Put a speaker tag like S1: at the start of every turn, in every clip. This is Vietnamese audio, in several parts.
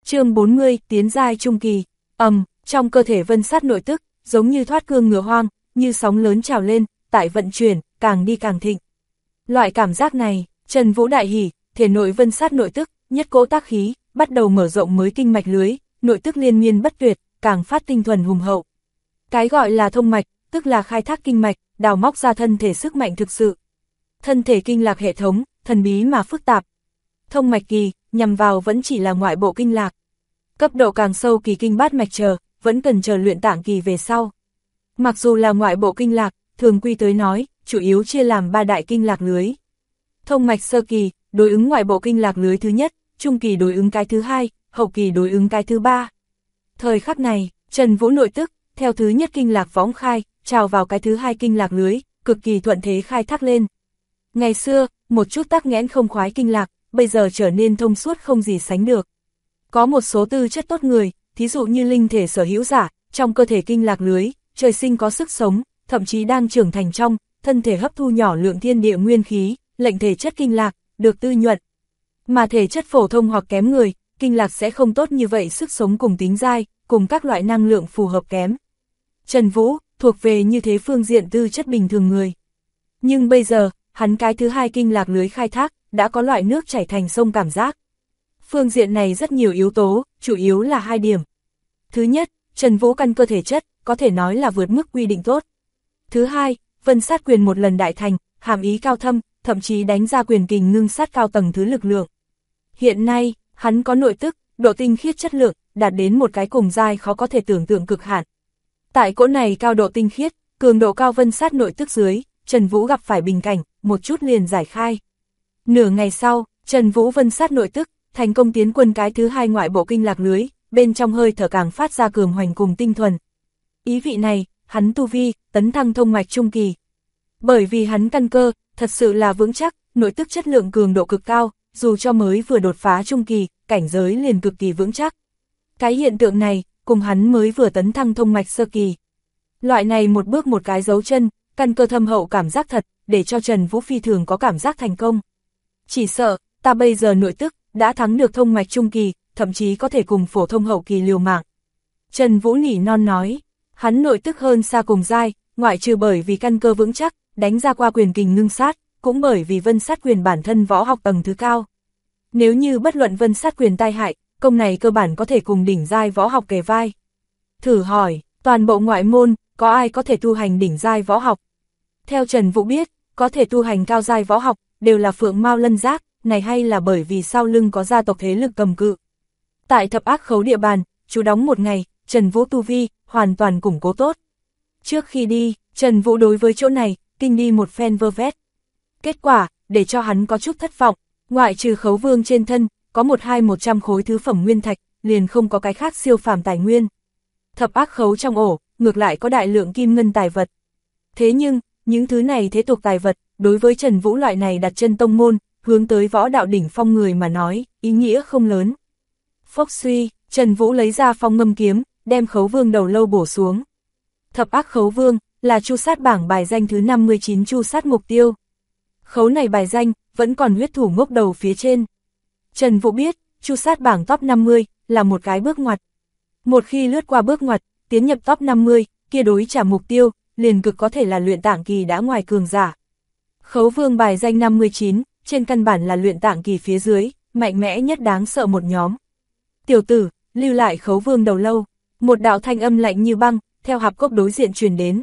S1: Chương 40, tiến giai trung kỳ. Trong cơ thể Vân Sát nội tức, giống như thoát cương ngựa hoang, như sóng lớn trào lên, tại vận chuyển, càng đi càng thịnh. Loại cảm giác này, Trần Vũ đại hỉ, thể nội Vân Sát nội tức, nhất cỗ tác khí, bắt đầu mở rộng mới kinh mạch lưới, nội tức liên miên bất tuyệt, càng phát tinh thuần hùng hậu. Cái gọi là thông mạch, tức là khai thác kinh mạch, đào móc ra thân thể sức mạnh thực sự. Thân thể kinh lạc hệ thống, thần bí mà phức tạp. Thông mạch kỳ, nhằm vào vẫn chỉ là ngoại bộ kinh lạc. Cấp độ càng sâu kỳ kinh bát mạch vẫn cần chờ luyện tạng kỳ về sau. Mặc dù là ngoại bộ kinh lạc, thường quy tới nói, chủ yếu chia làm 3 đại kinh lạc lưới. Thông mạch sơ kỳ, đối ứng ngoại bộ kinh lạc lưới thứ nhất, trung kỳ đối ứng cái thứ hai, hậu kỳ đối ứng cái thứ ba. Thời khắc này, Trần Vũ nội tức, theo thứ nhất kinh lạc võng khai, trào vào cái thứ hai kinh lạc lưới, cực kỳ thuận thế khai thác lên. Ngày xưa, một chút tắc nghẽn không khoái kinh lạc, bây giờ trở nên thông suốt không gì sánh được. Có một số tư chất tốt người, thí dụ như linh thể sở hữu giả, trong cơ thể kinh lạc lưới, trời sinh có sức sống, thậm chí đang trưởng thành trong, thân thể hấp thu nhỏ lượng thiên địa nguyên khí, lệnh thể chất kinh lạc, được tư nhuận. Mà thể chất phổ thông hoặc kém người, kinh lạc sẽ không tốt như vậy, sức sống cùng tính dai, cùng các loại năng lượng phù hợp kém. Trần Vũ, thuộc về như thế phương diện tư chất bình thường người. Nhưng bây giờ, hắn cái thứ hai kinh lạc lưới khai thác, đã có loại nước chảy thành sông cảm giác. Phương diện này rất nhiều yếu tố, chủ yếu là 2 điểm. Thứ nhất, Trần Vũ căn cơ thể chất, có thể nói là vượt mức quy định tốt. Thứ hai, Vân Sát quyền một lần đại thành, hàm ý cao thâm, thậm chí đánh ra quyền kình ngưng sát cao tầng thứ lực lượng. Hiện nay, hắn có nội tức, độ tinh khiết chất lượng, đạt đến một cái cùng giai khó có thể tưởng tượng cực hạn. Tại cỗ này cao độ tinh khiết, cường độ cao Vân Sát nội tức dưới, Trần Vũ gặp phải bình cảnh, một chút liền giải khai. Nửa ngày sau, Trần Vũ Vân Sát nội tức, thành công tiến quân cái thứ hai ngoại bộ kinh lạc lưới, bên trong hơi thở càng phát ra cường hoành cùng tinh thuần. Ý vị này, hắn tu vi, tấn thăng thông mạch trung kỳ. Bởi vì hắn căn cơ, thật sự là vững chắc, nội tức chất lượng cường độ cực cao, dù cho mới vừa đột phá trung kỳ, cảnh giới liền cực kỳ vững chắc. Cái hiện tượng này, cùng hắn mới vừa tấn thăng thông mạch sơ kỳ. Loại này một bước một cái dấu chân, căn cơ thâm hậu cảm giác thật, để cho Trần Vũ phi thường có cảm giác thành công. Chỉ sợ, ta bây giờ nội tức, đã thắng được thông mạch trung kỳ, thậm chí có thể cùng phổ thông hậu kỳ liều mạng. Trần Vũ nỉ non nói, hắn nội tức hơn xa cùng giai, ngoại trừ bởi vì căn cơ vững chắc, đánh ra qua quyền kình ngưng sát, cũng bởi vì Vân Sát quyền bản thân võ học tầng thứ cao. Nếu như bất luận Vân Sát quyền tai hại, công này cơ bản có thể cùng đỉnh giai võ học kề vai. Thử hỏi, toàn bộ ngoại môn, có ai có thể tu hành đỉnh giai võ học? Theo Trần Vũ biết, có thể tu hành cao giai võ học, đều là phượng mao lân giác, này hay là bởi vì sau lưng có gia tộc thế lực cầm cự. Tại Thập Ác Khấu địa bàn, trú đóng một ngày, Trần Vũ tu vi, hoàn toàn củng cố tốt. Trước khi đi, Trần Vũ đối với chỗ này, kinh đi một phen vơ vét. Kết quả, để cho hắn có chút thất vọng, ngoại trừ Khấu Vương trên thân, có 100 khối thứ phẩm nguyên thạch, liền không có cái khác siêu phàm tài nguyên. Thập Ác Khấu trong ổ, ngược lại có đại lượng kim ngân tài vật. Thế nhưng, những thứ này thế tục tài vật, đối với Trần Vũ loại này đặt chân tông môn, hướng tới võ đạo đỉnh phong người mà nói, ý nghĩa không lớn. Phốc suy, Trần Vũ lấy ra phong ngâm kiếm, đem Khấu Vương đầu lâu bổ xuống. Thập Ác Khấu Vương, là chu sát bảng bài danh thứ 59 chu sát mục tiêu. Khấu này bài danh, vẫn còn huyết thủ ngốc đầu phía trên. Trần Vũ biết, chu sát bảng top 50, là một cái bước ngoặt. Một khi lướt qua bước ngoặt, tiến nhập top 50, kia đối trả mục tiêu, liền cực có thể là luyện tạng kỳ đã ngoài cường giả. Khấu Vương bài danh 59, trên căn bản là luyện tạng kỳ phía dưới, mạnh mẽ nhất đáng sợ một nhóm. Tiểu tử, lưu lại Khấu Vương đầu lâu, một đạo thanh âm lạnh như băng, theo hạp cốc đối diện truyền đến.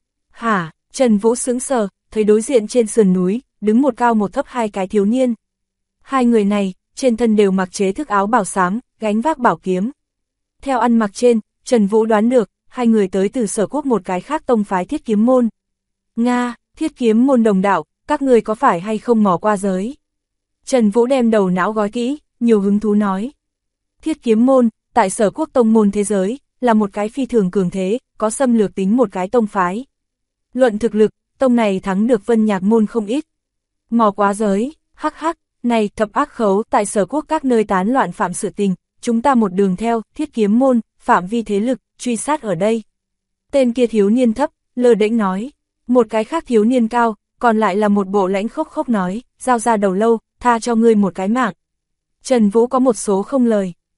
S1: Hả, Trần Vũ sững sờ, thấy đối diện trên sườn núi, đứng một cao một thấp 2 cái thiếu niên. Hai người này, trên thân đều mặc chế thức áo bào xám, gánh vác bảo kiếm. Theo ăn mặc trên, Trần Vũ đoán được, hai người tới từ Sở Quốc một cái khác tông phái Thiết Kiếm môn. Nga, Thiết Kiếm môn đồng đạo, các người có phải hay không mò qua giới? Trần Vũ đem đầu não gói kỹ, nhiều hứng thú nói. Thiết Kiếm môn, tại Sở Quốc tông môn thế giới, là một cái phi thường cường thế, có xâm lược tính một cái tông phái. Luận thực lực, tông này thắng được Vân Nhạc môn không ít. Mò quá giới, hắc hắc, này Thập Ác Khấu tại Sở Quốc các nơi tán loạn phạm sự tình, chúng ta một đường theo Thiết Kiếm môn, phạm vi thế lực, truy sát ở đây. Tên kia thiếu niên thấp, lơ đễnh nói. Một cái khác thiếu niên cao, còn lại là một bộ lãnh khốc khốc nói, giao ra đầu lâu, tha cho ngươi một cái mạng. Trần Vũ có một số không lời.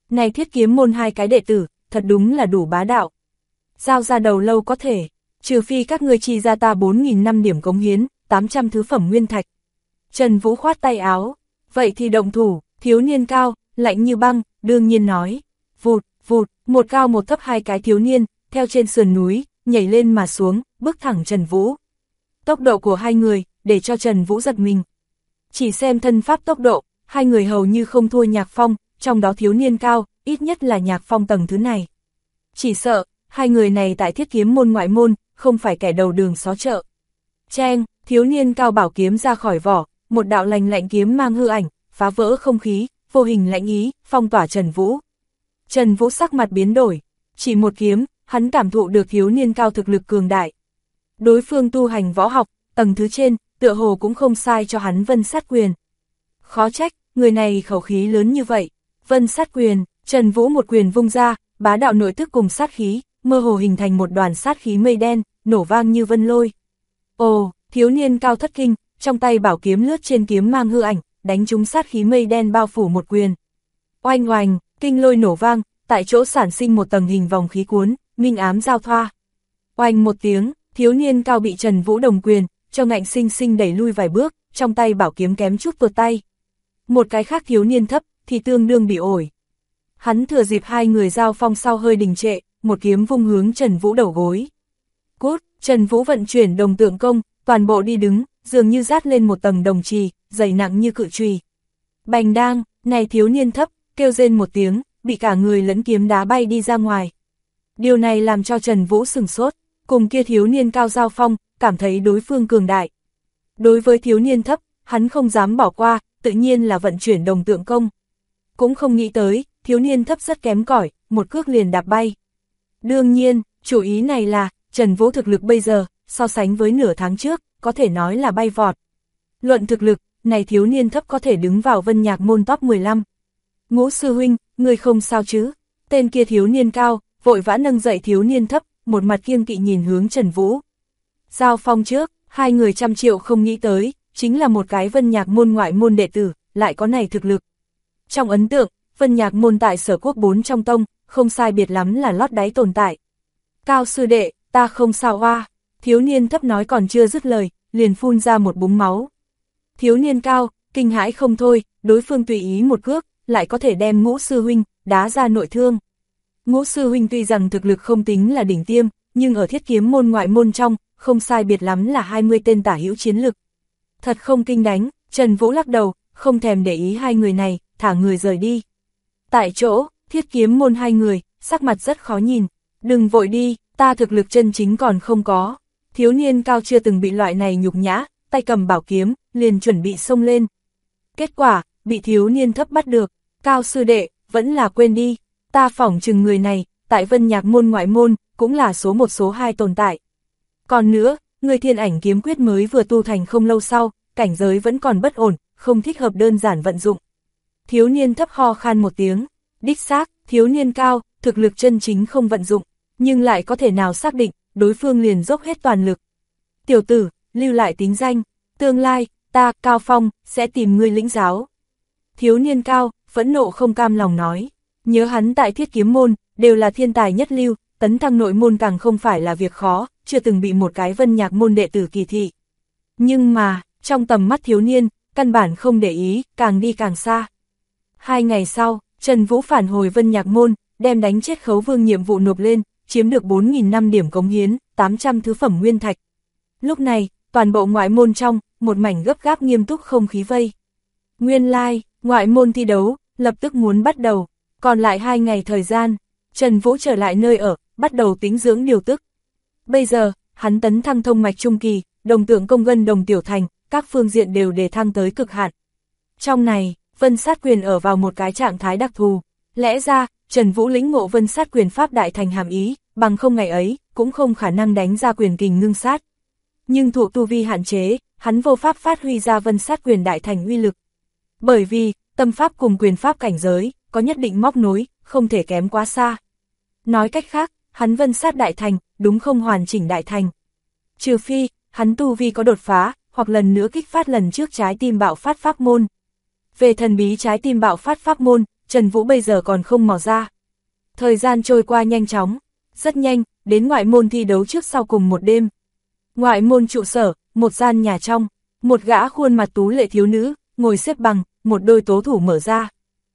S1: Này Thiết Kiếm môn hai cái đệ tử, thật đúng là đủ bá đạo. Giao ra đầu lâu có thể, trừ phi các ngươi chi ra ta 4.000 năm điểm cống hiến, 800 thứ phẩm nguyên thạch. Trần Vũ khoát tay áo, vậy thì động thủ, thiếu niên cao, lạnh như băng, đương nhiên nói. Vụt, vụt, một cao một thấp hai cái thiếu niên, theo trên sườn núi, nhảy lên mà xuống, bước thẳng Trần Vũ. Tốc độ của hai người, để cho Trần Vũ giật mình. Chỉ xem thân pháp tốc độ, hai người hầu như không thua Nhạc Phong, trong đó thiếu niên cao, ít nhất là Nhạc Phong tầng thứ này. Chỉ sợ, hai người này tại Thiết Kiếm môn ngoại môn, không phải kẻ đầu đường xó chợ. Cheng, thiếu niên cao bảo kiếm ra khỏi vỏ, một đạo lạnh lạnh kiếm mang hư ảnh, phá vỡ không khí, vô hình lãnh ý, phong tỏa Trần Vũ. Trần Vũ sắc mặt biến đổi, chỉ một kiếm, hắn cảm thụ được thiếu niên cao thực lực cường đại. Đối phương tu hành võ học, tầng thứ trên, tựa hồ cũng không sai cho hắn Vân Sát Quyền. Khó trách, người này khẩu khí lớn như vậy. Vân Sát Quyền, Trần Vũ một quyền vung ra, bá đạo nội tức cùng sát khí, mơ hồ hình thành một đoàn sát khí mây đen, nổ vang như vân lôi. Ồ, thiếu niên cao thất kinh, trong tay bảo kiếm lướt trên kiếm mang hư ảnh, đánh trúng sát khí mây đen bao phủ một quyền. Oanh oanh, kinh lôi nổ vang, tại chỗ sản sinh một tầng hình vòng khí cuốn, minh ám giao thoa. Oanh một tiếng, thiếu niên cao bị Trần Vũ đồng quyền, cho ngạnh sinh sinh đẩy lui vài bước, trong tay bảo kiếm kém chút tuột tay. Một cái khác thiếu niên thấp, thì tương đương bị ổi. Hắn thừa dịp hai người giao phong sau hơi đình trệ, một kiếm vung hướng Trần Vũ đầu gối. Cút, Trần Vũ vận chuyển đồng tượng công, toàn bộ đi đứng, dường như dát lên một tầng đồng trì, dày nặng như cự chùy. Bành đang, này thiếu niên thấp, kêu rên một tiếng, bị cả người lẫn kiếm đá bay đi ra ngoài. Điều này làm cho Trần Vũ sửng sốt, cùng kia thiếu niên cao giao phong, cảm thấy đối phương cường đại. Đối với thiếu niên thấp, hắn không dám bỏ qua, tự nhiên là vận chuyển đồng tượng công. Cũng không nghĩ tới, thiếu niên thấp rất kém cỏi, một cước liền đạp bay. Đương nhiên, chủ ý này là, Trần Vũ thực lực bây giờ, so sánh với nửa tháng trước, có thể nói là bay vọt. Luận thực lực, này thiếu niên thấp có thể đứng vào Vân Nhạc môn top 15. Ngũ sư huynh, người không sao chứ? Tên kia thiếu niên cao, vội vã nâng dậy thiếu niên thấp, một mặt kiêng kỵ nhìn hướng Trần Vũ. Giao phong trước, hai người trăm triệu không nghĩ tới, chính là một cái Vân Nhạc môn ngoại môn đệ tử, lại có này thực lực. Trong ấn tượng, Vân Nhạc môn tại Sở Quốc 4 trong tông, không sai biệt lắm là lót đáy tồn tại. Cao sư đệ, ta không sao hoa, thiếu niên thấp nói còn chưa dứt lời, liền phun ra một búng máu. Thiếu niên cao, kinh hãi không thôi, đối phương tùy ý một cước, lại có thể đem Ngũ sư huynh đá ra nội thương. Ngũ sư huynh tuy rằng thực lực không tính là đỉnh tiêm, nhưng ở Thiết Kiếm môn ngoại môn trong, không sai biệt lắm là 20 tên tả hữu chiến lực. Thật không kinh đánh, Trần Vũ lắc đầu, không thèm để ý hai người này, thả người rời đi. Tại chỗ, Thiết Kiếm môn hai người, sắc mặt rất khó nhìn. Đừng vội đi, ta thực lực chân chính còn không có. Thiếu niên cao chưa từng bị loại này nhục nhã, tay cầm bảo kiếm, liền chuẩn bị xông lên. Kết quả, bị thiếu niên thấp bắt được. Cao sư đệ, vẫn là quên đi. Ta phỏng chừng người này, tại Vân Nhạc môn ngoại môn, cũng là số 1 số 2 tồn tại. Còn nữa, người Thiên Ảnh kiếm quyết mới vừa tu thành không lâu sau, cảnh giới vẫn còn bất ổn, không thích hợp đơn giản vận dụng. Thiếu niên thấp ho khan một tiếng, đích xác, thiếu niên cao, thực lực chân chính không vận dụng, nhưng lại có thể nào xác định, đối phương liền dốc hết toàn lực. Tiểu tử, lưu lại tính danh, tương lai, ta, Cao Phong, sẽ tìm ngươi lĩnh giáo. Thiếu niên cao, phẫn nộ không cam lòng nói, nhớ hắn tại Thiết Kiếm môn, đều là thiên tài nhất lưu, tấn thăng nội môn càng không phải là việc khó, chưa từng bị một cái Vân Nhạc môn đệ tử kỳ thị. Nhưng mà, trong tầm mắt thiếu niên, căn bản không để ý, càng đi càng xa. 2 ngày sau, Trần Vũ phản hồi Vân Nhạc môn, đem đánh chết Khấu Vương nhiệm vụ nộp lên, chiếm được 4.000 năm điểm cống hiến, 800 thứ phẩm nguyên thạch. Lúc này, toàn bộ ngoại môn trong, một mảnh gấp gáp nghiêm túc không khí vây. Nguyên lai, ngoại môn thi đấu, lập tức muốn bắt đầu, còn lại 2 ngày thời gian, Trần Vũ trở lại nơi ở, bắt đầu tĩnh dưỡng điều tức. Bây giờ, hắn tấn thăng thông mạch trung kỳ, đồng tượng công gân đồng tiểu thành, các phương diện đều đề thăng tới cực hạn. Trong này, Vân Sát Quyền ở vào một cái trạng thái đặc thù, lẽ ra, Trần Vũ lĩnh ngộ Vân Sát Quyền pháp đại thành hàm ý, bằng không ngày ấy, cũng không khả năng đánh ra quyền kình ngưng sát. Nhưng thụ tu vi hạn chế, hắn vô pháp phát huy ra Vân Sát Quyền đại thành uy lực. Bởi vì, tâm pháp cùng quyền pháp cảnh giới, có nhất định móc nối, không thể kém quá xa. Nói cách khác, hắn Vân Sát đại thành, đúng không hoàn chỉnh đại thành. Trừ phi, hắn tu vi có đột phá, hoặc lần nữa kích phát lần trước trái tim bạo phát pháp môn. Về thần bí trái tim bạo phát pháp môn, Trần Vũ bây giờ còn không mò ra. Thời gian trôi qua nhanh chóng, rất nhanh, đến ngoại môn thi đấu trước sau cùng một đêm. Ngoại môn trụ sở, một gian nhà trong, một gã khuôn mặt tú lệ thiếu nữ, ngồi xếp bằng, một đôi tố thủ mở ra.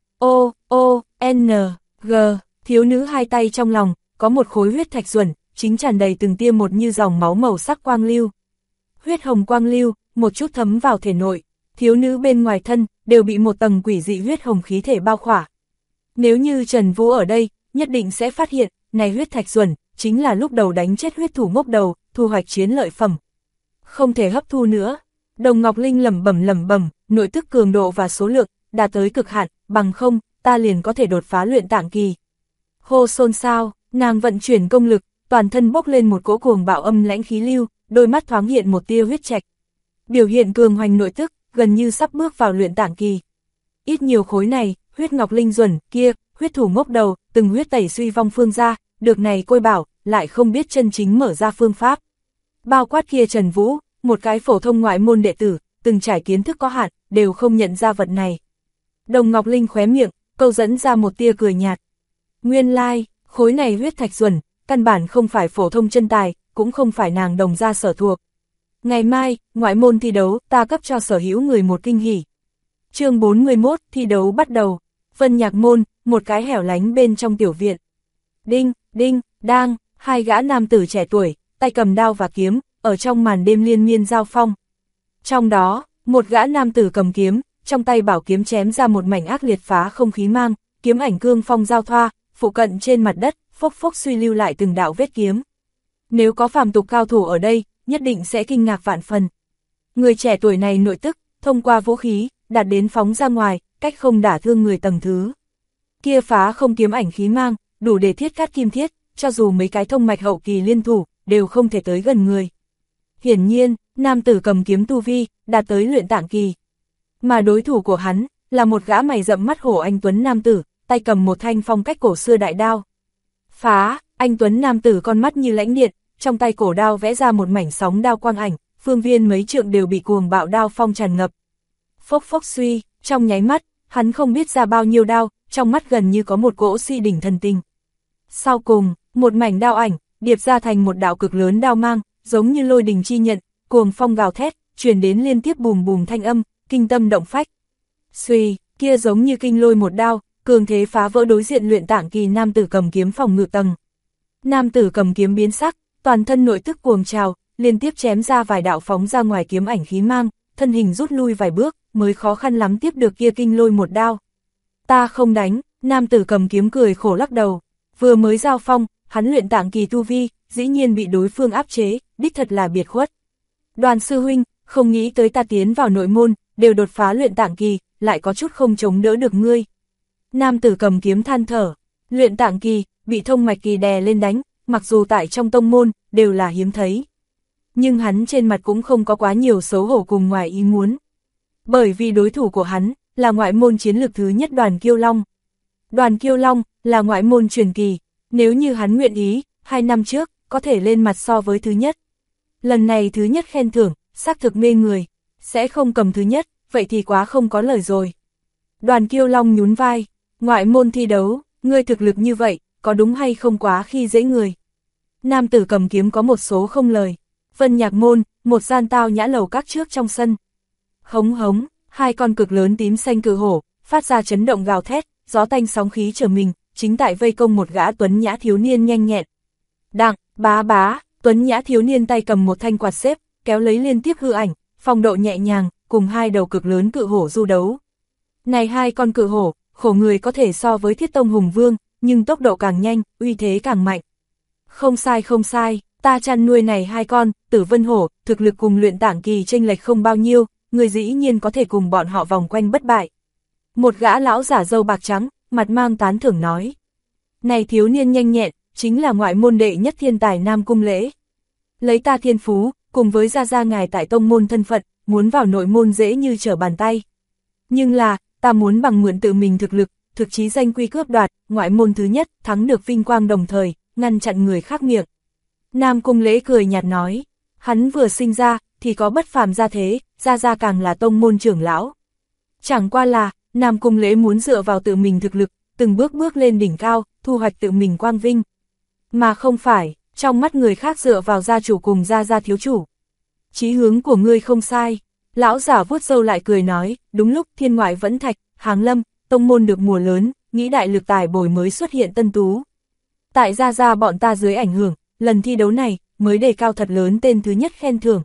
S1: N, G, thiếu nữ hai tay trong lòng, có một khối huyết thạch duẩn, chính tràn đầy từng tia một như dòng máu màu sắc quang lưu. Huyết hồng quang lưu, một chút thấm vào thể nội, thiếu nữ bên ngoài thân, đều bị một tầng quỷ dị huyết hồng khí thể bao khỏa. Nếu như Trần Vũ ở đây, nhất định sẽ phát hiện, này huyết thạch duẩn, chính là lúc đầu đánh chết huyết thủ ngốc đầu, thu hoạch chiến lợi phẩm. Không thể hấp thu nữa. Đồng Ngọc Linh lẩm bẩm, nội tức cường độ và số lượng, đạt tới cực hạn, bằng không, ta liền có thể đột phá luyện tạng kỳ. Hô xôn xao, nàng vận chuyển công lực, toàn thân bốc lên một cỗ cuồng bạo âm lãnh khí lưu, đôi mắt thoáng hiện một tia huyết trạch. Biểu hiện cường hoành nội tức, gần như sắp bước vào luyện tạng kỳ. Ít nhiều khối này, huyết ngọc linh duẩn kia, huyết thủ ngốc đầu, từng huyết tẩy suy vong phương ra, được này côi bảo, lại không biết chân chính mở ra phương pháp. Bao quát kia Trần Vũ, một cái phổ thông ngoại môn đệ tử, từng trải kiến thức có hạn, đều không nhận ra vật này. Đồng Ngọc Linh khóe miệng, câu dẫn ra một tia cười nhạt. Nguyên lai, khối này huyết thạch duẩn, căn bản không phải phổ thông chân tài, cũng không phải nàng đồng gia sở thuộc. Ngày mai, ngoại môn thi đấu, ta cấp cho sở hữu người một kinh hỉ. Chương 41, thi đấu bắt đầu. Vân Nhạc Môn, một cái hẻo lánh bên trong tiểu viện. Đinh, đinh, đang, hai gã nam tử trẻ tuổi, tay cầm đao và kiếm, ở trong màn đêm liên miên giao phong. Trong đó, một gã nam tử cầm kiếm, trong tay bảo kiếm chém ra một mảnh ác liệt phá không khí mang, kiếm ảnh cương phong giao thoa, phụ cận trên mặt đất, phốc phốc suy lưu lại từng đạo vết kiếm. Nếu có phàm tục cao thủ ở đây, nhất định sẽ kinh ngạc vạn phần. Người trẻ tuổi này nội tức, thông qua vũ khí, đạt đến phóng ra ngoài, cách không đả thương người tầng thứ. Kia phá không kiếm ảnh khí mang, đủ để thiết cắt kim thiết, cho dù mấy cái thông mạch hậu kỳ liên thủ, đều không thể tới gần người. Hiển nhiên, nam tử cầm kiếm tu vi, đạt tới luyện tạng kỳ. Mà đối thủ của hắn, là một gã mày rậm mắt hổ anh tuấn nam tử, tay cầm một thanh phong cách cổ xưa đại đao. Phá, anh tuấn nam tử con mắt như lãnh điện, trong tay cổ đao vẽ ra một mảnh sóng đao quang ảnh, phương viên mấy trượng đều bị cuồng bạo đao phong tràn ngập. Phốc phốc suy, trong nháy mắt, hắn không biết ra bao nhiêu đao, trong mắt gần như có một cỗ si đỉnh thần tinh. Sau cùng, một mảnh đao ảnh, điệp ra thành một đạo cực lớn đao mang, giống như lôi đình chi nhận, cuồng phong gào thét, truyền đến liên tiếp bùm bùm thanh âm, kinh tâm động phách. Suy, kia giống như kinh lôi một đao, cường thế phá vỡ đối diện luyện tạng kỳ nam tử cầm kiếm phòng ngự tầng. Nam tử cầm kiếm biến sắc, toàn thân nội tức cuồng trào, liên tiếp chém ra vài đạo phóng ra ngoài kiếm ảnh khí mang, thân hình rút lui vài bước, mới khó khăn lắm tiếp được kia kinh lôi một đao. Ta không đánh, nam tử cầm kiếm cười khổ lắc đầu, vừa mới giao phong, hắn luyện tạng kỳ tu vi, dĩ nhiên bị đối phương áp chế, đích thật là biệt khuất. Đoàn sư huynh, không nghĩ tới ta tiến vào nội môn, đều đột phá luyện tạng kỳ, lại có chút không chống đỡ được ngươi. Nam tử cầm kiếm than thở, luyện tạng kỳ, bị thông mạch kỳ đè lên đánh, mặc dù tại trong tông môn, đều là hiếm thấy. Nhưng hắn trên mặt cũng không có quá nhiều xấu hổ cùng ngoài ý muốn. Bởi vì đối thủ của hắn, là ngoại môn chiến lược thứ nhất Đoàn Kiêu Long. Đoàn Kiêu Long, là ngoại môn truyền kỳ, nếu như hắn nguyện ý, 2 năm trước, có thể lên mặt so với thứ nhất. Lần này thứ nhất khen thưởng, xác thực mê người, sẽ không cầm thứ nhất, vậy thì quá không có lời rồi. Đoàn Kiêu Long nhún vai, ngoại môn thi đấu, ngươi thực lực như vậy, có đúng hay không quá khi dễ người. Nam tử cầm kiếm có một số không lời. Vân Nhạc Môn, một gian tao nhã lầu các trước trong sân. Hống hống, hai con cực lớn tím xanh cự hổ, phát ra chấn động gào thét, gió tanh sóng khí trở mình, chính tại vây công một gã tuấn nhã thiếu niên nhanh nhẹn. Đặng, bá bá, tuấn nhã thiếu niên tay cầm một thanh quạt xếp, kéo lấy liên tiếp hư ảnh, phong độ nhẹ nhàng, cùng hai đầu cực lớn cự hổ du đấu. Này hai con cự hổ, khổ người có thể so với Thiết Tông Hùng Vương, nhưng tốc độ càng nhanh, uy thế càng mạnh. Không sai, ta chăn nuôi này hai con, Tử Vân Hổ, thực lực cùng luyện tạng kỳ chênh lệch không bao nhiêu, người dĩ nhiên có thể cùng bọn họ vòng quanh bất bại. Một gã lão giả râu bạc trắng, mặt mang tán thưởng nói. Này thiếu niên nhanh nhẹn, chính là ngoại môn đệ nhất thiên tài Nam Cung Lễ. Lấy ta thiên phú, cùng với gia ngài tại tông môn thân phận, muốn vào nội môn dễ như trở bàn tay. Nhưng là, ta muốn bằng mượn tự mình thực lực, thực chí danh quy cướp đoạt, ngoại môn thứ nhất, thắng được vinh quang đồng thời, ngăn chặn người khác miệng. Nam Cung Lễ cười nhạt nói, hắn vừa sinh ra, thì có bất phàm gia thế, gia càng là tông môn trưởng lão. Chẳng qua là, Nam Cung Lễ muốn dựa vào tự mình thực lực, từng bước bước lên đỉnh cao, thu hoạch tự mình quang vinh. Mà không phải, trong mắt người khác dựa vào gia chủ cùng gia thiếu chủ. Chí hướng của ngươi không sai. Lão giả vuốt râu lại cười nói, đúng lúc thiên ngoại vẫn thạch, hàng lâm, tông môn được mùa lớn, nghĩ đại lực tài bồi mới xuất hiện tân tú. Tại gia bọn ta dưới ảnh hưởng, lần thi đấu này, mới đề cao thật lớn tên thứ nhất khen thưởng.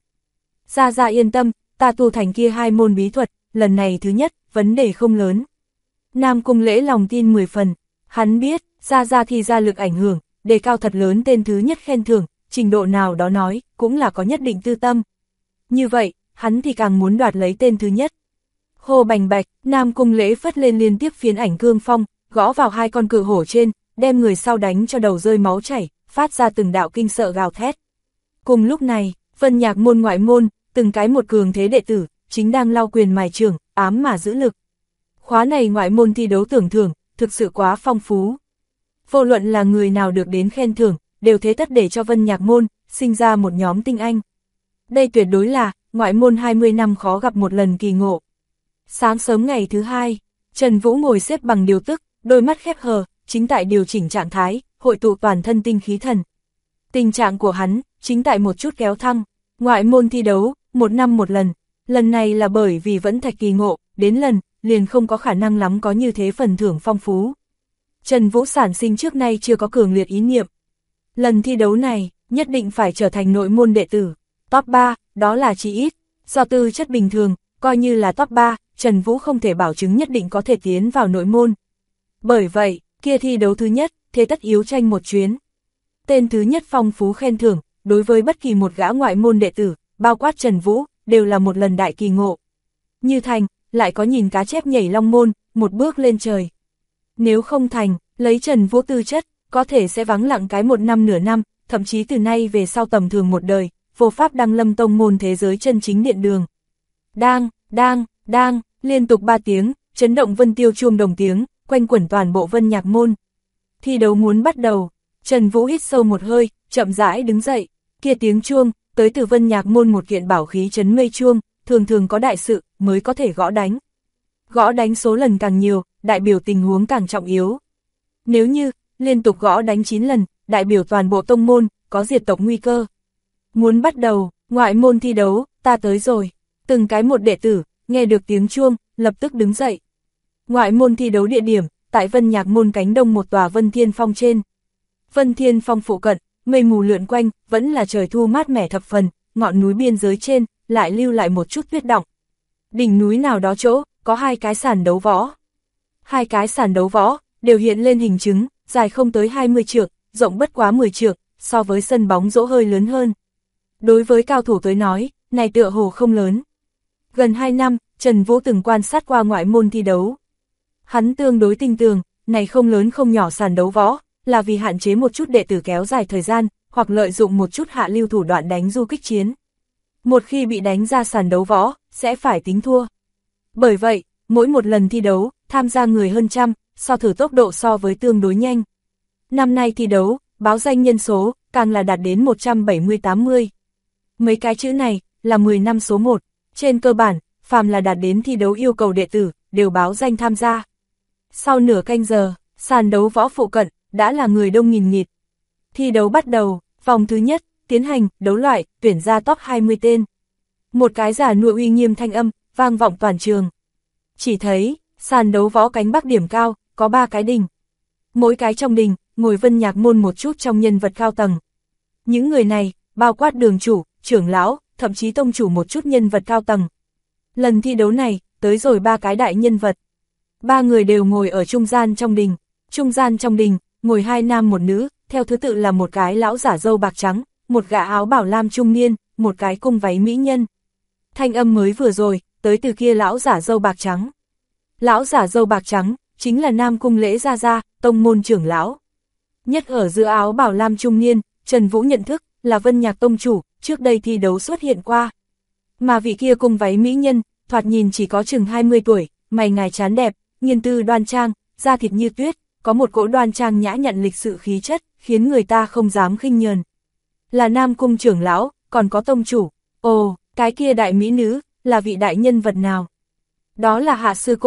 S1: Gia yên tâm, ta tu thành kia 2 môn bí thuật, lần này thứ nhất, vấn đề không lớn. Nam Cung Lễ lòng tin 10 phần, hắn biết, gia thì ra lực ảnh hưởng, đề cao thật lớn tên thứ nhất khen thưởng, trình độ nào đó nói, cũng là có nhất định tư tâm. Như vậy, hắn thì càng muốn đoạt lấy tên thứ nhất. Hô bành bạch, Nam Cung Lễ phất lên liên tiếp phiến ảnh cương phong, gõ vào 2 con cự hổ trên, đem người sau đánh cho đầu rơi máu chảy, phát ra từng đạo kinh sợ gào thét. Cùng lúc này, Vân Nhạc môn ngoại môn, từng cái một cường thế đệ tử, chính đang lau quyền mài trưởng, ám mà giữ lực. Khóa này ngoại môn thi đấu tưởng thưởng, thực sự quá phong phú. Vô luận là người nào được đến khen thưởng, đều thế tất để cho Vân Nhạc môn, sinh ra một nhóm tinh anh. Đây tuyệt đối là, ngoại môn 20 năm khó gặp một lần kỳ ngộ. Sáng sớm ngày thứ 2, Trần Vũ ngồi xếp bằng điều tức, đôi mắt khép hờ, chính tại điều chỉnh trạng thái, hội tụ toàn thân tinh khí thần. Tình trạng của hắn, chính tại một chút kéo thăng, ngoại môn thi đấu, 1 năm một lần này là bởi vì vẫn thạch kỳ ngộ, đến lần, liền không có khả năng lắm có như thế phần thưởng phong phú. Trần Vũ sản sinh trước nay chưa có cường liệt ý niệm. Lần thi đấu này, nhất định phải trở thành nội môn đệ tử. Top 3, đó là chí ít, do tư chất bình thường, coi như là top 3, Trần Vũ không thể bảo chứng nhất định có thể tiến vào nội môn. Bởi vậy, kia thi đấu thứ nhất, thế tất yếu tranh một chuyến. Tên thứ nhất phong phú khen thưởng, đối với bất kỳ một gã ngoại môn đệ tử, bao quát Trần Vũ, đều là một lần đại kỳ ngộ. Như thành, lại có nhìn cá chép nhảy long môn, một bước lên trời. Nếu không thành, lấy Trần Vũ tư chất, có thể sẽ vắng lặng cái 1 năm nửa năm, thậm chí từ nay về sau tầm thường một đời, vô pháp đăng lâm tông môn thế giới chân chính điện đường. Đang, liên tục 3 tiếng, chấn động vân tiêu chuông đồng tiếng, quanh quẩn toàn bộ Vân Nhạc môn. Thi đấu muốn bắt đầu, Trần Vũ hít sâu một hơi, chậm rãi đứng dậy, kia tiếng chuông, tới từ Vân Nhạc môn một kiện bảo khí trấn mây chuông, thường có đại sự, mới có thể gõ đánh. Gõ đánh số lần càng nhiều, đại biểu tình huống càng trọng yếu. Nếu như, liên tục gõ đánh 9 lần, đại biểu toàn bộ tông môn, có diệt tộc nguy cơ. Muốn bắt đầu, ngoại môn thi đấu, ta tới rồi. Từng cái một đệ tử, nghe được tiếng chuông, lập tức đứng dậy. Ngoại môn thi đấu địa điểm, tại Vân Nhạc môn cánh đông một tòa Vân Thiên Phong trên. Vân Thiên Phong phụ cận, mây mù lượn quanh, vẫn là trời thu mát mẻ thập phần, ngọn núi biên giới trên, lại lưu lại một chút tuyết đọng. Đỉnh núi nào đó chỗ, có 2 cái sàn đấu võ. 2 cái sàn đấu võ, đều hiện lên hình chứng, dài không tới 20 trượng, rộng bất quá 10 trượng, so với sân bóng rổ hơi lớn hơn. Đối với cao thủ tới nói, này tựa hồ không lớn. Gần 2 năm, Trần Vũ từng quan sát qua ngoại môn thi đấu. Hắn tương đối tin tưởng, này không lớn không nhỏ sàn đấu võ, là vì hạn chế một chút đệ tử kéo dài thời gian, hoặc lợi dụng một chút hạ lưu thủ đoạn đánh du kích chiến. Một khi bị đánh ra sàn đấu võ, sẽ phải tính thua. Bởi vậy, mỗi một lần thi đấu, tham gia người hơn trăm, so thử tốc độ so với tương đối nhanh. Năm nay thi đấu, báo danh nhân số, càng là đạt đến 170-80. Mấy cái chữ này, là 10 năm số 1, trên cơ bản, phàm là đạt đến thi đấu yêu cầu đệ tử, đều báo danh tham gia. Sau nửa canh giờ, sàn đấu võ phụ cận, đã là người đông nghìn nghịt. Thi đấu bắt đầu, vòng thứ nhất, tiến hành, đấu loại, tuyển ra top 20 tên. Một cái giả nua uy nghiêm thanh âm, vang vọng toàn trường. Chỉ thấy, sàn đấu võ cánh bắc điểm cao, có 3 cái đình. Mỗi cái trong đình, ngồi Vân Nhạc môn một chút trong nhân vật cao tầng. Những người này, bao quát đường chủ, trưởng lão, thậm chí tông chủ một chút nhân vật cao tầng. Lần thi đấu này, tới rồi 3 cái đại nhân vật. 3 người đều ngồi ở trung gian trong đình. Trung gian trong đình, ngồi 2 nam một nữ, theo thứ tự là một cái lão giả râu bạc trắng, một gã áo bảo lam trung niên, một cái cung váy mỹ nhân. Thanh âm mới vừa rồi, tới từ kia lão giả râu bạc trắng. Lão giả râu bạc trắng, chính là Nam Cung Lễ gia, tông môn trưởng lão. Nhất ở giữa áo bảo lam trung niên, Trần Vũ nhận thức, là Vân Nhạc tông chủ, trước đây thi đấu xuất hiện qua. Mà vị kia cung váy mỹ nhân, thoạt nhìn chỉ có chừng 20 tuổi, mày ngài trán đẹp, nghiên tư đoan trang, da thịt như tuyết, có một cỗ đoan trang nhã nhặn lịch sự khí chất, khiến người ta không dám khinh nhờn. Là Nam Cung trưởng lão, còn có tông chủ. Ồ, cái kia đại mỹ nữ, là vị đại nhân vật nào? Đó là Hạ sư cô,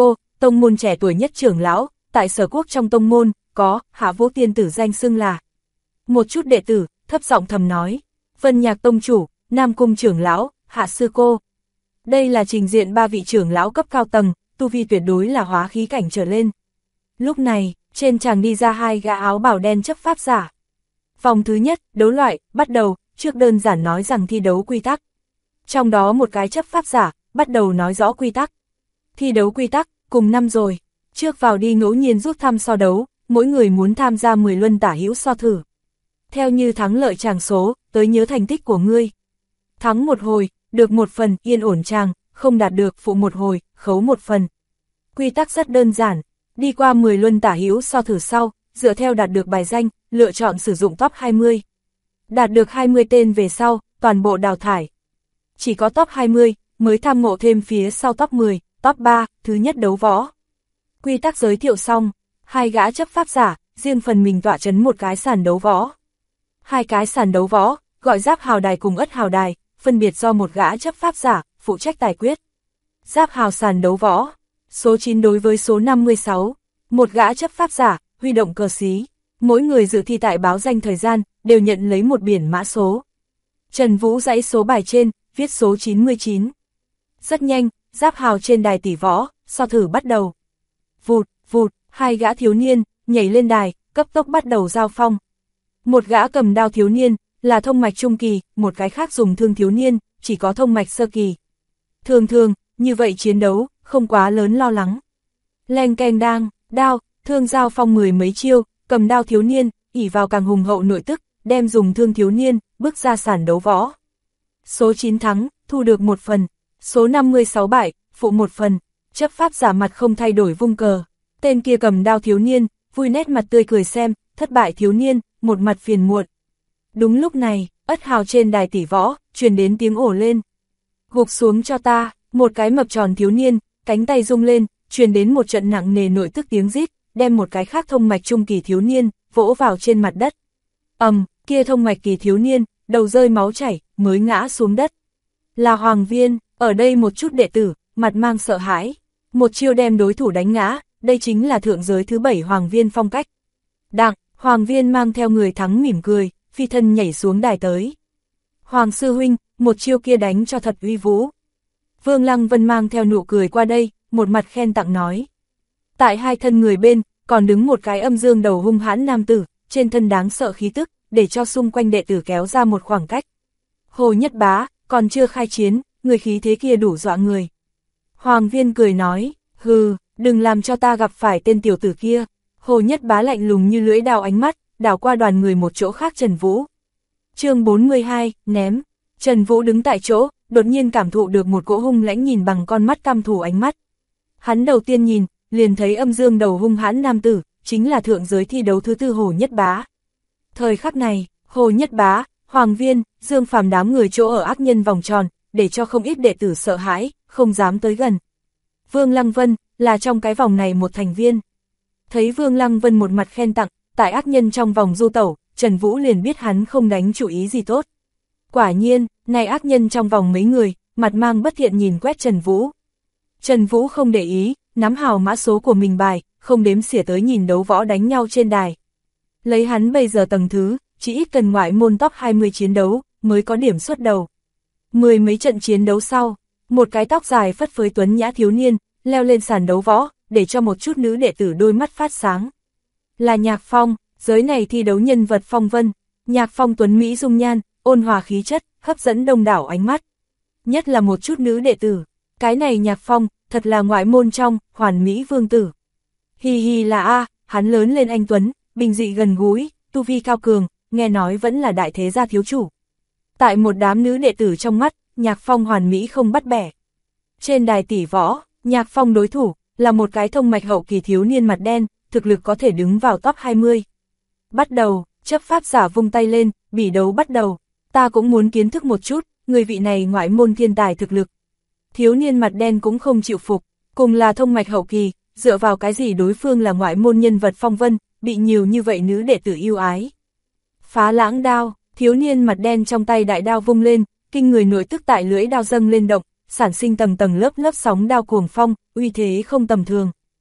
S1: tông môn trẻ tuổi nhất trưởng lão, tại Sở Quốc trong tông môn, có Hạ Vũ tiên tử danh xưng là. Một chút đệ tử, thấp giọng thầm nói, Vân Nhạc tông chủ, Nam Cung trưởng lão, Hạ sư cô. Đây là trình diện 3 vị trưởng lão cấp cao tầng, tu vi tuyệt đối là hóa khí cảnh trở lên. Lúc này, trên tràng đi ra 2 gã áo bào đen chấp pháp giả. Vòng thứ nhất, đấu loại, bắt đầu, trước đơn giản nói rằng thi đấu quy tắc. Trong đó một cái chấp pháp giả, bắt đầu nói rõ quy tắc. Thi đấu quy tắc, cùng năm rồi. Trước vào đi ngẫu nhiên rút thăm so đấu, mỗi người muốn tham gia 10 luân tả hữu so thử. Theo như thắng lợi tràng số, tới nhớ thành tích của ngươi. Thắng một hồi, được 1 phần, yên ổn tràng, không đạt được, phụ 1 hồi, khấu 1 phần. Quy tắc rất đơn giản, đi qua 10 luân tả hữu so thử sau, dựa theo đạt được bài danh, lựa chọn sử dụng top 20. Đạt được 20 tên về sau, toàn bộ đào thải. Chỉ có top 20, mới tham ngộ thêm phía sau top 10, top 3, thứ nhất đấu võ. Quy tắc giới thiệu xong, 2 gã chấp pháp giả, riêng phần mình tọa chấn một cái sàn đấu võ. 2 cái sàn đấu võ, gọi Giáp Hào Đài cùng Ất Hào Đài, phân biệt do một gã chấp pháp giả, phụ trách tài quyết. Giáp Hào sàn đấu võ, số 9 đối với số 56, một gã chấp pháp giả, huy động cờ xí. Mỗi người dự thi tại báo danh thời gian, đều nhận lấy một biển mã số. Trần Vũ dãy số bài trên, viết số 99. Rất nhanh, Giáp Hào trên đài tỷ võ, so thử bắt đầu. Vụt, vụt, 2 gã thiếu niên, nhảy lên đài, cấp tốc bắt đầu giao phong. Một gã cầm đao thiếu niên, là thông mạch trung kỳ, một cái khác dùng thương thiếu niên, chỉ có thông mạch sơ kỳ. Thường thường, như vậy chiến đấu, không quá lớn lo lắng. Leng keng đang, đao, thương giao phong 10 mấy chiêu, cầm đao thiếu niên, ỷ vào càng hùng hậu nội tức, đem dùng thương thiếu niên, bước ra sàn đấu võ. Số 9 thắng, thu được 1 phần, số 56 bại, phụ 1 phần, chấp pháp giả mặt không thay đổi vung cờ. Tên kia cầm đao thiếu niên, vui nét mặt tươi cười xem, thất bại thiếu niên, một mặt phiền muộn. Đúng lúc này, Ất Hào trên đài tỷ võ, truyền đến tiếng ồ lên. Gục xuống cho ta, một cái mập tròn thiếu niên, cánh tay rung lên, truyền đến một trận nặng nề nội tức tiếng rít, đem một cái khác thông mạch trung kỳ thiếu niên, vỗ vào trên mặt đất. Kia thông mạch kỳ thiếu niên, đầu rơi máu chảy, mới ngã xuống đất. Là Hoàng Viên, ở đây một chút đệ tử, mặt mang sợ hãi. Một chiêu đem đối thủ đánh ngã, đây chính là thượng giới thứ 7 Hoàng Viên phong cách. Đặng, Hoàng Viên mang theo người thắng mỉm cười, phi thân nhảy xuống đài tới. Hoàng sư huynh, một chiêu kia đánh cho thật uy vũ. Vương Lăng Vân mang theo nụ cười qua đây, một mặt khen tặng nói. Tại 2 thân người bên, còn đứng một cái âm dương đầu hung hãn nam tử, trên thân đáng sợ khí tức, để cho xung quanh đệ tử kéo ra một khoảng cách. Hồ Nhất Bá, còn chưa khai chiến, người khí thế kia đủ dọa người. Hoàng Viên cười nói, hừ, đừng làm cho ta gặp phải tên tiểu tử kia. Hồ Nhất Bá lạnh lùng như lưỡi đao ánh mắt, đảo qua đoàn người một chỗ khác Trần Vũ. Chương 42, ném. Trần Vũ đứng tại chỗ, đột nhiên cảm thụ được một cỗ hung lãnh nhìn bằng con mắt căm thù ánh mắt. Hắn đầu tiên nhìn, liền thấy âm dương đầu hung hãn nam tử, chính là thượng giới thi đấu thứ 4 Hồ Nhất Bá. Thời khắc này, Hồ Nhất Bá, Hoàng Viên, Dương Phàm đám người chỗ ở ác nhân vòng tròn, để cho không ít đệ tử sợ hãi, không dám tới gần. Vương Lăng Vân, là trong cái vòng này một thành viên. Thấy Vương Lăng Vân một mặt khen tặng, tại ác nhân trong vòng du tẩu, Trần Vũ liền biết hắn không đánh chủ ý gì tốt. Quả nhiên, này ác nhân trong vòng mấy người, mặt mang bất thiện nhìn quét Trần Vũ. Trần Vũ không để ý, nắm hào mã số của mình bài, không đếm xỉa tới nhìn đấu võ đánh nhau trên đài. Lấy hắn bây giờ tầng thứ, chỉ ít cần ngoại môn top 20 chiến đấu, mới có điểm xuất đầu. 10 mấy trận chiến đấu sau, một cái tóc dài phất phới tuấn nhã thiếu niên, leo lên sàn đấu võ, để cho một chút nữ đệ tử đôi mắt phát sáng. Là Nhạc Phong, giới này thi đấu nhân vật phong vân. Nhạc Phong tuấn Mỹ dung nhan, ôn hòa khí chất, hấp dẫn đông đảo ánh mắt. Nhất là một chút nữ đệ tử, cái này Nhạc Phong, thật là ngoại môn trong, hoàn mỹ vương tử. Hi hi là a, hắn lớn lên anh tuấn, bình dị gần gũi, tu vi cao cường, nghe nói vẫn là đại thế gia thiếu chủ. Tại một đám nữ đệ tử trong mắt, Nhạc Phong hoàn mỹ không bắt bẻ. Trên đài tỷ võ, Nhạc Phong đối thủ, là một cái thông mạch hậu kỳ thiếu niên mặt đen, thực lực có thể đứng vào top 20. Bắt đầu, chấp pháp giả vung tay lên, bỉ đấu bắt đầu. Ta cũng muốn kiến thức một chút, người vị này ngoại môn thiên tài thực lực. Thiếu niên mặt đen cũng không chịu phục, cùng là thông mạch hậu kỳ, dựa vào cái gì đối phương là ngoại môn nhân vật phong vân, bị nhiều như vậy nữ đệ tử yêu ái. Phá lãng đao, thiếu niên mặt đen trong tay đại đao vung lên, kinh người nội tức tại lưỡi đao dâng lên động, sản sinh tầng tầng lớp lớp sóng đao cuồng phong, uy thế không tầm thường.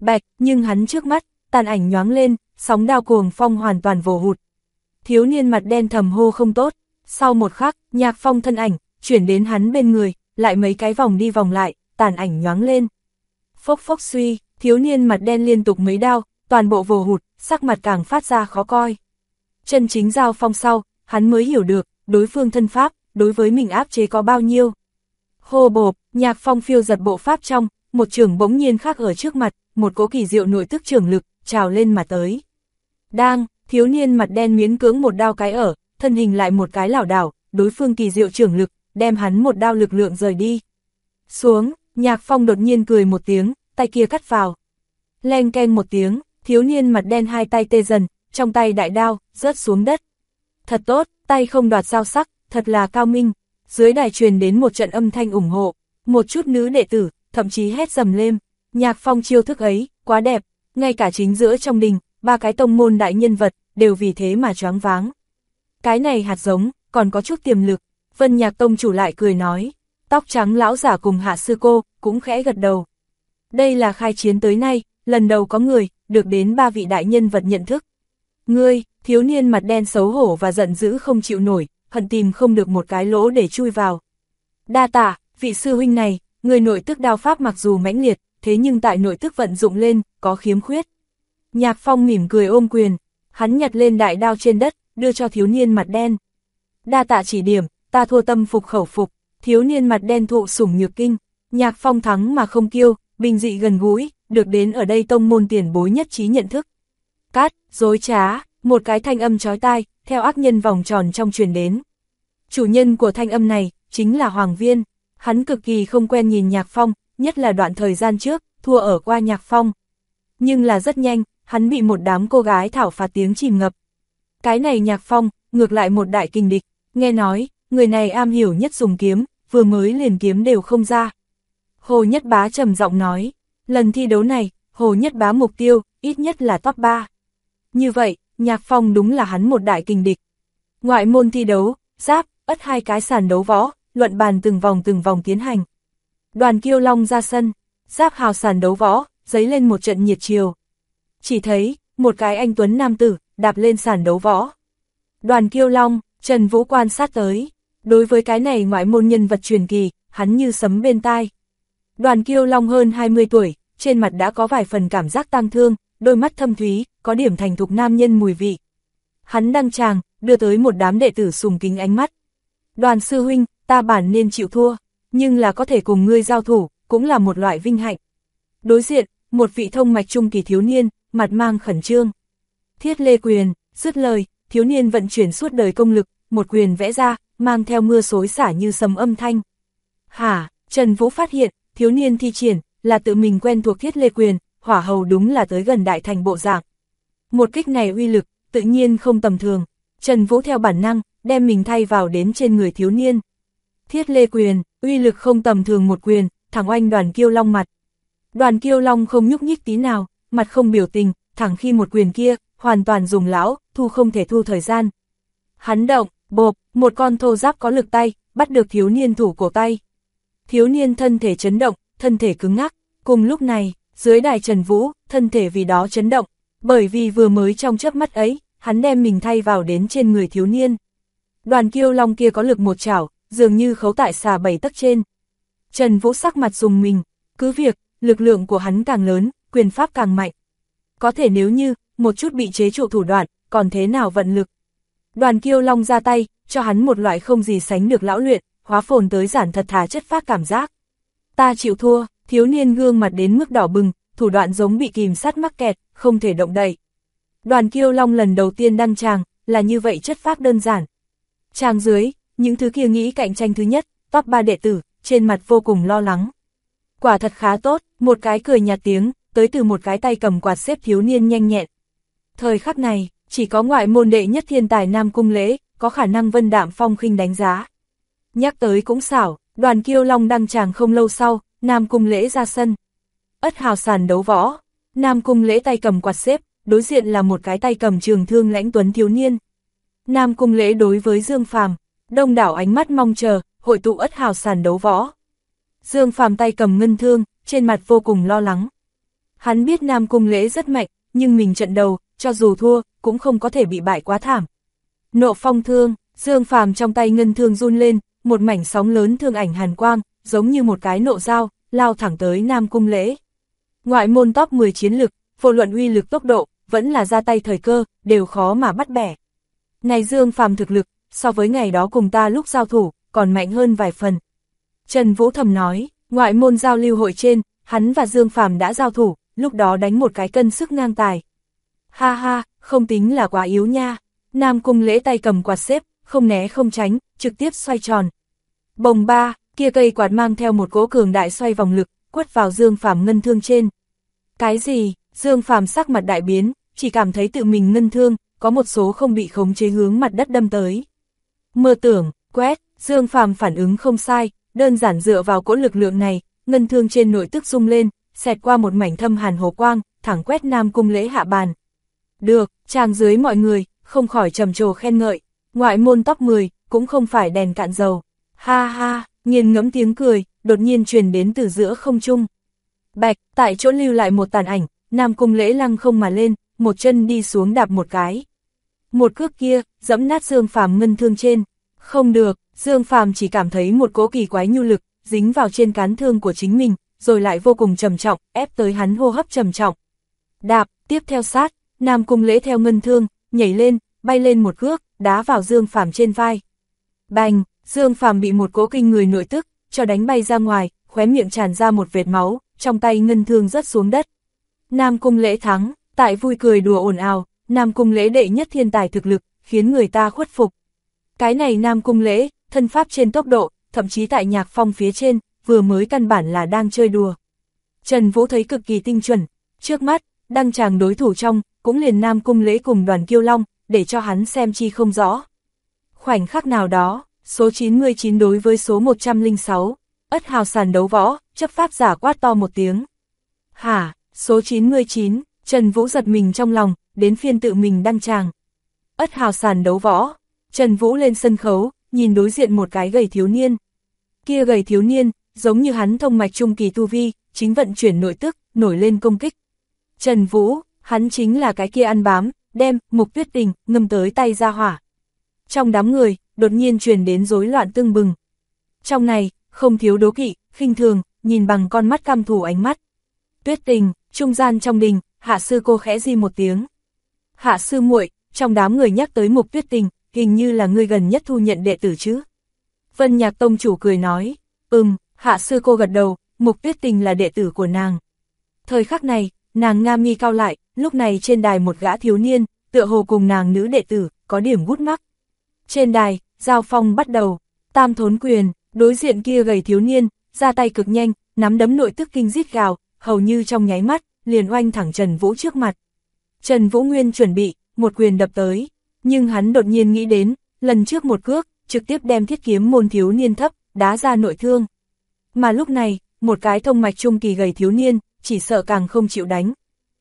S1: Bạch, nhưng hắn trước mắt, tàn ảnh nhoáng lên, sóng đao cuồng phong hoàn toàn vồ hụt. Thiếu niên mặt đen thầm hô không tốt, sau một khắc, Nhạc Phong thân ảnh, chuyển đến hắn bên người, lại mấy cái vòng đi vòng lại, tàn ảnh nhoáng lên. Phốc phốc suy, thiếu niên mặt đen liên tục mấy đao, toàn bộ vồ hụt, sắc mặt càng phát ra khó coi. Chân chính giao phong sau, hắn mới hiểu được, đối phương thân pháp, đối với mình áp chế có bao nhiêu. Hô bộp, Nhạc Phong phiêu giật bộ pháp trong, một trường bỗng nhiên khác ở trước mặt, một cỗ kỳ diệu nội tức trường lực, trào lên mà tới. Đang, thiếu niên mặt đen miễn cưỡng một đao cái ở, thân hình lại một cái lảo đảo, đối phương kỳ diệu trường lực, đem hắn một đao lực lượng rời đi. Xuống, Nhạc Phong đột nhiên cười một tiếng, tay kia cắt vào. Leng keng một tiếng, thiếu niên mặt đen hai tay tê dần, trong tay đại đao, rớt xuống đất. Thật tốt, tay không đoạt dao sắc, thật là cao minh. Dưới đài truyền đến một trận âm thanh ủng hộ, một chút nữ đệ tử, thậm chí hét dầm lên. Nhạc Phong chiêu thức ấy, quá đẹp, ngay cả chính giữa trong đình, ba cái tông môn đại nhân vật, đều vì thế mà choáng váng. Cái này hạt giống, còn có chút tiềm lực, Vân Nhạc tông chủ lại cười nói. Tóc trắng lão giả cùng Hạ sư cô, cũng khẽ gật đầu. Đây là khai chiến tới nay, lần đầu có người, được đến ba vị đại nhân vật nhận thức. Ngươi, thiếu niên mặt đen xấu hổ và giận dữ không chịu nổi, hận tìm không được một cái lỗ để chui vào. Đa tạ, vị sư huynh này, người nội tức đao pháp mặc dù mãnh liệt, thế nhưng tại nội tức vận dụng lên, có khiếm khuyết. Nhạc Phong mỉm cười ôm quyền, hắn nhặt lên đại đao trên đất, đưa cho thiếu niên mặt đen. Đa tạ chỉ điểm, ta thua tâm phục khẩu phục, thiếu niên mặt đen thụ sủng nhược kinh, Nhạc Phong thắng mà không kiêu, bình dị gần gũi, được đến ở đây tông môn tiền bối nhất trí nhận thức. Cát, dối trá, một cái thanh âm chói tai, theo ác nhân vòng tròn trong truyền đến. Chủ nhân của thanh âm này, chính là Hoàng Viên, hắn cực kỳ không quen nhìn Nhạc Phong, nhất là đoạn thời gian trước, thua ở qua Nhạc Phong. Nhưng là rất nhanh, hắn bị một đám cô gái thảo phạt tiếng chìm ngập. Cái này Nhạc Phong, ngược lại một đại kình địch, nghe nói, người này am hiểu nhất dùng kiếm, vừa mới liền kiếm đều không ra. Hồ Nhất Bá trầm giọng nói, lần thi đấu này, Hồ Nhất Bá mục tiêu, ít nhất là top 3. Như vậy, Nhạc Phong đúng là hắn một đại kình địch. Ngoại môn thi đấu, giáp, ất hai cái sàn đấu võ, luận bàn từng vòng tiến hành. Đoàn Kiêu Long ra sân, giáp hào sàn đấu võ, dấy lên một trận nhiệt chiều. Chỉ thấy, một cái anh tuấn nam tử, đạp lên sàn đấu võ. Đoàn Kiêu Long, Trần Vũ quan sát tới. Đối với cái này ngoại môn nhân vật truyền kỳ, hắn như sấm bên tai. Đoàn Kiêu Long hơn 20 tuổi, trên mặt đã có vài phần cảm giác tang thương, đôi mắt thâm thúy, có điểm thành thục nam nhân mùi vị. Hắn đăng tràng, đưa tới một đám đệ tử sùng kính ánh mắt. Đoàn sư huynh, ta bản nên chịu thua, nhưng là có thể cùng ngươi giao thủ, cũng là một loại vinh hạnh. Đối diện, một vị thông mạch trung kỳ thiếu niên, mặt mang khẩn trương. Thiết Lê quyền, dứt lời, thiếu niên vận chuyển suốt đời công lực, một quyền vẽ ra, mang theo mưa xối xả như sấm âm thanh. Hả, Trần Vũ phát hiện, thiếu niên thi triển, là tự mình quen thuộc Thiết Lê quyền, hỏa hầu đúng là tới gần đại thành bộ dạng. Một kích này uy lực, tự nhiên không tầm thường. Trần Vũ theo bản năng, đem mình thay vào đến trên người thiếu niên. Thiết Lê quyền, uy lực không tầm thường một quyền, thẳng oanh Đoàn Kiêu Long mặt. Đoàn Kiêu Long không nhúc nhích tí nào, mặt không biểu tình, thẳng khi một quyền kia, hoàn toàn dùng lão, thu không thể thu thời gian. Hắn động, bộp, một con thô giáp có lực tay, bắt được thiếu niên thủ cổ tay. Thiếu niên thân thể chấn động, thân thể cứng ngắc, cùng lúc này, dưới đài Trần Vũ, thân thể vì đó chấn động, bởi vì vừa mới trong chớp mắt ấy, hắn đem mình thay vào đến trên người thiếu niên. Đoàn Kiêu Long kia có lực một chảo, dường như khấu tại xà 7 tấc trên. Trần Vũ sắc mặt rùng mình, cứ việc, lực lượng của hắn càng lớn, quyền pháp càng mạnh. Có thể nếu như, một chút bị chế trụ thủ đoạn, còn thế nào vận lực. Đoàn Kiêu Long ra tay, cho hắn một loại không gì sánh được lão luyện, hóa phồn tới giản thật thà chất phác cảm giác. Ta chịu thua, thiếu niên gương mặt đến mức đỏ bừng, thủ đoạn giống bị kìm sắt mắc kẹt, không thể động đậy. Đoàn Kiêu Long lần đầu tiên đăng tràng, là như vậy chất phác đơn giản. Tràng dưới, những thứ kia nghĩ cạnh tranh thứ nhất, top 3 đệ tử, trên mặt vô cùng lo lắng. Quả thật khá tốt, một cái cười nhạt tiếng, tới từ một cái tay cầm quạt xếp thiếu niên nhanh nhẹn. Thời khắc này, chỉ có ngoại môn đệ nhất thiên tài Nam Cung Lễ, có khả năng Vân Đạm Phong khinh đánh giá. Nhắc tới cũng xảo, Đoàn Kiêu Long đăng tràng không lâu sau, Nam Cung Lễ ra sân. Ất hào sàn đấu võ, Nam Cung Lễ tay cầm quạt xếp, đối diện là một cái tay cầm trường thương lãnh tuấn thiếu niên. Nam Cung Lễ đối với Dương Phàm, đông đảo ánh mắt mong chờ, hội tụ ất hào sàn đấu võ. Dương Phàm tay cầm ngân thương, trên mặt vô cùng lo lắng. Hắn biết Nam Cung Lễ rất mạnh, nhưng mình trận đầu, cho dù thua, cũng không có thể bị bại quá thảm. Nộ phong thương, Dương Phàm trong tay ngân thương run lên, một mảnh sóng lớn thương ảnh hàn quang, giống như một cái nộ dao, lao thẳng tới Nam Cung Lễ. Ngoại môn top 10 chiến lực, vô luận uy lực tốc độ, vẫn là ra tay thời cơ, đều khó mà bắt bẻ. Này Dương Phàm thực lực, so với ngày đó cùng ta lúc giao thủ, còn mạnh hơn vài phần. Trần Vũ thầm nói, ngoại môn giao lưu hội trên, hắn và Dương Phàm đã giao thủ, lúc đó đánh một cái cân sức ngang tài. Ha ha, không tính là quá yếu nha. Nam Cung Lễ tay cầm quạt xếp, không né không tránh, trực tiếp xoay tròn. Bồng ba, kia cây quạt mang theo một cỗ cường đại xoay vòng lực, quất vào Dương Phàm ngân thương trên. Cái gì? Dương Phàm sắc mặt đại biến, chỉ cảm thấy tự mình ngân thương, có một số không bị khống chế hướng mặt đất đâm tới. Mơ tưởng, quét, Dương Phàm phản ứng không sai, đơn giản dựa vào cỗ lực lượng này, ngân thương trên nội tức rung lên, xẹt qua một mảnh thâm hàn hồ quang, thẳng quét Nam Cung Lễ hạ bàn. Được, tràng dưới mọi người, không khỏi trầm trồ khen ngợi, ngoại môn top 10, cũng không phải đèn cạn dầu. Ha ha, nghiền ngẫm tiếng cười, đột nhiên truyền đến từ giữa không trung. Bạch, tại chỗ lưu lại một tàn ảnh, Nam Cung Lễ lăng không mà lên, một chân đi xuống đạp một cái. Một cước kia, dẫm nát Dương Phàm ngân thương trên. Không được, Dương Phàm chỉ cảm thấy một cỗ kỳ quái nhu lực, dính vào trên cán thương của chính mình, rồi lại vô cùng trầm trọng, ép tới hắn hô hấp trầm trọng. Đạp, tiếp theo sát, Nam Cung Lễ theo ngân thương, nhảy lên, bay lên một cước, đá vào Dương Phàm trên vai. Bành, Dương Phàm bị một cỗ kinh người nội tức, cho đánh bay ra ngoài, khóe miệng tràn ra một vệt máu, trong tay ngân thương rớt xuống đất. Nam Cung Lễ thắng, tại vui cười đùa ồn ào, Nam Cung Lễ đệ nhất thiên tài thực lực, khiến người ta khuất phục. Cái này Nam Cung Lễ, thân pháp trên tốc độ, thậm chí tại nhạc phong phía trên, vừa mới căn bản là đang chơi đùa. Trần Vũ thấy cực kỳ tinh chuẩn, trước mắt, đăng tràng đối thủ trong, cũng liền Nam Cung Lễ cùng Đoàn Kiêu Long, để cho hắn xem chi không rõ. Khoảnh khắc nào đó, số 99 đối với số 106, Ất Hào sàn đấu võ, chấp pháp giả quát to một tiếng. Hả, số 99, Trần Vũ giật mình trong lòng, đến phiên tự mình đăng tràng. Ất Hào sàn đấu võ, Trần Vũ lên sân khấu, nhìn đối diện một cái gầy thiếu niên. Kia gầy thiếu niên, giống như hắn thông mạch trung kỳ tu vi, chính vận chuyển nội tức, nổi lên công kích. Trần Vũ, hắn chính là cái kia ăn bám, đem Mục Tuyết Tình ngâm tới tay ra hỏa. Trong đám người, đột nhiên truyền đến rối loạn tương bừng. Trong này, không thiếu đố kỵ, khinh thường, nhìn bằng con mắt căm thù ánh mắt. Tuyết Tình, trung gian trong đình, Hạ sư cô khẽ di một tiếng. Hạ sư muội, trong đám người nhắc tới Mục Tuyết Tình, hình như là người gần nhất thu nhận đệ tử chứ. Vân Nhạc tông chủ cười nói, Hạ sư cô gật đầu, Mục Tuyết Tình là đệ tử của nàng. Thời khắc này, nàng nga mi cao lại, lúc này trên đài một gã thiếu niên, tựa hồ cùng nàng nữ đệ tử, có điểm gút mắc. Trên đài, giao phong bắt đầu, tam thốn quyền, đối diện kia gầy thiếu niên, ra tay cực nhanh, nắm đấm nội tức kinh rít gào, hầu như trong nháy mắt, liền oanh thẳng Trần Vũ trước mặt. Trần Vũ nguyên chuẩn bị, một quyền đập tới, nhưng hắn đột nhiên nghĩ đến, lần trước một cước, trực tiếp đem Thiết Kiếm môn thiếu niên thấp, đá ra nội thương. Mà lúc này, một cái thông mạch trung kỳ gầy thiếu niên, chỉ sợ càng không chịu đánh.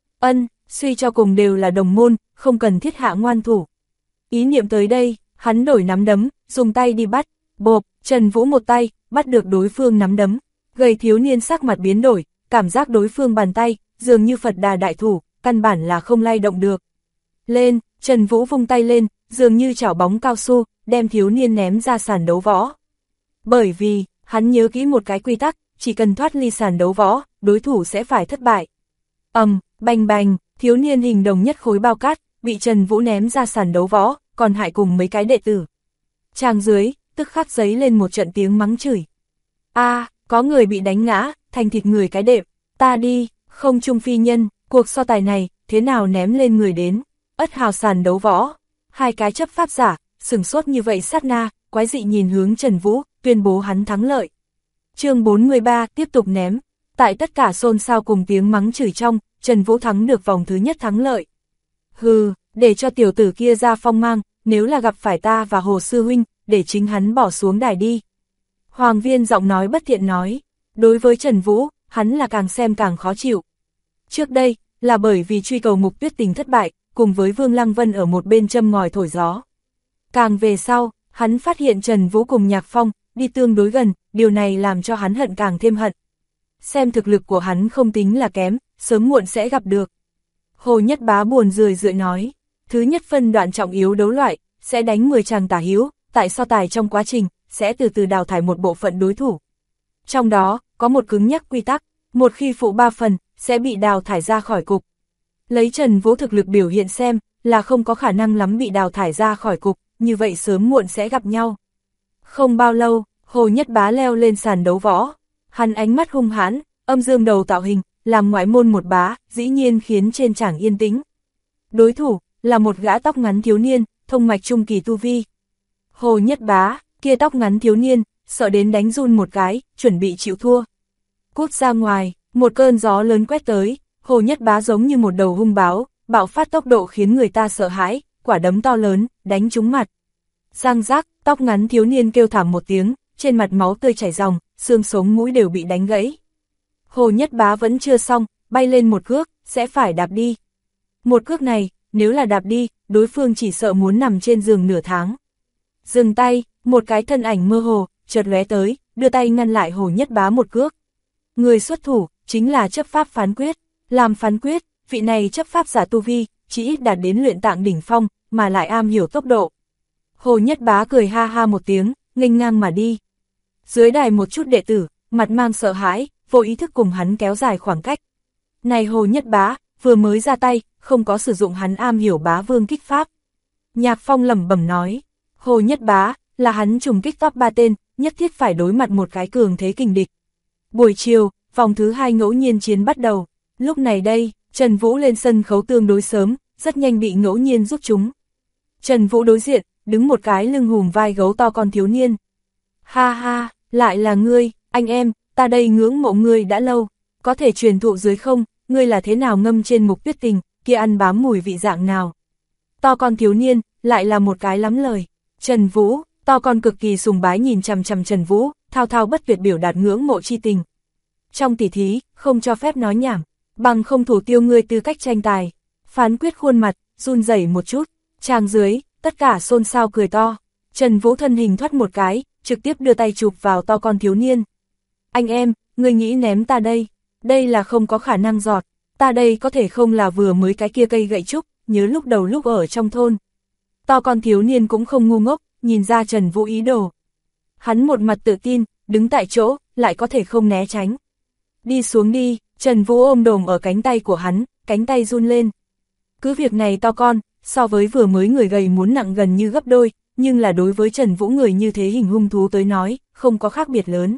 S1: Suy cho cùng đều là đồng môn, không cần thiết hạ ngoan thủ. Ý niệm tới đây, hắn đổi nắm đấm, dùng tay đi bắt, bộp, Trần Vũ một tay, bắt được đối phương nắm đấm. Gầy thiếu niên sắc mặt biến đổi, cảm giác đối phương bàn tay, dường như Phật Đà đại thủ, căn bản là không lay động được. Lên, Trần Vũ vung tay lên, dường như chảo bóng cao su, đem thiếu niên ném ra sàn đấu võ. Bởi vì, hắn nhớ kỹ một cái quy tắc, chỉ cần thoát ly sàn đấu võ, đối thủ sẽ phải thất bại. Bành bành, thiếu niên hình đồng nhất khối bao cát, bị Trần Vũ ném ra sàn đấu võ, còn hại cùng mấy cái đệ tử. Tràng dưới, tức khắc giấy lên một trận tiếng mắng chửi. Có người bị đánh ngã, thành thịt người cái đệm, ta đi, không trung phi nhân, cuộc so tài này, thế nào ném lên người đến, Ất Hào sàn đấu võ. Hai cái chấp pháp giả, sửng sốt như vậy sát na, quái dị nhìn hướng Trần Vũ, tuyên bố hắn thắng lợi. Chương 43 tiếp tục ném, tại tất cả xôn xao cùng tiếng mắng chửi trong, Trần Vũ thắng được vòng thứ nhất thắng lợi. Hừ, để cho tiểu tử kia ra phong mang, nếu là gặp phải ta và Hồ Sư Huynh, để chính hắn bỏ xuống đài đi. Hoàng Viên giọng nói bất thiện nói, đối với Trần Vũ, hắn là càng xem càng khó chịu. Trước đây, là bởi vì truy cầu Mục Tuyết Tình thất bại, cùng với Vương Lăng Vân ở một bên châm ngòi thổi gió. Càng về sau, hắn phát hiện Trần Vũ cùng Nhạc Phong, đi tương đối gần, điều này làm cho hắn hận càng thêm hận. xem thực lực của hắn không tính là kém, sớm muộn sẽ gặp được. Hồ Nhất Bá buồn rười rượi nói, thứ nhất phân đoạn trọng yếu đấu loại, sẽ đánh 10 tràng tả hữu, tại so tài trong quá trình, sẽ từ từ đào thải một bộ phận đối thủ. Trong đó, có một cứng nhắc quy tắc, một khi phụ 3 phần, sẽ bị đào thải ra khỏi cục. Lấy Trần Vũ thực lực biểu hiện xem, là không có khả năng lắm bị đào thải ra khỏi cục, như vậy sớm muộn sẽ gặp nhau. Không bao lâu, Hồ Nhất Bá leo lên sàn đấu võ. Hắn ánh mắt hung hãn, âm dương đầu tạo hình, làm ngoại môn một bá, dĩ nhiên khiến trên trảng yên tĩnh. Đối thủ, là một gã tóc ngắn thiếu niên, thông mạch trung kỳ tu vi. Hồ Nhất Bá, kia tóc ngắn thiếu niên, sợ đến đánh run một cái, chuẩn bị chịu thua. Cút ra ngoài, một cơn gió lớn quét tới, Hồ Nhất Bá giống như một đầu hung báo, bạo phát tốc độ khiến người ta sợ hãi, quả đấm to lớn, đánh trúng mặt. Răng rác, tóc ngắn thiếu niên kêu thảm một tiếng, trên mặt máu tươi chảy ròng, xương sống mũi đều bị đánh gãy. Hồ Nhất Bá vẫn chưa xong, bay lên một cước, sẽ phải đạp đi. Một cước này, nếu là đạp đi, đối phương chỉ sợ muốn nằm trên giường nửa tháng. Dừng tay, một cái thân ảnh mơ hồ, chợt lóe tới, đưa tay ngăn lại Hồ Nhất Bá một cước. Người xuất thủ, chính là chấp pháp Phán Quyết. Làm Phán Quyết, vị này chấp pháp giả tu vi, chỉ ít đạt đến luyện tạng đỉnh phong, mà lại am hiểu tốc độ. Hồ Nhất Bá cười ha ha một tiếng, nghênh ngang mà đi. Dưới đài một chút đệ tử, mặt mang sợ hãi, vô ý thức cùng hắn kéo dài khoảng cách. Này Hồ Nhất Bá, vừa mới ra tay, không có sử dụng hắn am hiểu bá vương kích pháp. Nhạc Phong lẩm bẩm nói, Hồ Nhất Bá, là hắn trùng kích top 3 tên, nhất thiết phải đối mặt một cái cường thế kình địch. Buổi chiều, vòng thứ 2 ngẫu nhiên chiến bắt đầu. Lúc này đây, Trần Vũ lên sân khấu tương đối sớm, rất nhanh bị ngẫu nhiên rút chúng. Trần Vũ đối diện, đứng một cái lưng hùm vai gấu to con thiếu niên. Ha ha, lại là ngươi, anh em, ta đây ngưỡng mộ ngươi đã lâu, có thể truyền thụ dưới không, ngươi là thế nào ngâm trên mục tuyết tình, kia ăn bám mùi vị dạng nào. To con thiếu niên, lại là một cái lắm lời. Trần Vũ, to con cực kỳ sùng bái nhìn chằm chằm Trần Vũ, thao thao bất tuyệt biểu đạt ngưỡng mộ chi tình. Trong tỉ thí, không cho phép nói nhảm, bằng không thủ tiêu ngươi tư cách tranh tài. Phán Quyết khuôn mặt, run rẩy một chút, tràng dưới, tất cả xôn xao cười to. Trần Vũ thân hình thoát một cái, trực tiếp đưa tay chụp vào to con thiếu niên. Anh em, ngươi nghĩ ném ta đây? Đây là không có khả năng giọt, ta đây có thể không là vừa mới cái kia cây gậy trúc, nhớ lúc đầu lúc ở trong thôn. To con thiếu niên cũng không ngu ngốc, nhìn ra Trần Vũ ý đồ. Hắn một mặt tự tin, đứng tại chỗ, lại có thể không né tránh. Đi xuống đi, Trần Vũ ôm đồm ở cánh tay của hắn, cánh tay run lên. Cứ việc này to con, so với vừa mới người gầy muốn nặng gần như gấp đôi, nhưng là đối với Trần Vũ người như thế hình hung thú tới nói, không có khác biệt lớn.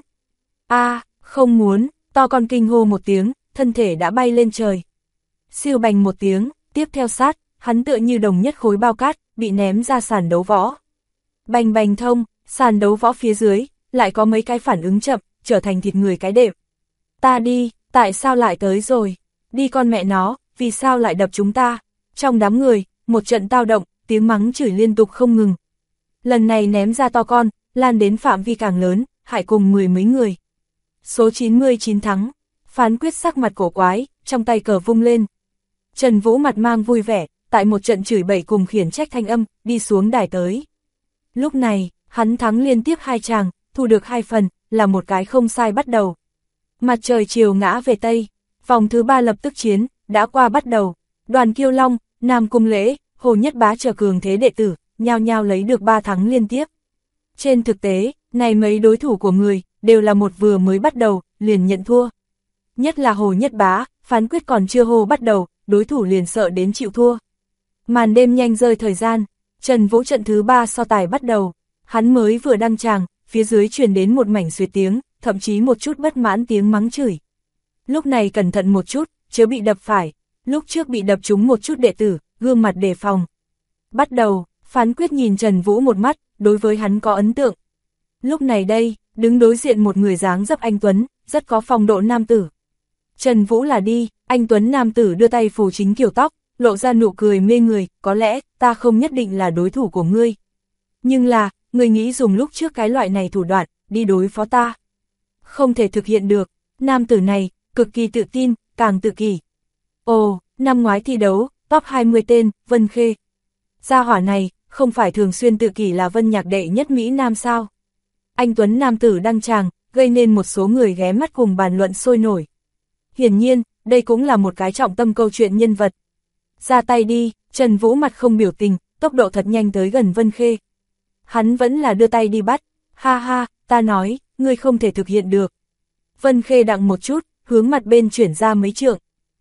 S1: Không muốn, to con kinh hô một tiếng, thân thể đã bay lên trời. Siêu bành một tiếng, tiếp theo sát, hắn tựa như đồng nhất khối bao cát, bị ném ra sàn đấu võ. Bành bành thông, sàn đấu võ phía dưới, lại có mấy cái phản ứng chậm, trở thành thịt người cái đệm. Ta đi, tại sao lại tới rồi? Đi con mẹ nó, vì sao lại đập chúng ta? Trong đám người, một trận tao động, tiếng mắng chửi liên tục không ngừng. Lần này ném ra to con, lan đến phạm vi càng lớn, hại cùng 10 mấy người. Số 99 thắng, Phán Quyết sắc mặt cổ quái, trong tay cờ vung lên. Trần Vũ mặt mang vui vẻ, tại một trận chửi bậy cùng khiển trách thanh âm, đi xuống đài tới. Lúc này, hắn thắng liên tiếp 2 tràng, thu được 2 phần, là một cái không sai bắt đầu. Mặt trời chiều ngã về Tây, vòng thứ 3 lập tức chiến, đã qua bắt đầu. Đoàn Kiêu Long, Nam Cung Lễ, Hồ Nhất Bá chờ cường thế đệ tử, nhao nhao lấy được 3 thắng liên tiếp. Trên thực tế, này mấy đối thủ của người, đều là một vừa mới bắt đầu, liền nhận thua. Nhất là Hồ Nhất Bá, Phán Quyết còn chưa hô bắt đầu, đối thủ liền sợ đến chịu thua. Màn đêm nhanh rơi thời gian, Trần Vũ trận thứ 3 so tài bắt đầu. Hắn mới vừa đăng tràng, phía dưới truyền đến một mảnh xuyệt tiếng, thậm chí một chút bất mãn tiếng mắng chửi. Lúc này cẩn thận một chút, chớ bị đập phải. Lúc trước bị đập trúng một chút đệ tử, gương mặt đề phòng. Bắt đầu, Phán Quyết nhìn Trần Vũ một mắt, đối với hắn có ấn tượng. Lúc này đây, đứng đối diện một người dáng dấp anh tuấn, rất có phong độ nam tử. Trần Vũ là đi, anh tuấn nam tử đưa tay phủ chính kiểu tóc, lộ ra nụ cười mê người, có lẽ, ta không nhất định là đối thủ của ngươi. Nhưng là, ngươi nghĩ dùng lúc trước cái loại này thủ đoạn, đi đối phó ta. Không thể thực hiện được, nam tử này, cực kỳ tự tin, càng tự kỷ. Ồ, năm ngoái thi đấu, top 20 tên, Vân Khê. Gia hỏa này, không phải thường xuyên tự kỷ là Vân Nhạc đệ nhất Mỹ Nam sao? Anh tuấn nam tử đăng tràng, gây nên một số người ghé mắt cùng bàn luận sôi nổi. Hiển nhiên, đây cũng là một cái trọng tâm câu chuyện nhân vật. Ra tay đi, Trần Vũ mặt không biểu tình, tốc độ thật nhanh tới gần Vân Khê. Hắn vẫn là đưa tay đi bắt, ha ha, ta nói, ngươi không thể thực hiện được. Vân Khê đặng một chút, hướng mặt bên chuyển ra mấy trượng.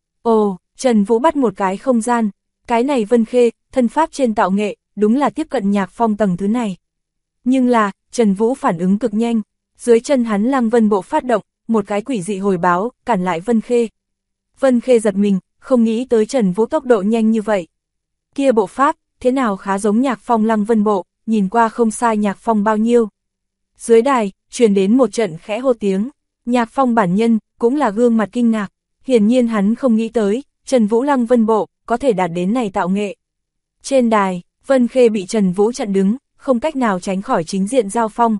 S1: Ồ, Trần Vũ bắt một cái không gian, cái này Vân Khê, thân pháp trên tạo nghệ, đúng là tiếp cận Nhạc Phong tầng thứ này. Nhưng là, Trần Vũ phản ứng cực nhanh, dưới chân hắn Lăng Vân Bộ phát động, một cái quỷ dị hồi báo, cản lại Vân Khê. Vân Khê giật mình, không nghĩ tới Trần Vũ tốc độ nhanh như vậy. Kia bộ pháp, thế nào khá giống Nhạc Phong Lăng Vân Bộ, nhìn qua không sai Nhạc Phong bao nhiêu. Dưới đài, truyền đến một trận khẽ hô tiếng, Nhạc Phong bản nhân, cũng là gương mặt kinh ngạc, hiển nhiên hắn không nghĩ tới, Trần Vũ Lăng Vân Bộ, có thể đạt đến này tạo nghệ. Trên đài, Vân Khê bị Trần Vũ chặn đứng, không cách nào tránh khỏi chính diện giao phong.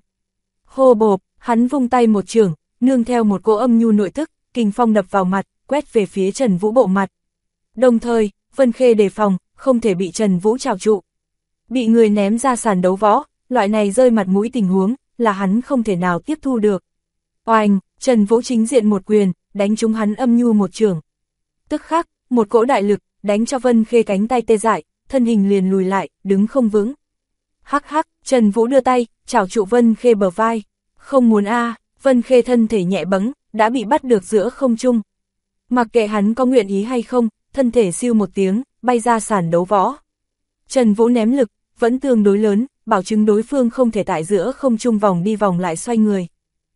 S1: Hô bộp, hắn vung tay một chưởng, nương theo một cỗ âm nhu nội tức, kình phong đập vào mặt, quét về phía Trần Vũ bộ mặt. Đồng thời, Vân Khê đề phòng, không thể bị Trần Vũ trào trụ. Bị người ném ra sàn đấu võ, loại này rơi mặt mũi tình huống, là hắn không thể nào tiếp thu được. Oanh, Trần Vũ chính diện một quyền, đánh trúng hắn âm nhu một chưởng. Tức khắc, một cỗ đại lực, đánh cho Vân Khê cánh tay tê dại, thân hình liền lùi lại, đứng không vững. Hắc hắc, Trần Vũ đưa tay, chảo trụ Vân Khê bờ vai. Không muốn a, Vân Khê thân thể nhẹ bẫng, đã bị bắt được giữa không trung. Mặc kệ hắn có nguyện ý hay không, thân thể siêu một tiếng, bay ra sàn đấu võ. Trần Vũ ném lực, vẫn tương đối lớn, bảo chứng đối phương không thể tại giữa không trung vòng đi vòng lại xoay người.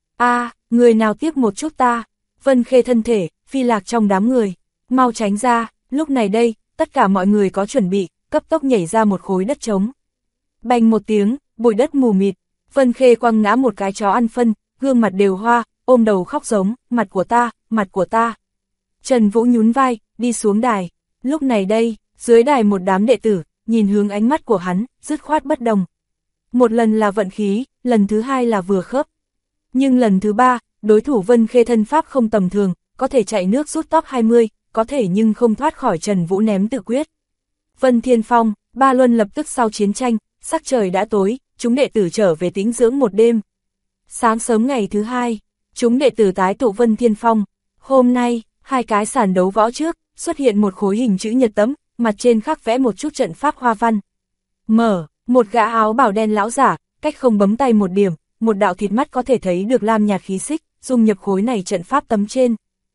S1: A, người nào tiếp một chút ta? Vân Khê thân thể, phi lạc trong đám người, mau tránh ra, lúc này đây, tất cả mọi người có chuẩn bị, cấp tốc nhảy ra một khối đất trống. Bành một tiếng, bụi đất mù mịt, Vân Khê quăng ngã một cái chó ăn phân, gương mặt đều hoa, ôm đầu khóc giống, mặt của ta, mặt của ta. Trần Vũ nhún vai, đi xuống đài, lúc này đây, dưới đài một đám đệ tử, nhìn hướng ánh mắt của hắn, dứt khoát bất đồng. Một lần là vận khí, lần thứ hai là vừa khớp. Nhưng lần thứ ba, đối thủ Vân Khê thân pháp không tầm thường, có thể chạy nước rút top 20, có thể nhưng không thoát khỏi Trần Vũ ném tự quyết. Vân Thiên Phong, Ba Luân lập tức sau chiến tranh, sắc trời đã tối, chúng đệ tử trở về tĩnh dưỡng một đêm. Sáng sớm ngày thứ hai, chúng đệ tử tái tụ Vân Thiên Phong. Hôm nay, hai cái sàn đấu võ trước, xuất hiện một khối hình chữ nhật tấm, mặt trên khắc vẽ một chút trận pháp hoa văn. Mở, một gã áo bào đen lão giả, cách không bấm tay một điểm, một đạo thịt mắt có thể thấy được lam nhạt khí xích, dung nhập khối này trận pháp tấm trên.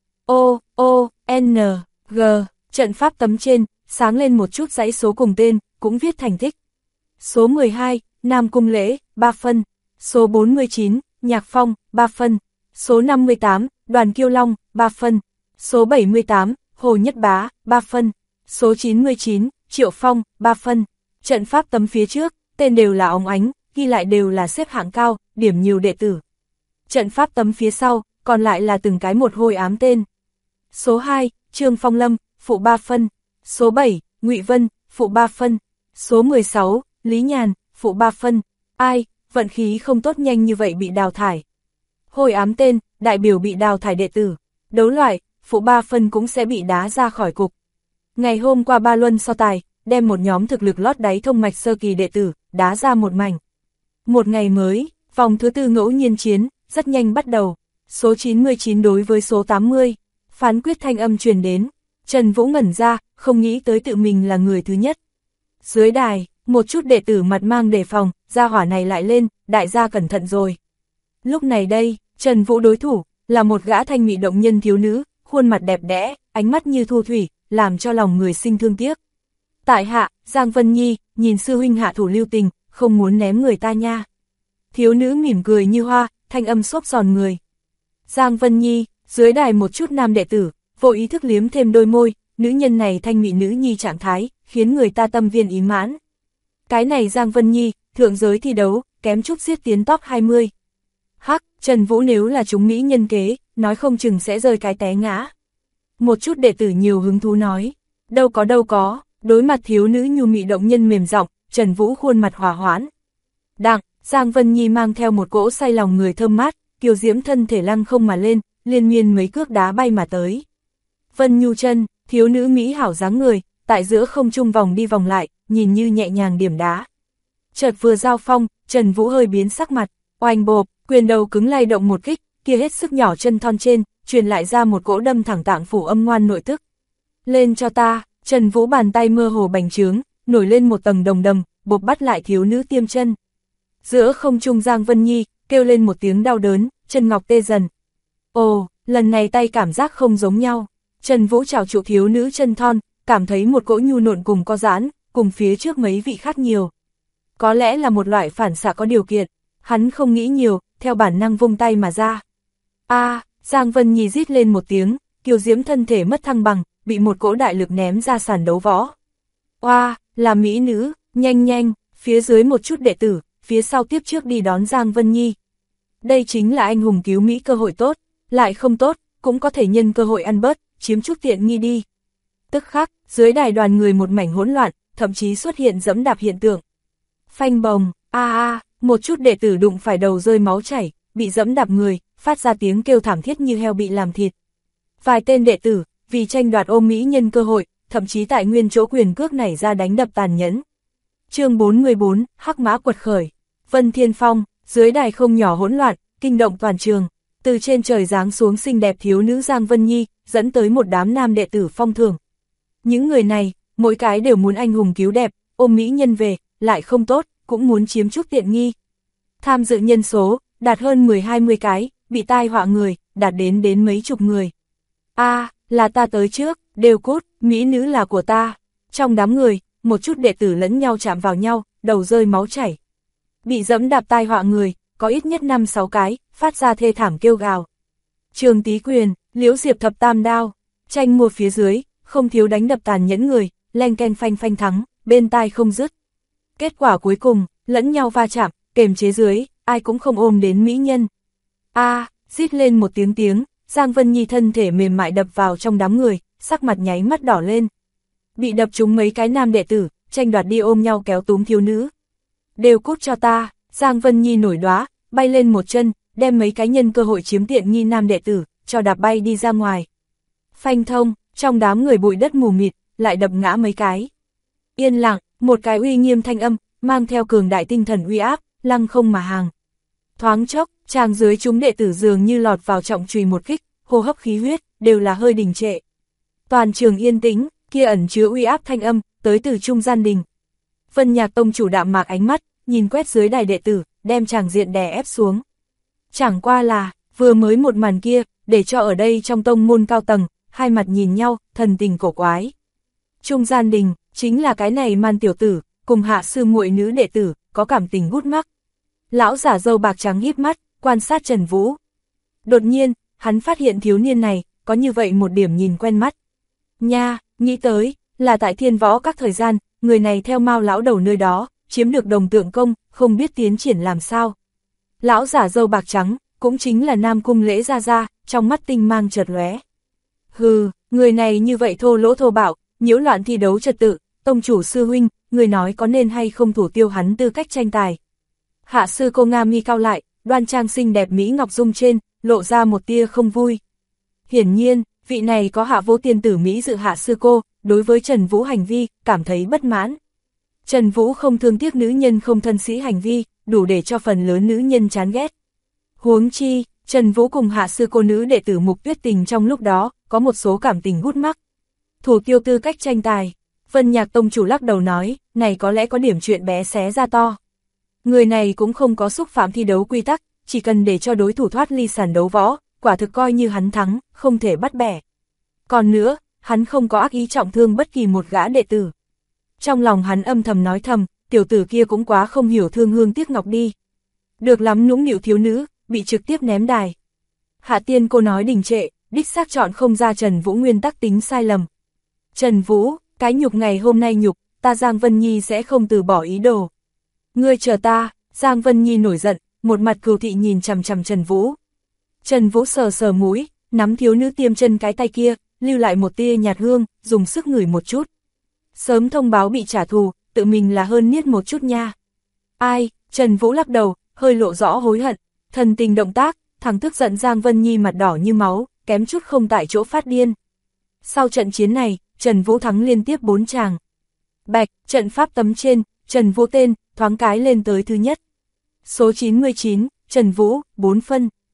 S1: O-O-N-G, trận pháp tấm trên, sáng lên một chút dãy số cùng tên, cũng viết thành tích. Số 12, Nam Cung Lễ, 3 phân. Số 49, Nhạc Phong, 3 phân. Số 58, Đoàn Kiêu Long, 3 phân. Số 78, Hồ Nhất Bá, 3 phân. Số 99, Triệu Phong, 3 phân. Trận pháp tấm phía trước, tên đều là óng ánh, ghi lại đều là xếp hạng cao, điểm nhiều đệ tử. Trận pháp tấm phía sau, còn lại là từng cái một hôi ám tên. Số 2, Trương Phong Lâm, phụ 3 phân. Số 7, Ngụy Vân, phụ 3 phân. Số 16, Lý Nhàn, phụ 3 phân. Ai, vận khí không tốt nhanh như vậy bị đào thải. Hôi ám tên, đại biểu bị đào thải đệ tử. Đấu loại, phụ 3 phân cũng sẽ bị đá ra khỏi cục. Ngày hôm qua Ba Luân so tài, đem một nhóm thực lực lót đáy thông mạch sơ kỳ đệ tử, đá ra một mảnh. Một ngày mới, vòng thứ tư ngẫu nhiên chiến, rất nhanh bắt đầu. Số 99 đối với số 80, phán quyết thanh âm truyền đến. Trần Vũ ngẩn ra, không nghĩ tới tự mình là người thứ nhất. Dưới đài, một chút đệ tử mặt mang đề phòng, gia hỏa này lại lên, đại gia cẩn thận rồi. Lúc này đây, Trần Vũ đối thủ, là một gã thanh mỹ động nhân thiếu nữ, khuôn mặt đẹp đẽ, ánh mắt như thu thủy, làm cho lòng người sinh thương tiếc. Tại hạ, Giang Vân Nhi, nhìn sư huynh hạ thủ lưu tình, không muốn ném người ta nha. Thiếu nữ mỉm cười như hoa, thanh âm xốp giòn người. Giang Vân Nhi, dưới đài một chút nam đệ tử, vô ý thức liếm thêm đôi môi, nữ nhân này thanh mỹ nữ nhi trạng thái, khiến người ta tâm viên ý mãn. Cái này Giang Vân Nhi, thượng giới thi đấu, kém chút giết tiến top 20. Hắc, Trần Vũ nếu là chúng mỹ nhân kế, nói không chừng sẽ rơi cái té ngã. Một chút đệ tử nhiều hứng thú nói, đâu có, đối mặt thiếu nữ nhu mị động nhân mềm giọng, Trần Vũ khuôn mặt hòa hoãn. Đặng, Giang Vân Nhi mang theo một cỗ say lòng người thơm mát, kiều diễm thân thể lăng không mà lên, liên miên mấy cước đá bay mà tới. Vân Nhu chân, thiếu nữ mỹ hảo dáng người, tại giữa không trung vòng đi vòng lại, nhìn như nhẹ nhàng điểm đá. Chợt vừa giao phong, Trần Vũ hơi biến sắc mặt, oanh bộp, quyền đầu cứng lay động một kích, kia hết sức nhỏ chân thon trên, truyền lại ra một cỗ đâm thẳng tạng phủ âm ngoan nội tức. Lên cho ta, Trần Vũ bàn tay mơ hồ bành trướng, nổi lên một tầng đồng đầm, bộp bắt lại thiếu nữ tiêm chân. Giữa không trung Giang Vân Nhi, kêu lên một tiếng đau đớn, chân ngọc tê dần. Ồ, lần này tay cảm giác không giống nhau. Trần Vũ chào trụ thiếu nữ chân thon, cảm thấy một cỗ nhu nộn cùng co giãn, cùng phía trước mấy vị khác nhiều. Có lẽ là một loại phản xạ có điều kiện, hắn không nghĩ nhiều, theo bản năng vung tay mà ra. Giang Vân Nhi rít lên một tiếng, kiều diễm thân thể mất thăng bằng, bị một cỗ đại lực ném ra sàn đấu võ. Là mỹ nữ, nhanh, phía dưới một chút đệ tử, phía sau tiếp trước đi đón Giang Vân Nhi. Đây chính là anh hùng cứu Mỹ cơ hội tốt, lại không tốt, cũng có thể nhân cơ hội ăn bớt, chiếm chút tiện nghi đi. Tức khắc, dưới đài đoàn người một mảnh hỗn loạn, thậm chí xuất hiện dẫm đạp hiện tượng. Phanh bồng, một chút đệ tử đụng phải đầu rơi máu chảy, bị dẫm đạp người, phát ra tiếng kêu thảm thiết như heo bị làm thịt. Vài tên đệ tử, vì tranh đoạt ôm mỹ nhân cơ hội, thậm chí tại nguyên chỗ quyền cước nảy ra đánh đập tàn nhẫn. Chương 44, Hắc Mã quật khởi. Vân Thiên Phong, dưới đài không nhỏ hỗn loạn, kinh động toàn trường. Từ trên trời giáng xuống xinh đẹp thiếu nữ Giang Vân Nhi, dẫn tới một đám nam đệ tử phong thưởng. Những người này, mỗi cái đều muốn anh hùng cứu đẹp, ôm mỹ nhân về, lại không tốt, cũng muốn chiếm chút tiện nghi. Tham dự nhân số, đạt hơn 10-20 cái, bị tai họa người, đạt đến mấy chục người. Là ta tới trước, đều cút, mỹ nữ là của ta. Trong đám người, một chút đệ tử lẫn nhau chạm vào nhau, đầu rơi máu chảy. Bị dẫm đạp tai họa người, có ít nhất 5-6 cái, phát ra thê thảm kêu gào. Trường Tý Quyền, Liễu Diệp thập tam đao, tranh mua phía dưới, không thiếu đánh đập tàn nhẫn người, len ken phanh thắng, bên tai không dứt. Kết quả cuối cùng, lẫn nhau va chạm, kềm chế dưới, ai cũng không ôm đến mỹ nhân. Rít lên một tiếng, Giang Vân Nhi thân thể mềm mại đập vào trong đám người, sắc mặt nháy mắt đỏ lên. Bị đập trúng mấy cái nam đệ tử, tranh đoạt đi ôm nhau kéo túm thiếu nữ. Đều cút cho ta, Giang Vân Nhi nổi đoá, bay lên một chân, đem mấy cái nhân cơ hội chiếm tiện nghi nam đệ tử, cho đạp bay đi ra ngoài. Phanh thông, trong đám người bụi đất mù mịt, lại đập ngã mấy cái. Yên lặng, một cái uy nghiêm thanh âm, mang theo cường đại tinh thần uy áp, lăng không mà hàng. Thoáng chốc, tràng dưới chúng đệ tử dường như lọt vào trọng chùy một kích, hô hấp khí huyết, đều là hơi đình trệ. Toàn trường yên tĩnh, kia ẩn chứa uy áp thanh âm, tới từ trung gian đình. Vân Nhạc tông chủ đạm mạc ánh mắt, nhìn quét dưới đài đệ tử, đem tràng diện đè ép xuống. Chẳng qua là, vừa mới một màn kia, để cho ở đây trong tông môn cao tầng, hai mặt nhìn nhau, thần tình cổ quái. Trung gian đình, chính là cái này man tiểu tử, cùng hạ sư muội nữ đệ tử, có cảm tình gút mắc. Lão giả râu bạc trắng híp mắt, quan sát Trần Vũ. Đột nhiên, hắn phát hiện thiếu niên này, có như vậy một điểm nhìn quen mắt. Nha, nghĩ tới, là tại Thiên Võ các thời gian, người này theo Mao lão đầu nơi đó, chiếm được Đồng Tượng Công, không biết tiến triển làm sao. Lão giả râu bạc trắng, cũng chính là Nam Cung Lễ Gia Gia, trong mắt tinh mang chợt lóe. Hừ, người này như vậy thô lỗ thô bạo, nhiễu loạn thi đấu trật tự, tông chủ sư huynh, người nói có nên hay không thủ tiêu hắn tư cách tranh tài. Hạ sư cô Nga mi cao lại, đoan trang xinh đẹp Mỹ Ngọc Dung trên, lộ ra một tia không vui. Hiển nhiên, vị này có hạ vô tiên tử Mỹ dự hạ sư cô, đối với Trần Vũ hành vi, cảm thấy bất mãn. Trần Vũ không thương tiếc nữ nhân không thân sĩ hành vi, đủ để cho phần lớn nữ nhân chán ghét. Huống chi, Trần Vũ cùng hạ sư cô nữ đệ tử Mục Tuyết Tình trong lúc đó, có một số cảm tình gút mắc. Thủ tiêu tư cách tranh tài, Vân Nhạc tông chủ lắc đầu nói, này có lẽ có điểm chuyện bé xé ra to. Người này cũng không có xúc phạm thi đấu quy tắc, chỉ cần để cho đối thủ thoát ly sàn đấu võ, quả thực coi như hắn thắng, không thể bắt bẻ. Còn nữa, hắn không có ác ý trọng thương bất kỳ một gã đệ tử. Trong lòng hắn âm thầm nói thầm, tiểu tử kia cũng quá không hiểu thương hương tiếc ngọc đi. Được lắm nũng nịu thiếu nữ, bị trực tiếp ném đài. Hạ tiên cô nói đình trệ, đích xác chọn không ra Trần Vũ nguyên tắc tính sai lầm. Trần Vũ, cái nhục ngày hôm nay nhục, ta Giang Vân Nhi sẽ không từ bỏ ý đồ. Ngươi chờ ta, Giang Vân Nhi nổi giận, một mặt cừu thị nhìn chằm chằm Trần Vũ. Trần Vũ sờ sờ mũi, nắm thiếu nữ tiêm chân cái tay kia, lưu lại một tia nhạt hương, dùng sức ngửi một chút. Sớm thông báo bị trả thù, tự mình là hơn niết một chút nha. Ai, Trần Vũ lắc đầu, hơi lộ rõ hối hận, thần tình động tác, thằng tức giận Giang Vân Nhi mặt đỏ như máu, kém chút không tại chỗ phát điên. Sau trận chiến này, Trần Vũ thắng liên tiếp 4 tràng. Bạch, trận pháp tấm trên, Trần Vũ tên, thoáng cái lên tới thứ nhất. Số 99, Trần Vũ, 4 phân.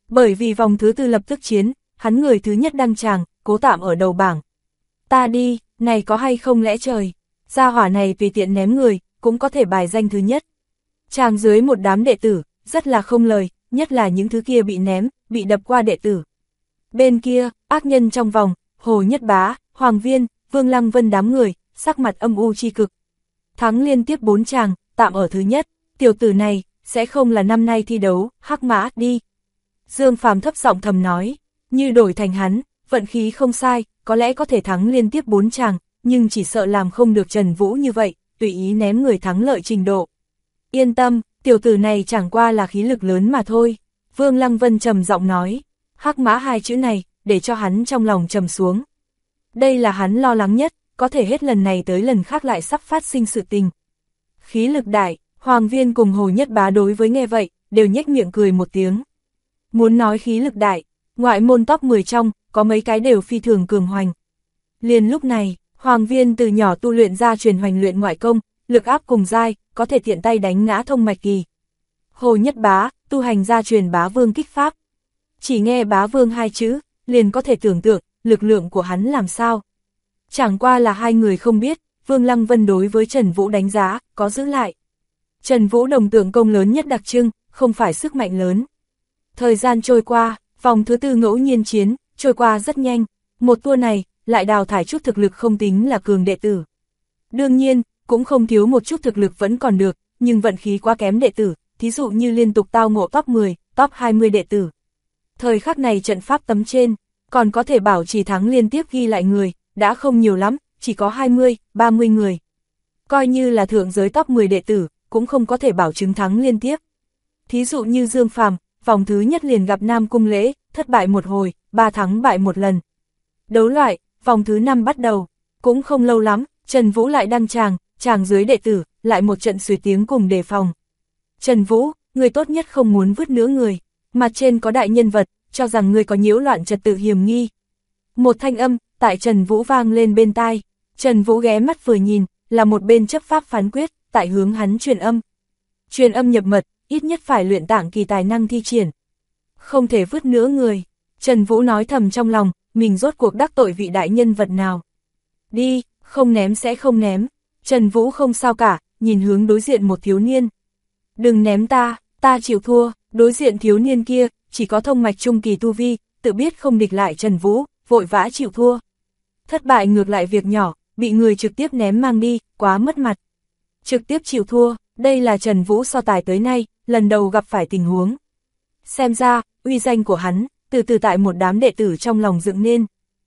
S1: Bởi vì vòng thứ tư lập tức chiến, hắn người thứ nhất đăng tràng, cố tạm ở đầu bảng. Ta đi, này có hay không lẽ trời, gia hỏa này tùy tiện ném người, cũng có thể bài danh thứ nhất. Tràng dưới một đám đệ tử, rất là không lời, nhất là những thứ kia bị ném, bị đập qua đệ tử. Bên kia, ác nhân trong vòng, Hồ Nhất Bá, Hoàng Viên, Vương Lăng Vân đám người, sắc mặt âm u chi cực. Thắng liên tiếp 4 tràng, tạm ở thứ nhất, tiểu tử này, sẽ không là năm nay thi đấu, hắc mã, đi. Dương Phàm thấp giọng thầm nói, như đổi thành hắn, vận khí không sai, có lẽ có thể thắng liên tiếp 4 tràng, nhưng chỉ sợ làm không được Trần Vũ như vậy, tùy ý ném người thắng lợi trình độ. Yên tâm, tiểu tử này chẳng qua là khí lực lớn mà thôi. Vương Lăng Vân trầm giọng nói, hắc mã hai chữ này, để cho hắn trong lòng trầm xuống. Đây là hắn lo lắng nhất, có thể hết lần này tới lần khác lại sắp phát sinh sự tình. Khí lực đại, Hoàng Viên cùng Hồ Nhất Bá đối với nghe vậy, đều nhếch miệng cười một tiếng. Muốn nói khí lực đại, ngoại môn top 10 trong, có mấy cái đều phi thường cường hoành. Liền lúc này, Hoàng Viên từ nhỏ tu luyện ra truyền hoành luyện ngoại công, lực áp cùng dai, có thể tiện tay đánh ngã thông mạch kỳ. Hồ Nhất Bá, tu hành ra truyền bá vương kích pháp. Chỉ nghe bá vương hai chữ, liền có thể tưởng tượng, lực lượng của hắn làm sao. Chẳng qua là hai người không biết, Vương Lăng Vân đối với Trần Vũ đánh giá, có giữ lại. Trần Vũ đồng tượng công lớn nhất đặc trưng, không phải sức mạnh lớn. Thời gian trôi qua, vòng thứ tư ngẫu nhiên chiến, trôi qua rất nhanh, một tour này, lại đào thải chút thực lực không tính là cường đệ tử. Đương nhiên, cũng không thiếu một chút thực lực vẫn còn được, nhưng vận khí quá kém đệ tử, thí dụ như liên tục tao ngộ top 10, top 20 đệ tử. Thời khắc này trận pháp tấm trên, còn có thể bảo trì thắng liên tiếp ghi lại người, đã không nhiều lắm, chỉ có 20, 30 người. Coi như là thượng giới top 10 đệ tử, cũng không có thể bảo chứng thắng liên tiếp. Thí dụ như Dương Phàm, vòng thứ nhất liền gặp Nam Cung Lễ, thất bại một hồi, 3 thắng bại một lần. Đấu loại, vòng thứ 5 bắt đầu, cũng không lâu lắm, Trần Vũ lại đăng tràng dưới đệ tử, lại một trận suy tiếng cùng đề phòng. Trần Vũ, người tốt nhất không muốn vứt nữa người, mặt trên có đại nhân vật, cho rằng người có nhiễu loạn trật tự hiểm nghi. Một thanh âm, tại Trần Vũ vang lên bên tai, Trần Vũ ghé mắt vừa nhìn, là một bên chấp pháp phán quyết, tại hướng hắn truyền âm. Truyền âm nhập mật, ít nhất phải luyện tạng kỳ tài năng thi triển. Không thể vứt nữa người, Trần Vũ nói thầm trong lòng, mình rốt cuộc đắc tội vị đại nhân vật nào. Đi, không ném sẽ không ném. Trần Vũ không sao cả, nhìn hướng đối diện một thiếu niên. Đừng ném ta chịu thua. Đối diện thiếu niên kia, chỉ có thông mạch trung kỳ tu vi, tự biết không địch lại Trần Vũ, vội vã chịu thua. Thất bại ngược lại việc nhỏ, bị người trực tiếp ném mang đi, quá mất mặt. Trực tiếp chịu thua, đây là Trần Vũ so tài tới nay, lần đầu gặp phải tình huống. Xem ra, uy danh của hắn, từ từ tại một đám đệ tử trong lòng dựng nên.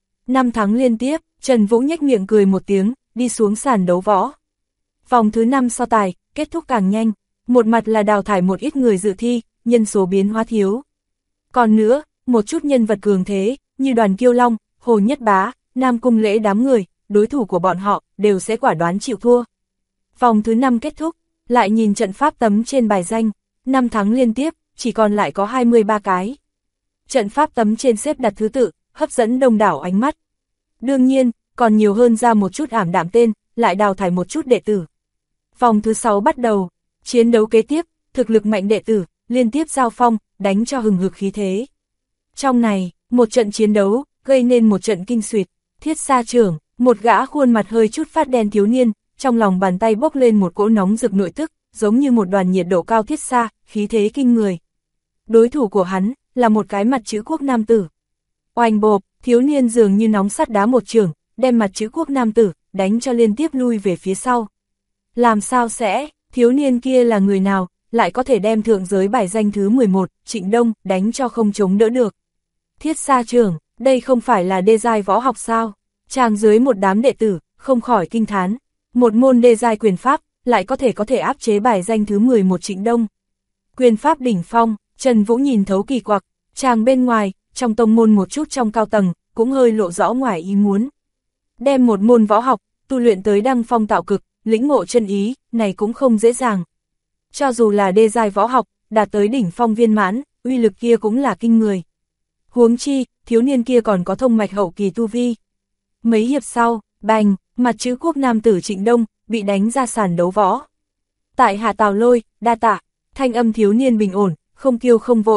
S1: 5 thắng liên tiếp, Trần Vũ nhếch miệng cười một tiếng, đi xuống sàn đấu võ. Vòng thứ 5 so tài, kết thúc càng nhanh, một mặt là đào thải một ít người dự thi, nhân số biến hóa thiếu. Còn nữa, một chút nhân vật cường thế, như Đoàn Kiêu Long, Hồ Nhất Bá, Nam Cung Lễ đám người, đối thủ của bọn họ, đều sẽ quả đoán chịu thua. Vòng thứ 5 kết thúc, lại nhìn trận pháp tấm trên bài danh, 5 thắng liên tiếp, chỉ còn lại có 23 cái. Trận pháp tấm trên xếp đặt thứ tự, hấp dẫn đông đảo ánh mắt. Đương nhiên, còn nhiều hơn ra một chút ảm đạm tên, lại đào thải một chút đệ tử. Vòng thứ 6 bắt đầu, chiến đấu kế tiếp, thực lực mạnh đệ tử, liên tiếp giao phong, đánh cho hừng hực khí thế. Trong này, một trận chiến đấu, gây nên một trận kinh xuyệt, Thiết Sa trưởng, một gã khuôn mặt hơi chút phát đen thiếu niên, trong lòng bàn tay bốc lên một cỗ nóng rực nội tức, giống như một đoàn nhiệt độ cao thiết sa, khí thế kinh người. Đối thủ của hắn, là một cái mặt chữ quốc nam tử. Oanh bộp, thiếu niên dường như nóng sắt đá một trường, đem mặt chữ quốc nam tử, đánh cho liên tiếp lui về phía sau. Làm sao sẽ, thiếu niên kia là người nào, lại có thể đem thượng giới bài danh thứ 11, Trịnh Đông, đánh cho không chống đỡ được. Thiết Sa trưởng, đây không phải là đê giai võ học sao? Tràng dưới một đám đệ tử, không khỏi kinh thán. Một môn đê giai quyền pháp, lại có thể áp chế bài danh thứ 11 Trịnh Đông. Quyền pháp đỉnh phong, Trần Vũ nhìn thấu kỳ quặc, chàng bên ngoài, trong tông môn một chút trong cao tầng, cũng hơi lộ rõ ngoài ý muốn. Đem một môn võ học, tu luyện tới đăng phong tạo cực, lĩnh ngộ chân ý, này cũng không dễ dàng. Cho dù là đê giai võ học, đạt tới đỉnh phong viên mãn, uy lực kia cũng là kinh người. Huống chi, thiếu niên kia còn có thông mạch hậu kỳ tu vi. Mấy hiệp sau, bành, mặt chữ quốc nam tử Trịnh Đông, bị đánh ra sàn đấu võ. Tại hạ Tào Lôi, đa tạ, thanh âm thiếu niên bình ổn, không kiêu không vội.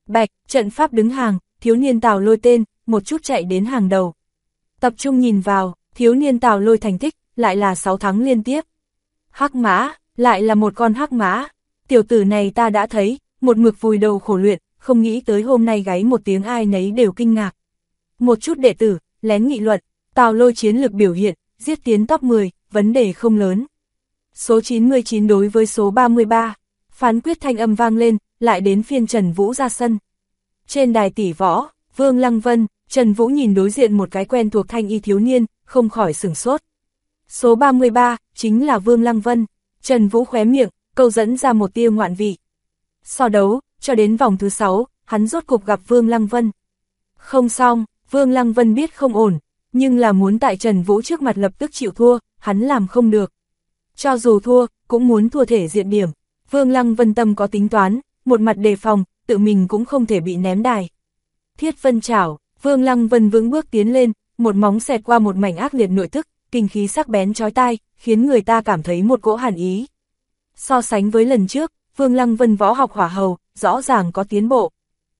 S1: Bạch, trận pháp đứng hàng, thiếu niên Tào Lôi tên, một chút chạy đến hàng đầu. Tập trung nhìn vào, thiếu niên Tào Lôi thành tích, lại là 6 thắng liên tiếp. Hắc mã, lại là một con hắc mã. Tiểu tử này ta đã thấy, một mực vùi đầu khổ luyện, không nghĩ tới hôm nay gáy một tiếng ai nấy đều kinh ngạc. Một chút đệ tử, lén nghị luận, Tào Lôi chiến lược biểu hiện, giết tiến top 10, vấn đề không lớn. Số 99 đối với số 33, phán quyết thanh âm vang lên, lại đến phiên Trần Vũ ra sân. Trên đài tỷ võ, Vương Lăng Vân, Trần Vũ nhìn đối diện một cái quen thuộc thanh y thiếu niên, không khỏi sửng sốt. Số 33, chính là Vương Lăng Vân. Trần Vũ khóe miệng, câu dẫn ra một tia ngoạn vị. So đấu, cho đến vòng thứ 6, hắn rốt cục gặp Vương Lăng Vân. Không xong, Vương Lăng Vân biết không ổn, nhưng là muốn tại Trần Vũ trước mặt lập tức chịu thua, hắn làm không được. Cho dù thua, cũng muốn thua thể diện điểm. Vương Lăng Vân tâm có tính toán, một mặt đề phòng, tự mình cũng không thể bị ném đài. Thiết Vân Trảo, Vương Lăng Vân vững bước tiến lên, một móng xẹt qua một mảnh ác liệt nội tức, kinh khí sắc bén chói tai, khiến người ta cảm thấy một cỗ hàn ý. So sánh với lần trước, Vương Lăng Vân võ học hỏa hầu, rõ ràng có tiến bộ.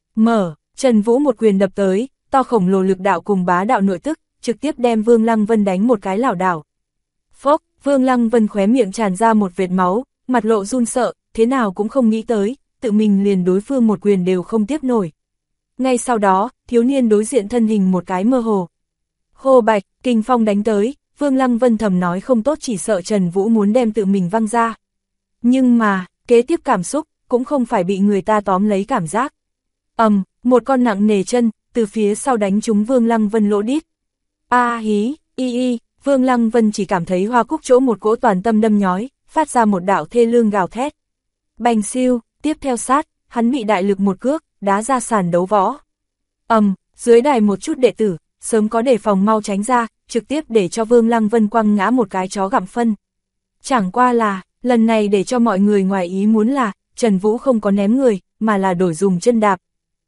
S1: Trần Vũ một quyền đập tới, to khổng lồ lực đạo cùng bá đạo nội tức, trực tiếp đem Vương Lăng Vân đánh một cái lảo đảo. Phốc, Vương Lăng Vân khóe miệng tràn ra một vệt máu, mặt lộ run sợ, thế nào cũng không nghĩ tới, tự mình liền đối phương một quyền đều không tiếp nổi. Ngay sau đó, thiếu niên đối diện thân hình một cái mơ hồ. Hô Bạch, kinh phong đánh tới, Vương Lăng Vân thầm nói không tốt, chỉ sợ Trần Vũ muốn đem tự mình văng ra. Nhưng mà, kế tiếp cảm xúc, cũng không phải bị người ta tóm lấy cảm giác. Một con nặng nề chân, từ phía sau đánh trúng Vương Lăng Vân lỗ đít. Hí, Vương Lăng Vân chỉ cảm thấy hoa cúc chỗ một cỗ toàn tâm đâm nhói, phát ra một đạo thê lương gào thét. Bành siêu, tiếp theo sát, hắn bị đại lực một cước, đá ra sàn đấu võ. Dưới đài một chút đệ tử, sớm có đề phòng mau tránh ra, trực tiếp để cho Vương Lăng Vân quăng ngã một cái chó gặm phân. Chẳng qua là, lần này để cho mọi người ngoài ý muốn là, Trần Vũ không có ném người, mà là đổi dùng chân đạp.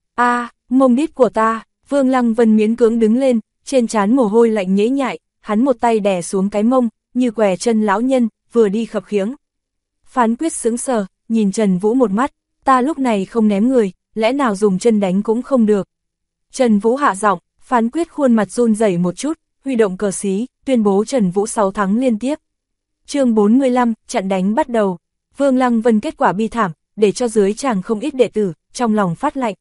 S1: Mông đít của ta, Vương Lăng Vân miễn cưỡng đứng lên, trên trán mồ hôi lạnh nhễ nhại, hắn một tay đè xuống cái mông, như què chân lão nhân, vừa đi khập khiễng. Phán quyết sững sờ, nhìn Trần Vũ một mắt, ta lúc này không ném người, lẽ nào dùng chân đánh cũng không được. Trần Vũ hạ giọng, phán quyết khuôn mặt run rẩy một chút, huy động cờ xí, tuyên bố Trần Vũ 6 thắng liên tiếp. Chương 45, trận đánh bắt đầu. Vương Lăng Vân kết quả bi thảm, để cho dưới chàng không ít đệ tử, trong lòng phát lạnh.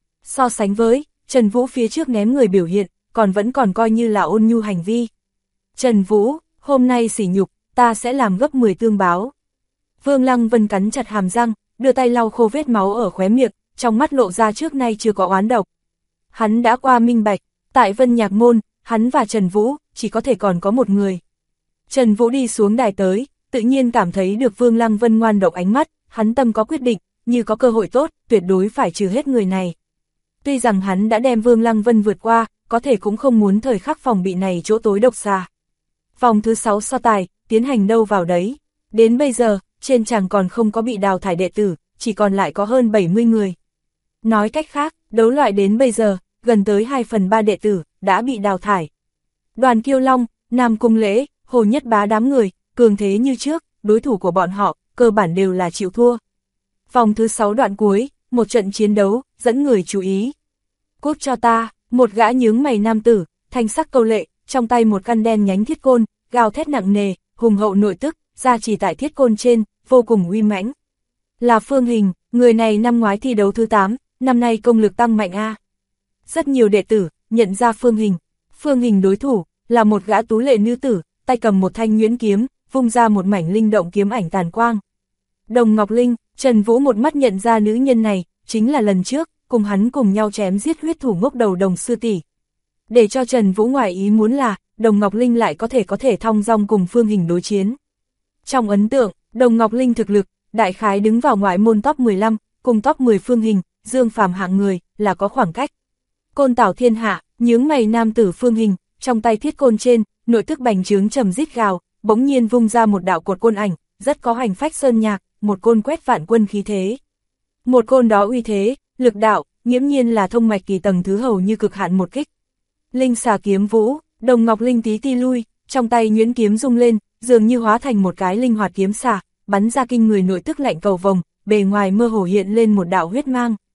S1: So sánh với, Trần Vũ phía trước ném người biểu hiện, vẫn còn coi như là ôn nhu hành vi. Trần Vũ, hôm nay sỉ nhục, ta sẽ làm gấp 10 tương báo. Vương Lăng Vân cắn chặt hàm răng, đưa tay lau khô vết máu ở khóe miệng, trong mắt lộ ra trước nay chưa có oán độc. Hắn đã qua minh bạch, tại Vân Nhạc Môn, hắn và Trần Vũ, chỉ có thể còn có một người. Trần Vũ đi xuống đài tới, tự nhiên cảm thấy được Vương Lăng Vân ngoan độc ánh mắt, hắn tâm có quyết định, như có cơ hội tốt, tuyệt đối phải trừ hết người này. Tuy rằng hắn đã đem Vương Lăng Vân vượt qua, có thể cũng không muốn thời khắc phòng bị này chỗ tối độc xa. Vòng thứ 6 so tài, tiến hành đâu vào đấy. Đến bây giờ, trên chàng còn không có bị đào thải đệ tử, chỉ còn lại có hơn 70 người. Nói cách khác, đấu loại đến bây giờ, gần tới 2/3 đệ tử, đã bị đào thải. Đoàn Kiêu Long, Nam Cung Lễ, Hồ Nhất Bá đám người, cường thế như trước, đối thủ của bọn họ, cơ bản đều là chịu thua. Vòng thứ 6 đoạn cuối, một trận chiến đấu, dẫn người chú ý. Cút cho ta, một gã nhướng mày nam tử, thanh sắc câu lệ, trong tay một căn đen nhánh thiết côn, gào thét nặng nề, hùng hậu nội tức, ra chỉ tại thiết côn trên, vô cùng uy mãnh. Là Phương Hình, người này năm ngoái thi đấu thứ 8, năm nay công lực tăng mạnh a. Rất nhiều đệ tử nhận ra Phương Hình. Phương Hình đối thủ là một gã tú lệ nữ tử, tay cầm một thanh nhuyễn kiếm, vung ra một mảnh linh động kiếm ảnh tàn quang. Đồng Ngọc Linh, Trần Vũ một mắt nhận ra nữ nhân này, chính là lần trước, cùng hắn cùng nhau chém giết huyết thủ ngốc đầu Đồng sư tỷ. Để cho Trần Vũ ngoài ý muốn là, Đồng Ngọc Linh lại có thể thong dong cùng Phương Hình đối chiến. Trong ấn tượng, Đồng Ngọc Linh thực lực, đại khái đứng vào ngoại môn top 15, cùng top 10 Phương Hình, Dương Phàm hạng người, là có khoảng cách. Côn Tảo Thiên Hạ, nhướng mày nam tử Phương Hình, trong tay thiết côn trên, nội tức bành trướng trầm rít gào, bỗng nhiên vung ra một đạo cột côn ảnh, rất có hành phách sơn nhạc, một côn quét vạn quân khí thế. Một côn đó uy thế, lực đạo, nghiễm nhiên là thông mạch kỳ tầng thứ hầu như cực hạn một kích. Linh xà kiếm vũ, Đồng Ngọc Linh tí ti lui, trong tay nhuyễn kiếm rung lên, dường như hóa thành một cái linh hoạt kiếm xà, bắn ra kinh người nội tức lạnh cầu vồng, bề ngoài mơ hồ hiện lên một đạo huyết mang.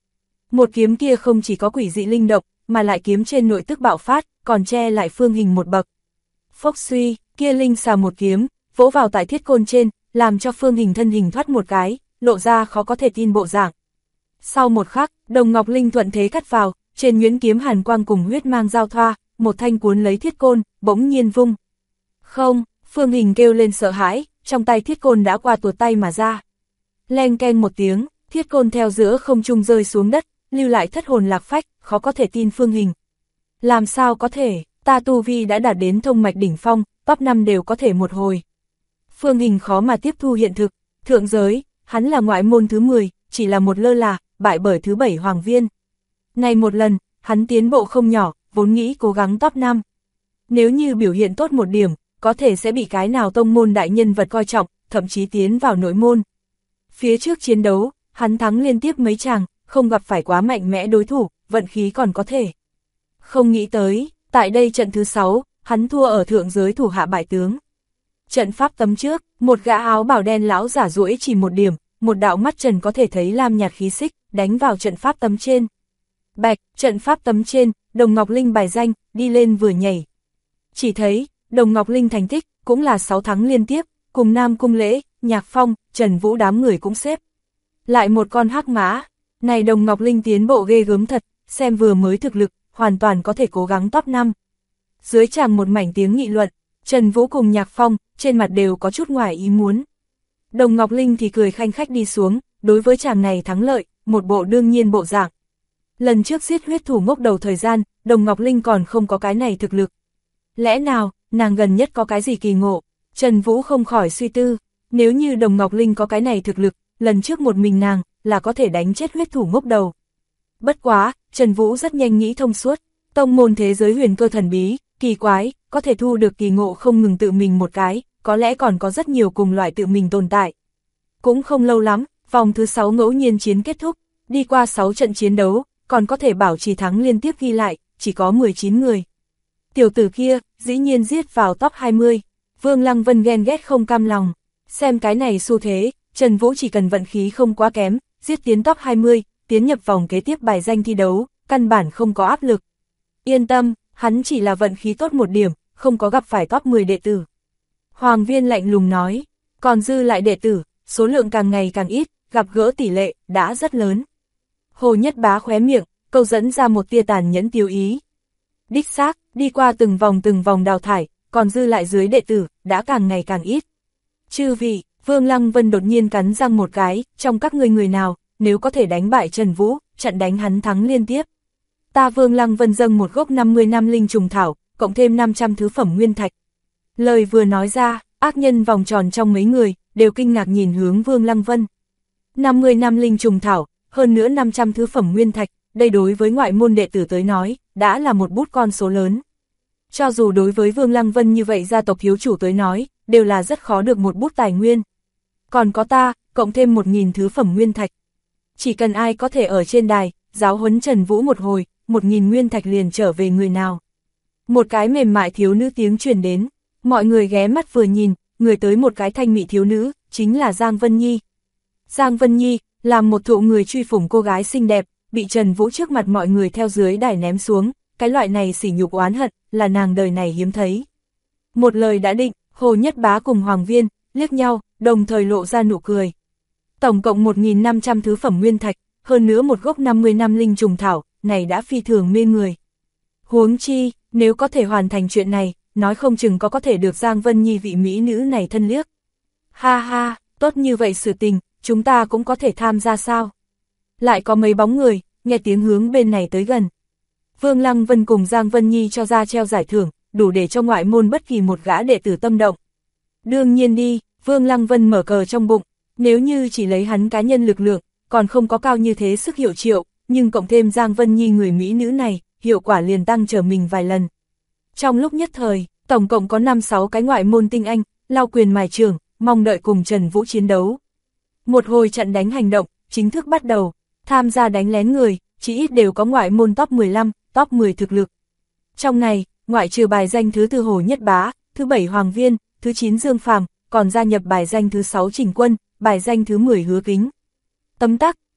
S1: Một kiếm kia không chỉ có quỷ dị linh động, mà lại kiếm trên nội tức bạo phát, còn che lại Phương Hình một bậc. Phốc suy, kia linh xà một kiếm, vỗ vào tại thiết côn trên, làm cho Phương Hình thân hình thoát một cái, lộ ra khó có thể tin bộ dạng. Sau một khắc, Đồng Ngọc Linh thuận thế cắt vào, trên nhuyễn kiếm hàn quang cùng huyết mang giao thoa, một thanh cuốn lấy thiết côn, bỗng nhiên vung. Không, Phương Hình kêu lên sợ hãi, trong tay thiết côn đã qua tuột tay mà ra. Leng keng một tiếng, thiết côn theo giữa không trung rơi xuống đất, lưu lại thất hồn lạc phách, khó có thể tin Phương Hình. Làm sao có thể, ta tu vi đã đạt đến thông mạch đỉnh phong, top 5 đều có thể một hồi. Phương Hình khó mà tiếp thu hiện thực, thượng giới, hắn là ngoại môn thứ 10, chỉ là một lơ là, bại bởi thứ 7 hoàng viên. Này một lần, hắn tiến bộ không nhỏ, vốn nghĩ cố gắng top 5. Nếu như biểu hiện tốt một điểm, có thể sẽ bị cái nào tông môn đại nhân vật coi trọng, thậm chí tiến vào nội môn. Phía trước chiến đấu, hắn thắng liên tiếp mấy chàng, không gặp phải quá mạnh mẽ đối thủ, vận khí còn có thể. Không nghĩ tới, tại đây trận thứ 6, hắn thua ở thượng giới thủ hạ bại tướng. Trận pháp tấm trước, một gã áo bảo đen lão giả duỗi chỉ một điểm, một đạo mắt trần có thể thấy lam nhạt khí xích, đánh vào trận pháp tấm trên. Bạch, trận pháp tấm trên, Đồng Ngọc Linh bài danh, đi lên vừa nhảy. Chỉ thấy, Đồng Ngọc Linh thành tích, cũng là 6 thắng liên tiếp, cùng Nam Cung Lễ, Nhạc Phong, Trần Vũ đám người cũng xếp. Lại một con hắc mã, này Đồng Ngọc Linh tiến bộ ghê gớm thật, xem vừa mới thực lực, hoàn toàn có thể cố gắng top 5. Dưới tràng một mảnh tiếng nghị luận, Trần Vũ cùng Nhạc Phong, trên mặt đều có chút ngoài ý muốn. Đồng Ngọc Linh thì cười khanh khách đi xuống, đối với chàng này thắng lợi, một bộ đương nhiên bộ dạng. Lần trước giết huyết thủ ngốc đầu thời gian, Đồng Ngọc Linh còn không có cái này thực lực. Lẽ nào, nàng gần nhất có cái gì kỳ ngộ? Trần Vũ không khỏi suy tư, nếu như Đồng Ngọc Linh có cái này thực lực, lần trước một mình nàng, là có thể đánh chết huyết thủ ngốc đầu. Bất quá, Trần Vũ rất nhanh nghĩ thông suốt, tông môn thế giới huyền cơ thần bí, kỳ quái, có thể thu được kỳ ngộ không ngừng tự mình một cái, có lẽ còn có rất nhiều cùng loại tự mình tồn tại. Cũng không lâu lắm, vòng thứ 6 ngẫu nhiên chiến kết thúc, đi qua 6 trận chiến đấu, còn có thể bảo trì thắng liên tiếp ghi lại, chỉ có 19 người. Tiểu tử kia, dĩ nhiên giết vào top 20, Vương Lăng Vân ghen ghét không cam lòng, xem cái này xu thế, Trần Vũ chỉ cần vận khí không quá kém, giết tiến top 20, tiến nhập vòng kế tiếp bài danh thi đấu, căn bản không có áp lực. Yên tâm, hắn chỉ là vận khí tốt một điểm, không có gặp phải top 10 đệ tử. Hoàng Viên lạnh lùng nói, còn dư lại đệ tử, số lượng càng ngày càng ít, gặp gỡ tỷ lệ, đã rất lớn. Hồ Nhất Bá khóe miệng, câu dẫn ra một tia tàn nhẫn tiêu ý. Đích xác, đi qua từng vòng đào thải, còn dư lại dưới đệ tử, đã càng ngày càng ít. Chư vị, Vương Lăng Vân đột nhiên cắn răng một cái, trong các ngươi người nào, nếu có thể đánh bại Trần Vũ, trận đánh hắn thắng liên tiếp. Ta Vương Lăng Vân dâng một gốc 50 năm linh trùng thảo, cộng thêm 500 thứ phẩm nguyên thạch. Lời vừa nói ra, ác nhân vòng tròn trong mấy người, đều kinh ngạc nhìn hướng Vương Lăng Vân. 50 năm linh trùng thảo, hơn nữa 500 thứ phẩm nguyên thạch, đây đối với ngoại môn đệ tử tới nói, đã là một bút con số lớn. Cho dù đối với Vương Lăng Vân như vậy gia tộc hiếu chủ tới nói, đều là rất khó được một bút tài nguyên. Còn có ta, cộng thêm 1000 thứ phẩm nguyên thạch. Chỉ cần ai có thể ở trên đài, giáo huấn Trần Vũ một hồi, 1000 nguyên thạch liền trở về người nào. Một cái mềm mại thiếu nữ tiếng truyền đến, mọi người ghé mắt vừa nhìn, người tới một cái thanh mị thiếu nữ, chính là Giang Vân Nhi. Giang Vân Nhi, là một thụ người truy phủng cô gái xinh đẹp, bị Trần Vũ trước mặt mọi người theo dưới đài ném xuống, cái loại này sỉ nhục oán hận, là nàng đời này hiếm thấy. Một lời đã định, Hồ Nhất Bá cùng Hoàng Viên, liếc nhau, đồng thời lộ ra nụ cười. Tổng cộng 1500 thứ phẩm nguyên thạch, hơn nữa một gốc 50 năm linh trùng thảo, này đã phi thường mê người. Huống chi, nếu có thể hoàn thành chuyện này, nói không chừng có thể được Giang Vân Nhi vị mỹ nữ này thân liếc. Ha ha, tốt như vậy sự tình, chúng ta cũng có thể tham gia sao? Lại có mấy bóng người, nghe tiếng hướng bên này tới gần. Vương Lăng Vân cùng Giang Vân Nhi cho ra treo giải thưởng, đủ để cho ngoại môn bất kỳ một gã đệ tử tâm động. Đương nhiên đi, Vương Lăng Vân mở cờ trong bụng, nếu như chỉ lấy hắn cá nhân lực lượng, còn không có cao như thế sức hiệu triệu, nhưng cộng thêm Giang Vân Nhi người mỹ nữ này, hiệu quả liền tăng trở mình vài lần. Trong lúc nhất thời, tổng cộng có 5-6 cái ngoại môn tinh anh, lao quyền mài trường, mong đợi cùng Trần Vũ chiến đấu. Một hồi trận đánh hành động, chính thức bắt đầu, tham gia đánh lén người, chỉ ít đều có ngoại môn top 15, top 10 thực lực. Trong này, ngoại trừ bài danh thứ 4 Hồ Nhất Bá, thứ 7 Hoàng Viên, thứ 9 Dương Phàm, còn gia nhập bài danh thứ 6 Trình Quân, bài danh thứ 10 Hứa Kính. Tấm tắc,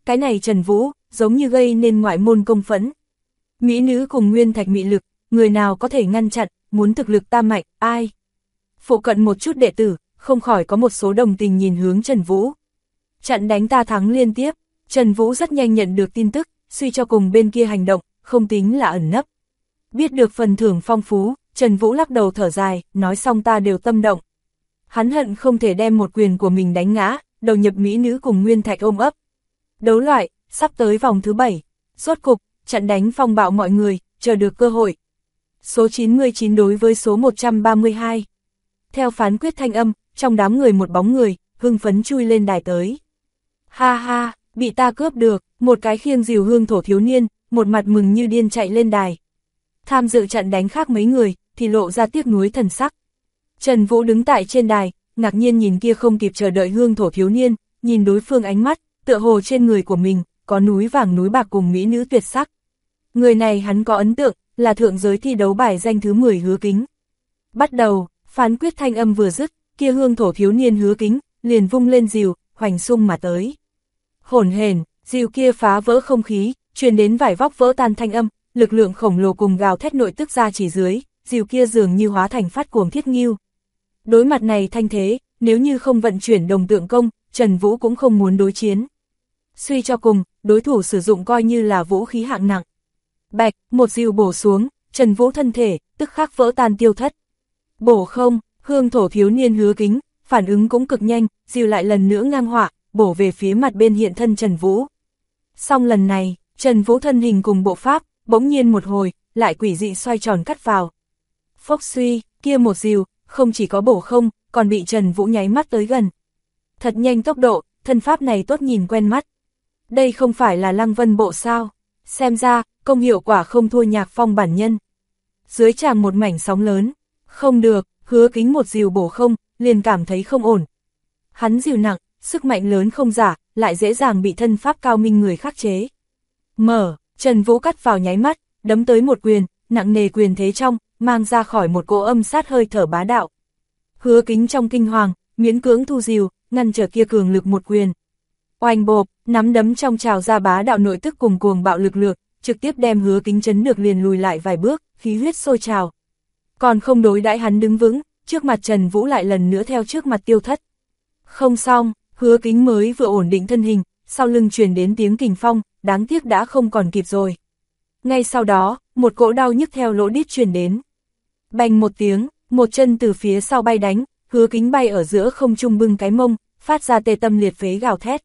S1: cái này Trần Vũ, giống như gây nên ngoại môn công phẫn. Mỹ nữ cùng nguyên thạch mị lực, người nào có thể ngăn chặn, muốn thực lực tam mạnh, ai? Phụ cận một chút đệ tử, không khỏi có một số đồng tình nhìn hướng Trần Vũ. Trận đánh ta thắng liên tiếp, Trần Vũ rất nhanh nhận được tin tức, suy cho cùng bên kia hành động, không tính là ẩn nấp. Biết được phần thưởng phong phú, Trần Vũ lắc đầu thở dài, nói xong ta đều tâm động. Hắn hận không thể đem một quyền của mình đánh ngã, đầu nhập mỹ nữ cùng nguyên thạch ôm ấp. Đấu loại, sắp tới vòng thứ 7, rốt cục, trận đánh phong bạo mọi người, chờ được cơ hội. Số 99 đối với số 132. Theo phán quyết thanh âm, trong đám người một bóng người, hưng phấn chui lên đài tới. Ha ha, bị ta cướp được, một cái khiêng dìu hương thổ thiếu niên, một mặt mừng như điên chạy lên đài. Tham dự trận đánh khác mấy người, thì lộ ra tiếc nuối thần sắc. Trần Vũ đứng tại trên đài, ngạc nhiên nhìn kia không kịp chờ đợi hương thổ thiếu niên, nhìn đối phương ánh mắt, tựa hồ trên người của mình, có núi vàng núi bạc cùng mỹ nữ tuyệt sắc. Người này hắn có ấn tượng, là thượng giới thi đấu bài danh thứ 10 Hứa Kính. Bắt đầu, phán quyết thanh âm vừa dứt, kia hương thổ thiếu niên Hứa Kính, liền vung lên dìu, hoành xung mà tới. Hổn hển, dìu kia phá vỡ không khí, truyền đến vải vóc vỡ tan thanh âm, lực lượng khổng lồ cùng gào thét nội tức ra chỉ dưới, dìu kia dường như hóa thành phát cuồng thiết nghiêu. Đối mặt này thanh thế, nếu như không vận chuyển đồng tượng công, Trần Vũ cũng không muốn đối chiến. Suy cho cùng, đối thủ sử dụng coi như là vũ khí hạng nặng. Bạch, một dìu bổ xuống, Trần Vũ thân thể, tức khắc vỡ tan tiêu thất. Bổ không, hương thổ thiếu niên Hứa Kính, phản ứng cũng cực nhanh, dìu lại lần nữa ngang họa, bổ về phía mặt bên hiện thân Trần Vũ. Song lần này, Trần Vũ thân hình cùng bộ pháp, bỗng nhiên một hồi, lại quỷ dị xoay tròn cắt vào. Phốc suy, kia một dìu, không chỉ có bổ không, còn bị Trần Vũ nháy mắt tới gần. Thật nhanh tốc độ, thân pháp này tốt nhìn quen mắt. Đây không phải là Lăng Vân bộ sao? Xem ra, công hiệu quả không thua Nhạc Phong bản nhân. Dưới tràng một mảnh sóng lớn. Không được, Hứa Kính một dìu bổ không, liền cảm thấy không ổn. Hắn dìu nặng, sức mạnh lớn không giả, lại dễ dàng bị thân pháp cao minh người khắc chế. Mở, Trần Vũ cắt vào nháy mắt, đấm tới một quyền, nặng nề quyền thế trong, mang ra khỏi một cỗ âm sát hơi thở bá đạo. Hứa Kính trong kinh hoàng, miễn cưỡng thu dìu, ngăn trở kia cường lực một quyền. Oanh bộp, nắm đấm trong trào ra bá đạo nội tức cùng cuồng bạo lực lượng, trực tiếp đem Hứa Kính chấn được liền lùi lại vài bước, khí huyết sôi trào. Còn không đối đãi hắn đứng vững, trước mặt Trần Vũ lại lần nữa theo trước mặt tiêu thất. Không xong, Hứa Kính mới vừa ổn định thân hình, sau lưng truyền đến tiếng kình phong, đáng tiếc đã không còn kịp rồi. Ngay sau đó, một cỗ đau nhức theo lỗ đít truyền đến. Bành một tiếng, một chân từ phía sau bay đánh, Hứa Kính bay ở giữa không trung bưng cái mông, phát ra tê tâm liệt phế gào thét.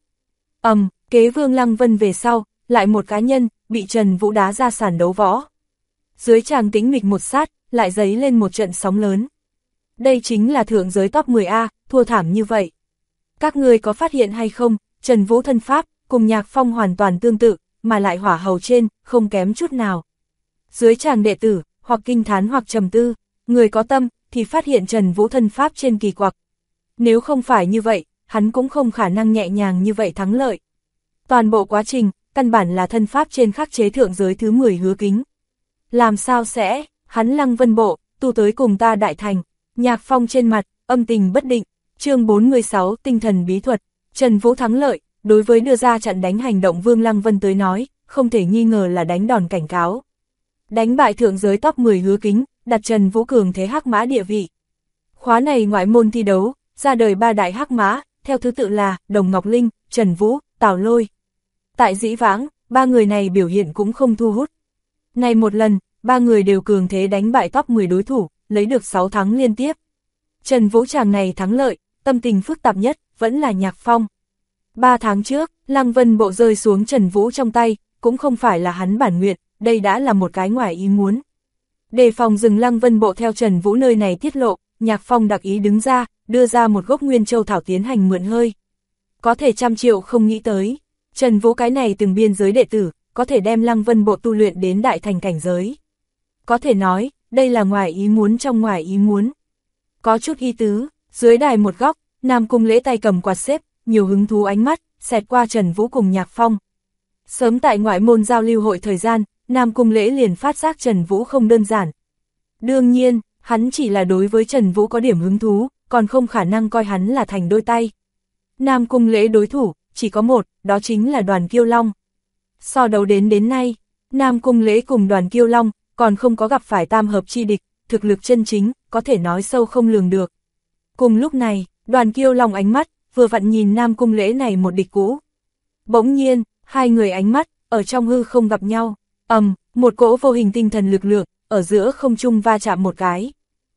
S1: Kế Vương Lăng Vân về sau, lại một cá nhân, bị Trần Vũ đá ra sàn đấu võ. Dưới tràng tĩnh mịch một sát, lại dấy lên một trận sóng lớn. Đây chính là thượng giới top 10A, thua thảm như vậy. Các ngươi có phát hiện hay không, Trần Vũ thân pháp, cùng Nhạc Phong hoàn toàn tương tự, mà lại hỏa hầu trên, không kém chút nào. Dưới tràng đệ tử, hoặc kinh thán hoặc trầm tư, người có tâm, thì phát hiện Trần Vũ thân pháp trên kỳ quặc. Nếu không phải như vậy, hắn cũng không khả năng nhẹ nhàng như vậy thắng lợi. Toàn bộ quá trình, căn bản là thân pháp trên khắc chế thượng giới thứ 10 Hứa Kính. Làm sao sẽ, hắn Lăng Vân bộ, tu tới cùng ta đại thành. Nhạc Phong trên mặt, âm tình bất định. Chương 46 tinh thần bí thuật, Trần Vũ thắng lợi, đối với đưa ra trận đánh hành động Vương Lăng Vân tới nói, không thể nghi ngờ là đánh đòn cảnh cáo. Đánh bại thượng giới top 10 Hứa Kính, đặt Trần Vũ cường thế hắc mã địa vị. Khóa này ngoại môn thi đấu, ra đời 3 đại hắc mã, theo thứ tự là Đồng Ngọc Linh, Trần Vũ, Tào Lôi. Tại dĩ vãng, 3 người này biểu hiện cũng không thu hút. Này một lần, 3 người đều cường thế đánh bại top 10 đối thủ, lấy được 6 thắng liên tiếp. Trần Vũ chàng này thắng lợi, tâm tình phức tạp nhất, vẫn là Nhạc Phong. 3 tháng trước, Lăng Vân bộ rơi xuống Trần Vũ trong tay, cũng không phải là hắn bản nguyện, đây đã là một cái ngoài ý muốn. Đề phòng dừng Lăng Vân bộ theo Trần Vũ nơi này tiết lộ, Nhạc Phong đặc ý đứng ra, đưa ra một gốc Nguyên Châu Thảo tiến hành mượn hơi. Có thể 100 triệu không nghĩ tới, Trần Vũ cái này từng biên giới đệ tử, có thể đem Lăng Vân bộ tu luyện đến đại thành cảnh giới. Có thể nói, đây là ngoài ý muốn trong ngoài ý muốn. Có chút ý tứ, dưới đài một góc, Nam Cung Lễ tay cầm quạt xếp, nhiều hứng thú ánh mắt, xẹt qua Trần Vũ cùng Nhạc Phong. Sớm tại ngoại môn giao lưu hội thời gian, Nam Cung Lễ liền phát giác Trần Vũ không đơn giản. Đương nhiên, hắn chỉ là đối với Trần Vũ có điểm hứng thú, còn không khả năng coi hắn là thành đôi tay. Nam Cung Lễ đối thủ, chỉ có một, đó chính là Đoàn Kiêu Long. So đấu đến nay, Nam Cung Lễ cùng Đoàn Kiêu Long còn không có gặp phải tam hợp chi địch, thực lực chân chính, có thể nói sâu không lường được. Cùng lúc này, Đoàn Kiêu Long ánh mắt, vừa vặn nhìn Nam Cung Lễ này một địch cũ. Bỗng nhiên, hai người ánh mắt, ở trong hư không gặp nhau, một cỗ vô hình tinh thần lực lượng, ở giữa không trung va chạm một cái.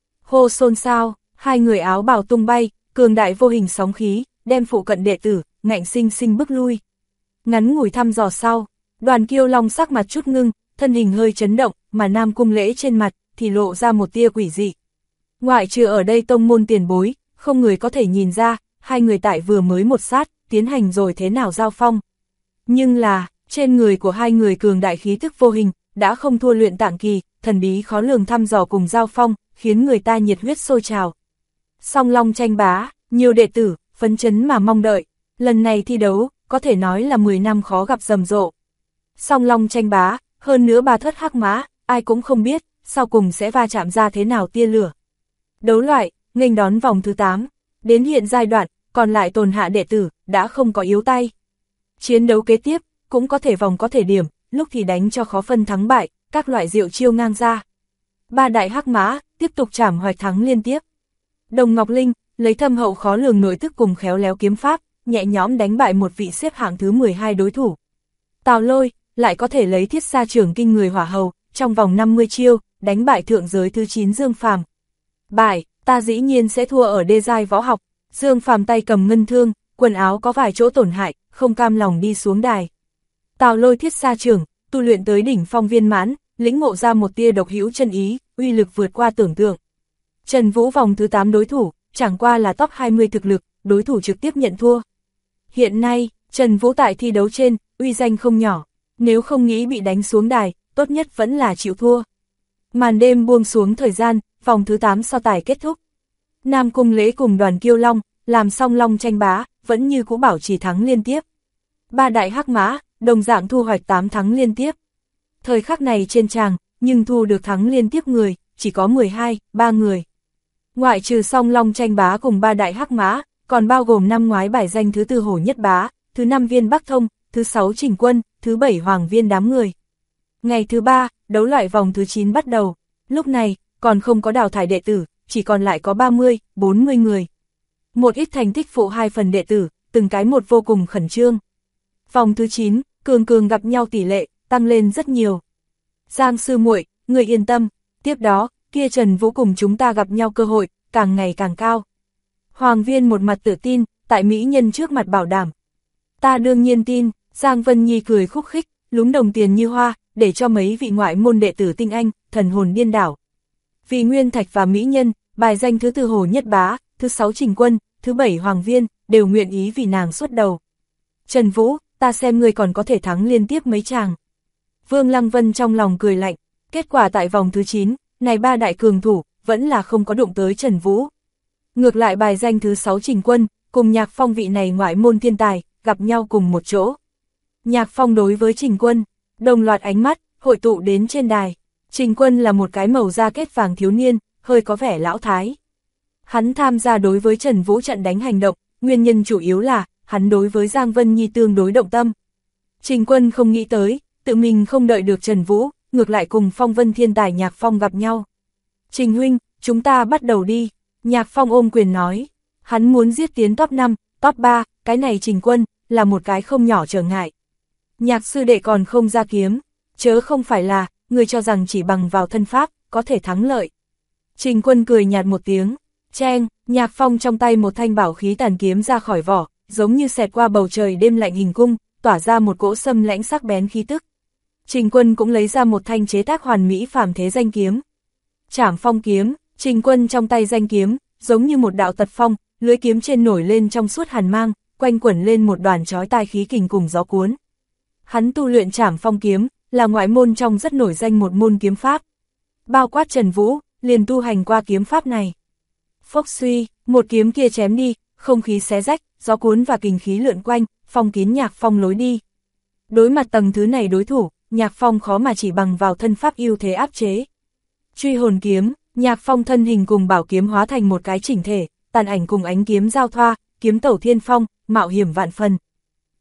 S1: Hô xôn xao, hai người áo bào tung bay, cường đại vô hình sóng khí, đem phụ cận đệ tử, ngạnh sinh sinh bước lui. Ngắn ngủi thăm dò sau, Đoàn Kiêu Long sắc mặt chút ngưng, thân hình hơi chấn động, mà Nam Cung Lễ trên mặt, thì lộ ra một tia quỷ dị. Ngoại trừ ở đây tông môn tiền bối, không người có thể nhìn ra, hai người tại vừa mới một sát, tiến hành rồi thế nào giao phong. Nhưng là, trên người của hai người cường đại khí tức vô hình, đã không thua luyện tạng kỳ, thần bí khó lường thăm dò cùng giao phong, khiến người ta nhiệt huyết sôi trào. Song Long tranh bá, nhiều đệ tử, phấn chấn mà mong đợi, lần này thi đấu, có thể nói là 10 năm khó gặp rầm rộ. Song Long tranh bá, hơn nữa ba thất hắc mã, ai cũng không biết, sau cùng sẽ va chạm ra thế nào tia lửa. Đấu loại, nghênh đón vòng thứ 8, đến hiện giai đoạn, còn lại tồn hạ đệ tử, đã không có yếu tay. Chiến đấu kế tiếp, cũng có thể vòng có thể điểm, lúc thì đánh cho khó phân thắng bại, các loại diệu chiêu ngang ra. Ba đại hắc mã, tiếp tục trảm hoạch thắng liên tiếp. Đồng Ngọc Linh, lấy thâm hậu khó lường nội tức cùng khéo léo kiếm pháp, nhẹ nhõm đánh bại một vị xếp hạng thứ 12 đối thủ. Tào Lôi, lại có thể lấy thiết sa trưởng kinh người hỏa hầu, trong vòng 50 chiêu, đánh bại thượng giới thứ 9 Dương Phàm. Bại, ta dĩ nhiên sẽ thua ở đê giai võ học. Dương Phàm tay cầm ngân thương, quần áo có vài chỗ tổn hại, không cam lòng đi xuống đài. Tào Lôi thiết sa trưởng, tu luyện tới đỉnh phong viên mãn, lĩnh ngộ ra một tia độc hữu chân ý, uy lực vượt qua tưởng tượng. Trần Vũ vòng thứ 8 đối thủ, chẳng qua là top 20 thực lực, đối thủ trực tiếp nhận thua. Hiện nay, Trần Vũ tại thi đấu trên, uy danh không nhỏ, nếu không nghĩ bị đánh xuống đài, tốt nhất vẫn là chịu thua. Màn đêm buông xuống thời gian, vòng thứ 8 so tài kết thúc. Nam Cung Lễ cùng Đoàn Kiêu Long, làm Song Long tranh bá, vẫn như cũ bảo trì thắng liên tiếp. Ba đại hắc mã, đồng dạng thu hoạch 8 thắng liên tiếp. Thời khắc này trên tràng, nhưng thu được thắng liên tiếp người, chỉ có 3 người. Ngoại trừ Song Long tranh bá cùng ba đại hắc mã, còn bao gồm năm ngoái bài danh thứ 4 Hổ Nhất Bá, thứ 5 Viên Bắc Thông, thứ 6 Trình Quân, thứ 7 Hoàng Viên đám người. Ngày thứ 3, đấu loại vòng thứ 9 bắt đầu. Lúc này, còn không có đào thải đệ tử, chỉ còn lại có 30, 40 người. Một ít thành tích phụ 2 phần đệ tử, từng cái một vô cùng khẩn trương. Vòng thứ 9, cường gặp nhau tỷ lệ, tăng lên rất nhiều. Giang sư muội, người yên tâm, tiếp đó, kia Trần Vũ cùng chúng ta gặp nhau cơ hội, càng ngày càng cao. Hoàng Viên một mặt tự tin, tại mỹ nhân trước mặt bảo đảm. Ta đương nhiên tin, Giang Vân Nhi cười khúc khích, lúm đồng tiền như hoa, để cho mấy vị ngoại môn đệ tử tinh anh, thần hồn điên đảo. Vì Nguyên Thạch và mỹ nhân, bài danh thứ 4 Hổ Nhất Bá, thứ 6 Trình Quân, thứ 7 Hoàng Viên, đều nguyện ý vì nàng xuất đầu. Trần Vũ, ta xem ngươi còn có thể thắng liên tiếp mấy chàng. Vương Lăng Vân trong lòng cười lạnh, kết quả tại vòng thứ 9, này ba đại cường thủ, vẫn là không có đụng tới Trần Vũ. Ngược lại bài danh thứ 6 Trình Quân, cùng Nhạc Phong vị này ngoại môn thiên tài, gặp nhau cùng một chỗ. Nhạc Phong đối với Trình Quân, đồng loạt ánh mắt, hội tụ đến trên đài. Trình Quân là một cái màu da kết vàng thiếu niên, hơi có vẻ lão thái. Hắn tham gia đối với Trần Vũ trận đánh hành động, nguyên nhân chủ yếu là, hắn đối với Giang Vân Nhi tương đối động tâm. Trình Quân không nghĩ tới, tự mình không đợi được Trần Vũ, ngược lại cùng Phong Vân thiên tài Nhạc Phong gặp nhau. Trình huynh, chúng ta bắt đầu đi. Nhạc Phong ôm quyền nói, hắn muốn giết tiến top 5, top 3, cái này Trình Quân, là một cái không nhỏ trở ngại. Nhạc sư đệ còn không ra kiếm, chớ không phải là, người cho rằng chỉ bằng vào thân pháp, có thể thắng lợi. Trình Quân cười nhạt một tiếng, cheng, Nhạc Phong trong tay một thanh bảo khí tàn kiếm ra khỏi vỏ, giống như xẹt qua bầu trời đêm lạnh hình cung, tỏa ra một cỗ xâm lãnh sắc bén khí tức. Trình Quân cũng lấy ra một thanh chế tác hoàn mỹ phàm thế danh kiếm. Trảm phong kiếm, Trình Quân trong tay danh kiếm, giống như một đạo tật phong, lưỡi kiếm trên nổi lên trong suốt hàn mang, quanh quẩn lên một đoàn chói tai khí kình cùng gió cuốn. Hắn tu luyện Trảm phong kiếm, là ngoại môn trong rất nổi danh một môn kiếm pháp. Bao quát Trần Vũ, liền tu hành qua kiếm pháp này. Phốc suy, một kiếm kia chém đi, không khí xé rách, gió cuốn và kình khí lượn quanh, phong kín Nhạc Phong lối đi. Đối mặt tầng thứ này đối thủ, Nhạc Phong khó mà chỉ bằng vào thân pháp ưu thế áp chế. Truy hồn kiếm, Nhạc Phong thân hình cùng bảo kiếm hóa thành một cái chỉnh thể, tàn ảnh cùng ánh kiếm giao thoa, kiếm tẩu thiên phong, mạo hiểm vạn phần.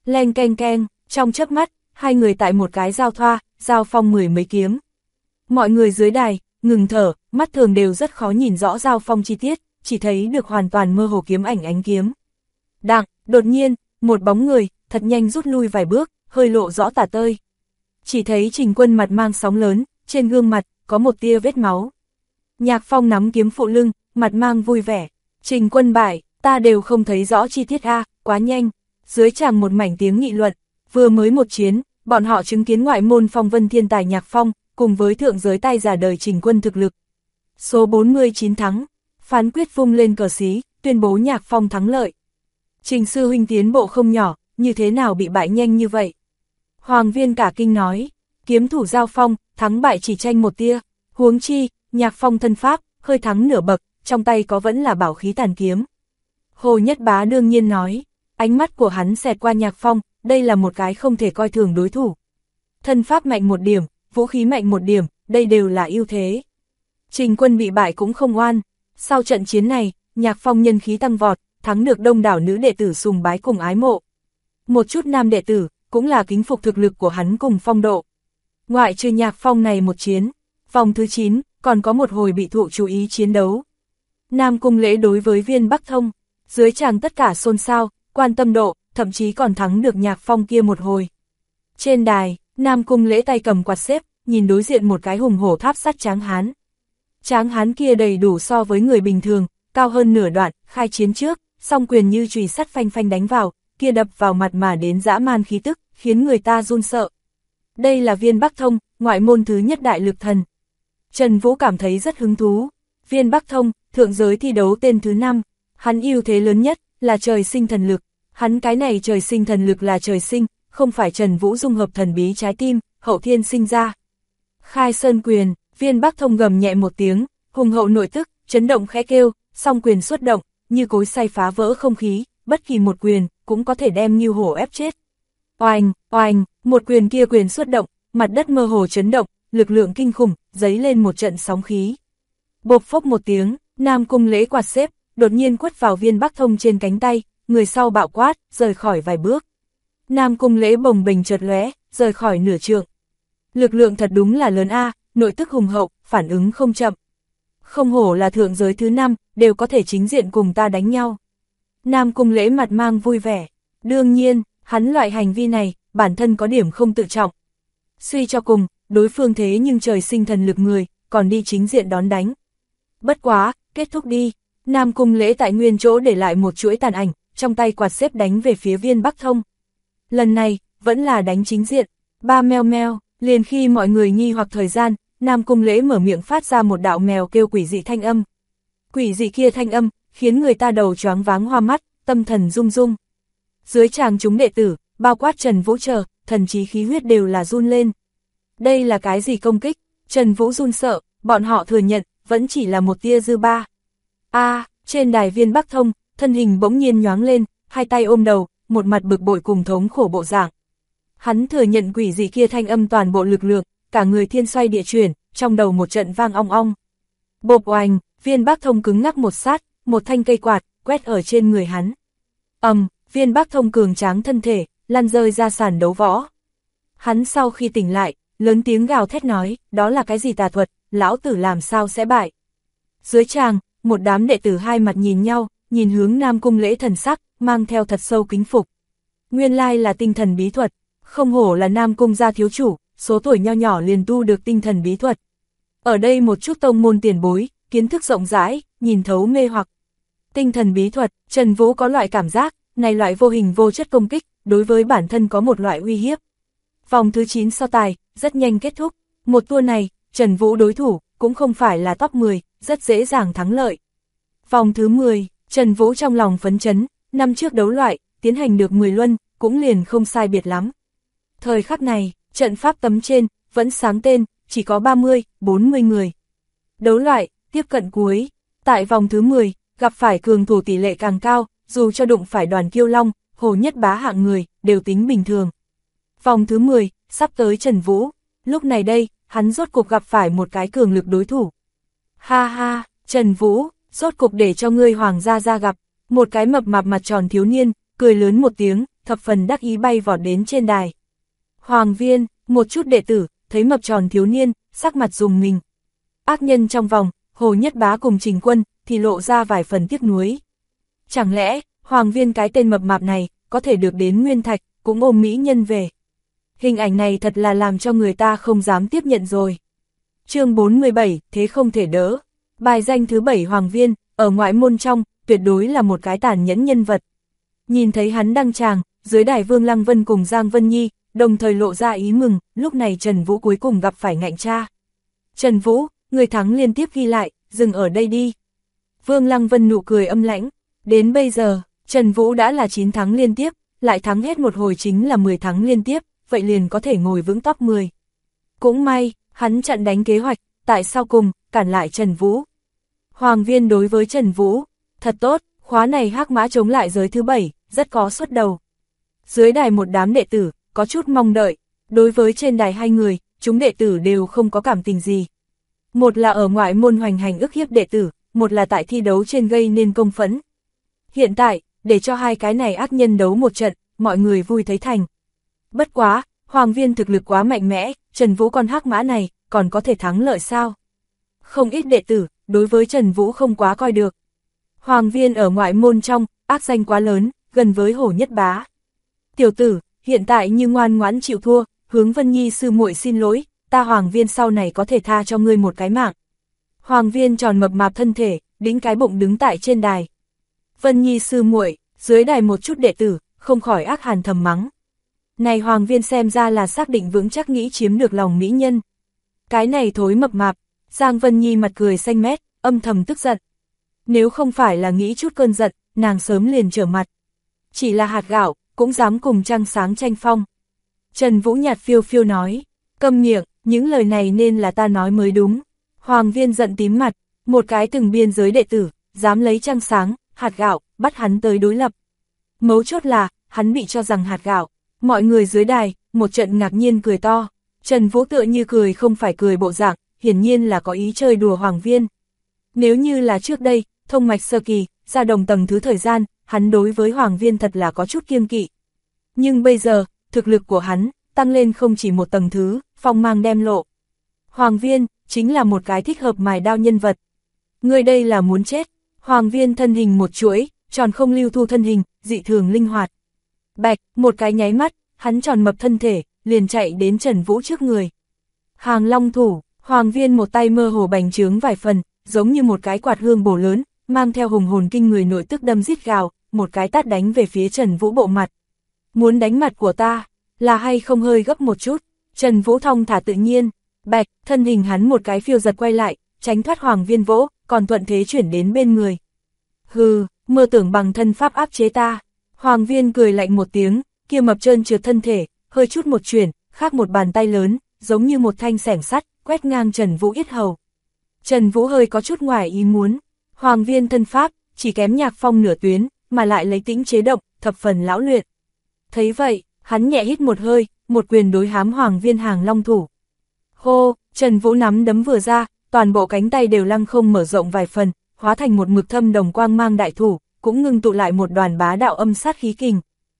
S1: Leng keng keng, trong chớp mắt, hai người tại một cái giao thoa, giao phong mười mấy kiếm. Mọi người dưới đài, ngừng thở, mắt thường đều rất khó nhìn rõ giao phong chi tiết, chỉ thấy được hoàn toàn mơ hồ kiếm ảnh ánh kiếm. Đặng, đột nhiên, một bóng người, thật nhanh rút lui vài bước, hơi lộ rõ tả tơi. Chỉ thấy Trình Quân mặt mang sóng lớn, trên gương mặt, có một tia vết máu. Nhạc Phong nắm kiếm phụ lưng, mặt mang vui vẻ. Trình Quân bại, ta đều không thấy rõ chi tiết quá nhanh. Dưới tràng một mảnh tiếng nghị luận, vừa mới một chiến, bọn họ chứng kiến ngoại môn phong vân thiên tài Nhạc Phong, cùng với thượng giới tay giả đời Trình Quân thực lực. Số 49 thắng, phán quyết vung lên cờ xí, tuyên bố Nhạc Phong thắng lợi. Trình sư huynh tiến bộ không nhỏ, như thế nào bị bại nhanh như vậy? Hoàng Viên cả kinh nói, kiếm thủ giao phong, thắng bại chỉ tranh một tia, huống chi, Nhạc Phong thân pháp, hơi thắng nửa bậc, trong tay có vẫn là bảo khí tàn kiếm. Hồ Nhất Bá đương nhiên nói, ánh mắt của hắn xẹt qua Nhạc Phong, đây là một cái không thể coi thường đối thủ. Thân pháp mạnh một điểm, vũ khí mạnh một điểm, đây đều là ưu thế. Trình Quân bị bại cũng không oan, sau trận chiến này, Nhạc Phong nhân khí tăng vọt, thắng được đông đảo nữ đệ tử sùng bái cùng ái mộ. Một chút nam đệ tử, cũng là kính phục thực lực của hắn cùng phong độ. Ngoại trừ Nhạc Phong này một chiến, vòng thứ 9, còn có một hồi bị thụ chú ý chiến đấu. Nam Cung Lễ đối với Viên Bắc Thông, dưới tràng tất cả xôn xao, quan tâm độ, thậm chí còn thắng được Nhạc Phong kia một hồi. Trên đài, Nam Cung Lễ tay cầm quạt xếp, nhìn đối diện một cái hùng hổ tháp sắt tráng hán. Tráng hán kia đầy đủ so với người bình thường, cao hơn nửa đoạn, khai chiến trước, song quyền như chùy sắt phanh phanh đánh vào, kia đập vào mặt mà đến dã man khí tức, khiến người ta run sợ. Đây là Viên Bắc Thông, ngoại môn thứ nhất đại lực thần. Trần Vũ cảm thấy rất hứng thú. Viên Bắc Thông, thượng giới thi đấu tên thứ 5, hắn ưu thế lớn nhất là trời sinh thần lực. Hắn cái này trời sinh thần lực là trời sinh, không phải Trần Vũ dung hợp thần bí trái tim, hậu thiên sinh ra. Khai sơn quyền, Viên Bắc Thông gầm nhẹ một tiếng, hùng hậu nội tức, chấn động khẽ kêu, song quyền xuất động, như cối xay phá vỡ không khí, bất kỳ một quyền, cũng có thể đem như hổ ép chết. Oanh, oanh, một quyền kia quyền xuất động, mặt đất mơ hồ chấn động, lực lượng kinh khủng, dấy lên một trận sóng khí. Bộp phốc một tiếng, Nam Cung Lễ quạt xếp, đột nhiên quất vào Viên Bắc Thông trên cánh tay, người sau bạo quát, rời khỏi vài bước. Nam Cung Lễ bồng bềnh chợt lóe, rời khỏi nửa trượng. Lực lượng thật đúng là lớn nội tức hùng hậu, phản ứng không chậm. Không hổ là thượng giới thứ 5, đều có thể chính diện cùng ta đánh nhau. Nam Cung Lễ mặt mang vui vẻ. Đương nhiên, hắn loại hành vi này, bản thân có điểm không tự trọng. Suy cho cùng, đối phương thế nhưng trời sinh thần lực người, còn đi chính diện đón đánh. Bất quá, kết thúc đi. Nam Cung Lễ tại nguyên chỗ để lại một chuỗi tàn ảnh, trong tay quạt xếp đánh về phía Viên Bắc Thông. Lần này, vẫn là đánh chính diện. Ba meo meo, liền khi mọi người nghi hoặc thời gian, Nam Cung Lễ mở miệng phát ra một đạo mèo kêu quỷ dị thanh âm. Quỷ dị kia thanh âm, khiến người ta đầu choáng váng hoa mắt, tâm thần rung rung. Dưới tràng chúng đệ tử, bao quát Trần Vũ chờ, thần trí khí huyết đều là run lên. Đây là cái gì công kích? Trần Vũ run sợ, bọn họ thừa nhận, vẫn chỉ là một tia dư ba. Trên đài Viên Bắc Thông, thân hình bỗng nhiên nhoáng lên, hai tay ôm đầu, một mặt bực bội cùng thống khổ bộ dạng. Hắn thừa nhận quỷ dị kia thanh âm toàn bộ lực lượng, cả người thiên xoay địa chuyển, trong đầu một trận vang ong ong. Bộp oành, Viên Bắc Thông cứng ngắc một sát, một thanh cây quạt, quét ở trên người hắn. Viên Bắc Thông cường tráng thân thể, lăn rơi ra sàn đấu võ. Hắn sau khi tỉnh lại, lớn tiếng gào thét nói, đó là cái gì tà thuật, lão tử làm sao sẽ bại. Dưới tràng, một đám đệ tử hai mặt nhìn nhau, nhìn hướng Nam Cung Lễ thần sắc, mang theo thật sâu kính phục. Nguyên lai là tinh thần bí thuật, không hổ là Nam Cung gia thiếu chủ, số tuổi nho nhỏ liền tu được tinh thần bí thuật. Ở đây một chút tông môn tiền bối, kiến thức rộng rãi, nhìn thấu mê hoặc. Tinh thần bí thuật, Trần Vũ có loại cảm giác, này loại vô hình vô chất công kích, đối với bản thân có một loại uy hiếp. Vòng thứ 9 so tài, rất nhanh kết thúc. Một tour này, Trần Vũ đối thủ, cũng không phải là top 10, rất dễ dàng thắng lợi. Vòng thứ 10, Trần Vũ trong lòng phấn chấn, năm trước đấu loại, tiến hành được 10 luân, cũng liền không sai biệt lắm. Thời khắc này, trận pháp tấm trên, vẫn sáng tên, chỉ có 30, 40 người. Đấu loại, tiếp cận cuối. Tại vòng thứ 10, gặp phải cường thủ tỷ lệ càng cao, dù cho đụng phải Đoàn Kiêu Long, Hồ Nhất Bá hạng người, đều tính bình thường. Vòng thứ 10, sắp tới Trần Vũ. Lúc này đây, hắn rốt cục gặp phải một cái cường lực đối thủ. Ha ha, Trần Vũ, rốt cục để cho ngươi hoàng gia ra gặp. Một cái mập mạp mặt tròn thiếu niên, cười lớn một tiếng, thập phần đắc ý bay vọt đến trên đài. Hoàng viên, một chút đệ tử, thấy mập tròn thiếu niên, sắc mặt rùng mình. Ác nhân trong vòng, Hồ Nhất Bá cùng Trình Quân, thì lộ ra vài phần tiếc nuối. Chẳng lẽ, Hoàng viên cái tên mập mạp này, có thể được đến Nguyên Thạch, cũng ôm mỹ nhân về. Hình ảnh này thật là làm cho người ta không dám tiếp nhận rồi. Chương 47, thế không thể đỡ. Bài danh thứ 7 Hoàng viên, ở ngoại môn trong, tuyệt đối là một cái tàn nhẫn nhân vật. Nhìn thấy hắn đăng tràng, dưới đài Vương Lăng Vân cùng Giang Vân Nhi, đồng thời lộ ra ý mừng, lúc này Trần Vũ cuối cùng gặp phải ngạnh cha. Trần Vũ, người thắng liên tiếp ghi lại, dừng ở đây đi. Vương Lăng Vân nụ cười âm lãnh, đến bây giờ, Trần Vũ đã là 9 thắng liên tiếp, lại thắng hết một hồi chính là 10 thắng liên tiếp, vậy liền có thể ngồi vững top 10. Cũng may, hắn chặn đánh kế hoạch, tại sau cùng, cản lại Trần Vũ. Hoàng viên đối với Trần Vũ, thật tốt, khóa này hắc mã chống lại giới thứ 7, rất có suất đầu. Dưới đài một đám đệ tử, có chút mong đợi, đối với trên đài hai người, chúng đệ tử đều không có cảm tình gì. Một là ở ngoại môn hoành hành ức hiếp đệ tử, một là tại thi đấu trên gây nên công phẫn. Hiện tại, để cho hai cái này ác nhân đấu một trận, mọi người vui thấy thành. Bất quá, Hoàng viên thực lực quá mạnh mẽ, Trần Vũ con hắc mã này, còn có thể thắng lợi sao? Không ít đệ tử, đối với Trần Vũ không quá coi được. Hoàng viên ở ngoại môn trong, ác danh quá lớn, gần với Hồ Nhất Bá. Tiểu tử, hiện tại như ngoan ngoãn chịu thua, hướng Vân Nhi sư muội xin lỗi, ta Hoàng viên sau này có thể tha cho ngươi một cái mạng. Hoàng viên tròn mập mạp thân thể, đĩnh cái bụng đứng tại trên đài. Vân Nhi sư muội, dưới đài một chút đệ tử, không khỏi ác hàn thầm mắng. Này Hoàng viên xem ra là xác định vững chắc nghĩ chiếm được lòng mỹ nhân. Cái này thối mập mạp, Giang Vân Nhi mặt cười xanh mét, âm thầm tức giận. Nếu không phải là nghĩ chút cơn giận, nàng sớm liền trở mặt. Chỉ là hạt gạo, cũng dám cùng trăng sáng tranh phong. Trần Vũ nhạt phiêu phiêu nói, câm miệng, những lời này nên là ta nói mới đúng. Hoàng viên giận tím mặt, một cái từng biên giới đệ tử, dám lấy trăng sáng, hạt gạo, bắt hắn tới đối lập. Mấu chốt là, hắn bị cho rằng hạt gạo. Mọi người dưới đài, một trận ngạc nhiên cười to. Trần Vũ tựa như cười không phải cười bộ dạng, hiển nhiên là có ý chơi đùa Hoàng viên. Nếu như là trước đây, thông mạch sơ kỳ, ra đồng tầng thứ thời gian, hắn đối với Hoàng viên thật là có chút kiêng kỵ. Nhưng bây giờ, thực lực của hắn, tăng lên không chỉ một tầng thứ, phong mang đem lộ. Hoàng viên, chính là một cái thích hợp mài đao nhân vật. Người đây là muốn chết. Hoàng viên thân hình một chuỗi, tròn không lưu thu thân hình, dị thường linh hoạt. Bạch, một cái nháy mắt, hắn tròn mập thân thể, liền chạy đến Trần Vũ trước người. Hàng long thủ, Hoàng viên một tay mơ hồ bành trướng vài phần, giống như một cái quạt hương bổ lớn, mang theo hùng hồn kinh người nội tức đâm rít gào, một cái tát đánh về phía Trần Vũ bộ mặt. Muốn đánh mặt của ta, là hay không hơi gấp một chút? Trần Vũ thong thả tự nhiên, bạch, thân hình hắn một cái phiêu giật quay lại, tránh thoát Hoàng viên vỗ, còn thuận thế chuyển đến bên người. Hừ, mơ tưởng bằng thân pháp áp chế ta. Hoàng viên cười lạnh một tiếng, kia mập trơn trượt thân thể, hơi chút một chuyển, khác một bàn tay lớn, giống như một thanh xẻng sắt, quét ngang Trần Vũ yết hầu. Trần Vũ hơi có chút ngoài ý muốn, Hoàng viên thân pháp, chỉ kém Nhạc Phong nửa tuyến, mà lại lấy tĩnh chế động, thập phần lão luyện. Thấy vậy, hắn nhẹ hít một hơi, một quyền đối hám Hoàng viên hàng long thủ. Hô, Trần Vũ nắm đấm vừa ra, toàn bộ cánh tay đều lăng không mở rộng vài phần, hóa thành một mực thâm đồng quang mang đại thủ, cũng ngưng tụ lại một đoàn bá đạo âm sát khí kình.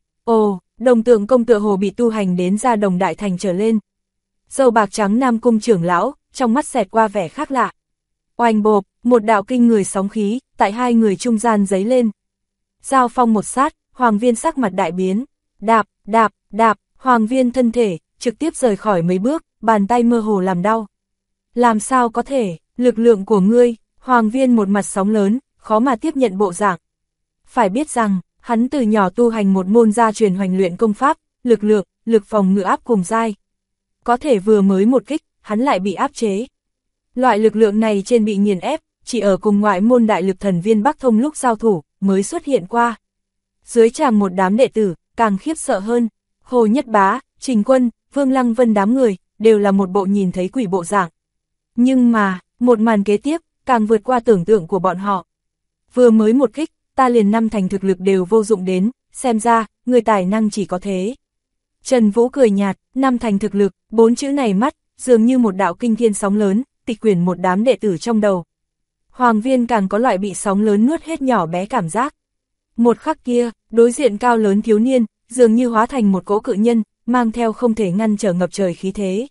S1: Ồ, đồng tượng công tựa hồ bị tu hành đến ra đồng đại thành trở lên. Dâu bạc trắng Nam Cung trưởng lão, trong mắt xẹt qua vẻ khác lạ. Oanh bộp, một đạo kinh người sóng khí, tại hai người trung gian giấy lên. Giao phong một sát, Hoàng viên sắc mặt đại biến. Đạp, đạp, đạp, Hoàng viên thân thể, trực tiếp rời khỏi mấy bước, bàn tay mơ hồ làm đau. Làm sao có thể, lực lượng của ngươi, Hoàng viên một mặt sóng lớn, khó mà tiếp nhận bộ dạng. Phải biết rằng, hắn từ nhỏ tu hành một môn gia truyền hoành luyện công pháp, lực lượng, lực phòng ngự áp cùng giai. Có thể vừa mới một kích, hắn lại bị áp chế. Loại lực lượng này trên bị nghiền ép, chỉ ở cùng ngoại môn đại lực thần viên Bắc Thông lúc giao thủ, mới xuất hiện qua. Dưới tràng một đám đệ tử, càng khiếp sợ hơn. Hồ Nhất Bá, Trình Quân, Vương Lăng Vân đám người, đều là một bộ nhìn thấy quỷ bộ dạng. Nhưng mà, một màn kế tiếp, càng vượt qua tưởng tượng của bọn họ. Vừa mới một kích, ta liền 5 thành thực lực đều vô dụng đến, xem ra, người tài năng chỉ có thế. Trần Vũ cười nhạt, 5 thành thực lực, 4 chữ này mắt, dường như một đạo kinh thiên sóng lớn, tịch quyển một đám đệ tử trong đầu. Hoàng viên càng có loại bị sóng lớn nuốt hết nhỏ bé cảm giác. Một khắc kia, đối diện cao lớn thiếu niên, dường như hóa thành một cỗ cự nhân, mang theo không thể ngăn trở ngập trời khí thế.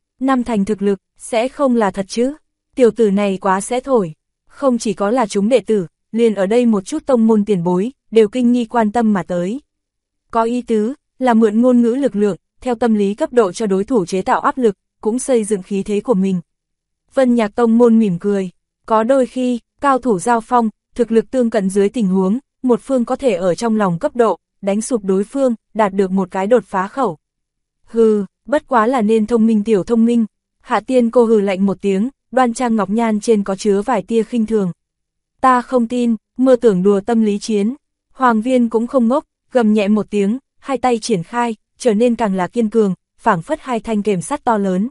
S1: 5 thành thực lực, sẽ không là thật chứ? Tiểu tử này quá sẽ thổi. Không chỉ có là chúng đệ tử, liền ở đây một chút tông môn tiền bối, đều kinh nghi quan tâm mà tới. Có ý tứ, là mượn ngôn ngữ lực lượng, theo tâm lý cấp độ cho đối thủ chế tạo áp lực, cũng xây dựng khí thế của mình. Vân Nhạc tông môn mỉm cười, có đôi khi, cao thủ giao phong, thực lực tương cận dưới tình huống, một phương có thể ở trong lòng cấp độ, đánh sụp đối phương, đạt được một cái đột phá khẩu. Hừ, bất quá là nên thông minh tiểu thông minh. Hạ Tiên cô hừ lạnh một tiếng, đoan trang ngọc nhan trên có chứa vài tia khinh thường. Ta không tin, mơ tưởng đùa tâm lý chiến. Hoàng Viên cũng không ngốc, gầm nhẹ một tiếng, hai tay triển khai, trở nên càng là kiên cường, phảng phất hai thanh kềm sắt to lớn.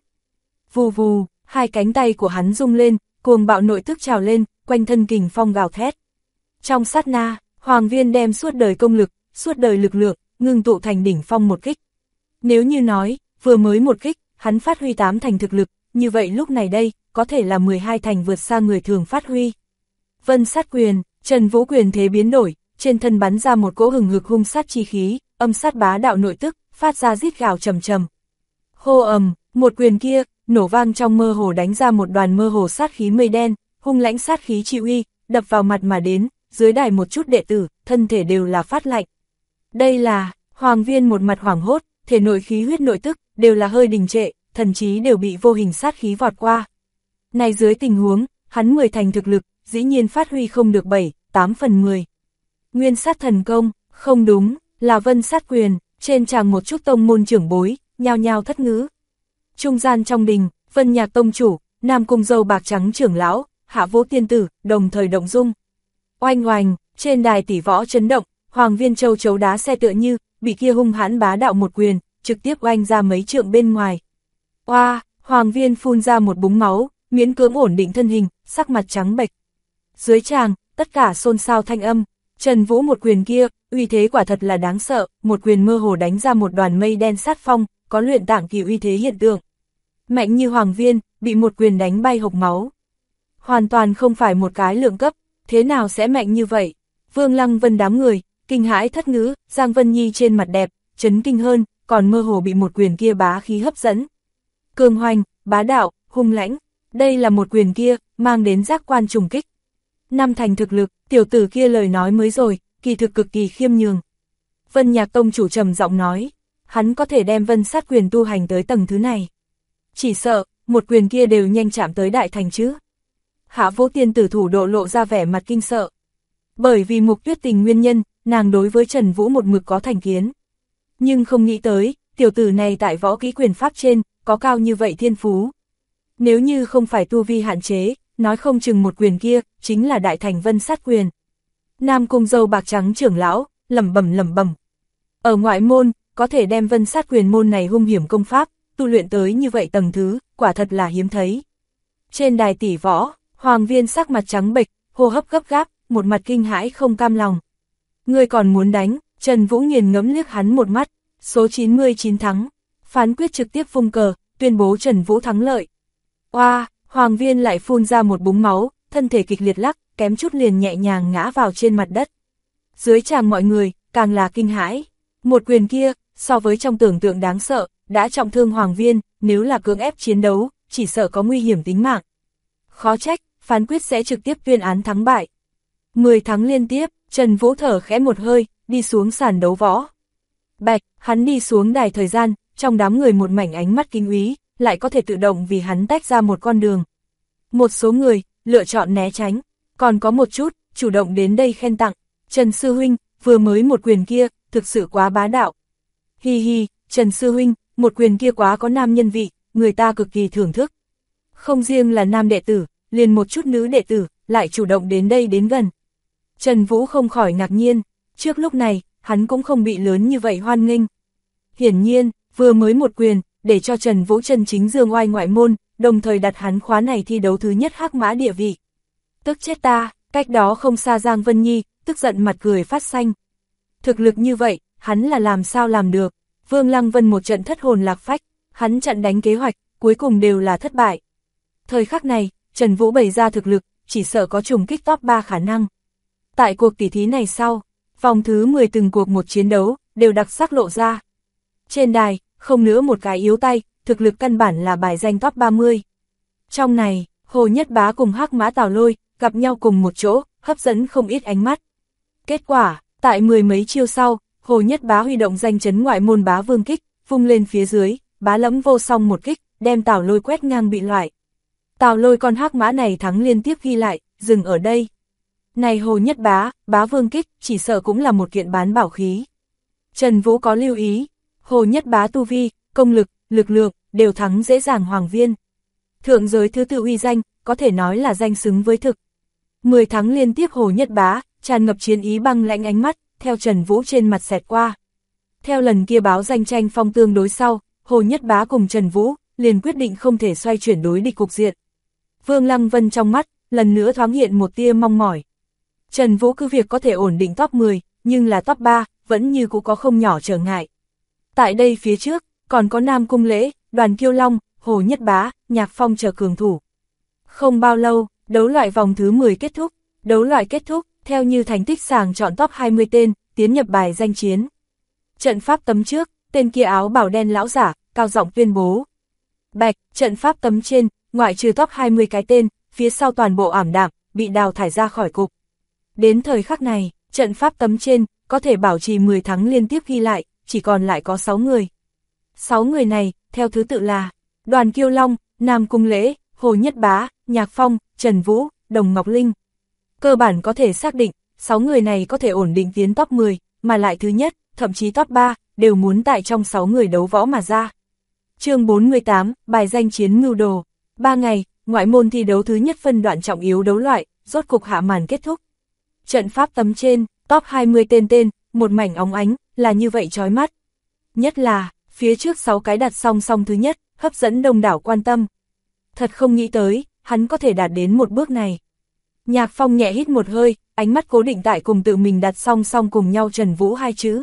S1: Vù vù, hai cánh tay của hắn rung lên, cuồng bạo nội tức trào lên, quanh thân kình phong gào thét. Trong sát na, Hoàng Viên đem suốt đời công lực, suốt đời lực lượng, ngưng tụ thành đỉnh phong một kích. Nếu như nói, vừa mới một kích, hắn phát huy 8 thành thực lực, như vậy lúc này đây, có thể là 12 thành vượt xa người thường phát huy. Vân sát quyền, Trần Vũ quyền thế biến đổi, trên thân bắn ra một cỗ hừng hực hung sát chi khí, âm sát bá đạo nội tức, phát ra rít gào trầm trầm. Hô ầm, một quyền kia, nổ vang trong mơ hồ đánh ra một đoàn mơ hồ sát khí mây đen, hung lãnh sát khí chi uy, đập vào mặt mà đến, dưới đài một chút đệ tử, thân thể đều là phát lạnh. Đây là, Hoàng Viên một mặt hoảng hốt, thể nội khí huyết nội tức, đều là hơi đình trệ, thần trí đều bị vô hình sát khí vọt qua. Này dưới tình huống, hắn 10 thành thực lực, dĩ nhiên phát huy không được 7, 8 phần 10. Nguyên sát thần công, không đúng, là vân sát quyền, trên tràng một chút tông môn trưởng bối, nhao nhao thất ngữ. Trung gian trong đình, Vân Nhạc tông chủ, Nam Cung Dâu bạc trắng trưởng lão, Hạ Vũ tiên tử, đồng thời động dung. Oanh oanh, trên đài tỷ võ chấn động, Hoàng Viên châu chấu đá xe tựa như, bị kia hung hãn bá đạo một quyền, trực tiếp oanh ra mấy trượng bên ngoài. Oa, Hoàng Viên phun ra một búng máu, miễn cưỡng ổn định thân hình, sắc mặt trắng bệch. Dưới tràng, tất cả xôn xao thanh âm, Trần Vũ một quyền kia, uy thế quả thật là đáng sợ, một quyền mơ hồ đánh ra một đoàn mây đen sát phong, có luyện tạng kỳ uy thế hiện tượng. Mạnh như Hoàng Viên, bị một quyền đánh bay hộc máu. Hoàn toàn không phải một cái lượng cấp, thế nào sẽ mạnh như vậy? Vương Lăng Vân đám người, kinh hãi thất ngữ, Giang Vân Nhi trên mặt đẹp, chấn kinh hơn, còn mơ hồ bị một quyền kia bá khí hấp dẫn. Cường hoành, bá đạo, hung lãnh, đây là một quyền kia, mang đến giác quan trùng kích. 5 thành thực lực, tiểu tử kia lời nói mới rồi, kỳ thực cực kỳ khiêm nhường. Vân Nhạc tông chủ trầm giọng nói, hắn có thể đem vân sát quyền tu hành tới tầng thứ này. Chỉ sợ, một quyền kia đều nhanh chạm tới đại thành chứ. Hạ Vũ tiên tử thủ độ lộ ra vẻ mặt kinh sợ. Bởi vì Mục Tuyết Tình nguyên nhân, nàng đối với Trần Vũ một mực có thành kiến. Nhưng không nghĩ tới, tiểu tử này tại võ kỹ quyền pháp trên, có cao như vậy thiên phú. Nếu như không phải tu vi hạn chế, nói không chừng một quyền kia, chính là đại thành vân sát quyền. Nam Cung Dâu bạc trắng trưởng lão, lẩm bẩm. Ở ngoại môn, có thể đem vân sát quyền môn này hung hiểm công pháp, tu luyện tới như vậy tầng thứ, quả thật là hiếm thấy. Trên đài tỷ võ, Hoàng Viên sắc mặt trắng bệch, hô hấp gấp gáp, một mặt kinh hãi không cam lòng. Ngươi còn muốn đánh, Trần Vũ nghiền ngẫm liếc hắn một mắt, số 99 thắng. Phán quyết trực tiếp vung cờ, tuyên bố Trần Vũ thắng lợi. Oa, Hoàng Viên lại phun ra một búng máu, thân thể kịch liệt lắc, kém chút liền nhẹ nhàng ngã vào trên mặt đất. Dưới tràng mọi người, càng là kinh hãi. Một quyền kia, so với trong tưởng tượng đáng sợ, đã trọng thương Hoàng Viên, nếu là cưỡng ép chiến đấu, chỉ sợ có nguy hiểm tính mạng. Khó trách, phán quyết sẽ trực tiếp tuyên án thắng bại. 10 thắng liên tiếp, Trần Vũ thở khẽ một hơi, đi xuống sàn đấu võ. Bạch, hắn đi xuống đài thời gian, trong đám người một mảnh ánh mắt kinh úy, lại có thể tự động vì hắn tách ra một con đường. Một số người, lựa chọn né tránh, còn có một chút, chủ động đến đây khen tặng. Trần Sư Huynh, vừa mới một quyền kia, thực sự quá bá đạo. Hi hi, Trần Sư Huynh, một quyền kia quá có nam nhân vị, người ta cực kỳ thưởng thức. Không riêng là nam đệ tử, liền một chút nữ đệ tử, lại chủ động đến đây đến gần. Trần Vũ không khỏi ngạc nhiên, trước lúc này, hắn cũng không bị lớn như vậy hoan nghênh. Hiển nhiên, vừa mới một quyền, để cho Trần Vũ chân chính dương oai ngoại môn, đồng thời đặt hắn khóa này thi đấu thứ nhất hắc mã địa vị. Tức chết ta, cách đó không xa Giang Vân Nhi, tức giận mặt cười phát xanh. Thực lực như vậy, hắn là làm sao làm được? Vương Lăng Vân một trận thất hồn lạc phách, hắn chặn đánh kế hoạch, cuối cùng đều là thất bại. Thời khắc này, Trần Vũ bày ra thực lực, chỉ sợ có trùng kích top 3 khả năng. Tại cuộc tỷ thí này sau, vòng thứ 10 từng cuộc một chiến đấu, đều đặc sắc lộ ra. Trên đài, không nữa một cái yếu tay, thực lực căn bản là bài danh top 30. Trong này, Hồ Nhất Bá cùng Hắc Mã Tào Lôi, gặp nhau cùng một chỗ, hấp dẫn không ít ánh mắt. Kết quả, tại mười mấy chiêu sau, Hồ Nhất Bá huy động danh chấn ngoại môn bá vương kích, vung lên phía dưới, bá lẫm vô song một kích, đem Tào Lôi quét ngang bị loại. Tào Lôi con Hắc Mã này thắng liên tiếp ghi lại, dừng ở đây. Này Hồ Nhất Bá, bá vương kích, chỉ sợ cũng là một kiện bán bảo khí. Trần Vũ có lưu ý, Hồ Nhất Bá tu vi, công lực, lực lượng, đều thắng dễ dàng Hoàng Viên. Thượng giới thứ tự uy danh, có thể nói là danh xứng với thực. 10 tháng liên tiếp Hồ Nhất Bá, tràn ngập chiến ý băng lãnh ánh mắt, theo Trần Vũ trên mặt xẹt qua. Theo lần kia báo danh tranh phong tương đối sau, Hồ Nhất Bá cùng Trần Vũ, liền quyết định không thể xoay chuyển đối địch cục diện. Vương Lăng Vân trong mắt, lần nữa thoáng hiện một tia mong mỏi. Trần Vũ cứ việc có thể ổn định top 10, nhưng là top 3, vẫn như cũng có không nhỏ trở ngại. Tại đây phía trước, còn có Nam Cung Lễ, Đoàn Kiêu Long, Hồ Nhất Bá, Nhạc Phong chờ cường thủ. Không bao lâu, đấu loại vòng thứ 10 kết thúc, đấu loại kết thúc, theo như thành tích sàng chọn top 20 tên, tiến nhập bài danh chiến. Trận pháp tấm trước, tên kia áo bảo đen lão giả, cao giọng tuyên bố. Bạch, trận pháp tấm trên, ngoại trừ top 20 cái tên, phía sau toàn bộ ảm đạm, bị đào thải ra khỏi cục. Đến thời khắc này, trận pháp tấm trên, có thể bảo trì 10 thắng liên tiếp ghi lại, chỉ còn lại có 6 người. 6 người này, theo thứ tự là Đoàn Kiêu Long, Nam Cung Lễ, Hồ Nhất Bá, Nhạc Phong, Trần Vũ, Đồng Ngọc Linh. Cơ bản có thể xác định, 6 người này có thể ổn định tiến top 10, mà lại thứ nhất, thậm chí top 3, đều muốn tại trong 6 người đấu võ mà ra. Chương 48, bài danh chiến mưu đồ. 3 ngày, ngoại môn thi đấu thứ nhất phân đoạn trọng yếu đấu loại, rốt cục hạ màn kết thúc. Trận pháp tấm trên, top 20 tên, một mảnh óng ánh, là như vậy chói mắt. Nhất là, phía trước 6 cái đặt song song thứ nhất, hấp dẫn đông đảo quan tâm. Thật không nghĩ tới, hắn có thể đạt đến một bước này. Nhạc Phong nhẹ hít một hơi, ánh mắt cố định tại cùng tự mình đặt song song cùng nhau Trần Vũ hai chữ.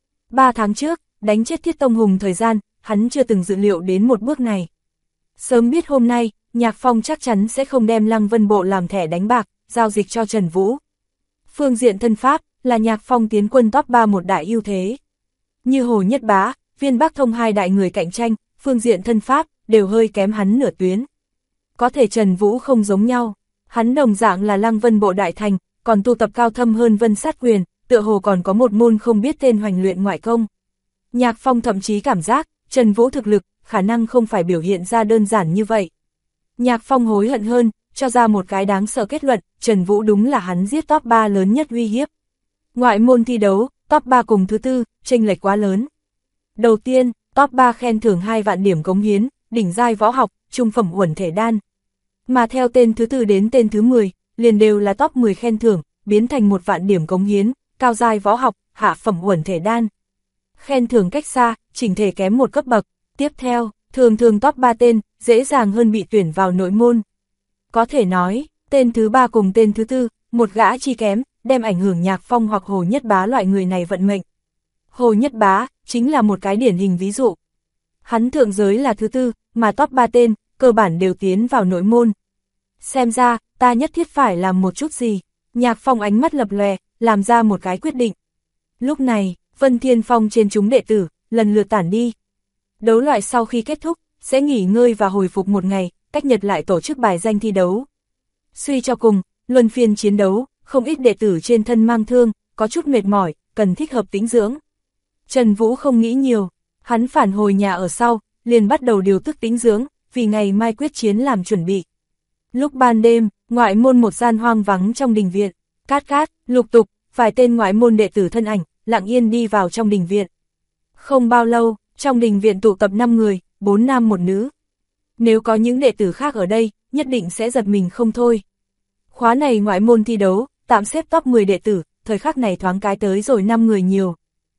S1: 3 tháng trước, đánh chết Thiết Tông Hùng thời gian, hắn chưa từng dự liệu đến một bước này. Sớm biết hôm nay, Nhạc Phong chắc chắn sẽ không đem Lăng Vân Bộ làm thẻ đánh bạc, giao dịch cho Trần Vũ. Phương diện thân pháp, là Nhạc Phong tiến quân top 3 một đại ưu thế. Như Hồ Nhất Bá, Viên Bắc Thông hai đại người cạnh tranh, phương diện thân pháp, đều hơi kém hắn nửa tuyến. Có thể Trần Vũ không giống nhau, hắn đồng dạng là Lăng Vân Bộ đại thành, còn tu tập cao thâm hơn Vân Sát Quyền, tựa hồ còn có một môn không biết tên hoành luyện ngoại công. Nhạc Phong thậm chí cảm giác, Trần Vũ thực lực, khả năng không phải biểu hiện ra đơn giản như vậy. Nhạc Phong hối hận hơn, cho ra một cái đáng sợ kết luận, Trần Vũ đúng là hắn giết top 3 lớn nhất uy hiếp. Ngoại môn thi đấu, top 3 cùng thứ tư, chênh lệch quá lớn. Đầu tiên, top 3 khen thưởng 2 vạn điểm cống hiến, đỉnh giai võ học, trung phẩm uẩn thể đan. Mà theo tên thứ tư đến tên thứ 10, liền đều là top 10 khen thưởng, biến thành 1 vạn điểm cống hiến, cao giai võ học, hạ phẩm uẩn thể đan. Khen thưởng cách xa, chỉnh thể kém một cấp bậc. Tiếp theo, thường top 3 tên, dễ dàng hơn bị tuyển vào nội môn. Có thể nói, tên thứ 3 cùng tên thứ 4, một gã chi kém, đem ảnh hưởng Nhạc Phong hoặc Hồ Nhất Bá loại người này vận mệnh. Hồ Nhất Bá, chính là một cái điển hình ví dụ. Hắn thượng giới là thứ 4, mà top 3 tên, cơ bản đều tiến vào nội môn. Xem ra, ta nhất thiết phải làm một chút gì. Nhạc Phong ánh mắt lập lòe, làm ra một cái quyết định. Lúc này, Vân Thiên Phong trên chúng đệ tử, lần lượt tản đi. Đấu loại sau khi kết thúc, sẽ nghỉ ngơi và hồi phục một ngày, cách nhật lại tổ chức bài danh thi đấu. Suy cho cùng, luân phiên chiến đấu, không ít đệ tử trên thân mang thương, có chút mệt mỏi, cần thích hợp tĩnh dưỡng. Trần Vũ không nghĩ nhiều, hắn phản hồi nhà ở sau, liền bắt đầu điều tức tĩnh dưỡng, vì ngày mai quyết chiến làm chuẩn bị. Lúc ban đêm, ngoại môn một gian hoang vắng trong đình viện, cát, lục tục, vài tên ngoại môn đệ tử thân ảnh, lặng yên đi vào trong đình viện. Không bao lâu, trong đình viện tụ tập 5 người, 4 nam 1 nữ. Nếu có những đệ tử khác ở đây, nhất định sẽ giật mình không thôi. Khóa này ngoại môn thi đấu, tạm xếp top 10 đệ tử, thời khắc này thoáng cái tới rồi 5 người nhiều.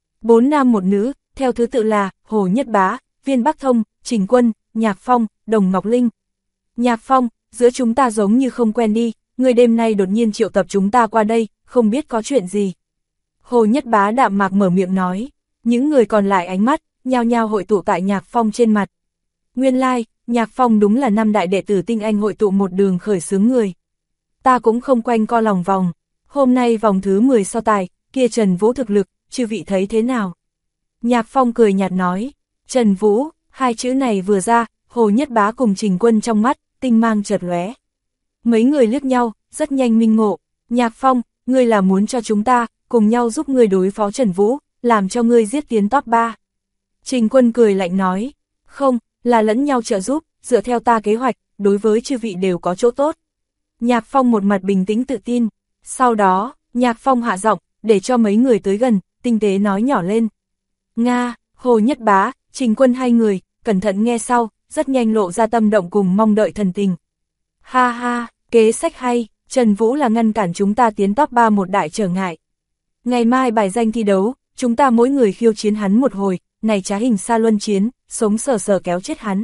S1: 4 nam 1 nữ, theo thứ tự là Hồ Nhất Bá, Viên Bắc Thông, Trình Quân, Nhạc Phong, Đồng Ngọc Linh. Nhạc Phong, giữa chúng ta giống như không quen đi, người đêm nay đột nhiên triệu tập chúng ta qua đây, không biết có chuyện gì. Hồ Nhất Bá đạm mạc mở miệng nói, những người còn lại ánh mắt, nhao nhao hội tụ tại Nhạc Phong trên mặt. Nguyên lai, Nhạc Phong đúng là 5 đại đệ tử tinh anh hội tụ một đường khởi xướng người. Ta cũng không quanh co lòng vòng, hôm nay vòng thứ 10 so tài, kia Trần Vũ thực lực, chư vị thấy thế nào? Nhạc Phong cười nhạt nói, Trần Vũ, hai chữ này vừa ra, Hồ Nhất Bá cùng Trình Quân trong mắt, tinh mang chợt lóe. Mấy người liếc nhau, rất nhanh minh ngộ, Nhạc Phong, ngươi là muốn cho chúng ta, cùng nhau giúp ngươi đối phó Trần Vũ, làm cho ngươi giết tiến top 3. Trình Quân cười lạnh nói, không, là lẫn nhau trợ giúp, dựa theo ta kế hoạch, đối với chư vị đều có chỗ tốt. Nhạc Phong một mặt bình tĩnh tự tin, sau đó, Nhạc Phong hạ giọng, để cho mấy người tới gần, tinh tế nói nhỏ lên. Nga, Hồ Nhất Bá, Trình Quân hai người, cẩn thận nghe sau, rất nhanh lộ ra tâm động cùng mong đợi thần tình. Ha ha, kế sách hay, Trần Vũ là ngăn cản chúng ta tiến top 3 một đại trở ngại. Ngày mai bài danh thi đấu, chúng ta mỗi người khiêu chiến hắn một hồi, này trá hình xa luân chiến, sống sờ sờ kéo chết hắn.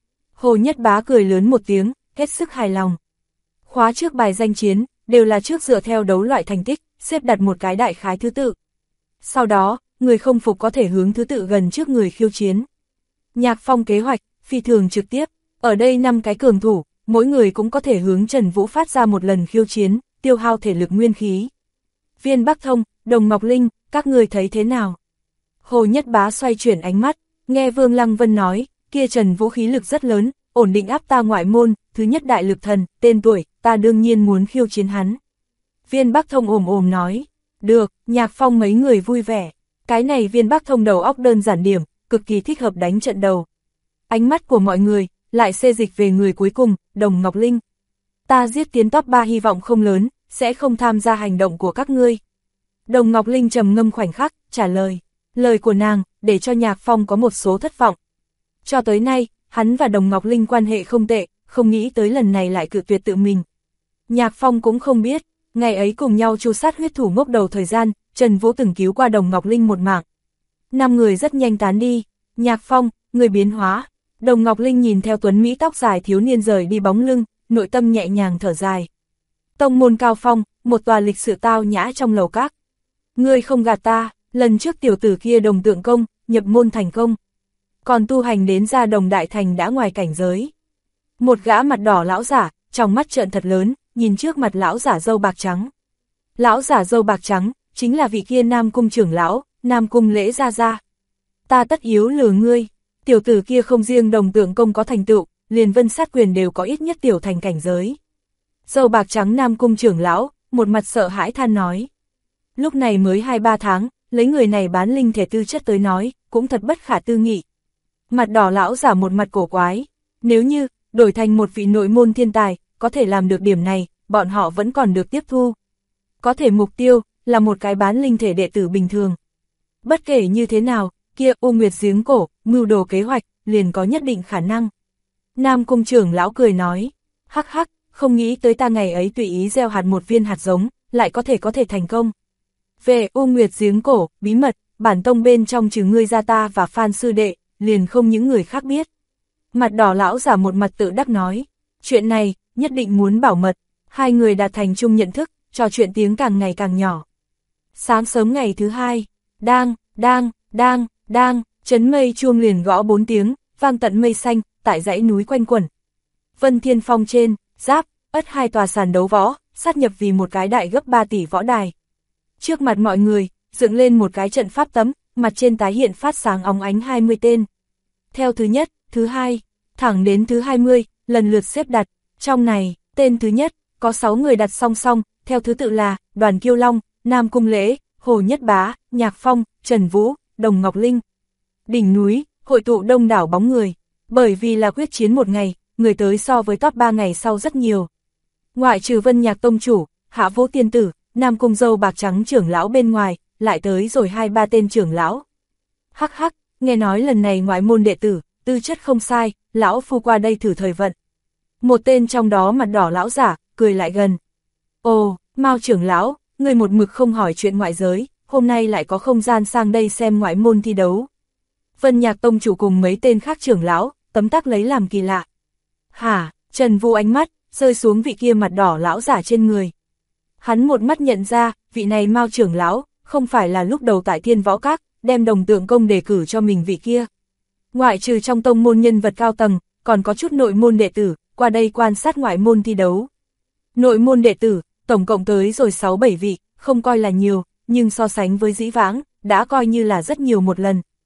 S1: Hồ Nhất Bá cười lớn một tiếng, hết sức hài lòng. Khóa trước bài danh chiến, đều là trước dựa theo đấu loại thành tích, xếp đặt một cái đại khái thứ tự. Sau đó, người không phục có thể hướng thứ tự gần trước người khiêu chiến. Nhạc Phong kế hoạch, phi thường trực tiếp, ở đây 5 cái cường thủ, mỗi người cũng có thể hướng Trần Vũ phát ra một lần khiêu chiến, tiêu hao thể lực nguyên khí. Viên Bắc Thông, Đồng Ngọc Linh, các người thấy thế nào? Hồ Nhất Bá xoay chuyển ánh mắt, nghe Vương Lăng Vân nói, kia Trần Vũ khí lực rất lớn, ổn định áp ta ngoại môn, thứ nhất đại lực thần, tên tuổi, ta đương nhiên muốn khiêu chiến hắn. Viên Bắc Thông ồm nói, được, Nhạc Phong mấy người vui vẻ, cái này Viên Bắc Thông đầu óc đơn giản điểm, cực kỳ thích hợp đánh trận đầu. Ánh mắt của mọi người, lại xê dịch về người cuối cùng, Đồng Ngọc Linh. Ta giết tiến top 3 hy vọng không lớn, sẽ không tham gia hành động của các ngươi. Đồng Ngọc Linh trầm ngâm khoảnh khắc, trả lời. Lời của nàng, để cho Nhạc Phong có một số thất vọng. Cho tới nay, hắn và Đồng Ngọc Linh quan hệ không tệ, không nghĩ tới lần này lại cự tuyệt tự mình. Nhạc Phong cũng không biết, ngày ấy cùng nhau tru sát huyết thủ ngốc đầu thời gian, Trần Vũ từng cứu qua Đồng Ngọc Linh một mạng. 5 người rất nhanh tán đi, Nhạc Phong, người biến hóa. Đồng Ngọc Linh nhìn theo tuấn Mỹ tóc dài thiếu niên rời đi bóng lưng, nội tâm nhẹ nhàng thở dài. Tông môn Cao Phong, một tòa lịch sự tao nhã trong lầu các. Ngươi không gạt ta, lần trước tiểu tử kia Đồng Tượng Công, nhập môn thành công. Còn tu hành đến ra Đồng Đại Thành đã ngoài cảnh giới. Một gã mặt đỏ lão giả, trong mắt trợn thật lớn, nhìn trước mặt lão giả râu bạc trắng. Lão giả râu bạc trắng, chính là vị kia Nam Cung trưởng lão, Nam Cung Lễ Gia Gia. Ta tất yếu lừa ngươi, tiểu tử kia không riêng Đồng Tượng Công có thành tựu, liền Vân Sát Quyền đều có ít nhất tiểu thành cảnh giới. Râu bạc trắng Nam Cung trưởng lão, một mặt sợ hãi than nói. Lúc này mới 2-3 tháng, lấy người này bán linh thể tư chất tới nói, cũng thật bất khả tư nghị. Mặt đỏ lão giả một mặt cổ quái, nếu như, đổi thành một vị nội môn thiên tài, có thể làm được điểm này, bọn họ vẫn còn được tiếp thu. Có thể mục tiêu, là một cái bán linh thể đệ tử bình thường. Bất kể như thế nào, kia U Nguyệt giếng cổ, mưu đồ kế hoạch, liền có nhất định khả năng. Nam Cung trưởng lão cười nói, hắc hắc, không nghĩ tới ta ngày ấy tùy ý gieo hạt một viên hạt giống, lại có thể thành công. Về U Nguyệt giếng cổ, bí mật, bản tông bên trong trừ ngươi ra ta và Phan sư đệ, liền không những người khác biết. Mặt đỏ lão giả một mặt tự đắc nói, chuyện này, nhất định muốn bảo mật, hai người đạt thành chung nhận thức, trò chuyện tiếng càng ngày càng nhỏ. Sáng sớm ngày thứ hai, đang, chấn mây chuông liền gõ 4 tiếng, vang tận mây xanh, tại dãy núi quanh quẩn. Vân Thiên Phong trên, Giáp, Ất hai tòa sàn đấu võ, sát nhập vì một cái đại gấp 3 tỷ võ đài. Trước mặt mọi người, dựng lên một cái trận pháp tấm, mặt trên tái hiện phát sáng óng ánh 20 tên. Theo thứ nhất, thứ hai, thẳng đến thứ 20, lần lượt xếp đặt. Trong này, tên thứ nhất, có 6 người đặt song song, theo thứ tự là Đoàn Kiêu Long, Nam Cung Lễ, Hồ Nhất Bá, Nhạc Phong, Trần Vũ, Đồng Ngọc Linh. Đỉnh núi, hội tụ đông đảo bóng người, bởi vì là quyết chiến một ngày, người tới so với top 3 ngày sau rất nhiều. Ngoại trừ Vân Nhạc Tông Chủ, Hạ Vô Tiên Tử, Nam Cung Dâu Bạc Trắng trưởng lão bên ngoài, lại tới rồi 2-3 tên trưởng lão. Hắc hắc, nghe nói lần này ngoại môn đệ tử, tư chất không sai, lão phu qua đây thử thời vận. Một tên trong đó mặt đỏ lão giả, cười lại gần. Ồ, Mao trưởng lão, người một mực không hỏi chuyện ngoại giới, hôm nay lại có không gian sang đây xem ngoại môn thi đấu. Vân Nhạc Tông Chủ cùng mấy tên khác trưởng lão, tấm tắc lấy làm kỳ lạ. Hả, Trần Vũ ánh mắt, rơi xuống vị kia mặt đỏ lão giả trên người. Hắn một mắt nhận ra, vị này Mao trưởng lão, không phải là lúc đầu tại Thiên Võ Các, đem Đồng Tượng Công đề cử cho mình vị kia. Ngoại trừ trong tông môn nhân vật cao tầng, còn có chút nội môn đệ tử, qua đây quan sát ngoại môn thi đấu. Nội môn đệ tử, tổng cộng tới rồi 6-7 vị, không coi là nhiều, nhưng so sánh với dĩ vãng, đã coi như là rất nhiều một lần.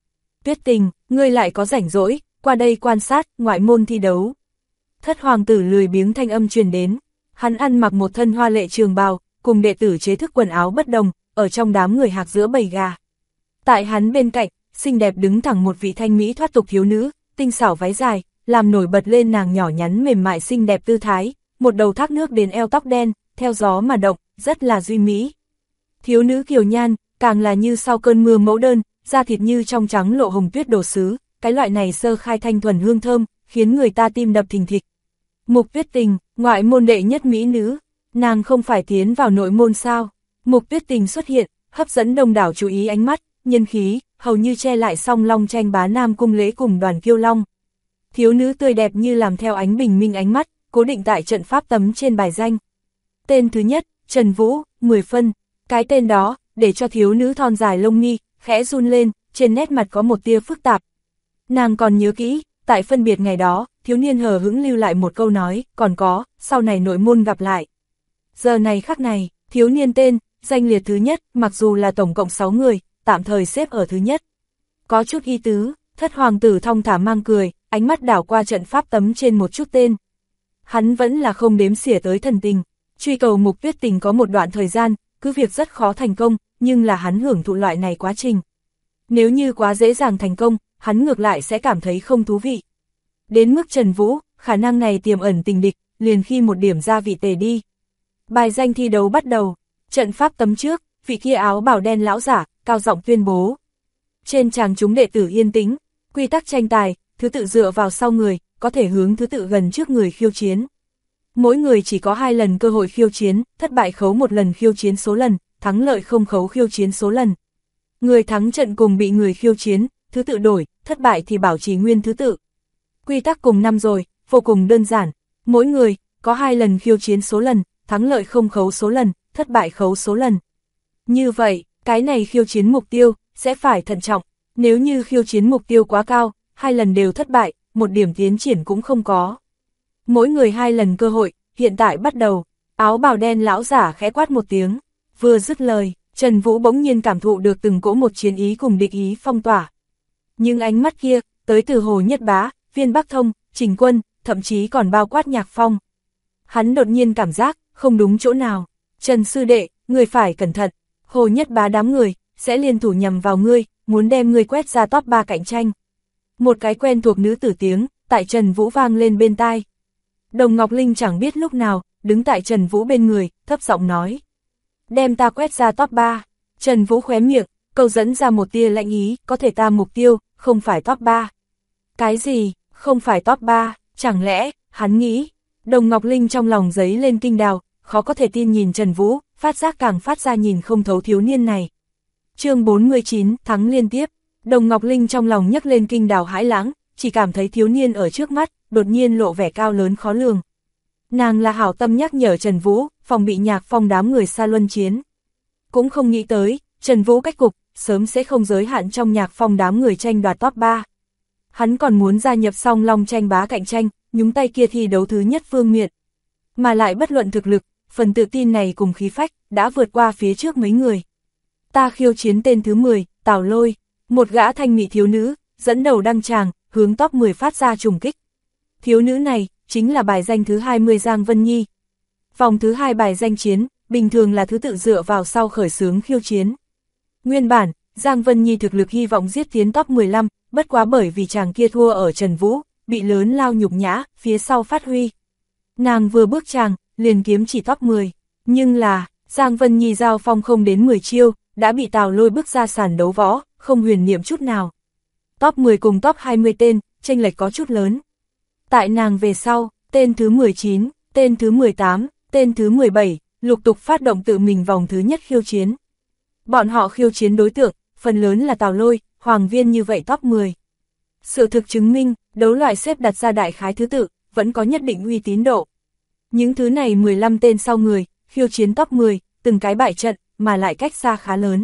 S1: Tuyết Tình, ngươi lại có rảnh rỗi, qua đây quan sát, ngoại môn thi đấu. Thất hoàng tử lười biếng thanh âm truyền đến, hắn ăn mặc một thân hoa lệ trường bào, cùng đệ tử chế thức quần áo bất đồng, ở trong đám người hạc giữa bầy gà. Tại hắn bên cạnh, xinh đẹp đứng thẳng một vị thanh mỹ thoát tục thiếu nữ, tinh xảo váy dài, làm nổi bật lên nàng nhỏ nhắn mềm mại xinh đẹp tư thái, một đầu thác nước đến eo tóc đen, theo gió mà động, rất là duy mỹ. Thiếu nữ kiều nhan, càng là như sau cơn mưa mẫu đơn, da thịt như trong trắng lộ hồng tuyết đồ sứ, cái loại này sơ khai thanh thuần hương thơm, khiến người ta tim đập thình thịch. Mục Tuyết Tình, ngoại môn đệ nhất mỹ nữ, nàng không phải tiến vào nội môn sao? Mục Tuyết Tình xuất hiện, hấp dẫn đông đảo chú ý ánh mắt, nhân khí, hầu như che lại song long tranh bá Nam Cung Lễ cùng Đoàn Kiêu Long. Thiếu nữ tươi đẹp như làm theo ánh bình minh ánh mắt, cố định tại trận pháp tấm trên bài danh. Tên thứ nhất, Trần Vũ, 10 phân, cái tên đó, để cho thiếu nữ thon dài lông mi, khẽ run lên, trên nét mặt có một tia phức tạp. Nàng còn nhớ kỹ, tại phân biệt ngày đó, thiếu niên hờ hững lưu lại một câu nói, còn có, sau này nội môn gặp lại. Giờ này khắc này, thiếu niên tên, danh liệt thứ nhất, mặc dù là tổng cộng 6 người, tạm thời xếp ở thứ nhất. Có chút ý tứ, thất hoàng tử thong thả mang cười, ánh mắt đảo qua trận pháp tấm trên một chút tên. Hắn vẫn là không đếm xỉa tới thần tình, truy cầu Mục Tuyết Tình có một đoạn thời gian, cứ việc rất khó thành công, nhưng là hắn hưởng thụ loại này quá trình. Nếu như quá dễ dàng thành công, hắn ngược lại sẽ cảm thấy không thú vị. Đến mức Trần Vũ, khả năng này tiềm ẩn tình địch, liền khi một điểm gia vị tề đi. Bài danh thi đấu bắt đầu, trận pháp tấm trước, vị kia áo bào đen lão giả, cao giọng tuyên bố. Trên tràng chúng đệ tử yên tĩnh, quy tắc tranh tài, thứ tự dựa vào sau người, có thể hướng thứ tự gần trước người khiêu chiến. Mỗi người chỉ có 2 lần cơ hội khiêu chiến, thất bại khấu 1 lần khiêu chiến số lần, thắng lợi không khấu khiêu chiến số lần. Người thắng trận cùng bị người khiêu chiến, thứ tự đổi, thất bại thì bảo trì nguyên thứ tự. Quy tắc cùng năm rồi, vô cùng đơn giản, mỗi người có 2 lần khiêu chiến số lần, thắng lợi không khấu số lần, thất bại khấu số lần. Như vậy, cái này khiêu chiến mục tiêu sẽ phải thận trọng, nếu như khiêu chiến mục tiêu quá cao, 2 lần đều thất bại, một điểm tiến triển cũng không có. Mỗi người 2 lần cơ hội, hiện tại bắt đầu. Áo bào đen lão giả khẽ quát một tiếng, vừa dứt lời, Trần Vũ bỗng nhiên cảm thụ được từng cỗ một chiến ý cùng địch ý phong tỏa. Nhưng ánh mắt kia, tới từ Hồ Nhất Bá, Viên Bắc Thông, Trình Quân, thậm chí còn bao quát Nhạc Phong. Hắn đột nhiên cảm giác, không đúng chỗ nào. Trần sư đệ, người phải cẩn thận, Hồ Nhất Bá đám người, sẽ liên thủ nhằm vào ngươi, muốn đem ngươi quét ra top 3 cạnh tranh. Một cái quen thuộc nữ tử tiếng, tại Trần Vũ vang lên bên tai. Đồng Ngọc Linh chẳng biết lúc nào, đứng tại Trần Vũ bên người, thấp giọng nói. Đem ta quét ra top 3. Trần Vũ khóe miệng, câu dẫn ra một tia lạnh ý, có thể ta mục tiêu, không phải top 3. Cái gì, không phải top 3, chẳng lẽ, hắn nghĩ. Đồng Ngọc Linh trong lòng giấy lên kinh đào, khó có thể tin nhìn Trần Vũ, phát giác càng phát ra nhìn không thấu thiếu niên này. Chương 49, thắng liên tiếp. Đồng Ngọc Linh trong lòng nhấc lên kinh đào hãi lãng, chỉ cảm thấy thiếu niên ở trước mắt, đột nhiên lộ vẻ cao lớn khó lường. Nàng là hảo tâm nhắc nhở Trần Vũ, phòng bị Nhạc Phong đám người xa luân chiến. Cũng không nghĩ tới, Trần Vũ cách cục, sớm sẽ không giới hạn trong Nhạc Phong đám người tranh đoạt top 3. Hắn còn muốn gia nhập song long tranh bá cạnh tranh, nhúng tay kia thi đấu thứ nhất phương miện. Mà lại bất luận thực lực, phần tự tin này cùng khí phách, đã vượt qua phía trước mấy người. Ta khiêu chiến tên thứ 10, Tào Lôi, một gã thanh mỹ thiếu nữ, dẫn đầu đăng tràng, hướng top 10 phát ra trùng kích. Thiếu nữ này, chính là bài danh thứ 20 Giang Vân Nhi. Vòng thứ 2 bài danh chiến, bình thường là thứ tự dựa vào sau khởi xướng khiêu chiến. Nguyên bản, Giang Vân Nhi thực lực hy vọng giết tiến top 15, bất quá bởi vì chàng kia thua ở Trần Vũ, bị lớn lao nhục nhã, phía sau phát huy. Nàng vừa bước chàng, liền kiếm chỉ top 10, nhưng là, Giang Vân Nhi giao phong không đến 10 chiêu, đã bị Tào Lôi bước ra sàn đấu võ, không huyền niệm chút nào. Top 10 cùng top 20 tên, chênh lệch có chút lớn. Tại nàng về sau, tên thứ 19, tên thứ 18, tên thứ 17, lục tục phát động tự mình vòng thứ nhất khiêu chiến. Bọn họ khiêu chiến đối tượng, phần lớn là Tào Lôi, Hoàng Viên như vậy top 10. Sự thực chứng minh, đấu loại xếp đặt ra đại khái thứ tự, vẫn có nhất định uy tín độ. Những thứ này 15 tên sau người, khiêu chiến top 10, từng cái bại trận, mà lại cách xa khá lớn.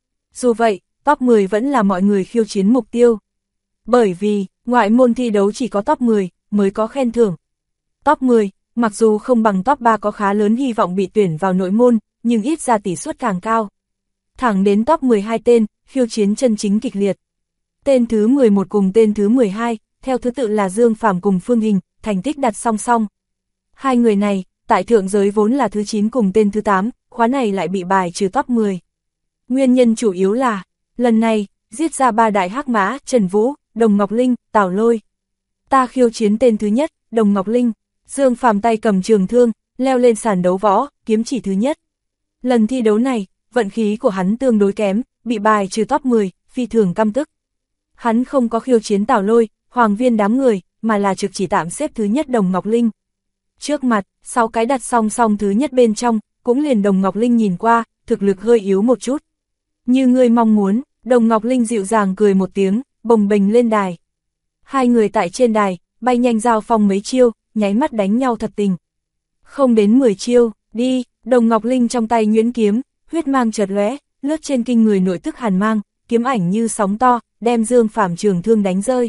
S1: Dù vậy, top 10 vẫn là mọi người khiêu chiến mục tiêu. Bởi vì, ngoại môn thi đấu chỉ có top 10, mới có khen thưởng. Top 10, mặc dù không bằng top 3 có khá lớn hy vọng bị tuyển vào nội môn, nhưng ít ra tỷ suất càng cao. Thẳng đến top 12 tên, khiêu chiến chân chính kịch liệt. Tên thứ 11 cùng tên thứ 12, theo thứ tự là Dương Phàm cùng Phương Hình, thành tích đặt song song. Hai người này, tại thượng giới vốn là thứ 9 cùng tên thứ 8, khóa này lại bị bài trừ top 10. Nguyên nhân chủ yếu là, lần này, giết ra 3 đại hắc mã, Trần Vũ, Đồng Ngọc Linh, Tào Lôi. Ta khiêu chiến tên thứ nhất, Đồng Ngọc Linh. Dương Phàm tay cầm trường thương, leo lên sàn đấu võ, kiếm chỉ thứ nhất. Lần thi đấu này, vận khí của hắn tương đối kém, bị bài trừ top 10, phi thường căm tức. Hắn không có khiêu chiến Tào Lôi, Hoàng Viên đám người, mà là trực chỉ tạm xếp thứ nhất Đồng Ngọc Linh. Trước mặt, 6 cái đặt song song thứ nhất bên trong, cũng liền Đồng Ngọc Linh nhìn qua, thực lực hơi yếu một chút. Như ngươi mong muốn, Đồng Ngọc Linh dịu dàng cười một tiếng, bồng bềnh lên đài. Hai người tại trên đài, bay nhanh giao phong mấy chiêu, nháy mắt đánh nhau thật tình. Không đến 10 chiêu, đi, Đồng Ngọc Linh trong tay nhuyễn kiếm, huyết mang chợt lóe, lướt trên kinh người nội tức hàn mang, kiếm ảnh như sóng to, đem Dương Phàm trường thương đánh rơi.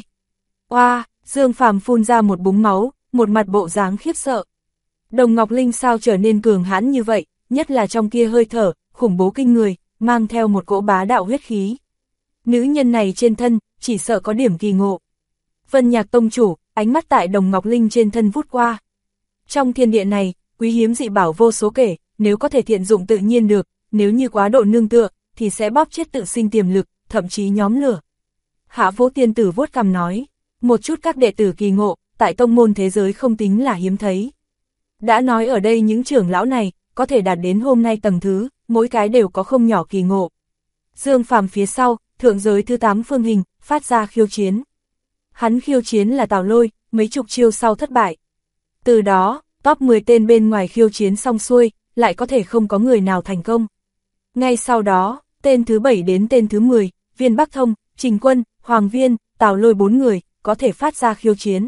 S1: Oa, Dương Phàm phun ra một búng máu, một mặt bộ dáng khiếp sợ. Đồng Ngọc Linh sao trở nên cường hãn như vậy, nhất là trong kia hơi thở, khủng bố kinh người, mang theo một cỗ bá đạo huyết khí. Nữ nhân này trên thân, chỉ sợ có điểm kỳ ngộ. Vân Nhạc tông chủ, ánh mắt tại Đồng Ngọc Linh trên thân vút qua. Trong thiên địa này, quý hiếm dị bảo vô số kể, nếu có thể thiện dụng tự nhiên được, nếu như quá độ nương tựa, thì sẽ bóp chết tự sinh tiềm lực, thậm chí nhóm lửa. Hạ Vũ tiên tử vuốt cằm nói, một chút các đệ tử kỳ ngộ, tại tông môn thế giới không tính là hiếm thấy. Đã nói ở đây những trưởng lão này, có thể đạt đến hôm nay tầng thứ, mỗi cái đều có không nhỏ kỳ ngộ. Dương Phàm phía sau, thượng giới thứ 8 Phương Hình, phát ra khiêu chiến. Hắn khiêu chiến là Tào Lôi, mấy chục chiêu sau thất bại. Từ đó, top 10 tên bên ngoài khiêu chiến xong xuôi, lại có thể không có người nào thành công. Ngay sau đó, tên thứ 7 đến tên thứ 10, Viên Bắc Thông, Trình Quân, Hoàng Viên, Tào Lôi 4 người, có thể phát ra khiêu chiến.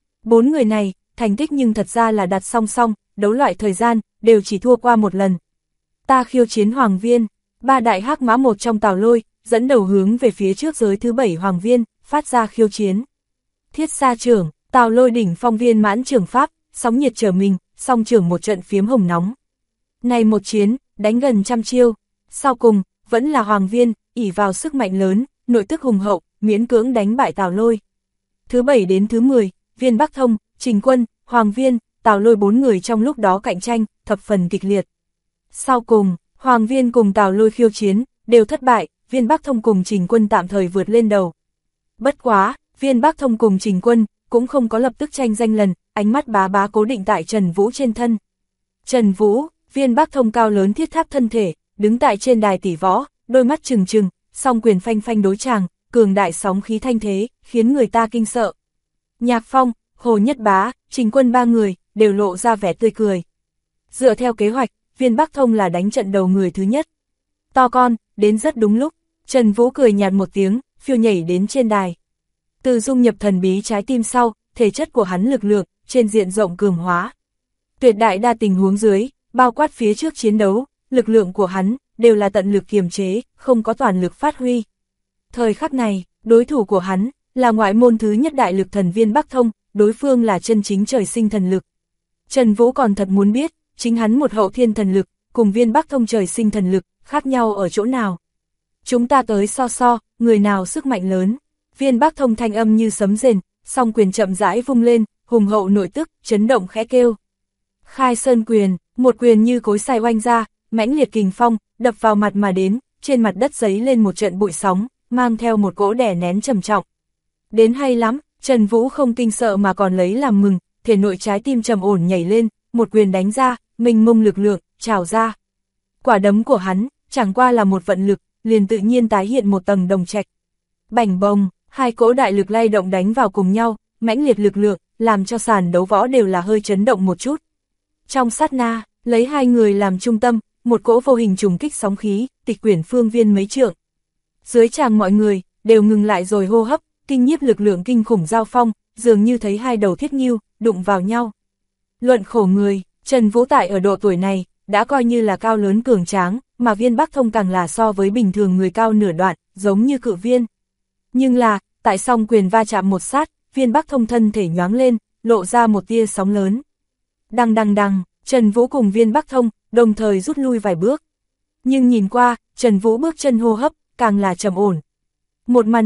S1: 4 người này, thành tích nhưng thật ra là đặt song song, đấu loại thời gian, đều chỉ thua qua một lần. Ta khiêu chiến Hoàng Viên, 3 đại hắc mã một trong Tào Lôi, dẫn đầu hướng về phía trước giới thứ 7 Hoàng Viên, phát ra khiêu chiến. Thiết Sa trưởng, Tào Lôi đỉnh phong viên mãn trưởng pháp, sóng nhiệt trở mình, song trưởng một trận phiếm hồng nóng. Này một chiến, đánh gần trăm chiêu, sau cùng, vẫn là Hoàng Viên, ỷ vào sức mạnh lớn, nội tức hùng hậu, miễn cưỡng đánh bại Tào Lôi. Thứ 7 đến thứ 10, Viên Bắc Thông, Trình Quân, Hoàng Viên, Tào Lôi 4 người trong lúc đó cạnh tranh, thập phần kịch liệt. Sau cùng, Hoàng Viên cùng Tào Lôi khiêu chiến, đều thất bại, Viên Bắc Thông cùng Trình Quân tạm thời vượt lên đầu. Bất quá, Viên Bắc Thông cùng Trình Quân, cũng không có lập tức tranh danh lần, ánh mắt bá bá cố định tại Trần Vũ trên thân. Trần Vũ, Viên Bắc Thông cao lớn thiết tháp thân thể, đứng tại trên đài tỷ võ, đôi mắt trừng trừng, song quyền phanh phanh đối chàng, cường đại sóng khí thanh thế, khiến người ta kinh sợ. Nhạc Phong, Hồ Nhất Bá, Trình Quân 3 người, đều lộ ra vẻ tươi cười. Dựa theo kế hoạch, Viên Bắc Thông là đánh trận đầu người thứ nhất. To con, đến rất đúng lúc, Trần Vũ cười nhạt một tiếng, phiêu nhảy đến trên đài. Từ dung nhập thần bí trái tim sau, thể chất của hắn lực lượng, trên diện rộng cường hóa. Tuyệt đại đa tình huống dưới, bao quát phía trước chiến đấu, lực lượng của hắn, đều là tận lực kiềm chế, không có toàn lực phát huy. Thời khắc này, đối thủ của hắn, là ngoại môn thứ nhất đại lực thần Viên Bắc Thông, đối phương là chân chính trời sinh thần lực. Trần Vũ còn thật muốn biết, chính hắn một hậu thiên thần lực, cùng Viên Bắc Thông trời sinh thần lực, khác nhau ở chỗ nào. Chúng ta tới so, người nào sức mạnh lớn. Viên Bắc Thông thanh âm như sấm rền, song quyền chậm rãi vung lên, hùng hậu nội tức, chấn động khẽ kêu. Khai Sơn quyền, một quyền như cối xay oanh ra, mãnh liệt kình phong, đập vào mặt mà đến, trên mặt đất giấy lên một trận bụi sóng, mang theo một cỗ đè nén trầm trọng. Đến hay lắm, Trần Vũ không kinh sợ mà còn lấy làm mừng, thể nội trái tim trầm ổn nhảy lên, một quyền đánh ra, mênh mông lực lượng, trào ra. Quả đấm của hắn, chẳng qua là một vận lực, liền tự nhiên tái hiện một tầng đồng trạch. Bành bồng, hai cỗ đại lực lay động đánh vào cùng nhau, mãnh liệt lực lượng, làm cho sàn đấu võ đều là hơi chấn động một chút. Trong sát na, lấy hai người làm trung tâm, một cỗ vô hình trùng kích sóng khí, tịch quyển phương viên mấy trượng. Dưới tràng mọi người, đều ngừng lại rồi hô hấp, kinh nhiếp lực lượng kinh khủng giao phong, dường như thấy hai đầu thiết nghiêu, đụng vào nhau. Luận khổ người, Trần Vũ tại ở độ tuổi này, đã coi như là cao lớn cường tráng, mà Viên Bắc Thông càng là so với bình thường người cao nửa đoạn, giống như cự viên. Nhưng là, tại song quyền va chạm một sát, Viên Bắc Thông thân thể nhoáng lên, lộ ra một tia sóng lớn. Đằng đằng đằng, Trần Vũ cùng Viên Bắc Thông, đồng thời rút lui vài bước. Nhưng nhìn qua, Trần Vũ bước chân hô hấp, càng là trầm ổn. Một màn này,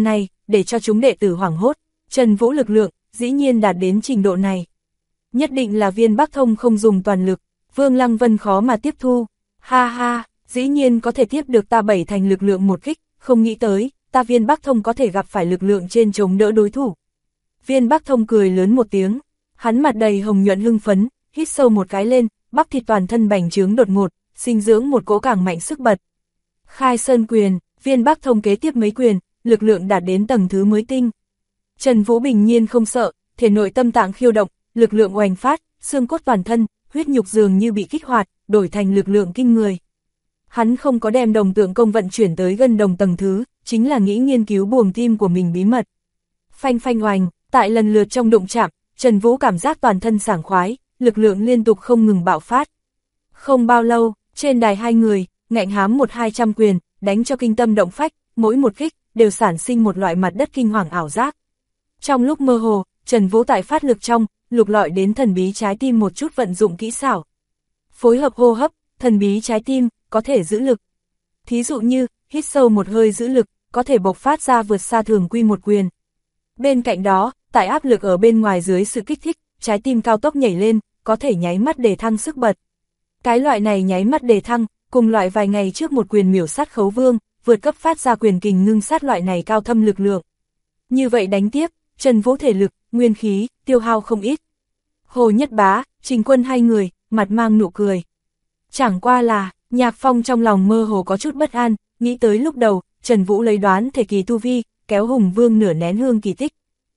S1: để cho chúng đệ tử hoảng hốt, Trần Vũ lực lượng, dĩ nhiên đạt đến trình độ này. Nhất định là Viên Bắc Thông không dùng toàn lực, Vương Lăng Vân khó mà tiếp thu, ha ha, dĩ nhiên có thể tiếp được ta 7 thành lực lượng một kích, không nghĩ tới, ta Viên Bắc Thông có thể gặp phải lực lượng trên chống đỡ đối thủ. Viên Bắc Thông cười lớn một tiếng, hắn mặt đầy hồng nhuận hưng phấn, hít sâu một cái lên, bắp thịt toàn thân bành trướng đột ngột, sinh dưỡng một cỗ càng mạnh sức bật. Khai Sơn quyền, Viên Bắc Thông kế tiếp mấy quyền, lực lượng đạt đến tầng thứ mới tinh. Trần Vũ bình nhiên không sợ, thể nội tâm tạng khiêu động, lực lượng oanh phát, xương cốt toàn thân, huyết nhục dường như bị kích hoạt, đổi thành lực lượng kinh người. Hắn không có đem đồng tượng công vận chuyển tới gần đồng tầng thứ, chính là nghĩ nghiên cứu buồng tim của mình bí mật. Phanh phanh oanh, tại lần lượt trong đụng chạm, Trần Vũ cảm giác toàn thân sảng khoái, lực lượng liên tục không ngừng bạo phát. Không bao lâu, trên đài hai người, ngạnh hám 1-200 quyền, đánh cho kinh tâm động phách, mỗi một kích, đều sản sinh một loại mặt đất kinh hoàng ảo giác. Trong lúc mơ hồ, Trần Vũ tại phát lực trong, lục lọi đến thần bí trái tim một chút vận dụng kỹ xảo. Phối hợp hô hấp, thần bí trái tim, có thể giữ lực. Thí dụ như, hít sâu một hơi giữ lực, có thể bộc phát ra vượt xa thường quy một quyền. Bên cạnh đó, tại áp lực ở bên ngoài dưới sự kích thích, trái tim cao tốc nhảy lên, có thể nháy mắt đề thăng sức bật. Cái loại này nháy mắt đề thăng, cùng loại vài ngày trước một quyền miểu sát Khấu Vương, vượt cấp phát ra quyền kình ngưng sát loại này cao thâm lực lượng. Như vậy đánh tiếp, Trần Vũ thể lực, nguyên khí, tiêu hao không ít. Hồ Nhất Bá, Trình Quân hai người, mặt mang nụ cười. Chẳng qua là, Nhạc Phong trong lòng mơ hồ có chút bất an, nghĩ tới lúc đầu, Trần Vũ lấy đoán thể kỳ tu vi, kéo Hùng Vương nửa nén hương kỳ tích.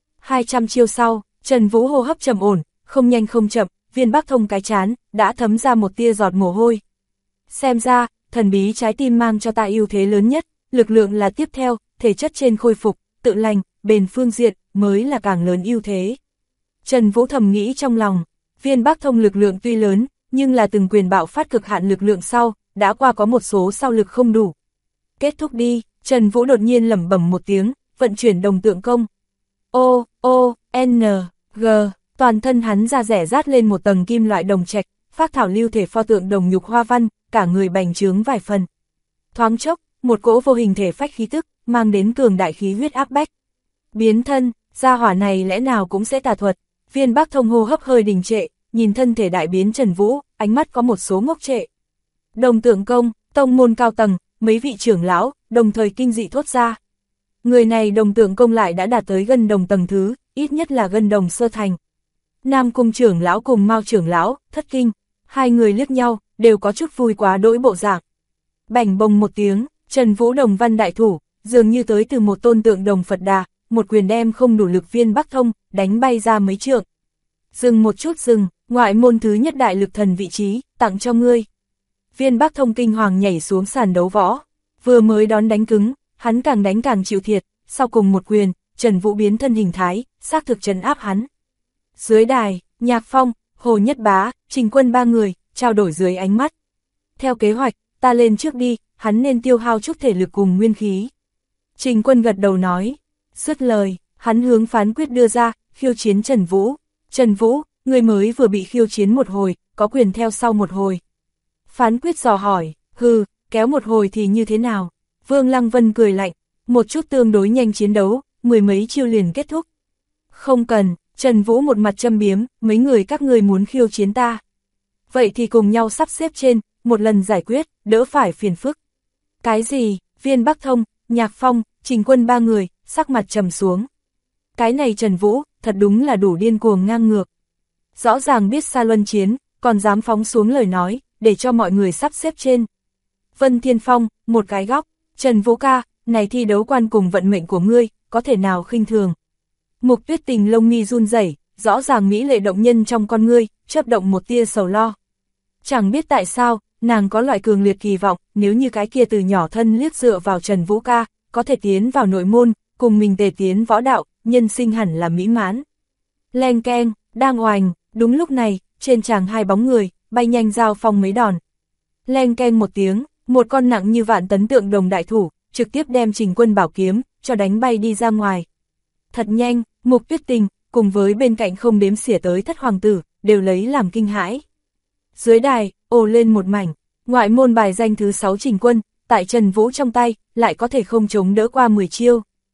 S1: 200 chiêu sau, Trần Vũ hô hấp trầm ổn, không nhanh không chậm, Viên Bắc Thông cái chán, đã thấm ra một tia giọt mồ hôi. Xem ra, thần bí trái tim mang cho ta ưu thế lớn nhất, lực lượng là tiếp theo, thể chất trên khôi phục, tự lành, bền phương diện, mới là càng lớn ưu thế. Trần Vũ thầm nghĩ trong lòng, Viên Bắc Thông lực lượng tuy lớn, nhưng là từng quyền bạo phát cực hạn lực lượng sau, đã qua có một số sau lực không đủ. Kết thúc đi, Trần Vũ đột nhiên lẩm bẩm một tiếng, vận chuyển đồng tượng công. N, G, toàn thân hắn ra rẻ rát lên một tầng kim loại đồng trạch, phác thảo lưu thể pho tượng đồng nhục hoa văn, cả người bành trướng vài phần. Thoáng chốc, một cỗ vô hình thể phách khí tức, mang đến cường đại khí huyết áp bách. Biến thân, gia hỏa này lẽ nào cũng sẽ tà thuật. Viên Bắc Thông hô hấp hơi đình trệ, nhìn thân thể đại biến Trần Vũ, ánh mắt có một số ngốc trệ. Đồng tượng công, tông môn cao tầng, mấy vị trưởng lão, đồng thời kinh dị thốt ra. Người này đồng tượng công lại đã đạt tới gân đồng tầng thứ, ít nhất là gân đồng sơ thành. Nam Cung trưởng lão cùng Mao trưởng lão, thất kinh, hai người liếc nhau, đều có chút vui quá đỗi bộ dạng. Bành bồng một tiếng, Trần Vũ đồng văn đại thủ, dường như tới từ một tôn tượng đồng Phật Đà, một quyền đem không đủ lực Viên Bắc Thông, đánh bay ra mấy trượng. Dừng một chút dừng, ngoại môn thứ nhất đại lực thần vị trí, tặng cho ngươi. Viên Bắc Thông kinh hoàng nhảy xuống sàn đấu võ, vừa mới đón đánh cứng, hắn càng đánh càng chịu thiệt, sau cùng một quyền, Trần Vũ biến thân hình thái, xác thực trấn áp hắn. Dưới đài, Nhạc Phong, Hồ Nhất Bá, Trình Quân ba người, trao đổi dưới ánh mắt. Theo kế hoạch, ta lên trước đi, hắn nên tiêu hao chút thể lực cùng nguyên khí. Trình Quân gật đầu nói, dứt lời, hắn hướng phán quyết đưa ra, khiêu chiến Trần Vũ. Trần Vũ, người mới vừa bị khiêu chiến một hồi, có quyền theo sau một hồi. Phán quyết dò hỏi, kéo một hồi thì như thế nào? Vương Lăng Vân cười lạnh, một chút tương đối nhanh chiến đấu, mười mấy chiêu liền kết thúc. Không cần, Trần Vũ một mặt châm biếm, mấy người các ngươi muốn khiêu chiến ta. Vậy thì cùng nhau sắp xếp trên, một lần giải quyết, đỡ phải phiền phức. Cái gì? Viên Bắc Thông, Nhạc Phong, Trình Quân ba người, sắc mặt trầm xuống. Cái này Trần Vũ, thật đúng là đủ điên cuồng ngang ngược. Rõ ràng biết xa luân chiến, còn dám phóng xuống lời nói, để cho mọi người sắp xếp trên. Vân Thiên Phong, một cái góc, Trần Vũ ca, này thi đấu quan cùng vận mệnh của ngươi, có thể nào khinh thường. Mục Tuyết Tình lông mi run rẩy, rõ ràng mỹ lệ động nhân trong con ngươi, chớp động một tia sầu lo. Chẳng biết tại sao, nàng có loại cường liệt kỳ vọng, nếu như cái kia từ nhỏ thân liếc dựa vào Trần Vũ ca, có thể tiến vào nội môn, cùng mình tề tiến võ đạo, nhân sinh hẳn là mỹ mãn. Leng keng, đang oành, đúng lúc này, trên tràng hai bóng người, bay nhanh giao phong mấy đòn. Leng keng một tiếng, một con nặng như vạn tấn tượng đồng đại thủ, trực tiếp đem Trình Quân bảo kiếm, cho đánh bay đi ra ngoài. Thật nhanh, Mục Tuyết Tình, cùng với bên cạnh không đếm xỉa tới thất hoàng tử, đều lấy làm kinh hãi. Dưới đài, ồ lên một mảnh, ngoại môn bài danh thứ 6 Trình Quân, tại Trần Vũ trong tay, lại có thể không chống đỡ qua 10 chiêu.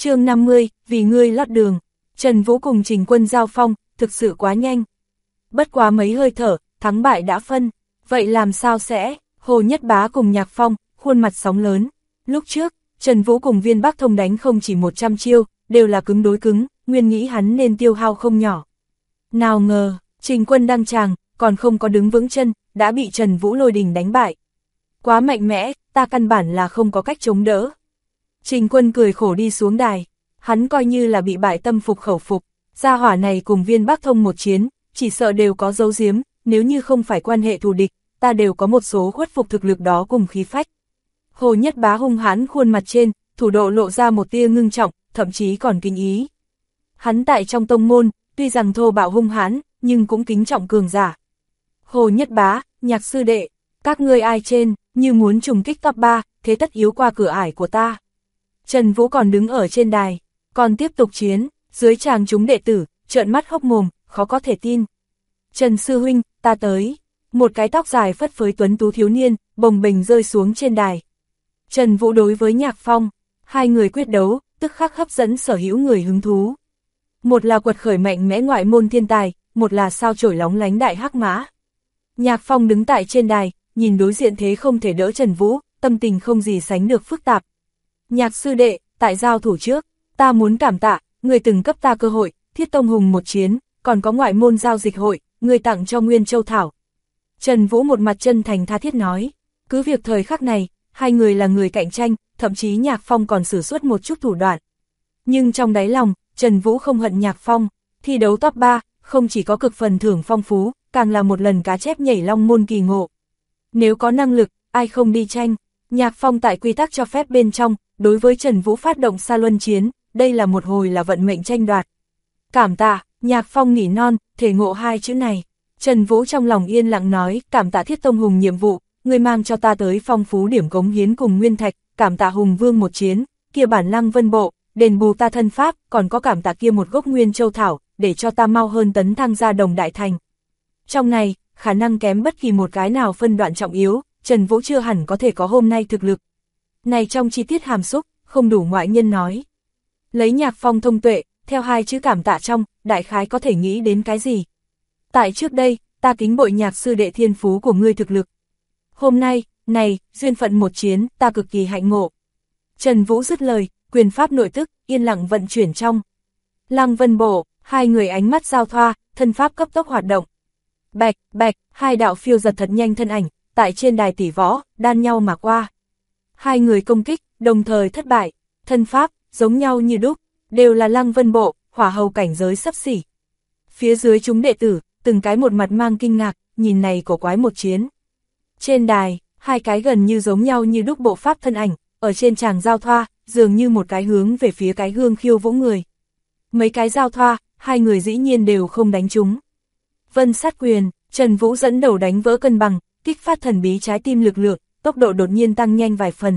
S1: chương 50, vì ngươi lót đường. Trần Vũ cùng Trình Quân giao phong, thực sự quá nhanh. Bất quá mấy hơi thở, thắng bại đã phân. Vậy làm sao sẽ? Hồ Nhất Bá cùng Nhạc Phong, khuôn mặt sóng lớn. Lúc trước, Trần Vũ cùng Viên Bắc Thông đánh không chỉ 100 chiêu, đều là cứng đối cứng, nguyên nghĩ hắn nên tiêu hao không nhỏ. Nào ngờ, Trình Quân đăng tràng, còn không có đứng vững chân, đã bị Trần Vũ lôi đình đánh bại. Quá mạnh mẽ, ta căn bản là không có cách chống đỡ. Trình Quân cười khổ đi xuống đài, hắn coi như là bị bại tâm phục khẩu phục, gia hỏa này cùng Viên Bắc Thông một chiến, chỉ sợ đều có dấu giếm, nếu như không phải quan hệ thù địch, ta đều có một số khuất phục thực lực đó cùng khí phách. Hồ Nhất Bá hung hãn khuôn mặt trên, thủ độ lộ ra một tia ngưng trọng, thậm chí còn kính ý. Hắn tại trong tông môn, tuy rằng thô bạo hung hãn, nhưng cũng kính trọng cường giả. Hồ Nhất Bá, Nhạc sư đệ, các ngươi ai trên, như muốn trùng kích top 3, thế tất yếu qua cửa ải của ta. Trần Vũ còn đứng ở trên đài, còn tiếp tục chiến, dưới tràng chúng đệ tử, trợn mắt hốc mồm, khó có thể tin. Trần sư huynh, ta tới. Một cái tóc dài phất phới tuấn tú thiếu niên, bồng bềnh rơi xuống trên đài. Trần Vũ đối với Nhạc Phong, hai người quyết đấu, tức khắc hấp dẫn sở hữu người hứng thú. Một là quật khởi mạnh mẽ ngoại môn thiên tài, một là sao chổi lóng lánh đại hắc mã. Nhạc Phong đứng tại trên đài, nhìn đối diện thế không thể đỡ Trần Vũ, tâm tình không gì sánh được phức tạp. Nhạc sư đệ, tại giao thủ trước, ta muốn cảm tạ, người từng cấp ta cơ hội, Thiết Tông Hùng một chiến, còn có ngoại môn giao dịch hội, người tặng cho Nguyên Châu Thảo. Trần Vũ một mặt chân thành tha thiết nói, cứ việc thời khắc này, hai người là người cạnh tranh, thậm chí Nhạc Phong còn sử xuất một chút thủ đoạn. Nhưng trong đáy lòng, Trần Vũ không hận Nhạc Phong, thi đấu top 3, không chỉ có cực phần thưởng phong phú, càng là một lần cá chép nhảy long môn kỳ ngộ. Nếu có năng lực, ai không đi tranh, Nhạc Phong tại quy tắc cho phép bên trong, đối với Trần Vũ phát động xa luân chiến, đây là một hồi là vận mệnh tranh đoạt. Cảm tạ, Nhạc Phong nghỉ non, thể ngộ hai chữ này. Trần Vũ trong lòng yên lặng nói, cảm tạ Thiết Tông Hùng nhiệm vụ, người mang cho ta tới phong phú điểm cống hiến cùng nguyên thạch, cảm tạ Hùng Vương một chiến, kia bản Lăng Vân Bộ, đền bù ta thân pháp, còn có cảm tạ kia một gốc Nguyên Châu Thảo, để cho ta mau hơn tấn thăng ra Đồng Đại Thành. Trong này, khả năng kém bất kỳ một cái nào phân đoạn trọng yếu, Trần Vũ chưa hẳn có thể có hôm nay thực lực. Này trong chi tiết hàm xúc, không đủ ngoại nhân nói. Lấy Nhạc Phong thông tuệ, theo hai chữ cảm tạ trong, đại khái có thể nghĩ đến cái gì. Tại trước đây, ta kính bội Nhạc sư đệ thiên phú của ngươi thực lực. Hôm nay, này, duyên phận một chiến, ta cực kỳ hạnh ngộ. Trần Vũ dứt lời, quyền pháp nội tức, yên lặng vận chuyển trong. Lăng Vân Bộ, hai người ánh mắt giao thoa, thân pháp cấp tốc hoạt động. Bạch, bạch, hai đạo phiêu giật thật nhanh thân ảnh, tại trên đài tỷ võ, đan nhau mà qua. Hai người công kích, đồng thời thất bại, thân pháp, giống nhau như đúc, đều là Lăng Vân Bộ, hỏa hầu cảnh giới xấp xỉ. Phía dưới chúng đệ tử, từng cái một mặt mang kinh ngạc, nhìn này cổ quái một chiến. Trên đài, hai cái gần như giống nhau như đúc bộ pháp thân ảnh, ở trên tràng giao thoa, dường như một cái hướng về phía cái gương khiêu vũ người. Mấy cái giao thoa, hai người dĩ nhiên đều không đánh trúng. Vân sát quyền, Trần Vũ dẫn đầu đánh vỡ cân bằng, kích phát thần bí trái tim lực lượng, tốc độ đột nhiên tăng nhanh vài phần.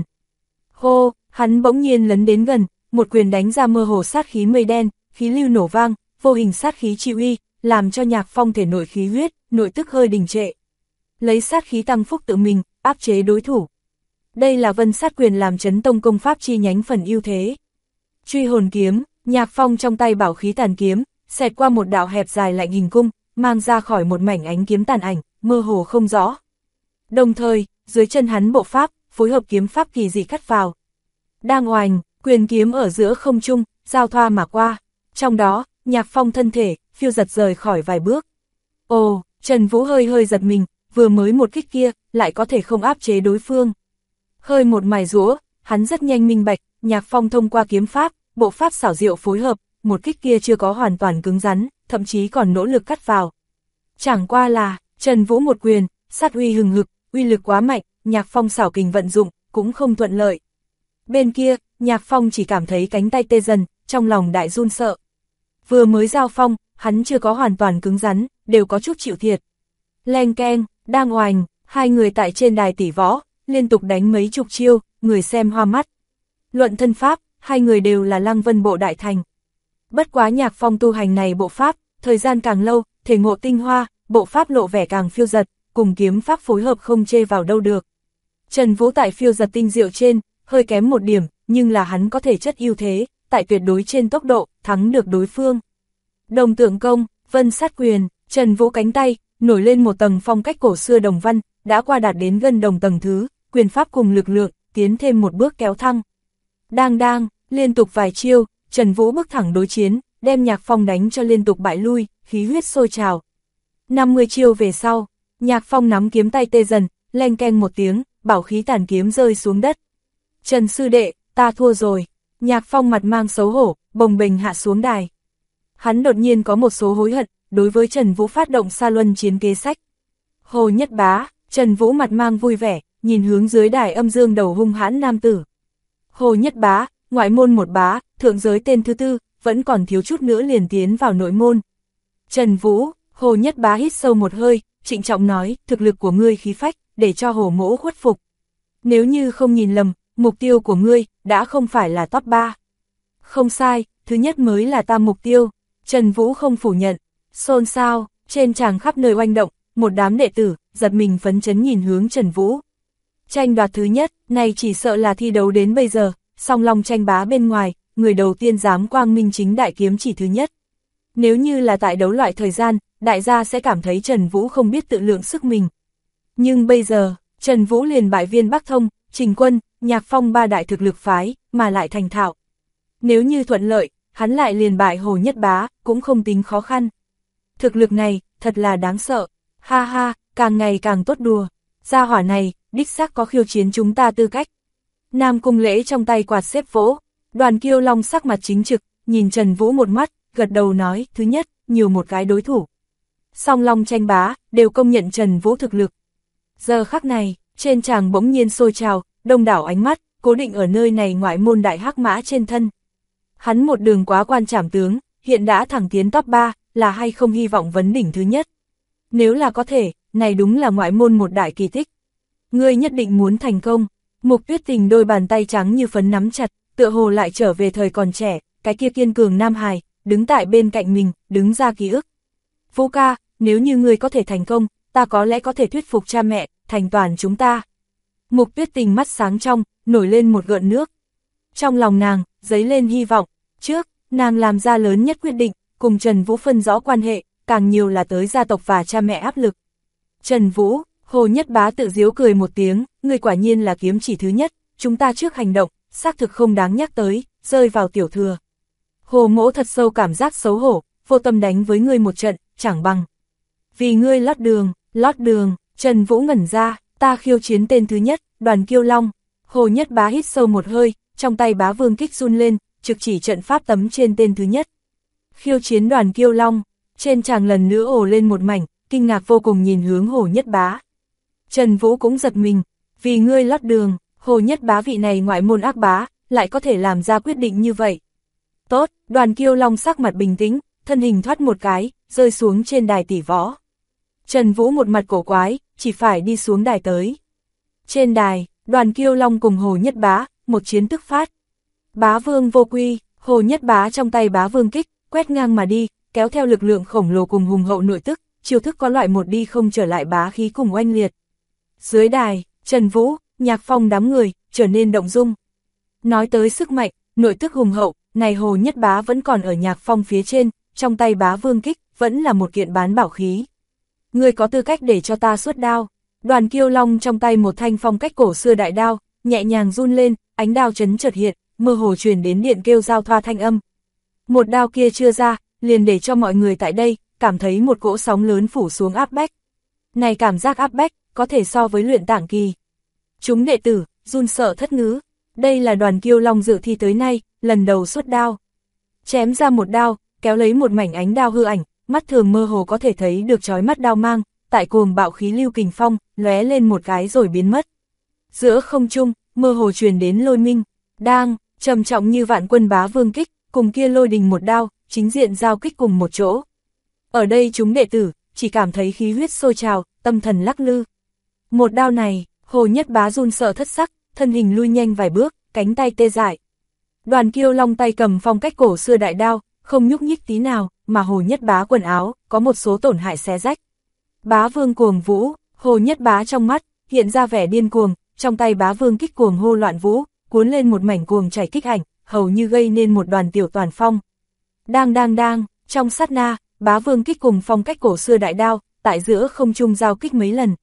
S1: Hô, hắn bỗng nhiên lấn đến gần, một quyền đánh ra mơ hồ sát khí mây đen, khí lưu nổ vang, vô hình sát khí chi uy, làm cho Nhạc Phong thể nội khí huyết, nội tức hơi đình trệ. Lấy sát khí tăng phúc tự mình, áp chế đối thủ. Đây là Vân sát quyền làm chấn tông công pháp chi nhánh phần ưu thế. Truy hồn kiếm, Nhạc Phong trong tay bảo khí tàn kiếm, xẹt qua một đạo hẹp dài lạnh hình cung, mang ra khỏi một mảnh ánh kiếm tàn ảnh, mơ hồ không rõ. Đồng thời, dưới chân hắn bộ pháp, phối hợp kiếm pháp kỳ dị cắt vào. Đang oành, quyền kiếm ở giữa không trung, giao thoa mà qua. Trong đó, Nhạc Phong thân thể, phiêu giật rời khỏi vài bước. Ồ, Trần Vũ hơi hơi giật mình, vừa mới một kích kia, lại có thể không áp chế đối phương. Hơi một mài giũa, hắn rất nhanh minh bạch, Nhạc Phong thông qua kiếm pháp, bộ pháp xảo diệu phối hợp, một kích kia chưa có hoàn toàn cứng rắn, thậm chí còn nỗ lực cắt vào. Chẳng qua là, Trần Vũ một quyền, sát uy hừng hực, uy lực quá mạnh, Nhạc Phong xảo kình vận dụng, cũng không thuận lợi. Bên kia, Nhạc Phong chỉ cảm thấy cánh tay tê dần, trong lòng đại run sợ. Vừa mới giao phong, hắn chưa có hoàn toàn cứng rắn, đều có chút chịu thiệt. Leng keng, đang oành, hai người tại trên đài tỷ võ, liên tục đánh mấy chục chiêu, người xem hoa mắt. Luận thân pháp, hai người đều là Lăng Vân Bộ đại thành. Bất quá Nhạc Phong tu hành này bộ pháp, thời gian càng lâu, thể ngộ tinh hoa, bộ pháp lộ vẻ càng phiêu giật, cùng kiếm pháp phối hợp không chê vào đâu được. Trần Vũ tại phiêu giật tinh diệu trên, hơi kém một điểm, nhưng là hắn có thể chất ưu thế, tại tuyệt đối trên tốc độ, thắng được đối phương. Đồng tượng công, vân sát quyền, Trần Vũ cánh tay, nổi lên một tầng phong cách cổ xưa đồng văn, đã qua đạt đến gần đồng tầng thứ, quyền pháp cùng lực lượng, tiến thêm một bước kéo thăng. Đang, liên tục vài chiêu, Trần Vũ bước thẳng đối chiến, đem Nhạc Phong đánh cho liên tục bại lui, khí huyết sôi trào. 50 chiêu về sau, Nhạc Phong nắm kiếm tay tê dần, leng keng một tiếng, bảo khí tàn kiếm rơi xuống đất. Trần sư đệ, ta thua rồi. Nhạc Phong mặt mang xấu hổ, bồng bềnh hạ xuống đài. Hắn đột nhiên có một số hối hận, đối với Trần Vũ phát động Sa Luân chiến kế sách. Hồ Nhất Bá, Trần Vũ mặt mang vui vẻ, nhìn hướng dưới đài âm dương đầu hung hãn nam tử. Hồ Nhất Bá, ngoại môn một bá, thượng giới tên thứ tư, vẫn còn thiếu chút nữa liền tiến vào nội môn. Trần Vũ, Hồ Nhất Bá hít sâu một hơi, trịnh trọng nói, thực lực của ngươi khí phách, để cho Hồ mỗ khuất phục. Nếu như không nhìn lầm, mục tiêu của ngươi, đã không phải là top 3. Không sai, thứ nhất mới là ta mục tiêu. Trần Vũ không phủ nhận. Xôn xao, trên tràng khắp nơi oanh động, một đám đệ tử, giật mình phấn chấn nhìn hướng Trần Vũ. Tranh đoạt thứ nhất, này chỉ sợ là thi đấu đến bây giờ, song long tranh bá bên ngoài, người đầu tiên dám quang minh chính đại kiếm chỉ thứ nhất. Nếu như là tại đấu loại thời gian, đại gia sẽ cảm thấy Trần Vũ không biết tự lượng sức mình. Nhưng bây giờ, Trần Vũ liền bại Viên Bắc Thông, Trình Quân, Nhạc Phong ba đại thực lực phái, mà lại thành thạo. Nếu như thuận lợi, hắn lại liền bại Hồ Nhất Bá, cũng không tính khó khăn. Thực lực này, thật là đáng sợ. Ha ha, càng ngày càng tốt đùa. Gia hỏa này, đích xác có khiêu chiến chúng ta tư cách. Nam Cung Lễ trong tay quạt xếp vỗ. Đoàn Kiêu Long sắc mặt chính trực, nhìn Trần Vũ một mắt, gật đầu nói, thứ nhất, nhiều một cái đối thủ. Song long tranh bá, đều công nhận Trần Vũ thực lực. Giờ khắc này, trên tràng bỗng nhiên sôi trào, đông đảo ánh mắt, cố định ở nơi này ngoại môn đại hắc mã trên thân. Hắn một đường quá quan trảm tướng, hiện đã thẳng tiến top 3, là hay không hy vọng vấn đỉnh thứ nhất. Nếu là có thể, này đúng là ngoại môn một đại kỳ tích. Ngươi nhất định muốn thành công. Mục Tuyết Tình đôi bàn tay trắng như phấn nắm chặt, tựa hồ lại trở về thời còn trẻ, cái kia kiên cường nam hài, đứng tại bên cạnh mình, đứng ra ký ức. Vũ ca, nếu như ngươi có thể thành công, ta có lẽ có thể thuyết phục cha mẹ, thành toàn chúng ta. Mục Tuyết Tình mắt sáng trong, nổi lên một gợn nước. Trong lòng nàng, dấy lên hy vọng. Trước, nàng làm ra lớn nhất quyết định, cùng Trần Vũ phân rõ quan hệ, càng nhiều là tới gia tộc và cha mẹ áp lực. Trần Vũ, Hồ Nhất Bá tự giễu cười một tiếng, ngươi quả nhiên là kiếm chỉ thứ nhất, chúng ta trước hành động, xác thực không đáng nhắc tới, rơi vào tiểu thừa. Hồ mỗ thật sâu cảm giác xấu hổ, vô tâm đánh với ngươi một trận, chẳng bằng. Vì ngươi lót đường, Trần Vũ ngẩn ra, ta khiêu chiến tên thứ nhất, Đoàn Kiêu Long. Hồ Nhất Bá hít sâu một hơi, trong tay bá vương kích run lên, trực chỉ trận pháp tấm trên tên thứ nhất. Khiêu chiến Đoàn Kiêu Long, trên tràng lần nữa ồ lên một mảnh, kinh ngạc vô cùng nhìn hướng Hồ Nhất Bá. Trần Vũ cũng giật mình, vì ngươi lót đường, Hồ Nhất Bá vị này ngoại môn ác bá, lại có thể làm ra quyết định như vậy. Tốt, Đoàn Kiêu Long sắc mặt bình tĩnh, thân hình thoát một cái, rơi xuống trên đài tỷ võ. Trần Vũ một mặt cổ quái, chỉ phải đi xuống đài tới. Trên đài, Đoàn Kiêu Long cùng Hồ Nhất Bá, một chiến tức phát. Bá vương vô quy, Hồ Nhất Bá trong tay bá vương kích, quét ngang mà đi, kéo theo lực lượng khổng lồ cùng hùng hậu nội tức, chiêu thức có loại một đi không trở lại bá khí cùng oanh liệt. Dưới đài, Trần Vũ, Nhạc Phong đám người, trở nên động dung. Nói tới sức mạnh, nội tức hùng hậu, này Hồ Nhất Bá vẫn còn ở Nhạc Phong phía trên, trong tay bá vương kích, vẫn là một kiện bán bảo khí. Ngươi có tư cách để cho ta xuất đao. Đoàn Kiêu Long trong tay một thanh phong cách cổ xưa đại đao, nhẹ nhàng run lên, ánh đao chấn chợt hiện, mơ hồ truyền đến điện kêu giao thoa thanh âm. Một đao kia chưa ra, liền để cho mọi người tại đây, cảm thấy một cỗ sóng lớn phủ xuống áp bách. Này cảm giác áp bách, có thể so với luyện tạng kỳ. Chúng đệ tử, run sợ thất ngữ. Đây là Đoàn Kiêu Long dự thi tới nay, lần đầu xuất đao. Chém ra một đao, kéo lấy một mảnh ánh đao hư ảnh, mắt thường mơ hồ có thể thấy được chói mắt đao mang, tại cuồng bạo khí lưu kình phong, lóe lên một cái rồi biến mất. Giữa không trung, mơ hồ truyền đến lôi minh, đang, trầm trọng như vạn quân bá vương kích, cùng kia lôi đình một đao, chính diện giao kích cùng một chỗ. Ở đây chúng đệ tử, chỉ cảm thấy khí huyết sôi trào, tâm thần lắc lư. Một đao này, Hồ Nhất Bá run sợ thất sắc, thân hình lui nhanh vài bước, cánh tay tê dại. Đoàn Kiêu Long tay cầm phong cách cổ xưa đại đao, không nhúc nhích tí nào, mà Hồ Nhất Bá quần áo, có một số tổn hại xé rách. Bá vương cuồng vũ, Hồ Nhất Bá trong mắt, hiện ra vẻ điên cuồng, trong tay bá vương kích cuồng hô loạn vũ, cuốn lên một mảnh cuồng chảy kích ảnh, hầu như gây nên một đoàn tiểu toàn phong. Đang, trong sát na, Bá Vương kích cùng phong cách cổ xưa đại đao, tại giữa không trung giao kích mấy lần.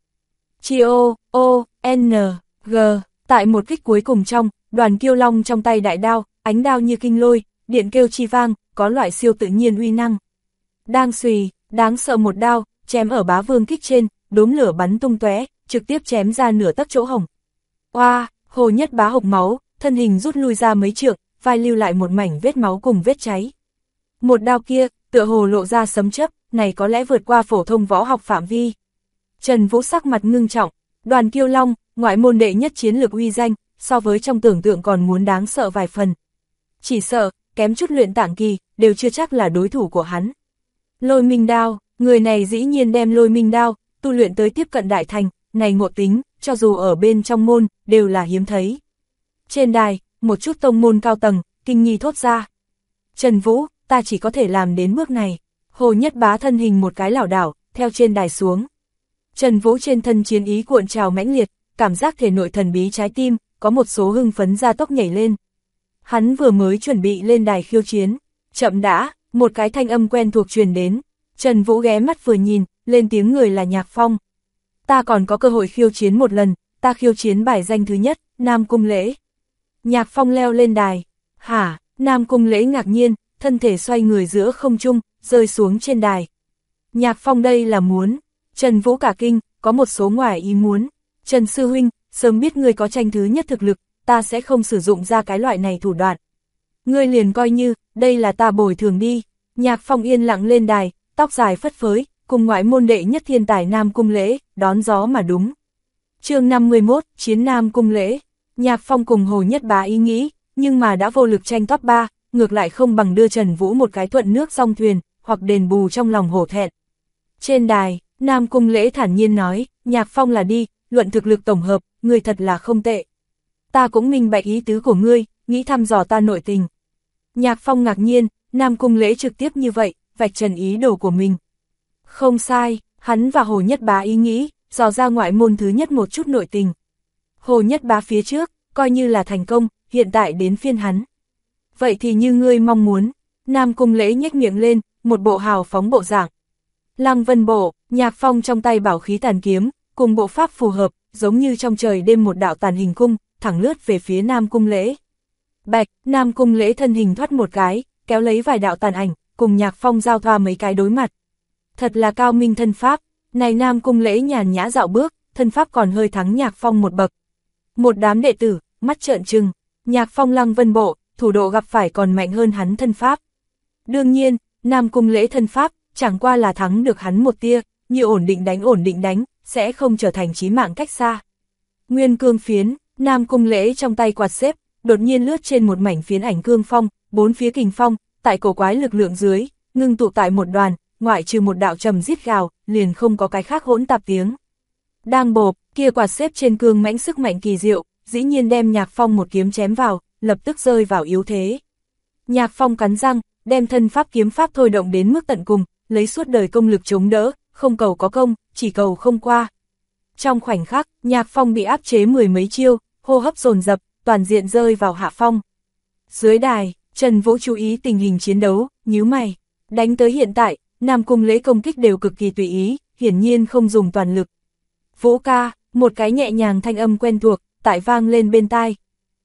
S1: G, tại một kích cuối cùng trong, đoàn kiêu long trong tay đại đao, ánh đao như kinh lôi, điện kêu chi vang, có loại siêu tự nhiên uy năng. Đang xùy, đáng sợ một đao, chém ở Bá Vương kích trên, đốm lửa bắn tung tóe, trực tiếp chém ra nửa tấc chỗ hổng. Oa, Hồ Nhất Bá hộc máu, thân hình rút lui ra mấy trượng, vai lưu lại một mảnh vết máu cùng vết cháy. Một đao kia, tựa hồ lộ ra sấm chớp, này có lẽ vượt qua phổ thông võ học phạm vi. Trần Vũ sắc mặt ngưng trọng, đoàn kiêu long, ngoại môn đệ nhất chiến lược uy danh, so với trong tưởng tượng còn muốn đáng sợ vài phần. Chỉ sợ, kém chút luyện tạng kỳ, đều chưa chắc là đối thủ của hắn. Lôi minh đao, người này dĩ nhiên đem lôi minh đao, tu luyện tới tiếp cận đại thành, này ngộ tính, cho dù ở bên trong môn, đều là hiếm thấy. Trên đài, một chút tông môn cao tầng, kinh nghi thốt ra. Trần Vũ, ta chỉ có thể làm đến bước này. Hồ Nhất Bá thân hình một cái lảo đảo, theo trên đài xuống. Trần Vũ trên thân chiến ý cuộn trào mãnh liệt, cảm giác thể nội thần bí trái tim, có một số hưng phấn gia tốc nhảy lên. Hắn vừa mới chuẩn bị lên đài khiêu chiến, chậm đã, một cái thanh âm quen thuộc truyền đến. Trần Vũ ghé mắt vừa nhìn, lên tiếng người là Nhạc Phong. Ta còn có cơ hội khiêu chiến một lần, ta khiêu chiến bài danh thứ nhất, Nam Cung Lễ. Nhạc Phong leo lên đài. Hả? Nam Cung Lễ ngạc nhiên, thân thể xoay người giữa không trung, rơi xuống trên đài. Nhạc Phong đây là muốn. Trần Vũ cả kinh, có một số ngoài ý muốn. Trần Sư Huynh, sớm biết ngươi có tranh thứ nhất thực lực, ta sẽ không sử dụng ra cái loại này thủ đoạn. Ngươi liền coi như, đây là ta bồi thường đi. Nhạc Phong yên lặng lên đài, tóc dài phất phới, cùng ngoại môn đệ nhất thiên tài Nam Cung Lễ, đón gió mà đúng. Chương 51, Chiến Nam Cung Lễ. Nhạc Phong cùng Hồ Nhất Bá ý nghĩ, nhưng mà đã vô lực tranh top 3, ngược lại không bằng đưa Trần Vũ một cái thuận nước song thuyền, hoặc đền bù trong lòng hổ thẹn. Trên đài, Nam Cung Lễ thản nhiên nói, Nhạc Phong là đi, luận thực lực tổng hợp, ngươi thật là không tệ. Ta cũng minh bạch ý tứ của ngươi, nghĩ thăm dò ta nội tình. Nhạc Phong ngạc nhiên, Nam Cung Lễ trực tiếp như vậy, vạch trần ý đồ của mình. Không sai, hắn và Hồ Nhất Bá ý nghĩ, dò ra ngoại môn thứ nhất một chút nội tình. Hồ Nhất Bá phía trước, coi như là thành công, hiện tại đến phiên hắn. Vậy thì như ngươi mong muốn, Nam Cung Lễ nhếch miệng lên, một bộ hào phóng bộ dạng. Lăng Vân Bộ, Nhạc Phong trong tay bảo khí tàn kiếm, cùng bộ pháp phù hợp, giống như trong trời đêm một đạo tàn hình cung, thẳng lướt về phía Nam Cung Lễ. Bạch, Nam Cung Lễ thân hình thoát một cái, kéo lấy vài đạo tàn ảnh, cùng Nhạc Phong giao thoa mấy cái đối mặt. Thật là cao minh thân pháp, này Nam Cung Lễ nhàn nhã dạo bước, thân pháp còn hơi thắng Nhạc Phong một bậc. Một đám đệ tử, mắt trợn trừng, Nhạc Phong Lăng Vân Bộ, thủ độ gặp phải còn mạnh hơn hắn thân pháp. Đương nhiên, Nam Cung Lễ thân pháp, chẳng qua là thắng được hắn một tia, như ổn định đánh, sẽ không trở thành chí mạng cách xa. Nguyên cương phiến, Nam Cung Lễ trong tay quạt xếp, đột nhiên lướt trên một mảnh phiến ảnh cương phong, bốn phía kình phong, tại cổ quái lực lượng dưới, ngưng tụ tại một đoàn, ngoại trừ một đạo trầm rít gào, liền không có cái khác hỗn tạp tiếng. Đang bộp, kia quạt xếp trên cương mãnh sức mạnh kỳ diệu, dĩ nhiên đem Nhạc Phong một kiếm chém vào, lập tức rơi vào yếu thế. Nhạc Phong cắn răng, đem thân pháp kiếm pháp thôi động đến mức tận cùng, lấy suốt đời công lực chống đỡ, không cầu có công, chỉ cầu không qua. Trong khoảnh khắc, Nhạc Phong bị áp chế mười mấy chiêu, hô hấp dồn dập, toàn diện rơi vào hạ phong. Dưới đài, Trần Vũ chú ý tình hình chiến đấu, nhíu mày. Đánh tới hiện tại, Nam Cung Lễ công kích đều cực kỳ tùy ý, hiển nhiên không dùng toàn lực. Vũ ca, một cái nhẹ nhàng thanh âm quen thuộc, tại vang lên bên tai.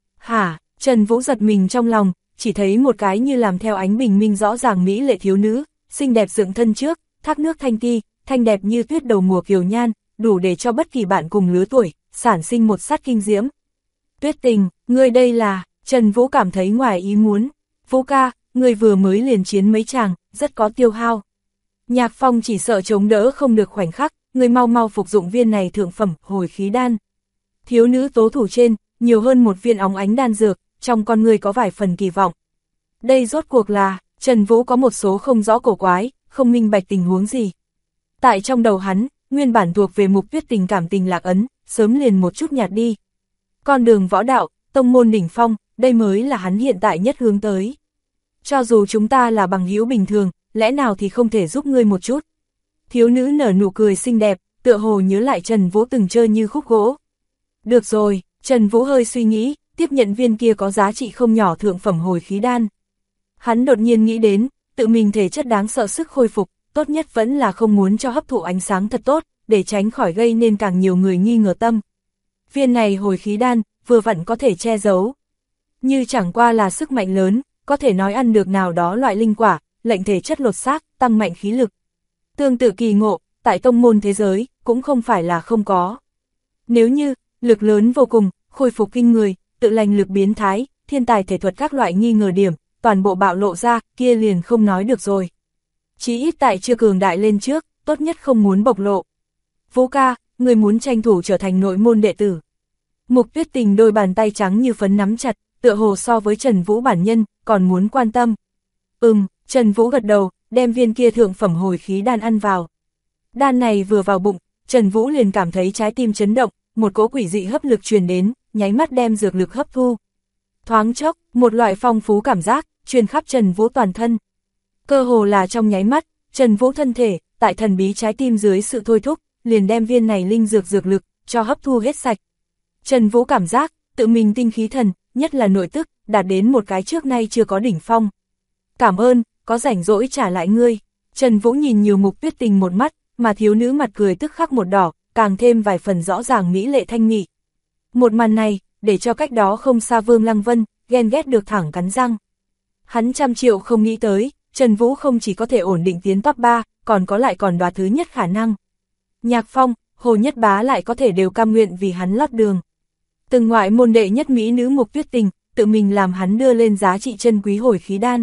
S1: Hả, Trần Vũ giật mình trong lòng, chỉ thấy một cái như làm theo ánh bình minh rõ ràng mỹ lệ thiếu nữ, xinh đẹp dựng thân trước, thác nước thanh ti, thanh đẹp như tuyết đầu mùa kiều nhan, đủ để cho bất kỳ bạn cùng lứa tuổi, sản sinh một sát kinh diễm. Tuyết Tình, ngươi đây là, Trần Vũ cảm thấy ngoài ý muốn. Vũ ca, ngươi vừa mới liền chiến mấy chàng, rất có tiêu hao. Nhạc Phong chỉ sợ chống đỡ không được khoảnh khắc, ngươi mau mau phục dụng viên này thượng phẩm, hồi khí đan. Thiếu nữ tố thủ trên, nhiều hơn một viên óng ánh đan dược, trong con ngươi có vài phần kỳ vọng. Đây rốt cuộc là, Trần Vũ có một số không rõ cổ quái, không minh bạch tình huống gì. Tại trong đầu hắn, nguyên bản thuộc về mục Tuyết Tình cảm tình lạc ấn, sớm liền một chút nhạt đi. Con đường võ đạo, tông môn đỉnh phong, đây mới là hắn hiện tại nhất hướng tới. Cho dù chúng ta là bằng hữu bình thường, lẽ nào thì không thể giúp ngươi một chút. Thiếu nữ nở nụ cười xinh đẹp, tựa hồ nhớ lại Trần Vũ từng chơi như khúc gỗ. Được rồi, Trần Vũ hơi suy nghĩ, tiếp nhận viên kia có giá trị không nhỏ thượng phẩm hồi khí đan. Hắn đột nhiên nghĩ đến, tự mình thể chất đáng sợ sức khôi phục, tốt nhất vẫn là không muốn cho hấp thụ ánh sáng thật tốt, để tránh khỏi gây nên càng nhiều người nghi ngờ tâm. Viên này hồi khí đan, vừa vặn có thể che giấu. Như chẳng qua là sức mạnh lớn, có thể nói ăn được nào đó loại linh quả, lệnh thể chất lột xác, tăng mạnh khí lực. Tương tự kỳ ngộ, tại tông môn thế giới, cũng không phải là không có. Nếu như, lực lớn vô cùng, khôi phục kinh người, tự lành lực biến thái, thiên tài thể thuật các loại nghi ngờ điểm, toàn bộ bạo lộ ra, kia liền không nói được rồi. Chí ít tại chưa cường đại lên trước, tốt nhất không muốn bộc lộ. Vũ ca, người muốn tranh thủ trở thành nội môn đệ tử. Mục Tuyết Tình đôi bàn tay trắng như phấn nắm chặt, tựa hồ so với Trần Vũ bản nhân, còn muốn quan tâm. Trần Vũ gật đầu, đem viên kia thượng phẩm hồi khí đan ăn vào. Đan này vừa vào bụng, Trần Vũ liền cảm thấy trái tim chấn động, một cỗ quỷ dị hấp lực truyền đến, nháy mắt đem dược lực hấp thu. Thoáng chốc, một loại phong phú cảm giác, truyền khắp Trần Vũ toàn thân. Cơ hồ là trong nháy mắt, Trần Vũ thân thể, tại thần bí trái tim dưới sự thôi thúc, liền đem viên này linh dược lực, cho hấp thu hết sạch. Trần Vũ cảm giác, tự mình tinh khí thần, nhất là nội tức, đạt đến một cái trước nay chưa có đỉnh phong. Cảm ơn, có rảnh rỗi trả lại ngươi. Trần Vũ nhìn nhiều Mục Tuyết Tình một mắt, mà thiếu nữ mặt cười tức khắc một đỏ, càng thêm vài phần rõ ràng mỹ lệ thanh nghị. Một màn này, để cho cách đó không xa Vương Lăng Vân, ghen ghét được thẳng cắn răng. Hắn trăm triệu không nghĩ tới, Trần Vũ không chỉ có thể ổn định tiến top 3, còn có lại còn đoạt thứ nhất khả năng. Nhạc Phong, Hồ Nhất Bá lại có thể đều cam nguyện vì hắn lót đường. Từng ngoại môn đệ nhất mỹ nữ Mục Tuyết Tình, tự mình làm hắn đưa lên giá trị chân quý hồi khí đan.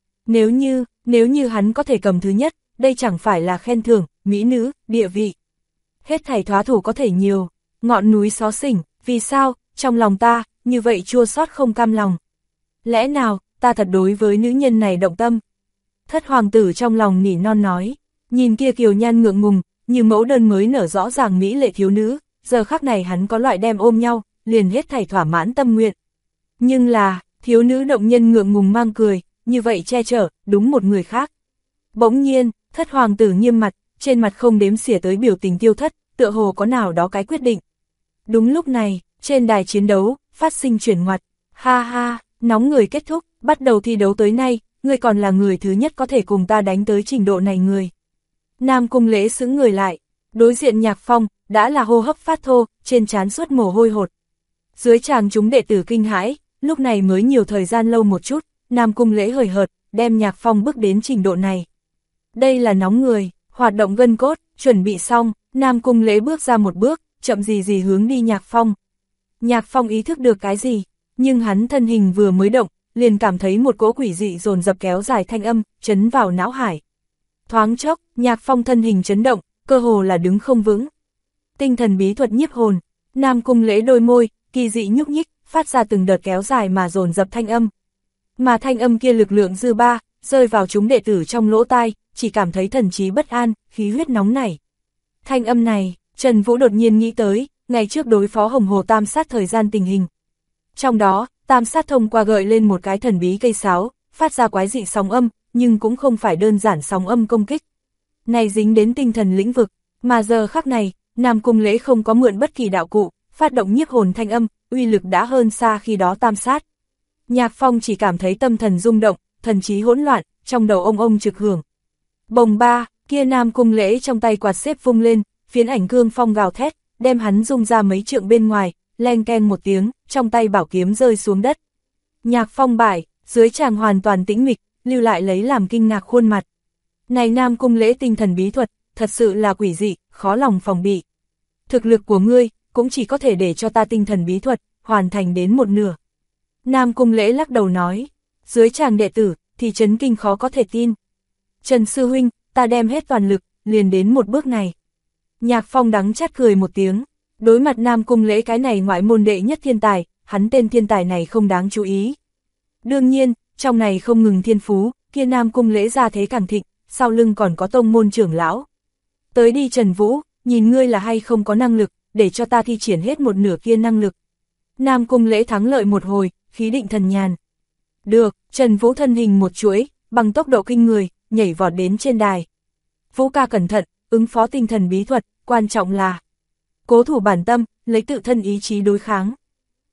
S1: Nếu như hắn có thể cầm thứ nhất, đây chẳng phải là khen thưởng, mỹ nữ, địa vị. Hết thảy thóa thủ có thể nhiều, ngọn núi xó xỉnh, vì sao, trong lòng ta, như vậy chua xót không cam lòng. Lẽ nào, ta thật đối với nữ nhân này động tâm? Thất hoàng tử trong lòng nỉ non nói, nhìn kia kiều nhan ngượng ngùng, như mẫu đơn mới nở rõ ràng mỹ lệ thiếu nữ, giờ khắc này hắn có loại đem ôm nhau, liền hết thảy thỏa mãn tâm nguyện. Nhưng là, thiếu nữ động nhân ngượng ngùng mang cười, như vậy che chở, đúng một người khác. Bỗng nhiên, thất hoàng tử nghiêm mặt, trên mặt không đếm xỉa tới biểu tình tiêu thất, tựa hồ có nào đó cái quyết định. Đúng lúc này, trên đài chiến đấu, phát sinh chuyển ngoặt, ha ha, nóng người kết thúc, bắt đầu thi đấu tới nay, ngươi còn là người thứ nhất có thể cùng ta đánh tới trình độ này người. Nam Cung Lễ sững người lại, đối diện Nhạc Phong, đã là hô hấp phát thô, trên trán suốt mồ hôi hột. Dưới tràng chúng đệ tử kinh hãi, lúc này mới nhiều thời gian lâu một chút, Nam Cung Lễ hời hợt, đem Nhạc Phong bước đến trình độ này. Đây là nóng người, hoạt động gân cốt, chuẩn bị xong, Nam Cung Lễ bước ra một bước, chậm gì hướng đi Nhạc Phong. Nhạc Phong ý thức được cái gì, nhưng hắn thân hình vừa mới động, liền cảm thấy một cỗ quỷ dị dồn dập kéo dài thanh âm, chấn vào não hải. Thoáng chốc, Nhạc Phong thân hình chấn động, cơ hồ là đứng không vững. Tinh thần bí thuật nhiếp hồn, Nam Cung Lễ đôi môi, kỳ dị nhúc nhích, phát ra từng đợt kéo dài mà dồn dập thanh âm. Mà thanh âm kia lực lượng dư ba, rơi vào chúng đệ tử trong lỗ tai, chỉ cảm thấy thần trí bất an, khí huyết nóng nảy. Thanh âm này, Trần Vũ đột nhiên nghĩ tới, ngày trước đối phó Hồng Hồ Tam Sát thời gian tình hình. Trong đó, Tam Sát thông qua gợi lên một cái thần bí cây sáo, phát ra quái dị sóng âm, nhưng cũng không phải đơn giản sóng âm công kích. Này dính đến tinh thần lĩnh vực, mà giờ khắc này, Nam Cung Lễ không có mượn bất kỳ đạo cụ, phát động nhiếp hồn thanh âm, uy lực đã hơn xa khi đó Tam Sát. Nhạc Phong chỉ cảm thấy tâm thần rung động, thần trí hỗn loạn, trong đầu ông trực hưởng. Bồng ba, kia Nam Cung Lễ trong tay quạt xếp vung lên, phiến ảnh cương phong gào thét, đem hắn rung ra mấy trượng bên ngoài, leng keng một tiếng, trong tay bảo kiếm rơi xuống đất. Nhạc Phong bại, dưới tràng hoàn toàn tĩnh mịch, lưu lại lấy làm kinh ngạc khuôn mặt. Này Nam Cung Lễ tinh thần bí thuật, thật sự là quỷ dị, khó lòng phòng bị. Thực lực của ngươi, cũng chỉ có thể để cho ta tinh thần bí thuật, hoàn thành đến một nửa. Nam Cung Lễ lắc đầu nói, dưới tràng đệ tử, thì chấn kinh khó có thể tin. Trần Sư Huynh, ta đem hết toàn lực, liền đến một bước này. Nhạc Phong đắng chát cười một tiếng, đối mặt Nam Cung Lễ cái này ngoại môn đệ nhất thiên tài, hắn tên thiên tài này không đáng chú ý. Đương nhiên, trong này không ngừng thiên phú, kia Nam Cung Lễ ra thế càng thịnh, sau lưng còn có tông môn trưởng lão. Tới đi Trần Vũ, nhìn ngươi là hay không có năng lực, để cho ta thi triển hết một nửa kia năng lực. Nam Cung Lễ thắng lợi một hồi, khí định thần nhàn. Được, Trần Vũ thân hình một chuỗi, bằng tốc độ kinh người, nhảy vọt đến trên đài. Vũ ca cẩn thận, ứng phó tinh thần bí thuật, quan trọng là cố thủ bản tâm, lấy tự thân ý chí đối kháng.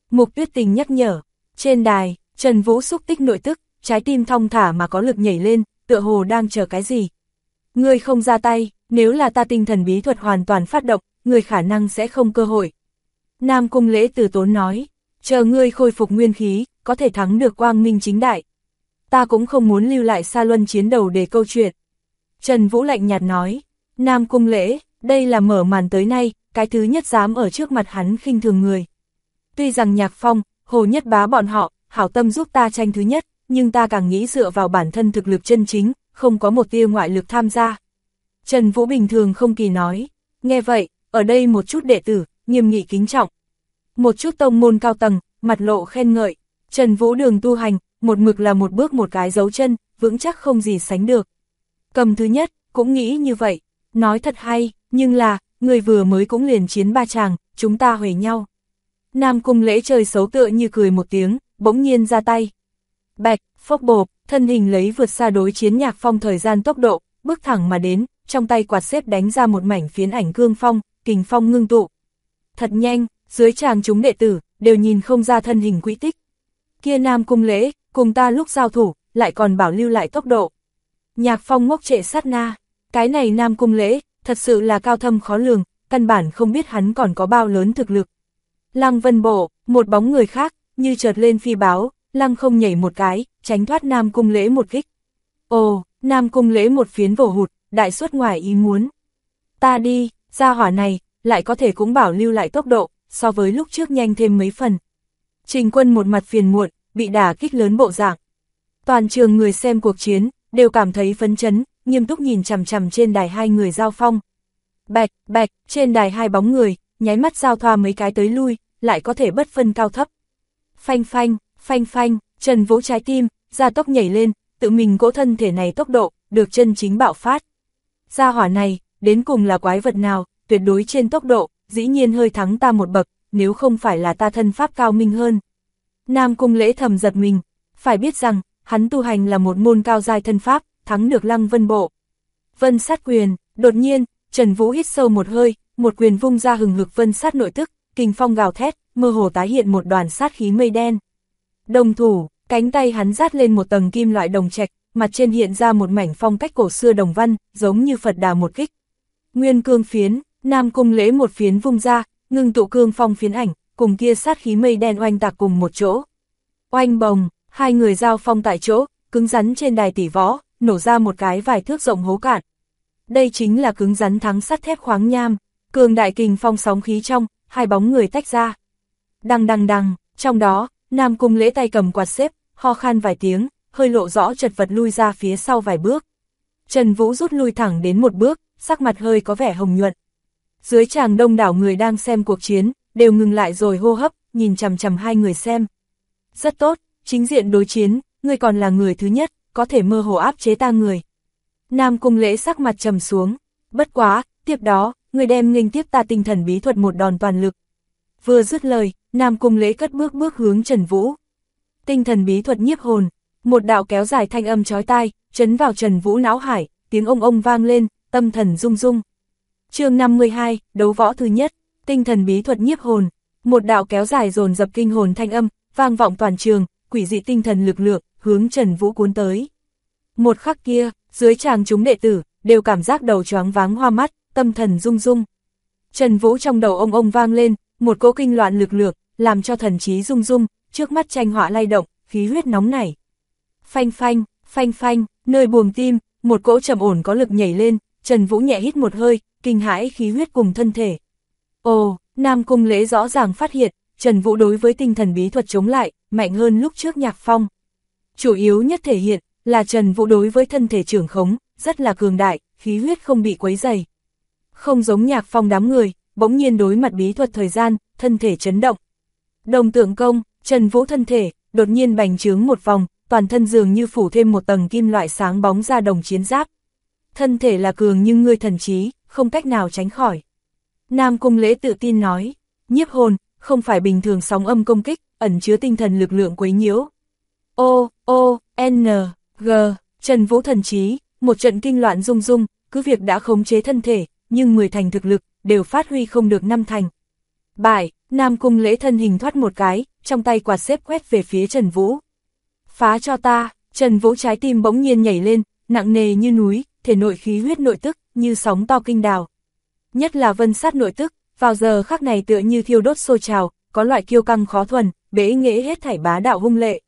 S1: Mục Tuyết Tình nhắc nhở. Trên đài, Trần Vũ xúc tích nội tức, trái tim thong thả mà có lực nhảy lên, tựa hồ đang chờ cái gì. Ngươi không ra tay, nếu là ta tinh thần bí thuật hoàn toàn phát động, ngươi khả năng sẽ không cơ hội. Nam Cung Lễ từ tốn nói, chờ ngươi khôi phục nguyên khí, có thể thắng được quang minh chính đại. Ta cũng không muốn lưu lại Sa Luân chiến đầu để câu chuyện. Trần Vũ lạnh nhạt nói, Nam Cung Lễ, đây là mở màn tới nay, cái thứ nhất dám ở trước mặt hắn khinh thường người. Tuy rằng Nhạc Phong, Hồ Nhất Bá bọn họ, hảo tâm giúp ta tranh thứ nhất, nhưng ta càng nghĩ dựa vào bản thân thực lực chân chính, không có một tia ngoại lực tham gia. Trần Vũ bình thường không kỳ nói, nghe vậy, ở đây một chút đệ tử, nghiêm nghị kính trọng. Một chút tông môn cao tầng, mặt lộ khen ngợi, Trần Vũ đường tu hành, một mực là một bước một cái dấu chân, vững chắc không gì sánh được. Cầm thứ nhất, cũng nghĩ như vậy, nói thật hay, nhưng là, người vừa mới cũng liền chiến 3 chàng, chúng ta huề nhau. Nam Cung Lễ trời xấu tựa như cười một tiếng, bỗng nhiên ra tay. Bạch, phốc bộp, thân hình lấy vượt xa đối chiến Nhạc Phong thời gian tốc độ, bước thẳng mà đến, trong tay quạt xếp đánh ra một mảnh phiến ảnh cương phong, kình phong ngưng tụ. Thật nhanh, dưới tràng chúng đệ tử, đều nhìn không ra thân hình quỹ tích. Kia Nam Cung Lễ, cùng ta lúc giao thủ, lại còn bảo lưu lại tốc độ. Nhạc Phong ngốc trệ sát na, cái này Nam Cung Lễ, thật sự là cao thâm khó lường, căn bản không biết hắn còn có bao lớn thực lực. Lăng Vân Bộ, một bóng người khác, như chợt lên phi báo, lăng không nhảy một cái, tránh thoát Nam Cung Lễ một kích. Ồ, Nam Cung Lễ một phiến vồ hụt, đại suất ngoài ý muốn. Ta đi, gia hỏa này, lại có thể cũng bảo lưu lại tốc độ, so với lúc trước nhanh thêm mấy phần. Trình Quân một mặt phiền muộn, bị đả kích lớn bộ dạng. Toàn trường người xem cuộc chiến, đều cảm thấy phấn chấn, nghiêm túc nhìn chằm chằm trên đài hai người giao phong. Bạch, bạch, trên đài hai bóng người, nháy mắt giao thoa mấy cái tới lui, lại có thể bất phân cao thấp. Phanh phanh, phanh phanh, Trần Vũ trái tim, gia tốc nhảy lên, tự mình cỗ thân thể này tốc độ, được chân chính bạo phát. Gia hỏa này, đến cùng là quái vật nào, tuyệt đối trên tốc độ, dĩ nhiên hơi thắng ta một bậc, nếu không phải là ta thân pháp cao minh hơn. Nam Cung Lễ thầm giật mình, phải biết rằng, hắn tu hành là một môn cao giai thân pháp, thắng được Lăng Vân Bộ. Vân sát quyền, đột nhiên, Trần Vũ hít sâu một hơi, một quyền vung ra hừng hực vân sát nội tức, kình phong gào thét, mơ hồ tái hiện một đoàn sát khí mây đen. Đồng thủ, cánh tay hắn dát lên một tầng kim loại đồng trạch, mặt trên hiện ra một mảnh phong cách cổ xưa đồng văn, giống như Phật Đà một kích. Nguyên cương phiến, Nam Cung Lễ một phiến vung ra, ngưng tụ cương phong phiến ảnh, cùng kia sát khí mây đen oanh tạc cùng một chỗ. Oanh bồng, hai người giao phong tại chỗ, cứng rắn trên đài tỷ võ, nổ ra một cái vài thước rộng hố cạn. Đây chính là cứng rắn thắng sắt thép khoáng nham, cường đại kình phong sóng khí trong, hai bóng người tách ra. Đằng đằng đằng, trong đó, Nam Cung Lễ tay cầm quạt xếp, ho khan vài tiếng, hơi lộ rõ chật vật lui ra phía sau vài bước. Trần Vũ rút lui thẳng đến một bước, sắc mặt hơi có vẻ hồng nhuận. Dưới tràng đông đảo người đang xem cuộc chiến, đều ngừng lại rồi hô hấp, nhìn chằm chằm hai người xem. Rất tốt, chính diện đối chiến, ngươi còn là người thứ nhất, có thể mơ hồ áp chế ta người. Nam Cung Lễ sắc mặt trầm xuống, bất quá, tiếp đó, ngươi đem nghênh tiếp ta tinh thần bí thuật một đòn toàn lực. Vừa dứt lời, Nam Cung Lễ cất bước hướng Trần Vũ. Tinh thần bí thuật nhiếp hồn, một đạo kéo dài thanh âm chói tai, chấn vào Trần Vũ não hải, tiếng ông ông vang lên, tâm thần rung rung. Chương 52, đấu võ thứ nhất, tinh thần bí thuật nhiếp hồn, một đạo kéo dài dồn dập kinh hồn thanh âm, vang vọng toàn trường, quỷ dị tinh thần lực lượng, hướng Trần Vũ cuốn tới. Một khắc kia, dưới tràng chúng đệ tử, đều cảm giác đầu choáng váng hoa mắt, tâm thần rung rung. Trần Vũ trong đầu ông ông vang lên, một cỗ kinh loạn lực lượng, làm cho thần trí rung rung, trước mắt tranh họa lay động, khí huyết nóng nảy. Phanh phanh, phanh phanh, nơi buồng tim, một cỗ trầm ổn có lực nhảy lên, Trần Vũ nhẹ hít một hơi, kinh hãi khí huyết cùng thân thể. Ồ, Nam Cung Lễ rõ ràng phát hiện, Trần Vũ đối với tinh thần bí thuật chống lại, mạnh hơn lúc trước Nhạc Phong. Chủ yếu nhất thể hiện, là Trần Vũ đối với thân thể trưởng khống, rất là cường đại, khí huyết không bị quấy dày. Không giống Nhạc Phong đám người, bỗng nhiên đối mặt bí thuật thời gian, thân thể chấn động. Đồng tượng công, Trần Vũ thân thể, đột nhiên bành trướng một vòng, toàn thân dường như phủ thêm một tầng kim loại sáng bóng ra đồng chiến giáp. Thân thể là cường nhưng ngươi thần trí, không cách nào tránh khỏi. Nam Cung Lễ tự tin nói, nhiếp hồn, không phải bình thường sóng âm công kích, ẩn chứa tinh thần lực lượng quấy nhiễu. G, Trần Vũ thần trí, một trận kinh loạn rung rung, cứ việc đã khống chế thân thể, nhưng 10 thành thực lực, đều phát huy không được 5 thành. Bại, Nam Cung Lễ thân hình thoát một cái, trong tay quạt xếp quét về phía Trần Vũ. Phá cho ta, Trần Vũ trái tim bỗng nhiên nhảy lên, nặng nề như núi, thể nội khí huyết nội tức, như sóng to kinh đào. Nhất là vân sát nội tức, vào giờ khắc này tựa như thiêu đốt sôi trào, có loại kiêu căng khó thuần, bẽ nghễ hết thảy bá đạo hung lệ.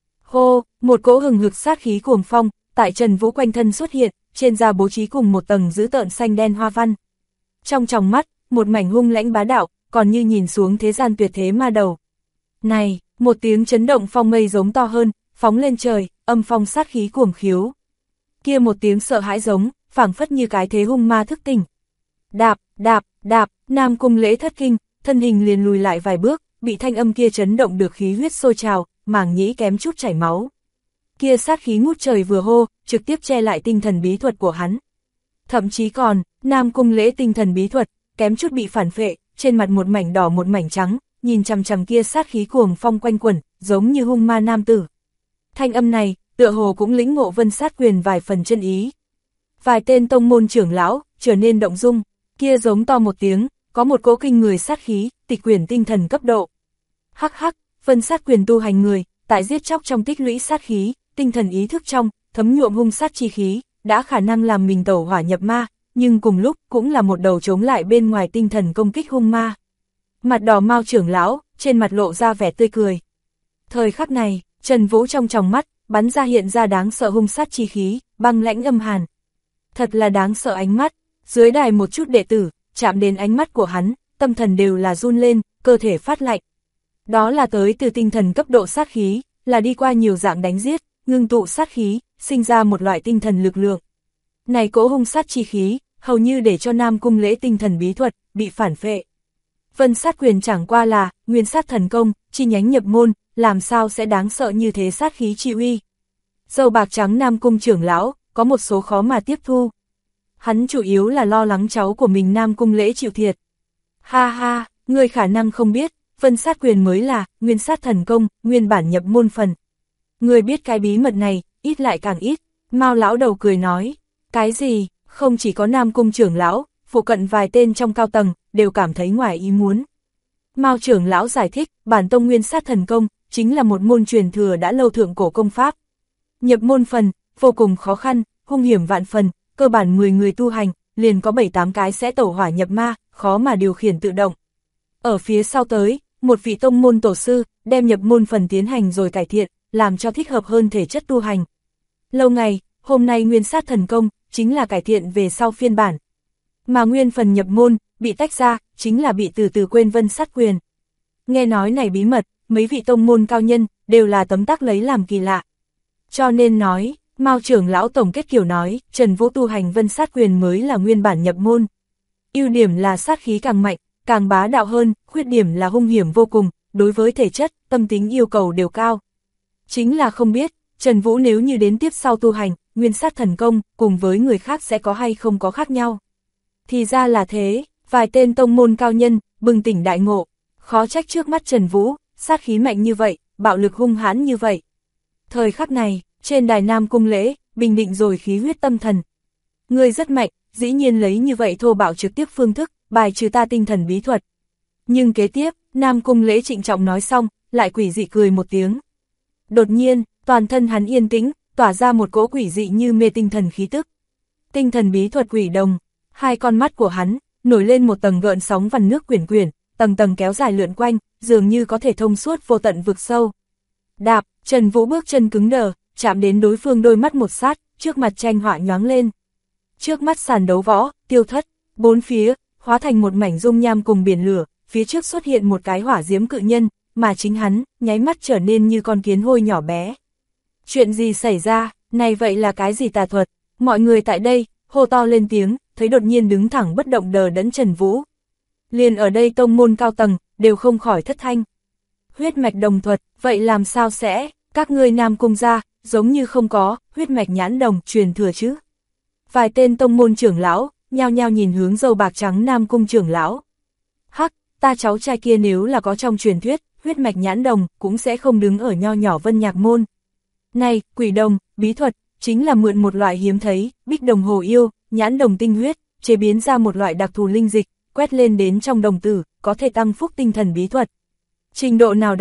S1: Hô, một cỗ hừng hực sát khí cuồng phong, tại Trần Vũ quanh thân xuất hiện, trên da bố trí cùng một tầng dữ tợn xanh đen hoa văn. Trong tròng mắt, một mảnh hung lãnh bá đạo, còn như nhìn xuống thế gian tuyệt thế ma đầu. Này, một tiếng chấn động phong mây giống to hơn, phóng lên trời, âm phong sát khí cuồng khiếu. Kia một tiếng sợ hãi giống, phảng phất như cái thế hung ma thức tỉnh. Đạp, đạp, đạp, Nam Cung Lễ thất kinh, thân hình liền lùi lại vài bước, bị thanh âm kia chấn động được khí huyết sôi trào, màng nhĩ kém chút chảy máu. Kia sát khí ngút trời vừa hô, trực tiếp che lại tinh thần bí thuật của hắn. Thậm chí còn, Nam Cung Lễ tinh thần bí thuật, kém chút bị phản phệ, trên mặt một mảnh đỏ một mảnh trắng, nhìn chằm chằm kia sát khí cuồng phong quanh quẩn, giống như hung ma nam tử. Thanh âm này, tựa hồ cũng lĩnh ngộ vân sát quyền vài phần chân ý. Vài tên tông môn trưởng lão, trở nên động dung, kia giống to một tiếng, có một cỗ kinh người sát khí, tịch quyển tinh thần cấp độ. Hắc hắc, vân sát quyền tu hành người, tại giết chóc trong tích lũy sát khí, tinh thần ý thức trong, thấm nhuộm hung sát chi khí, đã khả năng làm mình tẩu hỏa nhập ma, nhưng cùng lúc cũng là một đầu chống lại bên ngoài tinh thần công kích hung ma. Mặt đỏ Mao trưởng lão, trên mặt lộ ra vẻ tươi cười. Thời khắc này, Trần Vũ trong tròng mắt, bắn ra hiện ra đáng sợ hung sát chi khí, băng lãnh âm hàn. Thật là đáng sợ ánh mắt, dưới đài một chút đệ tử, chạm đến ánh mắt của hắn, tâm thần đều là run lên, cơ thể phát lạnh. Đó là tới từ tinh thần cấp độ sát khí, là đi qua nhiều dạng đánh giết, ngưng tụ sát khí, sinh ra một loại tinh thần lực lượng. Này cỗ hung sát chi khí, hầu như để cho Nam Cung Lễ tinh thần bí thuật, bị phản phệ. Vân sát quyền chẳng qua là, nguyên sát thần công, chi nhánh nhập môn, làm sao sẽ đáng sợ như thế sát khí chi uy. Dâu bạc trắng Nam Cung trưởng lão, có một số khó mà tiếp thu. Hắn chủ yếu là lo lắng cháu của mình Nam Cung Lễ chịu thiệt. Ha ha, người khả năng không biết, vân sát quyền mới là, nguyên sát thần công, nguyên bản nhập môn phần. Người biết cái bí mật này, ít lại càng ít, Mao lão đầu cười nói, cái gì, không chỉ có Nam Cung trưởng lão, phụ cận vài tên trong cao tầng, đều cảm thấy ngoài ý muốn. Mao trưởng lão giải thích, bản tông nguyên sát thần công, chính là một môn truyền thừa đã lâu thượng cổ công pháp. Nhập môn phần, vô cùng khó khăn, hung hiểm vạn phần, cơ bản 10 người tu hành, liền có 7-8 cái sẽ tẩu hỏa nhập ma, khó mà điều khiển tự động. Ở phía sau tới, một vị tông môn tổ sư, đem nhập môn phần tiến hành rồi cải thiện, làm cho thích hợp hơn thể chất tu hành. Lâu ngày, hôm nay nguyên sát thần công, chính là cải thiện về sau phiên bản. Mà nguyên phần nhập môn, bị tách ra, chính là bị từ từ quên vân sát quyền. Nghe nói này bí mật, mấy vị tông môn cao nhân, đều là tấm tắc lấy làm kỳ lạ. Cho nên nói, Mao trưởng lão tổng kết kiểu nói, Trần Vũ tu hành vân sát quyền mới là nguyên bản nhập môn. Ưu điểm là sát khí càng mạnh, càng bá đạo hơn, khuyết điểm là hung hiểm vô cùng, đối với thể chất, tâm tính yêu cầu đều cao. Chính là không biết, Trần Vũ nếu như đến tiếp sau tu hành, nguyên sát thần công, cùng với người khác sẽ có hay không có khác nhau. Thì ra là thế, vài tên tông môn cao nhân, bừng tỉnh đại ngộ, khó trách trước mắt Trần Vũ, sát khí mạnh như vậy, bạo lực hung hãn như vậy. Thời khắc này, trên đài Nam Cung Lễ, bình định rồi khí huyết tâm thần. Người rất mạnh, dĩ nhiên lấy như vậy thô bạo trực tiếp phương thức, bài trừ ta tinh thần bí thuật. Nhưng kế tiếp, Nam Cung Lễ trịnh trọng nói xong, lại quỷ dị cười một tiếng. Đột nhiên, toàn thân hắn yên tĩnh, tỏa ra một cỗ quỷ dị như mê tinh thần khí tức. Tinh thần bí thuật quỷ đồng, hai con mắt của hắn, nổi lên một tầng gợn sóng vằn nước quyển quyển, tầng tầng kéo dài lượn quanh, dường như có thể thông suốt vô tận vực sâu. Đạp, Trần Vũ bước chân cứng đờ, chạm đến đối phương đôi mắt một sát, trước mặt tranh họa nhoáng lên. Trước mắt sàn đấu võ, tiêu thất, bốn phía, hóa thành một mảnh dung nham cùng biển lửa, phía trước xuất hiện một cái hỏa diễm cự nhân, mà chính hắn, nháy mắt trở nên như con kiến hôi nhỏ bé. Chuyện gì xảy ra, này vậy là cái gì tà thuật? Mọi người tại đây, hô to lên tiếng, thấy đột nhiên đứng thẳng bất động đờ đẫn Trần Vũ. Liền ở đây tông môn cao tầng, đều không khỏi thất thanh. Huyết mạch đồng thuật, vậy làm sao sẽ, các ngươi Nam Cung gia, giống như không có, huyết mạch nhãn đồng, truyền thừa chứ? Vài tên tông môn trưởng lão, nhao nhao nhìn hướng dâu bạc trắng Nam Cung trưởng lão. Hắc, ta cháu trai kia nếu là có trong truyền thuyết, huyết mạch nhãn đồng, cũng sẽ không đứng ở nho nhỏ Vân Nhạc môn. Này, quỷ đồng, bí thuật, chính là mượn một loại hiếm thấy, bích đồng hồ yêu, nhãn đồng tinh huyết, chế biến ra một loại đặc thù linh dịch, quét lên đến trong đồng tử, có thể tăng phúc tinh thần bí thuật. Trình độ nào đó,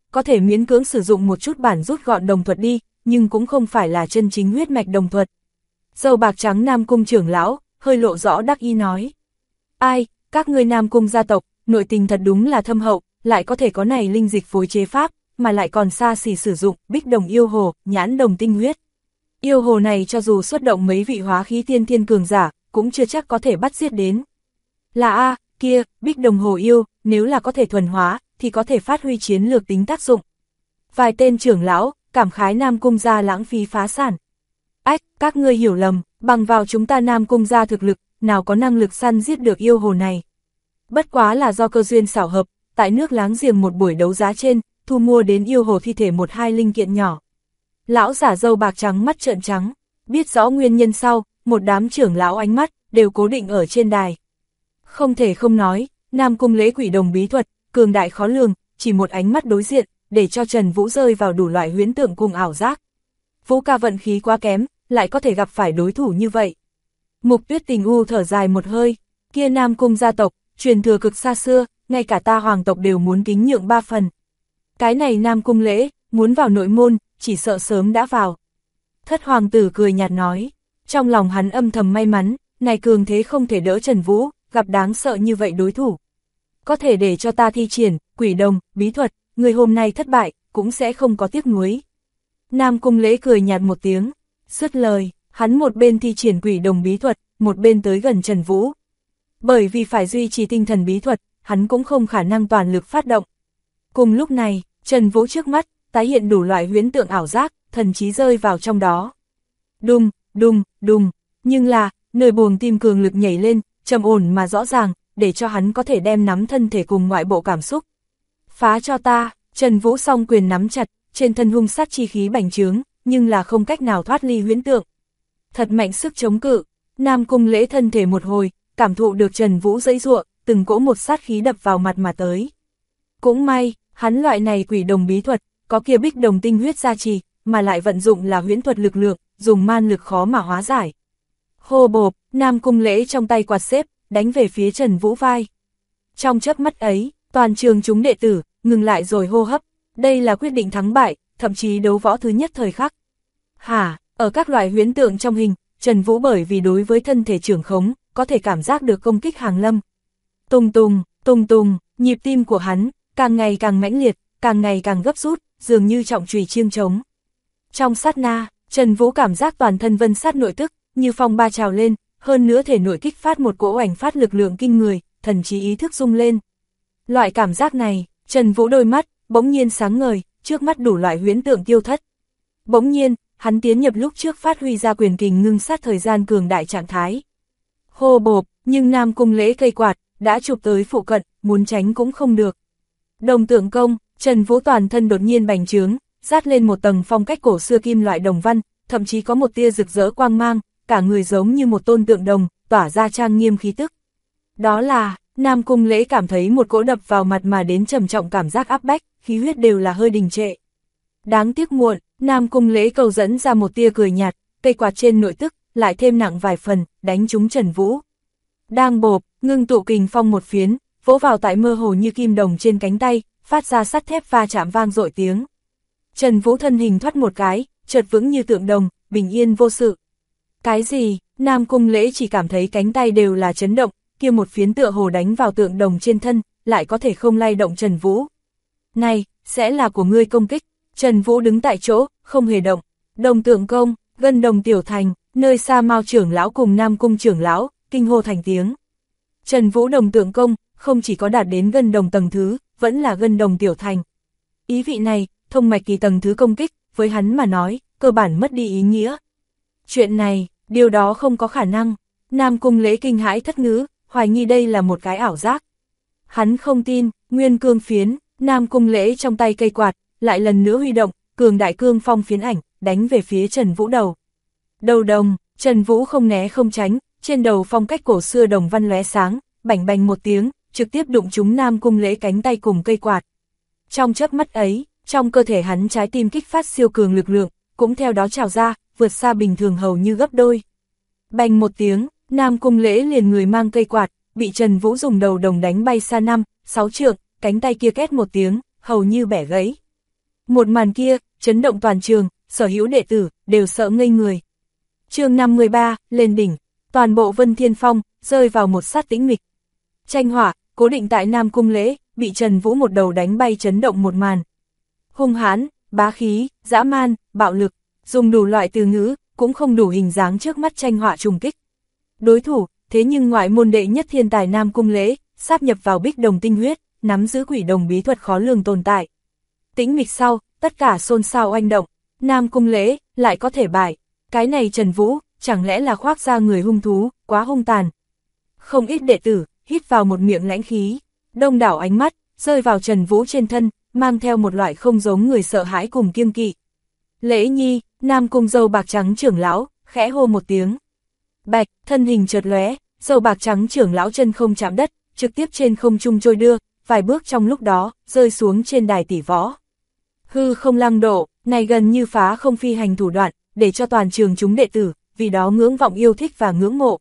S1: có thể miễn cưỡng sử dụng một chút bản rút gọn đồng thuật đi, nhưng cũng không phải là chân chính huyết mạch đồng thuật. Dâu bạc trắng Nam Cung trưởng lão, hơi lộ rõ đắc ý nói. Ai, các ngươi Nam Cung gia tộc, nội tình thật đúng là thâm hậu, lại có thể có này linh dịch phối chế pháp, mà lại còn xa xỉ sử dụng bích đồng yêu hồ, nhãn đồng tinh huyết. Yêu hồ này cho dù xuất động mấy vị hóa khí tiên thiên cường giả, cũng chưa chắc có thể bắt giết đến. Là kia, bích đồng hồ yêu, nếu là có thể thuần hóa, thì có thể phát huy chiến lược tính tác dụng. Vài tên trưởng lão, cảm khái Nam Cung gia lãng phí phá sản. Ách, các ngươi hiểu lầm, bằng vào chúng ta Nam Cung gia thực lực, nào có năng lực săn giết được yêu hồ này. Bất quá là do cơ duyên xảo hợp, tại nước láng giềng một buổi đấu giá trên, thu mua đến yêu hồ thi thể một hai linh kiện nhỏ. Lão giả dâu bạc trắng mắt trợn trắng, biết rõ nguyên nhân sau, một đám trưởng lão ánh mắt, đều cố định ở trên đài. Không thể không nói, Nam Cung lễ quỷ đồng bí thuật, cường đại khó lường, chỉ một ánh mắt đối diện, để cho Trần Vũ rơi vào đủ loại huyễn tượng cùng ảo giác. Vũ ca vận khí quá kém, lại có thể gặp phải đối thủ như vậy. Mục Tuyết Tình u thở dài một hơi, kia Nam Cung gia tộc, truyền thừa cực xa xưa, ngay cả ta hoàng tộc đều muốn kính nhượng 3 phần. Cái này Nam Cung lễ, muốn vào nội môn, chỉ sợ sớm đã vào. Thất hoàng tử cười nhạt nói, trong lòng hắn âm thầm may mắn, này cường thế không thể đỡ Trần Vũ, gặp đáng sợ như vậy đối thủ. Có thể để cho ta thi triển, quỷ đồng, bí thuật, người hôm nay thất bại, cũng sẽ không có tiếc nuối. Nam Cung lễ cười nhạt một tiếng, dứt lời, hắn một bên thi triển quỷ đồng bí thuật, một bên tới gần Trần Vũ. Bởi vì phải duy trì tinh thần bí thuật, hắn cũng không khả năng toàn lực phát động. Cùng lúc này, Trần Vũ trước mắt, tái hiện đủ loại huyễn tượng ảo giác, thần trí rơi vào trong đó. Đùng, đùng, đùng, nhưng là, nơi buồng tim cường lực nhảy lên, trầm ổn mà rõ ràng, để cho hắn có thể đem nắm thân thể cùng ngoại bộ cảm xúc. Phá cho ta, Trần Vũ song quyền nắm chặt, trên thân hung sát chi khí bành trướng, nhưng là không cách nào thoát ly huyễn tượng. Thật mạnh sức chống cự, Nam Cung lễ thân thể một hồi, cảm thụ được Trần Vũ giãy giụa, từng cỗ một sát khí đập vào mặt mà tới. Cũng may, hắn loại này quỷ đồng bí thuật, có kia bích đồng tinh huyết gia trì, mà lại vận dụng là huyễn thuật lực lượng, dùng man lực khó mà hóa giải. Hô bộp, Nam Cung lễ trong tay quạt xếp, đánh về phía Trần Vũ vai. Trong chớp mắt ấy, toàn trường chúng đệ tử, ngừng lại rồi hô hấp, đây là quyết định thắng bại, thậm chí đấu võ thứ nhất thời khắc. Ở các loại huyễn tượng trong hình, Trần Vũ bởi vì đối với thân thể trưởng khống, có thể cảm giác được công kích hàng lâm. Tùng tùng, tùng tùng, nhịp tim của hắn, càng ngày càng mãnh liệt, càng ngày càng gấp rút, dường như trọng chùy chiêng trống. Trong sát na, Trần Vũ cảm giác toàn thân vân sát nội tức, như phong ba trào lên, hơn nữa thể nội kích phát một cỗ oanh phát lực lượng kinh người, thần trí ý thức rung lên. Loại cảm giác này, Trần Vũ đôi mắt, bỗng nhiên sáng ngời, trước mắt đủ loại huyễn tượng tiêu thất. Bỗng nhiên, hắn tiến nhập lúc trước phát huy ra quyền kình ngưng sát thời gian cường đại trạng thái. Hô bộp, nhưng Nam Cung lễ cây quạt, đã chụp tới phụ cận, muốn tránh cũng không được. Đồng tượng công, Trần Vũ toàn thân đột nhiên bành trướng, dát lên một tầng phong cách cổ xưa kim loại đồng văn, thậm chí có một tia rực rỡ quang mang, cả người giống như một tôn tượng đồng, tỏa ra trang nghiêm khí tức. Đó là, Nam Cung lễ cảm thấy một cỗ đập vào mặt mà đến trầm trọng cảm giác áp bách, khí huyết đều là hơi đình trệ. Đáng tiếc muộn, Nam Cung lễ cầu dẫn ra một tia cười nhạt, cây quạt trên nội tức, lại thêm nặng vài phần, đánh trúng Trần Vũ. Đang bộp, ngưng tụ kình phong một phiến, vỗ vào tại mơ hồ như kim đồng trên cánh tay, phát ra sắt thép va chạm vang dội tiếng. Trần Vũ thân hình thoát một cái, chợt vững như tượng đồng, bình yên vô sự. Cái gì? Nam Cung lễ chỉ cảm thấy cánh tay đều là chấn động, kia một phiến tựa hồ đánh vào tượng đồng trên thân, lại có thể không lay động Trần Vũ. Này, sẽ là của ngươi công kích. Trần Vũ đứng tại chỗ, không hề động. Đồng tượng công, gần đồng tiểu thành, nơi xa Mao trưởng lão cùng Nam Cung trưởng lão, kinh hô thành tiếng. Trần Vũ đồng tượng công, không chỉ có đạt đến gần đồng tầng thứ, vẫn là gần đồng tiểu thành. Ý vị này, thông mạch kỳ tầng thứ công kích, với hắn mà nói, cơ bản mất đi ý nghĩa. Chuyện này, điều đó không có khả năng. Nam Cung lễ kinh hãi thất ngữ, hoài nghi đây là một cái ảo giác. Hắn không tin, nguyên cương phiến, Nam Cung lễ trong tay cây quạt, lại lần nữa huy động, cường đại cương phong phiến ảnh, đánh về phía Trần Vũ đầu. Đầu đồng, Trần Vũ không né không tránh, trên đầu phong cách cổ xưa đồng văn lóe sáng, bành bành một tiếng, trực tiếp đụng trúng Nam Cung lễ cánh tay cùng cây quạt. Trong chớp mắt ấy, trong cơ thể hắn trái tim kích phát siêu cường lực lượng, cũng theo đó trào ra, vượt xa bình thường hầu như gấp đôi. Bành một tiếng, Nam Cung lễ liền người mang cây quạt, bị Trần Vũ dùng đầu đồng đánh bay xa 5, 6 trượng, cánh tay kia két một tiếng, hầu như bẻ gãy. Một màn kia, chấn động toàn trường, sở hữu đệ tử, đều sợ ngây người. chương 53, lên đỉnh, toàn bộ Vân Thiên Phong, rơi vào một sát tĩnh mịch. Tranh hỏa, cố định tại Nam Cung Lễ, bị Trần Vũ một đầu đánh bay chấn động một màn. Hung hãn, bá khí, dã man, bạo lực, dùng đủ loại từ ngữ, cũng không đủ hình dáng trước mắt tranh hỏa trùng kích. Đối thủ, thế nhưng ngoại môn đệ nhất thiên tài Nam Cung Lễ, sáp nhập vào bích đồng tinh huyết, nắm giữ quỷ đồng bí thuật khó lường tồn tại. Tĩnh mịch sau, tất cả xôn xao oanh động, Nam Cung Lễ, lại có thể bại. Cái này Trần Vũ, chẳng lẽ là khoác ra người hung thú, quá hung tàn. Không ít đệ tử, hít vào một miệng lãnh khí, đông đảo ánh mắt, rơi vào Trần Vũ trên thân, mang theo một loại không giống người sợ hãi cùng kiêng kỵ. Lễ Nhi, Nam Cung dâu bạc trắng trưởng lão, khẽ hô một tiếng. Bạch, thân hình chợt lóe, dâu bạc trắng trưởng lão chân không chạm đất, trực tiếp trên không trung trôi đưa, vài bước trong lúc đó, rơi xuống trên đài tỷ võ. Hư không lăng độ, này gần như phá không phi hành thủ đoạn, để cho toàn trường chúng đệ tử, vì đó ngưỡng vọng yêu thích và ngưỡng mộ.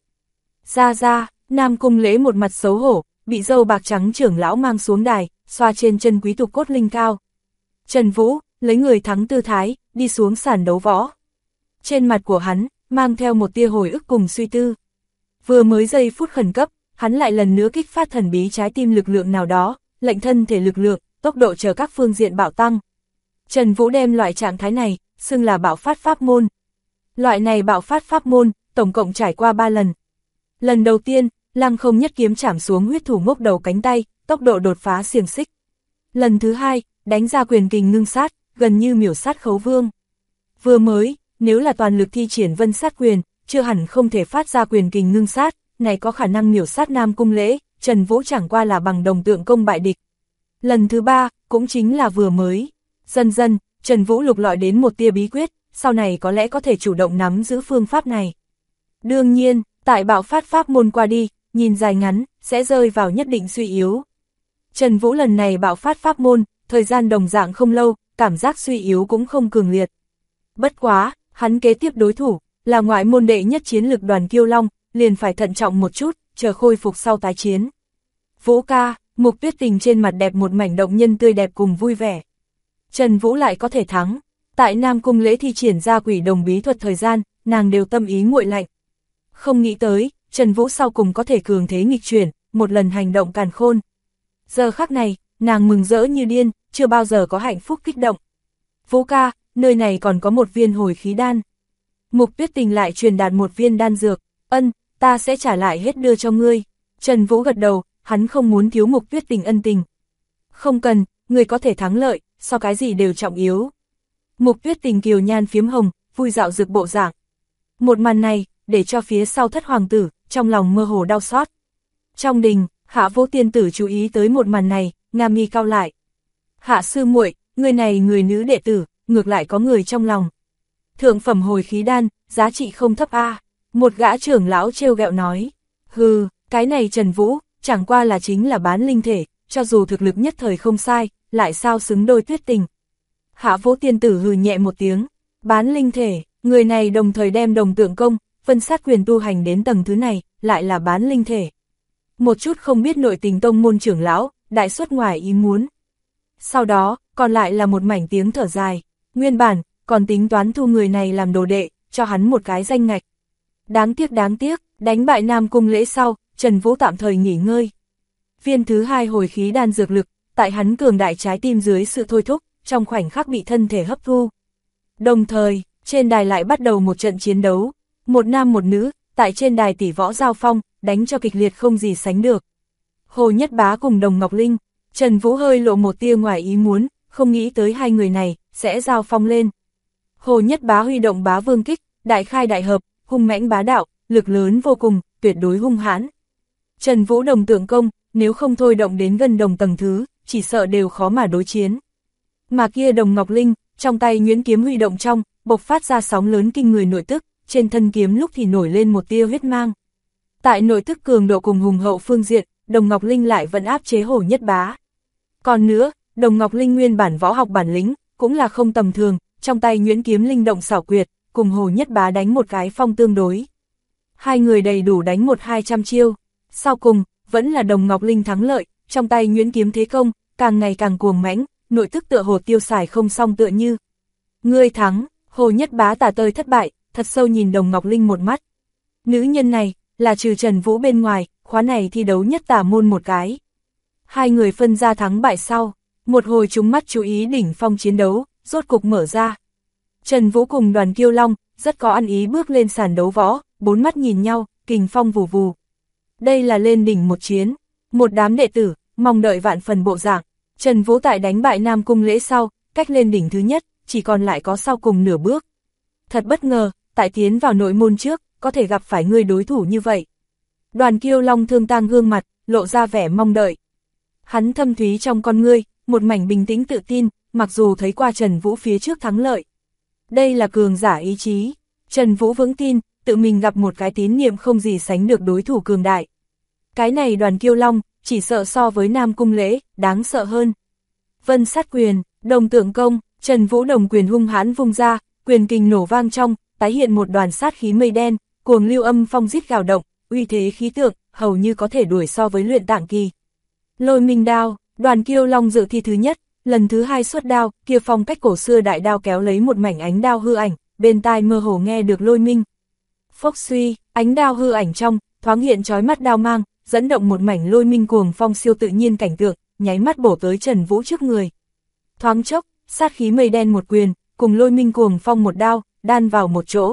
S1: Ra, Nam Cung Lễ một mặt xấu hổ, bị dâu bạc trắng trưởng lão mang xuống đài, xoa trên chân quý tục cốt linh cao. Trần Vũ, lấy người thắng tư thái, đi xuống sàn đấu võ. Trên mặt của hắn, mang theo một tia hồi ức cùng suy tư. Vừa mới giây phút khẩn cấp, hắn lại lần nữa kích phát thần bí trái tim lực lượng nào đó, lệnh thân thể lực lượng, tốc độ chờ các phương diện bạo tăng. Trần Vũ đem loại trạng thái này, xưng là bạo phát pháp môn. Loại này bạo phát pháp môn, tổng cộng trải qua 3 lần. Lần đầu tiên, lăng không nhất kiếm chảm xuống huyết thủ ngốc đầu cánh tay, tốc độ đột phá xiềng xích. Lần thứ hai, đánh ra quyền kình ngưng sát, gần như miểu sát Khấu Vương. Vừa mới, nếu là toàn lực thi triển vân sát quyền, chưa hẳn không thể phát ra quyền kình ngưng sát, này có khả năng miểu sát Nam Cung Lễ, Trần Vũ chẳng qua là bằng đồng tượng công bại địch. Lần thứ ba, cũng chính là vừa mới. Dần dần, Trần Vũ lục lọi đến một tia bí quyết, sau này có lẽ có thể chủ động nắm giữ phương pháp này. Đương nhiên, tại bạo phát pháp môn qua đi, nhìn dài ngắn, sẽ rơi vào nhất định suy yếu. Trần Vũ lần này bạo phát pháp môn, thời gian đồng dạng không lâu, cảm giác suy yếu cũng không cường liệt. Bất quá, hắn kế tiếp đối thủ, là ngoại môn đệ nhất chiến lực Đoàn Kiêu Long, liền phải thận trọng một chút, chờ khôi phục sau tái chiến. Vũ ca, Mục Tuyết Tình trên mặt đẹp một mảnh động nhân tươi đẹp cùng vui vẻ. Trần Vũ lại có thể thắng, tại Nam Cung Lễ thi triển ra quỷ đồng bí thuật thời gian, nàng đều tâm ý nguội lạnh. Không nghĩ tới, Trần Vũ sau cùng có thể cường thế nghịch chuyển, một lần hành động càn khôn. Giờ khắc này, nàng mừng rỡ như điên, chưa bao giờ có hạnh phúc kích động. Vũ ca, nơi này còn có một viên hồi khí đan. Mục Tuyết Tình lại truyền đạt một viên đan dược, ân, ta sẽ trả lại hết đưa cho ngươi. Trần Vũ gật đầu, hắn không muốn thiếu Mục Tuyết Tình ân tình. Không cần, người có thể thắng lợi, so cái gì đều trọng yếu. Mục Tuyết Tình kiều nhan phiếm hồng, vui dạo dược bộ dạng. Một màn này, để cho phía sau thất hoàng tử, trong lòng mơ hồ đau xót. Trong đình, Hạ Vô Tiên tử chú ý tới một màn này, nga mi cau lại. Hạ sư muội, người này người nữ đệ tử, ngược lại có người trong lòng. Thượng phẩm hồi khí đan, giá trị không thấp a. Một gã trưởng lão trêu ghẹo nói. Hừ, cái này Trần Vũ, chẳng qua là chính là bán linh thể, cho dù thực lực nhất thời không sai, lại sao xứng đôi Tuyết Tình. Hạ Vô Tiên tử hừ nhẹ một tiếng, bán linh thể, người này đồng thời đem đồng tượng công, vân sát quyền tu hành đến tầng thứ này, lại là bán linh thể. Một chút không biết nội tình tông môn trưởng lão, đại xuất ngoài ý muốn. Sau đó, còn lại là một mảnh tiếng thở dài, nguyên bản, còn tính toán thu người này làm đồ đệ, cho hắn một cái danh ngạch. Đáng tiếc, đánh bại Nam Cung Lễ sau, Trần Vũ tạm thời nghỉ ngơi. Viên thứ hai hồi khí đan dược lực, tại hắn cường đại trái tim dưới sự thôi thúc, trong khoảnh khắc bị thân thể hấp thu. Đồng thời, trên đài lại bắt đầu một trận chiến đấu, một nam một nữ, tại trên đài tỷ võ giao phong, đánh cho kịch liệt không gì sánh được. Hồ Nhất Bá cùng Đồng Ngọc Linh, Trần Vũ hơi lộ một tia ngoài ý muốn, không nghĩ tới hai người này, sẽ giao phong lên. Hồ Nhất Bá huy động bá vương kích, đại khai đại hợp, hung mãnh bá đạo, lực lớn vô cùng, tuyệt đối hung hãn. Trần Vũ đồng tượng công, nếu không thôi động đến gần đồng tầng thứ, chỉ sợ đều khó mà đối chiến. Mà kia Đồng Ngọc Linh, trong tay nhuyễn kiếm huy động trong, bộc phát ra sóng lớn kinh người nội tức, trên thân kiếm lúc thì nổi lên một tia huyết mang. Tại nội tức cường độ cùng hùng hậu phương diện, Đồng Ngọc Linh lại vẫn áp chế Hồ Nhất Bá. Còn nữa, Đồng Ngọc Linh nguyên bản võ học bản lĩnh, cũng là không tầm thường, trong tay nhuyễn kiếm linh động xảo quyệt, cùng Hồ Nhất Bá đánh một cái phong tương đối. Hai người đầy đủ đánh 100-200 chiêu, sau cùng, vẫn là Đồng Ngọc Linh thắng lợi, trong tay nhuyễn kiếm thế công, càng ngày càng cuồng mãnh, nội tức tựa hồ tiêu xài không xong tựa như. Ngươi thắng, Hồ Nhất Bá tà tơi thất bại, thật sâu nhìn Đồng Ngọc Linh một mắt. Nữ nhân này, là trừ Trần Vũ bên ngoài, khóa này thi đấu nhất tà môn một cái. Hai người phân ra thắng bại sau, một hồi chúng mắt chú ý đỉnh phong chiến đấu, rốt cục mở ra. Trần Vũ cùng Đoàn Kiêu Long, rất có ăn ý bước lên sàn đấu võ, bốn mắt nhìn nhau, kình phong vù vù. Đây là lên đỉnh một chiến, một đám đệ tử, mong đợi vạn phần bộ dạng. Trần Vũ tại đánh bại Nam Cung Lễ sau, cách lên đỉnh thứ nhất, chỉ còn lại có sau cùng nửa bước. Thật bất ngờ, tại tiến vào nội môn trước, có thể gặp phải người đối thủ như vậy. Đoàn Kiêu Long thương tang gương mặt, lộ ra vẻ mong đợi. Hắn thâm thúy trong con ngươi, một mảnh bình tĩnh tự tin, mặc dù thấy qua Trần Vũ phía trước thắng lợi. Đây là cường giả ý chí. Trần Vũ vững tin, tự mình gặp một cái tín niệm không gì sánh được đối thủ cường đại. Cái này Đoàn Kiêu Long, chỉ sợ so với Nam Cung Lễ, đáng sợ hơn. Vân sát quyền, đồng tượng công, Trần Vũ đồng quyền hung hãn vung ra, quyền kình nổ vang trong, tái hiện một đoàn sát khí mây đen, cuồng lưu âm phong rít gào động, uy thế khí tượng, hầu như có thể đuổi so với luyện tạng kỳ. Lôi minh đao, Đoàn Kiêu Long dự thi thứ nhất, lần thứ hai xuất đao, kia phong cách cổ xưa đại đao kéo lấy một mảnh ánh đao hư ảnh, bên tai mơ hồ nghe được lôi minh. Phốc suy, ánh đao hư ảnh trong, thoáng hiện chói mắt đao mang, dẫn động một mảnh lôi minh cuồng phong siêu tự nhiên cảnh tượng, nháy mắt bổ tới Trần Vũ trước người. Thoáng chốc, sát khí mây đen một quyền, cùng lôi minh cuồng phong một đao, đan vào một chỗ.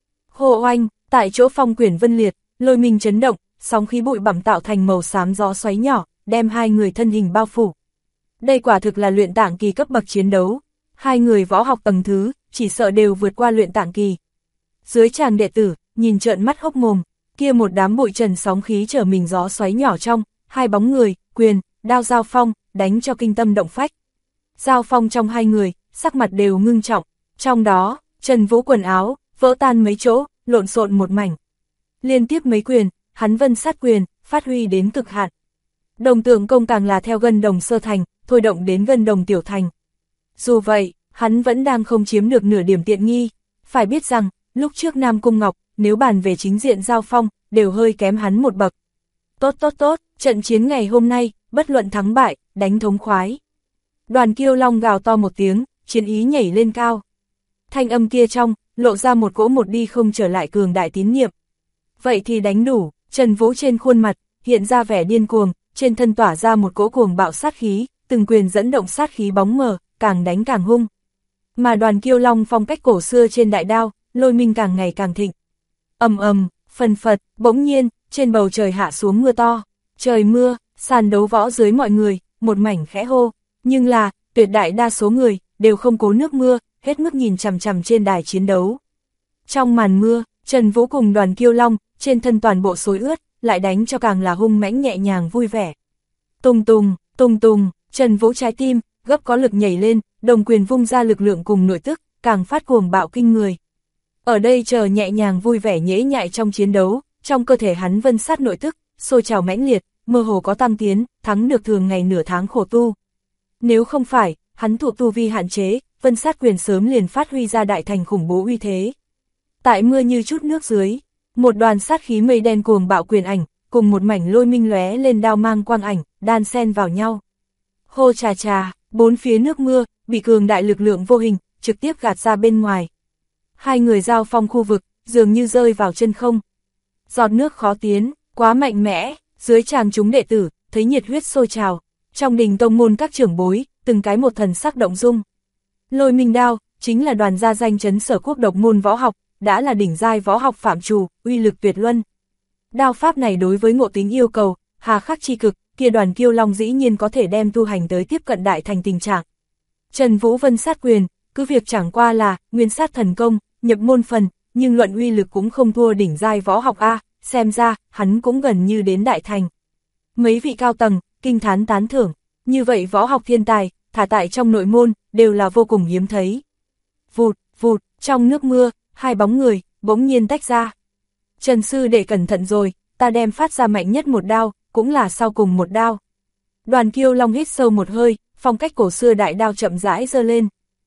S1: Hồ oanh, tại chỗ phong quyền vân liệt, lôi minh chấn động, sóng khí bụi bặm tạo thành màu xám gió xoáy nhỏ, đem hai người thân hình bao phủ. Đây quả thực là luyện tạng kỳ cấp bậc chiến đấu. Hai người võ học tầng thứ, chỉ sợ đều vượt qua luyện tạng kỳ. Dưới tràng đệ tử, nhìn trợn mắt hốc mồm, kia một đám bụi trần sóng khí trở mình gió xoáy nhỏ trong, hai bóng người, quyền, đao giao phong, đánh cho kinh tâm động phách. Giao phong trong hai người, sắc mặt đều ngưng trọng, trong đó, Trần Vũ quần áo, vỡ tan mấy chỗ, lộn xộn một mảnh. Liên tiếp mấy quyền, hắn vân sát quyền, phát huy đến cực hạn. Đồng tượng công càng là theo gân đồng sơ thành, thôi động đến gân đồng tiểu thành. Dù vậy, hắn vẫn đang không chiếm được nửa điểm tiện nghi. Phải biết rằng, lúc trước Nam Cung Ngọc, nếu bàn về chính diện giao phong, đều hơi kém hắn một bậc. Tốt, trận chiến ngày hôm nay, bất luận thắng bại, đánh thống khoái. Đoàn Kiêu Long gào to một tiếng, chiến ý nhảy lên cao. Thanh âm kia trong, lộ ra một cỗ một đi không trở lại cường đại tín nhiệm. Vậy thì đánh đủ, Trần Vũ trên khuôn mặt, hiện ra vẻ điên cuồng, trên thân tỏa ra một cỗ cuồng bạo sát khí, từng quyền dẫn động sát khí bóng mờ, càng đánh càng hung. Mà Đoàn Kiêu Long phong cách cổ xưa trên đại đao, lôi minh càng ngày càng thịnh. Ầm, phần phật, bỗng nhiên, trên bầu trời hạ xuống mưa to. Trời mưa, sàn đấu võ dưới mọi người, một mảnh khẽ hô. Nhưng là, tuyệt đại đa số người, đều không cố nước mưa, hết mức nhìn chằm chằm trên đài chiến đấu. Trong màn mưa, Trần Vũ cùng Đoàn Kiêu Long, trên thân toàn bộ xối ướt, lại đánh cho càng là hung mãnh nhẹ nhàng vui vẻ. Tùng tùng, Trần Vũ trái tim, gấp có lực nhảy lên, đồng quyền vung ra lực lượng cùng nội tức, càng phát cuồng bạo kinh người. Ở đây chờ nhẹ nhàng vui vẻ nhễ nhại trong chiến đấu, trong cơ thể hắn vân sát nội tức, sôi trào mãnh liệt, mơ hồ có tăng tiến, thắng được thường ngày nửa tháng khổ tu. Nếu không phải, hắn thụ tu vi hạn chế, vân sát quyền sớm liền phát huy ra đại thành khủng bố uy thế. Tại mưa như chút nước dưới, một đoàn sát khí mây đen cuồng bạo quyền ảnh, cùng một mảnh lôi minh lóe lên đao mang quang ảnh, đan xen vào nhau. Hô trà, bốn phía nước mưa, bị cường đại lực lượng vô hình, trực tiếp gạt ra bên ngoài. Hai người giao phong khu vực, dường như rơi vào chân không. Giọt nước khó tiến, quá mạnh mẽ, dưới tràng chúng đệ tử, thấy nhiệt huyết sôi trào. Trong đình tông môn các trưởng bối, từng cái một thần sắc động dung. Lôi minh đao, chính là đoàn gia danh chấn sở quốc độc môn võ học, đã là đỉnh giai võ học phạm trù, uy lực tuyệt luân. Đao pháp này đối với ngộ tính yêu cầu, hà khắc chi cực, kia Đoàn Kiêu Long dĩ nhiên có thể đem tu hành tới tiếp cận đại thành tình trạng. Trần Vũ vân sát quyền, cứ việc chẳng qua là nguyên sát thần công, nhập môn phần, nhưng luận uy lực cũng không thua đỉnh giai võ học A, xem ra, hắn cũng gần như đến đại thành. Mấy vị cao tầng, kinh thán tán thưởng, như vậy võ học thiên tài, thả tại trong nội môn, đều là vô cùng hiếm thấy. Vụt, trong nước mưa, hai bóng người, bỗng nhiên tách ra. Trần sư đệ cẩn thận rồi, ta đem phát ra mạnh nhất một đao, cũng là sau cùng một đao. Đoàn Kiêu Long hít sâu một hơi, phong cách cổ xưa đại đao chậm rãi giơ lên.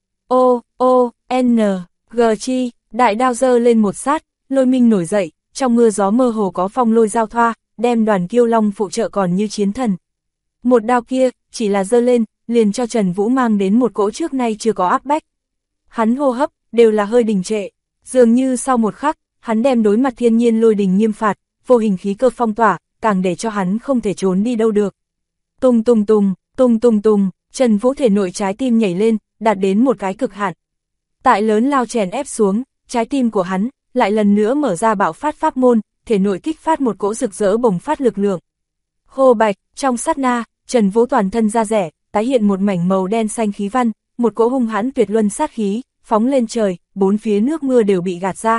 S1: G chi, đại đao giơ lên một sát, lôi minh nổi dậy, trong mưa gió mơ hồ có phong lôi giao thoa, đem Đoàn Kiêu Long phụ trợ còn như chiến thần. Một đao kia, chỉ là giơ lên, liền cho Trần Vũ mang đến một cỗ trước nay chưa có áp bách. Hắn hô hấp, đều là hơi đình trệ, dường như sau một khắc, hắn đem đối mặt thiên nhiên lôi đình nghiêm phạt, vô hình khí cơ phong tỏa, càng để cho hắn không thể trốn đi đâu được. Tung tung tung, tung tung tung, Trần Vũ thể nội trái tim nhảy lên, đạt đến một cái cực hạn. Tại lớn lao chèn ép xuống, trái tim của hắn lại lần nữa mở ra bạo phát pháp môn, thể nội kích phát một cỗ rực rỡ bùng phát lực lượng. Hô bạch, trong sát na, Trần Vũ toàn thân da rẻ, tái hiện một mảnh màu đen xanh khí văn, một cỗ hung hãn tuyệt luân sát khí, phóng lên trời, bốn phía nước mưa đều bị gạt ra.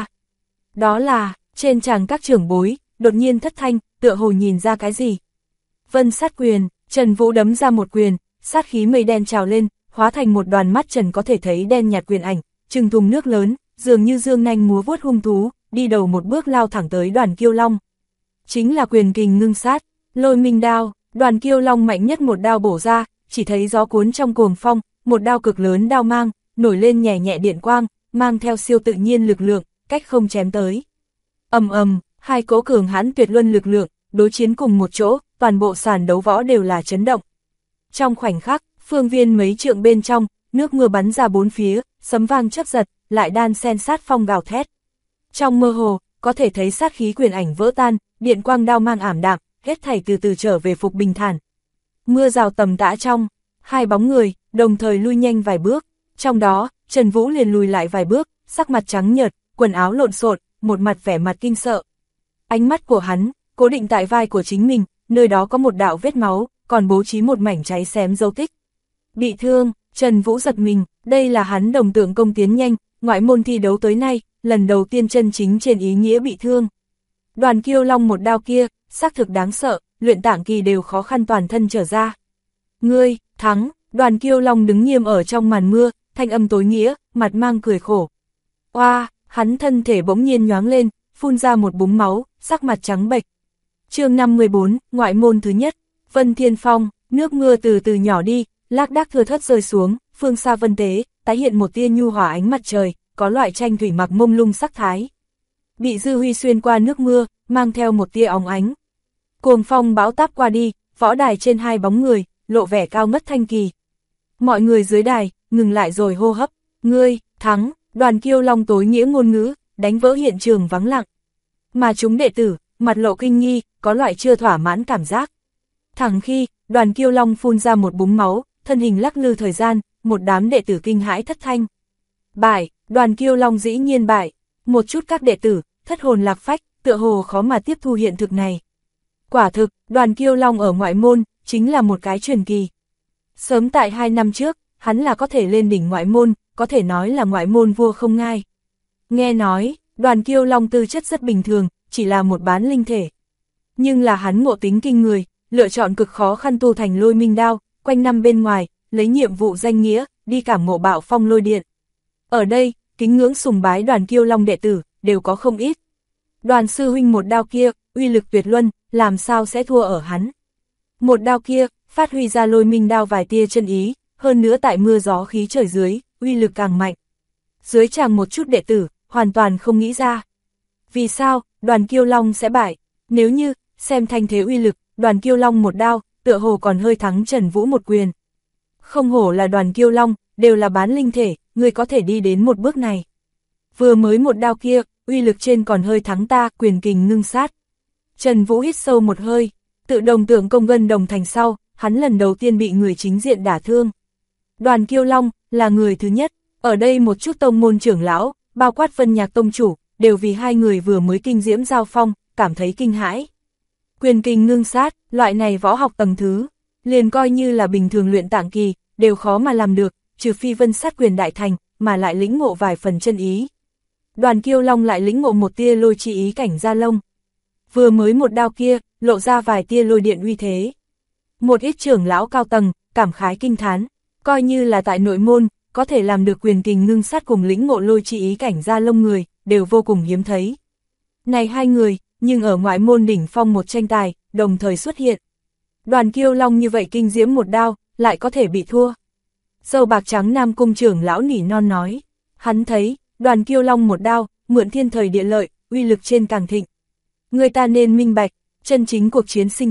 S1: Đó là, trên tràng các trưởng bối, đột nhiên thất thanh, tựa hồ nhìn ra cái gì. Vân sát quyền, Trần Vũ đấm ra một quyền, sát khí mây đen trào lên, hóa thành một đoàn mắt trần có thể thấy đen nhạt quyền ảnh, trừng thùng nước lớn, dường như dương nanh múa vuốt hung thú, đi đầu một bước lao thẳng tới Đoàn Kiêu Long. Chính là quyền kình ngưng sát, Lôi Minh đao, Đoàn Kiêu Long mạnh nhất một đao bổ ra, chỉ thấy gió cuốn trong cuồng phong, một đao cực lớn đao mang, nổi lên nhẹ nhẹ điện quang, mang theo siêu tự nhiên lực lượng, cách không chém tới. Ầm ầm, hai cỗ cường hãn tuyệt luân lực lượng, đối chiến cùng một chỗ, toàn bộ sàn đấu võ đều là chấn động. Trong khoảnh khắc, phương viên mấy trượng bên trong, nước mưa bắn ra bốn phía, sấm vang chớp giật, lại đan xen sát phong gào thét. Trong mơ hồ, có thể thấy sát khí quyền ảnh vỡ tan, điện quang đao mang ảm đạm, hết thảy từ từ trở về phục bình thản. Mưa rào tầm tã trong, hai bóng người, đồng thời lui nhanh vài bước, trong đó, Trần Vũ liền lùi lại vài bước, sắc mặt trắng nhợt, quần áo lộn xộn, một mặt vẻ mặt kinh sợ. Ánh mắt của hắn, cố định tại vai của chính mình, nơi đó có một đạo vết máu, còn bố trí một mảnh cháy xém dấu tích. Bị thương, Trần Vũ giật mình, đây là hắn đồng tượng công tiến nhanh, ngoại môn thi đấu tới nay, lần đầu tiên chân chính trên ý nghĩa bị thương. Đoàn Kiêu Long một đao kia, xác thực đáng sợ, luyện tạng kỳ đều khó khăn toàn thân trở ra. Ngươi, thắng, Đoàn Kiêu Long đứng nghiêm ở trong màn mưa, thanh âm tối nghĩa, mặt mang cười khổ. Oa, hắn thân thể bỗng nhiên nhoáng lên, phun ra một búng máu, sắc mặt trắng bệch. Chương 54, ngoại môn thứ nhất, Vân Thiên Phong, nước mưa từ từ nhỏ đi, lác đác thưa thớt rơi xuống, phương xa vân tế, tái hiện một tia nhu hòa ánh mặt trời, có loại tranh thủy mặc mông lung sắc thái. Bị dư huy xuyên qua nước mưa, mang theo một tia óng ánh. Cuồng phong bão táp qua đi, võ đài trên hai bóng người, lộ vẻ cao ngất thanh kỳ. Mọi người dưới đài, ngừng lại rồi hô hấp, ngươi, thắng, Đoàn Kiêu Long tối nghĩa ngôn ngữ, đánh vỡ hiện trường vắng lặng. Mà chúng đệ tử, mặt lộ kinh nghi, có loại chưa thỏa mãn cảm giác. Thẳng khi, Đoàn Kiêu Long phun ra một búng máu, thân hình lắc lư thời gian, một đám đệ tử kinh hãi thất thanh. Bại, Đoàn Kiêu Long dĩ nhiên bại, một chút các đệ tử, thất hồn lạc phách, tựa hồ khó mà tiếp thu hiện thực này. Quả thực, Đoàn Kiêu Long ở ngoại môn, chính là một cái truyền kỳ. Sớm tại 2 năm trước, hắn là có thể lên đỉnh ngoại môn, có thể nói là ngoại môn vua không ngai. Nghe nói, Đoàn Kiêu Long tư chất rất bình thường, chỉ là một bán linh thể. Nhưng là hắn ngộ tính kinh người, lựa chọn cực khó khăn tu thành Lôi Minh đao, quanh năm bên ngoài, lấy nhiệm vụ danh nghĩa, đi cảm ngộ bạo phong lôi điện. Ở đây, kính ngưỡng sùng bái Đoàn Kiêu Long đệ tử, đều có không ít. Đoàn sư huynh một đao kia, uy lực tuyệt luân, làm sao sẽ thua ở hắn. Một đao kia, phát huy ra Lôi Minh đao vài tia chân ý, hơn nữa tại mưa gió khí trời dưới, uy lực càng mạnh. Dưới tràng một chút đệ tử, hoàn toàn không nghĩ ra. Vì sao, Đoàn Kiêu Long sẽ bại? Nếu như, xem thanh thế uy lực, Đoàn Kiêu Long một đao, tựa hồ còn hơi thắng Trần Vũ một quyền. Không hổ là Đoàn Kiêu Long, đều là bán linh thể, người có thể đi đến một bước này. Vừa mới một đao kia, uy lực trên còn hơi thắng ta, quyền kình ngưng sát. Trần Vũ hít sâu một hơi, tự đồng tưởng công gân đồng thành sau, hắn lần đầu tiên bị người chính diện đả thương. Đoàn Kiêu Long, là người thứ nhất, ở đây một chút tông môn trưởng lão, bao quát Vân Nhạc tông chủ, đều vì hai người vừa mới kinh diễm giao phong, cảm thấy kinh hãi. Quyền kình ngưng sát, loại này võ học tầng thứ, liền coi như là bình thường luyện tạng kỳ, đều khó mà làm được, trừ phi Vân sát quyền đại thành, mà lại lĩnh ngộ vài phần chân ý. Đoàn Kiêu Long lại lĩnh ngộ một tia lôi chi ý cảnh gia lông. Vừa mới một đao kia, lộ ra vài tia lôi điện uy thế. Một ít trưởng lão cao tầng, cảm khái kinh thán, coi như là tại nội môn, có thể làm được quyền kình ngưng sát cùng lĩnh ngộ lôi chi ý cảnh gia lông người, đều vô cùng hiếm thấy. Này hai người, nhưng ở ngoại môn đỉnh phong một tranh tài, đồng thời xuất hiện. Đoàn Kiêu Long như vậy kinh diễm một đao, lại có thể bị thua. Dâu bạc trắng Nam Cung trưởng lão nỉ non nói, hắn thấy, Đoàn Kiêu Long một đao, mượn thiên thời địa lợi, uy lực trên càng thịnh. Người ta nên minh bạch, chân chính cuộc chiến sinh tử,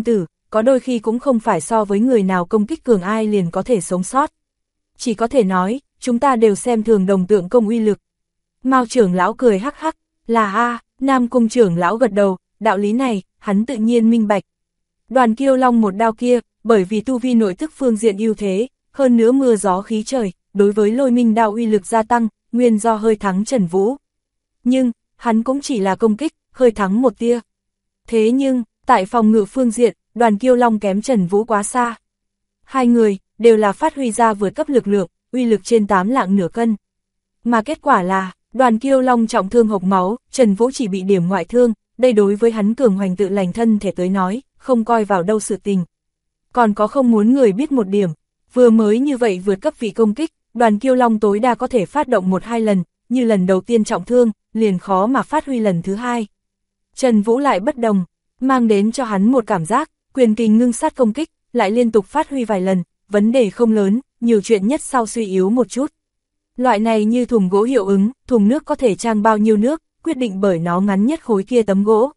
S1: có đôi khi cũng không phải so với người nào công kích cường ai liền có thể sống sót. Chỉ có thể nói, chúng ta đều xem thường đồng tượng công uy lực. Mao trưởng lão cười hắc hắc, là a, Nam Cung trưởng lão gật đầu, đạo lý này, hắn tự nhiên minh bạch. Đoàn Kiêu Long một đao kia, bởi vì tu vi nội thức phương diện ưu thế, hơn nữa mưa gió khí trời, đối với Lôi Minh đao uy lực gia tăng, nguyên do hơi thắng Trần Vũ. Nhưng, hắn cũng chỉ là công kích, hơi thắng một tia. Thế nhưng, tại phòng ngự phương diện, Đoàn Kiêu Long kém Trần Vũ quá xa. Hai người, đều là phát huy ra vượt cấp lực lượng, uy lực trên 8 lạng nửa cân. Mà kết quả là, Đoàn Kiêu Long trọng thương hộc máu, Trần Vũ chỉ bị điểm ngoại thương, đây đối với hắn cường hoành tự lành thân thể tới nói, không coi vào đâu sự tình. Còn có không muốn người biết một điểm, vừa mới như vậy vượt cấp vị công kích, Đoàn Kiêu Long tối đa có thể phát động 1-2 lần, như lần đầu tiên trọng thương, liền khó mà phát huy lần thứ hai. Trần Vũ lại bất đồng, mang đến cho hắn một cảm giác, quyền kình ngưng sát công kích, lại liên tục phát huy vài lần, vấn đề không lớn, nhiều chuyện nhất sau suy yếu một chút. Loại này như thùng gỗ hiệu ứng, thùng nước có thể trang bao nhiêu nước, quyết định bởi nó ngắn nhất khối kia tấm gỗ.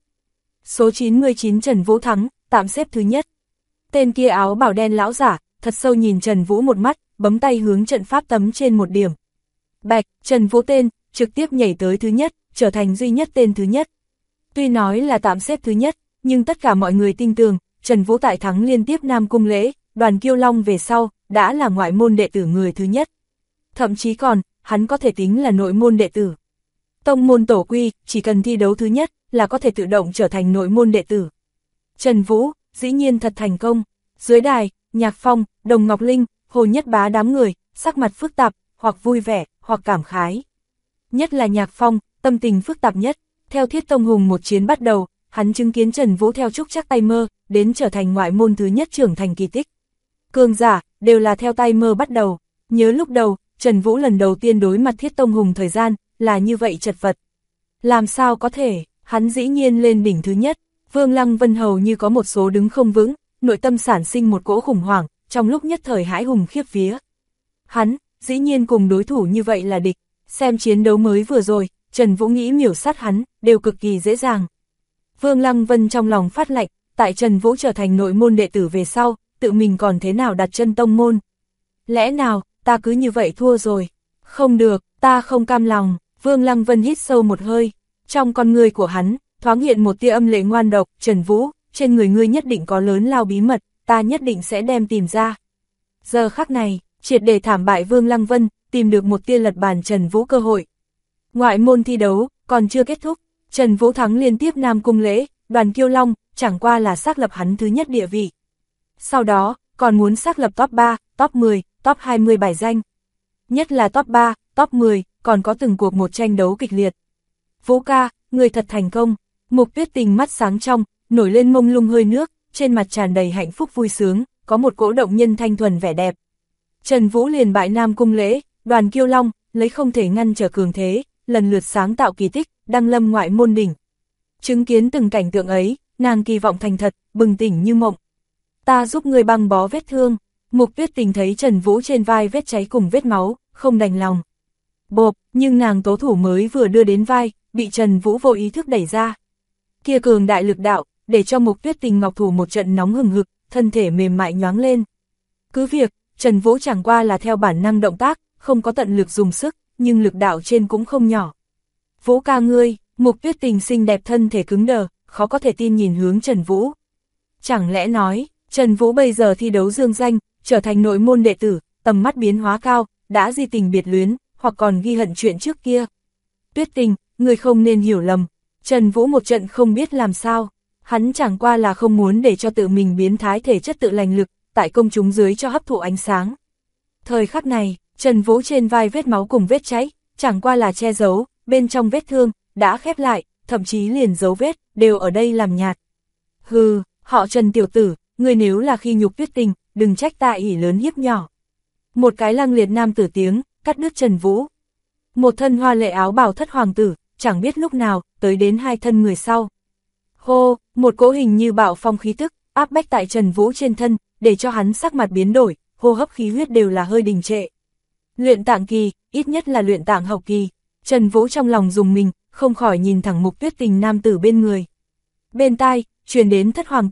S1: Số 99 Trần Vũ thắng, tạm xếp thứ nhất. Tên kia áo bảo đen lão giả, thật sâu nhìn Trần Vũ một mắt, bấm tay hướng trận pháp tấm trên một điểm. Bạch, Trần Vũ tên, trực tiếp nhảy tới thứ nhất, trở thành duy nhất tên thứ nhất. Tuy nói là tạm xếp thứ nhất, nhưng tất cả mọi người tin tưởng, Trần Vũ tại thắng liên tiếp Nam Cung Lễ, Đoàn Kiêu Long về sau, đã là ngoại môn đệ tử người thứ nhất. Thậm chí còn, hắn có thể tính là nội môn đệ tử. Tông môn tổ quy, chỉ cần thi đấu thứ nhất, là có thể tự động trở thành nội môn đệ tử. Trần Vũ, dĩ nhiên thật thành công. Dưới đài, Nhạc Phong, Đồng Ngọc Linh, Hồ Nhất Bá đám người, sắc mặt phức tạp, hoặc vui vẻ, hoặc cảm khái. Nhất là Nhạc Phong, tâm tình phức tạp nhất. Theo Thiết Tông Hùng một chiến bắt đầu, hắn chứng kiến Trần Vũ theo trúc chắc tay mơ, đến trở thành ngoại môn thứ nhất trưởng thành kỳ tích. Cường giả, đều là theo tay mơ bắt đầu. Nhớ lúc đầu, Trần Vũ lần đầu tiên đối mặt Thiết Tông Hùng thời gian, là như vậy chật vật. Làm sao có thể, hắn dĩ nhiên lên đỉnh thứ nhất. Vương Lăng Vân hầu như có một số đứng không vững, nội tâm sản sinh một cỗ khủng hoảng, trong lúc nhất thời hãi hùng khiếp vía. Hắn, dĩ nhiên cùng đối thủ như vậy là địch, xem chiến đấu mới vừa rồi, Trần Vũ nghĩ miểu sát hắn, đều cực kỳ dễ dàng. Vương Lăng Vân trong lòng phát lạnh, tại Trần Vũ trở thành nội môn đệ tử về sau, tự mình còn thế nào đặt chân tông môn. Lẽ nào, ta cứ như vậy thua rồi? Không được, ta không cam lòng. Vương Lăng Vân hít sâu một hơi, trong con người của hắn, thoáng hiện một tia âm lệ ngoan độc. Trần Vũ, trên người ngươi nhất định có lớn lao bí mật, ta nhất định sẽ đem tìm ra. Giờ khắc này, triệt để thảm bại Vương Lăng Vân, tìm được một tia lật bàn Trần Vũ cơ hội. Ngoại môn thi đấu, còn chưa kết thúc, Trần Vũ thắng liên tiếp Nam Cung Lễ, Đoàn Kiêu Long, chẳng qua là xác lập hắn thứ nhất địa vị. Sau đó, còn muốn xác lập top 3, top 10, top 20 bài danh. Nhất là top 3, top 10, còn có từng cuộc một tranh đấu kịch liệt. Vũ ca, người thật thành công. Mục Tuyết Tình mắt sáng trong, nổi lên mông lung hơi nước, trên mặt tràn đầy hạnh phúc vui sướng, có một cỗ động nhân thanh thuần vẻ đẹp. Trần Vũ liền bại Nam Cung Lễ, Đoàn Kiêu Long, lấy không thể ngăn trở cường thế, lần lượt sáng tạo kỳ tích, đăng lâm ngoại môn đỉnh. Chứng kiến từng cảnh tượng ấy, nàng kỳ vọng thành thật, bừng tỉnh như mộng. Ta giúp người băng bó vết thương. Mục Tuyết Tình thấy Trần Vũ trên vai vết cháy cùng vết máu, không đành lòng. Bộp, nhưng nàng tố thủ mới vừa đưa đến vai, bị Trần Vũ vô ý thức đẩy ra. Kia cường đại lực đạo, để cho Mục Tuyết Tình ngọc thủ một trận nóng hừng hực, thân thể mềm mại nhoáng lên. Cứ việc, Trần Vũ chẳng qua là theo bản năng động tác, không có tận lực dùng sức, nhưng lực đạo trên cũng không nhỏ. Vũ ca ngươi, Mục Tuyết Tình xinh đẹp thân thể cứng đờ, khó có thể tin nhìn hướng Trần Vũ. Chẳng lẽ nói, Trần Vũ bây giờ thi đấu dương danh, trở thành nội môn đệ tử, tầm mắt biến hóa cao, đã di tình biệt luyến, hoặc còn ghi hận chuyện trước kia. Tuyết Tình, người không nên hiểu lầm. Trần Vũ một trận không biết làm sao, hắn chẳng qua là không muốn để cho tự mình biến thái thể chất tự lành lực, tại công chúng dưới cho hấp thụ ánh sáng. Thời khắc này, Trần Vũ trên vai vết máu cùng vết cháy, chẳng qua là che giấu, bên trong vết thương, đã khép lại, thậm chí liền dấu vết, đều ở đây làm nhạt. Hừ, họ Trần tiểu tử, người nếu là khi nhục Tuyết Tình, đừng trách ta ỷ lớn hiếp nhỏ. Một cái lăng liệt nam tử tiếng, cắt đứt Trần Vũ. Một thân hoa lệ áo bào thất hoàng tử, chẳng biết lúc nào, tới đến hai thân người sau. Hô, một cỗ hình như bạo phong khí tức, áp bách tại Trần Vũ trên thân, để cho hắn sắc mặt biến đổi, hô hấp khí huyết đều là hơi đình trệ. Luyện tạng kỳ, ít nhất là luyện tạng hậu kỳ. Trần Vũ trong lòng dùng mình, không khỏi nhìn thẳng Mục Tuyết Tình nam tử bên người. Bên tai, truyền đến thất hoàng tử,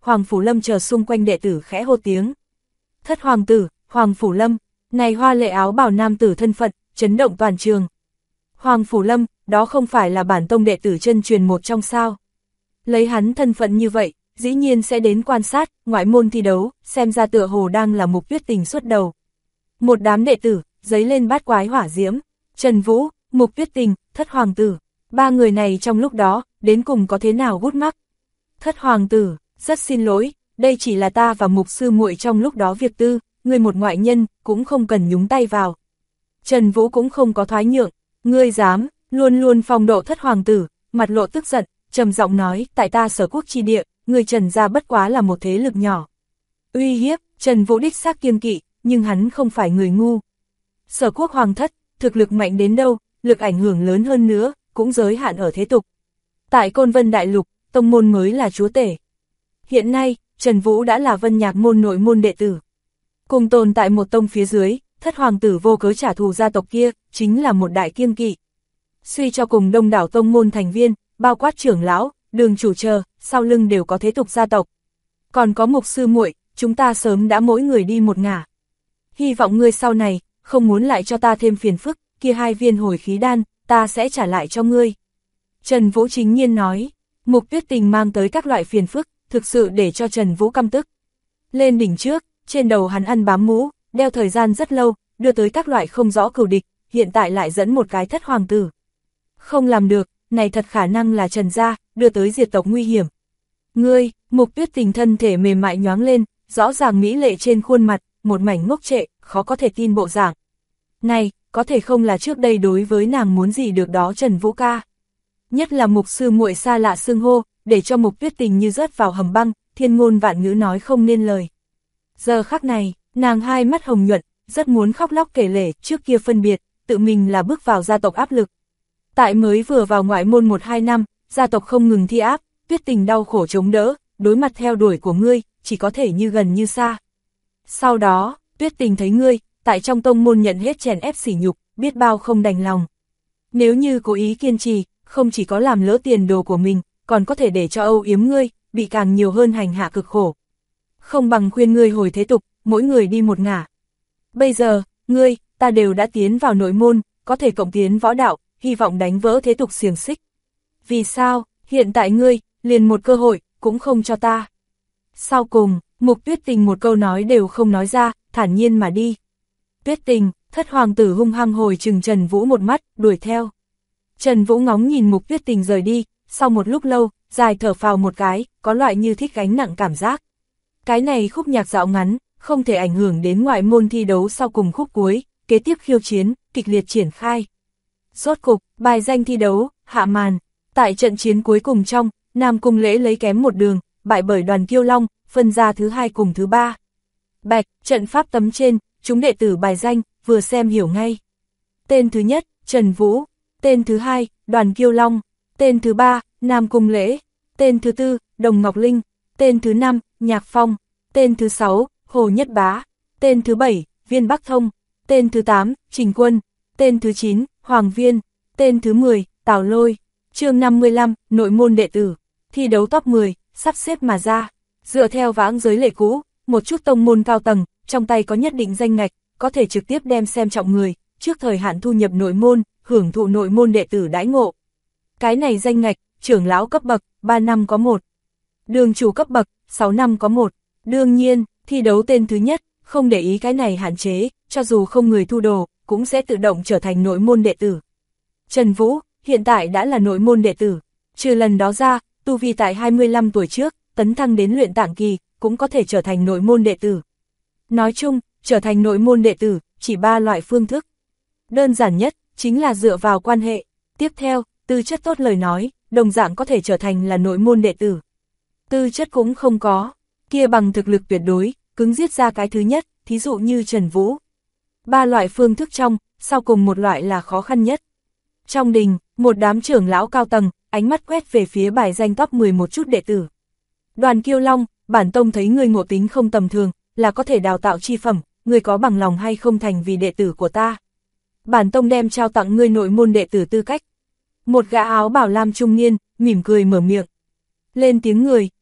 S1: Hoàng Phủ Lâm chờ xung quanh đệ tử khẽ hô tiếng. Thất hoàng tử, Hoàng Phủ Lâm, này hoa lệ áo bào nam tử thân phận, chấn động toàn trường. Hoàng Phủ Lâm, đó không phải là bản tông đệ tử chân truyền một trong sao. Lấy hắn thân phận như vậy, dĩ nhiên sẽ đến quan sát, ngoại môn thi đấu, xem ra tựa hồ đang là Mục Tuyết Tình xuất đầu. Một đám đệ tử, giấy lên bát quái hỏa diễm, Trần Vũ, Mục Tuyết Tình, Thất hoàng tử, ba người này trong lúc đó, đến cùng có thế nào gút mắc. Thất hoàng tử, rất xin lỗi, đây chỉ là ta và Mục sư muội trong lúc đó việc tư, ngươi một ngoại nhân, cũng không cần nhúng tay vào. Trần Vũ cũng không có thoái nhượng, ngươi dám, luôn luôn phong độ Thất hoàng tử, mặt lộ tức giận, trầm giọng nói, tại ta Sở Quốc chi địa, người Trần gia bất quá là một thế lực nhỏ. Uy hiếp, Trần Vũ đích xác kiêng kỵ, nhưng hắn không phải người ngu. Sở Quốc hoàng thất, thực lực mạnh đến đâu, lực ảnh hưởng lớn hơn nữa, cũng giới hạn ở thế tục. Tại Côn Vân Đại Lục, tông môn mới là chúa tể. Hiện nay, Trần Vũ đã là Vân Nhạc môn nội môn đệ tử. Cùng tồn tại một tông phía dưới, Thất hoàng tử vô cớ trả thù gia tộc kia, chính là một đại kiêng kỵ. Suy cho cùng đông đảo tông môn thành viên, bao quát trưởng lão, đường chủ chờ, sau lưng đều có thế tục gia tộc. Còn có Mục sư muội, chúng ta sớm đã mỗi người đi một ngả. Hy vọng ngươi sau này, không muốn lại cho ta thêm phiền phức, kia 2 viên hồi khí đan, ta sẽ trả lại cho ngươi. Trần Vũ chính nhiên nói, Mục Tuyết Tình mang tới các loại phiền phức, thực sự để cho Trần Vũ căm tức. Lên đỉnh trước, trên đầu hắn ăn bám mũ, đeo thời gian rất lâu, đưa tới các loại không rõ cừu địch, hiện tại lại dẫn một cái Thất hoàng tử. Không làm được, này thật khả năng là Trần gia, đưa tới diệt tộc nguy hiểm. Ngươi, Mục Tuyết Tình thân thể mềm mại nhoáng lên, rõ ràng mỹ lệ trên khuôn mặt, một mảnh ngốc trệ, khó có thể tin bộ dạng. Này, có thể không là trước đây đối với nàng muốn gì được đó Trần Vũ ca. Nhất là Mục sư muội xa lạ xưng hô, để cho Mục Tuyết Tình như rớt vào hầm băng, thiên ngôn vạn ngữ nói không nên lời. Giờ khắc này, nàng hai mắt hồng nhuận, rất muốn khóc lóc kể lể, trước kia phân biệt, tự mình là bước vào gia tộc áp lực. Tại mới vừa vào ngoại môn 1-2 năm, gia tộc không ngừng thi áp, Tuyết Tình đau khổ chống đỡ, đối mặt theo đuổi của ngươi, chỉ có thể như gần như xa. Sau đó, Tuyết Tình thấy ngươi, tại trong tông môn nhận hết chèn ép sỉ nhục, biết bao không đành lòng. Nếu như cố ý kiên trì, không chỉ có làm lỡ tiền đồ của mình, còn có thể để cho âu yếm ngươi, bị càng nhiều hơn hành hạ cực khổ. Không bằng khuyên ngươi hồi thế tục, mỗi người đi một ngả. Bây giờ, ngươi, ta đều đã tiến vào nội môn, có thể cộng tiến võ đạo, hy vọng đánh vỡ thế tục xiềng xích. Vì sao, hiện tại ngươi, liền một cơ hội, cũng không cho ta. Sau cùng, Mục Tuyết Tình một câu nói đều không nói ra, thản nhiên mà đi. Tuyết Tình, Thất hoàng tử hung hăng hồi trừng Trần Vũ một mắt, đuổi theo. Trần Vũ ngóng nhìn Mục Tuyết Tình rời đi, sau một lúc lâu, dài thở phào một cái, có loại như thích gánh nặng cảm giác. Cái này khúc nhạc dạo ngắn, không thể ảnh hưởng đến ngoại môn thi đấu sau cùng khúc cuối, kế tiếp khiêu chiến, kịch liệt triển khai. Rốt cục, bài danh thi đấu, hạ màn. Tại trận chiến cuối cùng trong, Nam Cung Lễ lấy kém một đường, bại bởi Đoàn Kiêu Long, phân ra thứ 2 cùng thứ 3. Bạch, trận pháp tấm trên, chúng đệ tử bài danh, vừa xem hiểu ngay. Tên thứ nhất, Trần Vũ. Tên thứ 2, Đoàn Kiêu Long. Tên thứ 3, Nam Cung Lễ. Tên thứ 4, Đồng Ngọc Linh. Tên thứ 5, Nhạc Phong. Tên thứ 6, Hồ Nhất Bá. Tên thứ 7, Viên Bắc Thông. Tên thứ 8, Trình Quân. Tên thứ 9, Hoàng Viên. Tên thứ 10, Tào Lôi. Chương 55, nội môn đệ tử. Thi đấu top 10, sắp xếp mà ra. Dựa theo vãng giới lệ cũ, một chút tông môn cao tầng, trong tay có nhất định danh ngạch, có thể trực tiếp đem xem trọng người, trước thời hạn thu nhập nội môn, hưởng thụ nội môn đệ tử đãi ngộ. Cái này danh ngạch, trưởng lão cấp bậc, 3 năm có 1. Đường chủ cấp bậc, 6 năm có 1. Đương nhiên, thi đấu tên thứ nhất, không để ý cái này hạn chế, cho dù không người thu đồ, cũng sẽ tự động trở thành nội môn đệ tử. Trần Vũ, hiện tại đã là nội môn đệ tử. Trừ lần đó ra, tu vi tại 25 tuổi trước, tấn thăng đến luyện tạng kỳ, cũng có thể trở thành nội môn đệ tử. Nói chung, trở thành nội môn đệ tử, chỉ 3 loại phương thức. Đơn giản nhất, chính là dựa vào quan hệ. Tiếp theo, tư chất tốt lời nói, đồng dạng có thể trở thành là nội môn đệ tử. Tư chất cũng không có, kia bằng thực lực tuyệt đối, cứng giết ra cái thứ nhất, thí dụ như Trần Vũ. 3 loại phương thức trong, sau cùng một loại là khó khăn nhất. Trong đình, một đám trưởng lão cao tầng, ánh mắt quét về phía bài danh top 10 một chút đệ tử. Đoàn Kiêu Long, bản tông thấy ngươi ngộ tính không tầm thường, là có thể đào tạo chi phẩm, ngươi có bằng lòng hay không thành vì đệ tử của ta. Bản tông đem trao tặng ngươi nội môn đệ tử tư cách. Một gã áo bảo lam trung niên, mỉm cười mở miệng. Lên tiếng người,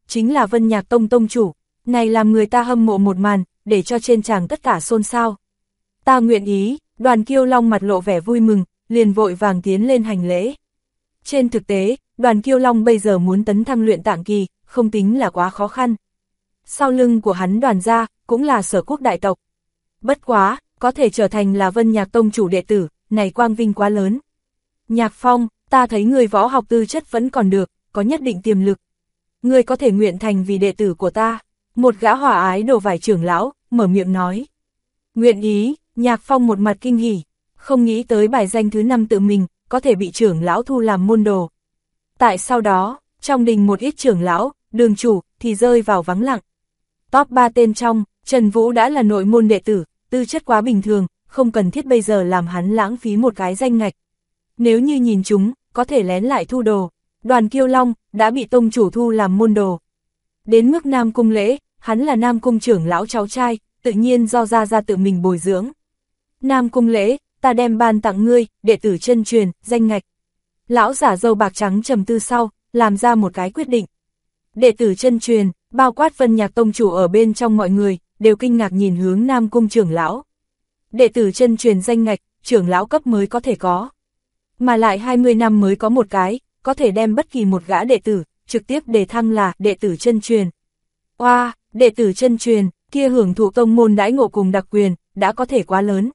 S1: chính là Vân Nhạc Tông tông chủ, này làm người ta hâm mộ một màn, để cho trên tràng tất cả xôn xao. Ta nguyện ý, Đoàn Kiêu Long mặt lộ vẻ vui mừng, liền vội vàng tiến lên hành lễ. Trên thực tế, Đoàn Kiêu Long bây giờ muốn tấn thăng luyện tạng kỳ, không tính là quá khó khăn. Sau lưng của hắn Đoàn gia, cũng là Sở Quốc đại tộc. Bất quá, có thể trở thành là Vân Nhạc Tông chủ đệ tử, này quang vinh quá lớn. Nhạc Phong, ta thấy người võ học tư chất vẫn còn được, có nhất định tiềm lực. Ngươi có thể nguyện thành vì đệ tử của ta. Một gã hỏa ái đồ vải trưởng lão, mở miệng nói. Nguyện ý, Nhạc Phong một mặt kinh hỉ, không nghĩ tới bài danh thứ 5 tự mình, có thể bị trưởng lão thu làm môn đồ. Tại sau đó, trong đình một ít trưởng lão, đường chủ, thì rơi vào vắng lặng. Top 3 tên trong, Trần Vũ đã là nội môn đệ tử, tư chất quá bình thường, không cần thiết bây giờ làm hắn lãng phí một cái danh ngạch. Nếu như nhìn chúng, có thể lén lại thu đồ. Đoàn Kiêu Long, đã bị tông chủ thu làm môn đồ. Đến mức Nam Cung Lễ, hắn là Nam Cung trưởng lão cháu trai, tự nhiên do ra tự mình bồi dưỡng. Nam Cung Lễ, ta đem ban tặng ngươi, đệ tử chân truyền, danh ngạch. Lão giả râu bạc trắng trầm tư sau, làm ra một cái quyết định. Đệ tử chân truyền, bao quát Vân Nhạc tông chủ ở bên trong mọi người, đều kinh ngạc nhìn hướng Nam Cung trưởng lão. Đệ tử chân truyền danh ngạch, trưởng lão cấp mới có thể có. Mà lại 20 năm mới có một cái, có thể đem bất kỳ một gã đệ tử, trực tiếp đề thăng là đệ tử chân truyền. Oa, đệ tử chân truyền, kia hưởng thụ tông môn đãi ngộ cùng đặc quyền, đã có thể quá lớn.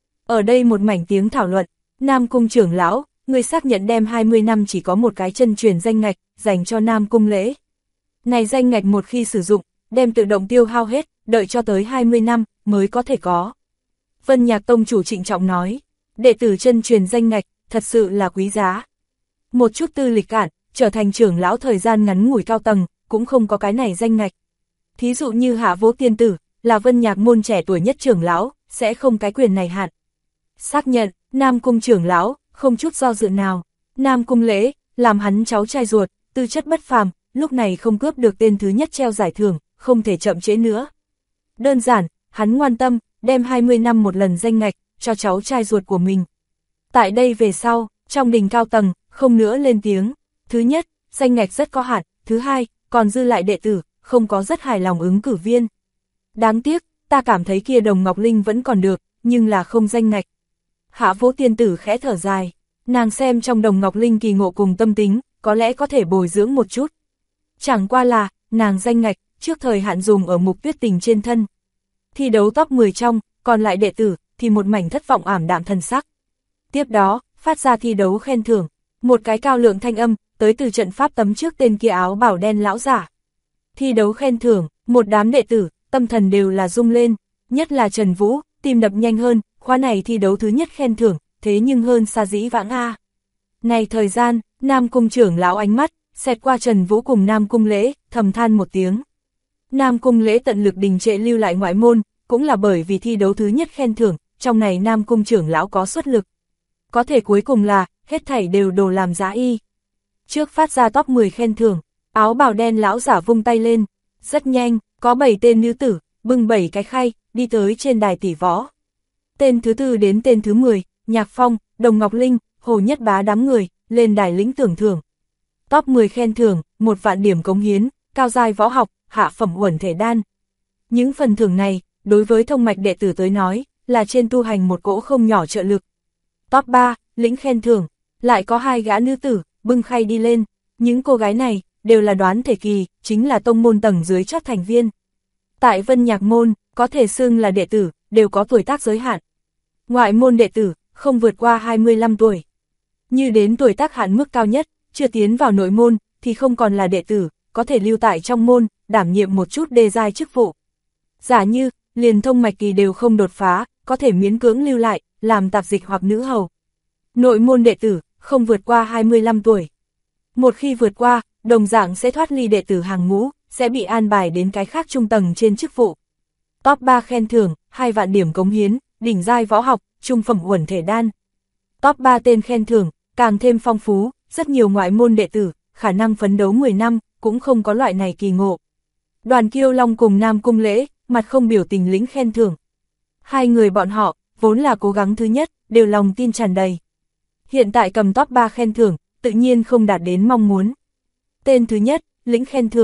S1: Ở đây một mảnh tiếng thảo luận, Nam Cung trưởng lão, người xác nhận đem 20 năm chỉ có một cái chân truyền danh ngạch, dành cho Nam Cung Lễ. Này danh ngạch một khi sử dụng, đem tự động tiêu hao hết, đợi cho tới 20 năm, mới có thể có. Vân Nhạc tông chủ trịnh trọng nói, đệ tử chân truyền danh ngạch, thật sự là quý giá. Một chút tư lịch cản, trở thành trưởng lão thời gian ngắn ngủi cao tầng, cũng không có cái này danh ngạch. Thí dụ như Hạ Vô Tiên Tử, là Vân Nhạc môn trẻ tuổi nhất trưởng lão, sẽ không cái quyền này hạn. Xác nhận, Nam Cung trưởng lão, không chút do dự nào. Nam Cung Lễ, làm hắn cháu trai ruột, tư chất bất phàm, lúc này không cướp được tên thứ nhất treo giải thưởng, không thể chậm trễ nữa. Đơn giản, hắn ngoan tâm, đem 20 năm một lần danh ngạch, cho cháu trai ruột của mình. Tại đây về sau, trong đình cao tầng, không nữa lên tiếng. Thứ nhất, danh ngạch rất có hạn. Thứ hai, còn dư lại đệ tử, không có rất hài lòng ứng cử viên. Đáng tiếc, ta cảm thấy kia Đồng Ngọc Linh vẫn còn được, nhưng là không danh ngạch. Hạ Vô Tiên Tử khẽ thở dài, nàng xem trong Đồng Ngọc Linh kỳ ngộ cùng tâm tính, có lẽ có thể bồi dưỡng một chút. Chẳng qua là, nàng danh ngạch, trước thời hạn dùng ở Mục Tuyết Tình trên thân. Thi đấu top 10 trong, còn lại đệ tử, thì một mảnh thất vọng ảm đạm thần sắc. Tiếp đó, phát ra thi đấu khen thưởng, một cái cao lượng thanh âm, tới từ trận pháp tấm trước tên kia áo bảo đen lão giả. Thi đấu khen thưởng, một đám đệ tử, tâm thần đều là rung lên, nhất là Trần Vũ, tim đập nhanh hơn, khóa này thi đấu thứ nhất khen thưởng, thế nhưng hơn xa dĩ vãng a. Này thời gian, Nam Cung trưởng lão ánh mắt, xẹt qua Trần Vũ cùng Nam Cung Lễ, thầm than một tiếng. Nam Cung Lễ tận lực đình trệ lưu lại ngoại môn, cũng là bởi vì thi đấu thứ nhất khen thưởng, trong này Nam Cung trưởng lão có xuất lực. Có thể cuối cùng là, hết thảy đều đồ làm giá y. Trước phát ra top 10 khen thưởng, áo bào đen lão giả vung tay lên, rất nhanh, có 7 tên nữ tử, bưng 7 cái khay, đi tới trên đài tỷ võ. Tên thứ 4 đến tên thứ 10, Nhạc Phong, Đồng Ngọc Linh, Hồ Nhất Bá đám người, lên đài lĩnh tưởng thưởng. Top 10 khen thưởng, 1 vạn điểm cống hiến, cao giai võ học, hạ phẩm uẩn thể đan. Những phần thưởng này, đối với thông mạch đệ tử tới nói, là trên tu hành một cỗ không nhỏ trợ lực. Top 3, lĩnh khen thưởng, lại có 2 gã nữ tử, bưng khay đi lên. Những cô gái này, đều là đoán thể kỳ, chính là tông môn tầng dưới chót thành viên. Tại Vân Nhạc môn, có thể xưng là đệ tử, đều có tuổi tác giới hạn. Ngoại môn đệ tử, không vượt qua 25 tuổi. Như đến tuổi tác hạn mức cao nhất, chưa tiến vào nội môn, thì không còn là đệ tử, có thể lưu tại trong môn, đảm nhiệm một chút đề giai chức vụ. Giả như, liền thông mạch kỳ đều không đột phá, có thể miễn cưỡng lưu lại, làm tạp dịch hoặc nữ hầu. Nội môn đệ tử, không vượt qua 25 tuổi. Một khi vượt qua, đồng dạng sẽ thoát ly đệ tử hàng ngũ, sẽ bị an bài đến cái khác trung tầng trên chức vụ. Top 3 khen thưởng, 2 vạn điểm cống hiến, đỉnh giai võ học, trung phẩm uẩn thể đan. Top 3 tên khen thưởng, càng thêm phong phú, rất nhiều ngoại môn đệ tử, khả năng phấn đấu 10 năm, cũng không có loại này kỳ ngộ. Đoàn Kiêu Long cùng Nam Cung Lễ, mặt không biểu tình lĩnh khen thưởng. Hai người bọn họ, vốn là cố gắng thứ nhất, đều lòng tin tràn đầy. Hiện tại cầm top 3 khen thưởng, tự nhiên không đạt đến mong muốn. Tên thứ nhất, lĩnh khen thưởng,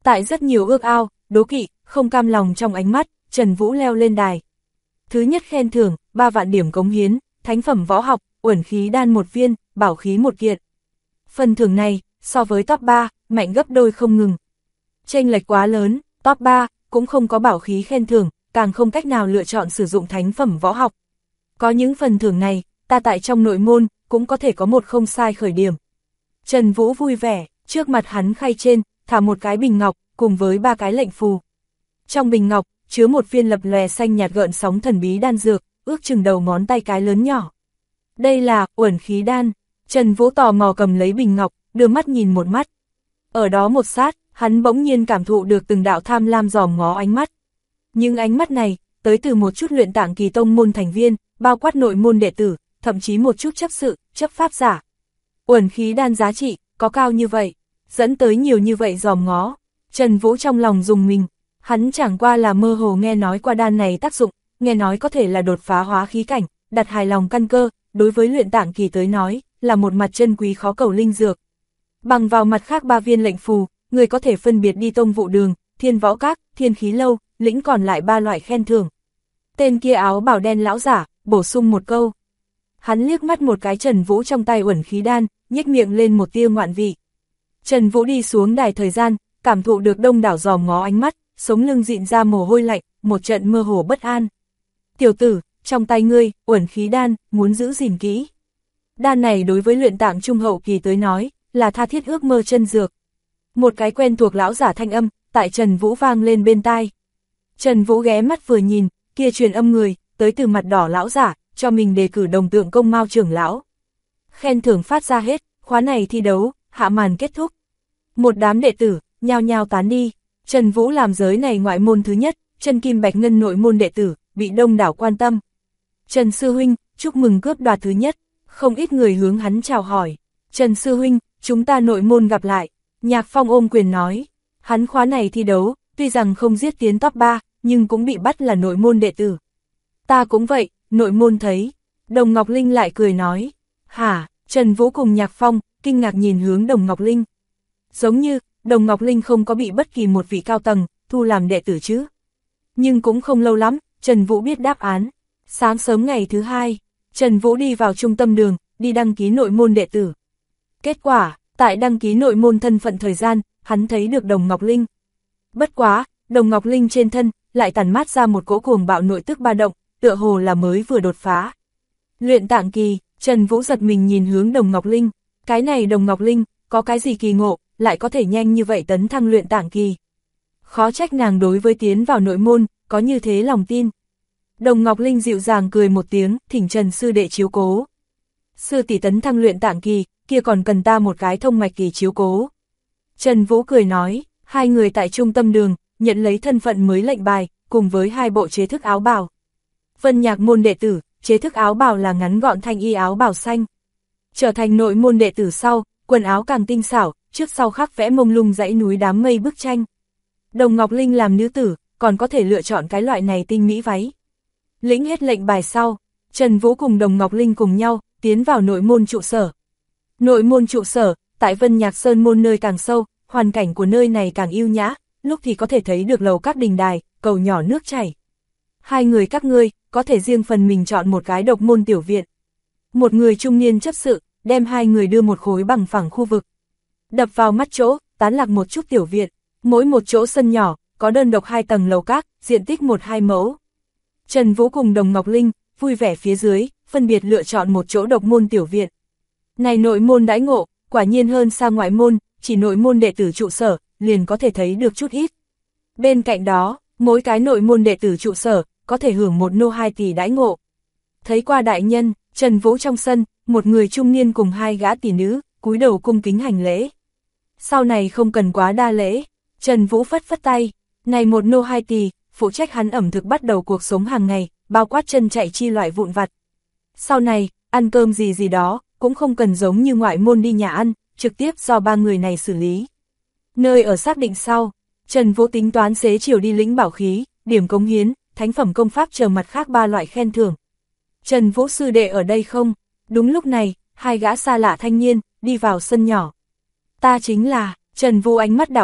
S1: Tại rất nhiều ước ao, đố kỵ, không cam lòng trong ánh mắt, Trần Vũ leo lên đài. Thứ nhất khen thưởng, 3 vạn điểm cống hiến, thánh phẩm võ học, uẩn khí đan 1 viên, bảo khí 1 kiện. Phần thưởng này, so với top 3, mạnh gấp đôi không ngừng. Chênh lệch quá lớn, top 3, cũng không có bảo khí khen thưởng, càng không cách nào lựa chọn sử dụng thánh phẩm võ học. Có những phần thưởng này, ta tại trong nội môn, cũng có thể có một không sai khởi điểm. Trần Vũ vui vẻ, trước mặt hắn khay trên, thả một cái bình ngọc, cùng với 3 cái lệnh phù. Trong bình ngọc, chứa một viên lập lòe xanh nhạt gợn sóng thần bí đan dược, ước chừng đầu ngón tay cái lớn nhỏ. Đây là uẩn khí đan. Trần Vũ tò mò cầm lấy bình ngọc, đưa mắt nhìn một mắt. Ở đó một sát, hắn bỗng nhiên cảm thụ được từng đạo tham lam dòm ngó ánh mắt. Nhưng ánh mắt này, tới từ một chút luyện tạng kỳ tông môn thành viên, bao quát nội môn đệ tử, thậm chí một chút chấp sự, chấp pháp giả. Uẩn khí đan giá trị, có cao như vậy, dẫn tới nhiều như vậy dòm ngó. Trần Vũ trong lòng rùng mình, hắn chẳng qua là mơ hồ nghe nói qua đan này tác dụng, nghe nói có thể là đột phá hóa khí cảnh, đặt hài lòng căn cơ, đối với luyện tạng kỳ tới nói, là một mặt chân quý khó cầu linh dược. Bằng vào mặt khác 3 viên lệnh phù, người có thể phân biệt đi tông vụ đường, thiên võ các, thiên khí lâu, lĩnh còn lại 3 loại khen thưởng. Tên kia áo bào đen lão giả, bổ sung một câu. Hắn liếc mắt một cái Trần Vũ trong tay uẩn khí đan, nhếch miệng lên một tia ngoạn vị. Trần Vũ đi xuống đài thời gian, cảm thụ được đông đảo dòm ngó ánh mắt, sống lưng dịn ra mồ hôi lạnh, một trận mơ hồ bất an. Tiểu tử, trong tay ngươi, uẩn khí đan, muốn giữ gìn kỹ. Đan này đối với luyện tạng trung hậu kỳ tới nói, là tha thiết ước mơ chân dược. Một cái quen thuộc lão giả thanh âm, tại Trần Vũ vang lên bên tai. Trần Vũ ghé mắt vừa nhìn, kia truyền âm người, tới từ mặt đỏ lão giả, cho mình đề cử đồng tượng công mao trưởng lão. Khen thưởng phát ra hết, khóa này thi đấu, hạ màn kết thúc. Một đám đệ tử, nhao nhao tán đi. Trần Vũ làm giới này ngoại môn thứ nhất, chân kim bạch ngân nội môn đệ tử, bị đông đảo quan tâm. Trần Sư Huynh, chúc mừng cướp đoạt thứ nhất. Không ít người hướng hắn chào hỏi. Trần Sư Huynh, chúng ta nội môn gặp lại. Nhạc Phong ôm quyền nói. Hắn khóa này thi đấu, tuy rằng không giết tiến top 3, nhưng cũng bị bắt là nội môn đệ tử. Ta cũng vậy, nội môn thấy. Đồng Ngọc Linh lại cười nói. Hả? Trần Vũ cùng Nhạc Phong, kinh ngạc nhìn hướng Đồng Ngọc Linh. Giống như, Đồng Ngọc Linh không có bị bất kỳ một vị cao tầng, thu làm đệ tử chứ. Nhưng cũng không lâu lắm, Trần Vũ biết đáp án. Sáng sớm ngày thứ 2, Trần Vũ đi vào trung tâm đường, đi đăng ký nội môn đệ tử. Kết quả, tại đăng ký nội môn thân phận thời gian, hắn thấy được Đồng Ngọc Linh. Bất quá, Đồng Ngọc Linh trên thân, lại tản mát ra một cỗ cuồng bạo nội tức ba động, tựa hồ là mới vừa đột phá. Luyện tạng kỳ, Trần Vũ giật mình nhìn hướng Đồng Ngọc Linh. Cái này Đồng Ngọc Linh, có cái gì kỳ ngộ, lại có thể nhanh như vậy tấn thăng luyện tạng kỳ. Khó trách nàng đối với tiến vào nội môn, có như thế lòng tin. Đồng Ngọc Linh dịu dàng cười một tiếng, thỉnh Trần sư đệ chiếu cố. Sư tỷ tấn thăng luyện tạng kỳ, kia còn cần ta một cái thông mạch kỳ chiếu cố. Trần Vũ cười nói, hai người tại trung tâm đường, nhận lấy thân phận mới lệnh bài, cùng với 2 bộ chế thức áo bào. Vân Nhạc môn đệ tử, chế thức áo bào là ngắn gọn thanh y áo bào xanh. Trở thành nội môn đệ tử sau, quần áo càng tinh xảo, trước sau khắc vẽ mông lung dãy núi đám mây bức tranh. Đồng Ngọc Linh làm nữ tử, còn có thể lựa chọn cái loại này tinh mỹ váy. Lĩnh hết lệnh bài sau, Trần Vũ cùng Đồng Ngọc Linh cùng nhau, tiến vào nội môn trụ sở. Nội môn trụ sở, tại Vân Nhạc Sơn môn nơi càng sâu, hoàn cảnh của nơi này càng yêu nhã, lúc thì có thể thấy được lầu các đình đài, cầu nhỏ nước chảy. Hai người các ngươi, có thể riêng phần mình chọn một cái độc môn tiểu viện. Một người trung niên chấp sự, đem 2 người đưa một khối bằng phẳng khu vực. Đập vào mắt chỗ, tán lạc một chút tiểu viện, mỗi một chỗ sân nhỏ, có đơn độc 2 tầng lầu các, diện tích 1-2 mẫu. Trần Vũ cùng Đồng Ngọc Linh, vui vẻ phía dưới, phân biệt lựa chọn một chỗ độc môn tiểu viện. Này nội môn đãi ngộ, quả nhiên hơn xa ngoại môn, chỉ nội môn đệ tử trụ sở, liền có thể thấy được chút ít. Bên cạnh đó, mỗi cái nội môn đệ tử trụ sở, có thể hưởng 1 nô 2 tỷ đãi ngộ. Thấy qua đại nhân, Trần Vũ trong sân, một người trung niên cùng 2 gã tỷ nữ, cúi đầu cung kính hành lễ. Sau này không cần quá đa lễ, Trần Vũ phất phất tay, này 1 nô 2 tỷ, phụ trách hắn ẩm thực bắt đầu cuộc sống hàng ngày, bao quát chân chạy chi loại vụn vặt. Sau này, ăn cơm gì đó, cũng không cần giống như ngoại môn đi nhà ăn, trực tiếp do 3 người này xử lý. Nơi ở xác định sau, Trần Vũ tính toán xế chiều đi lĩnh bảo khí, điểm cống hiến, thánh phẩm công pháp chờ mặt khác 3 loại khen thưởng. Trần Vũ sư đệ ở đây không? Đúng lúc này, 2 gã xa lạ thanh niên, đi vào sân nhỏ. Ta chính là, Trần Vũ ánh mắt đảo qua,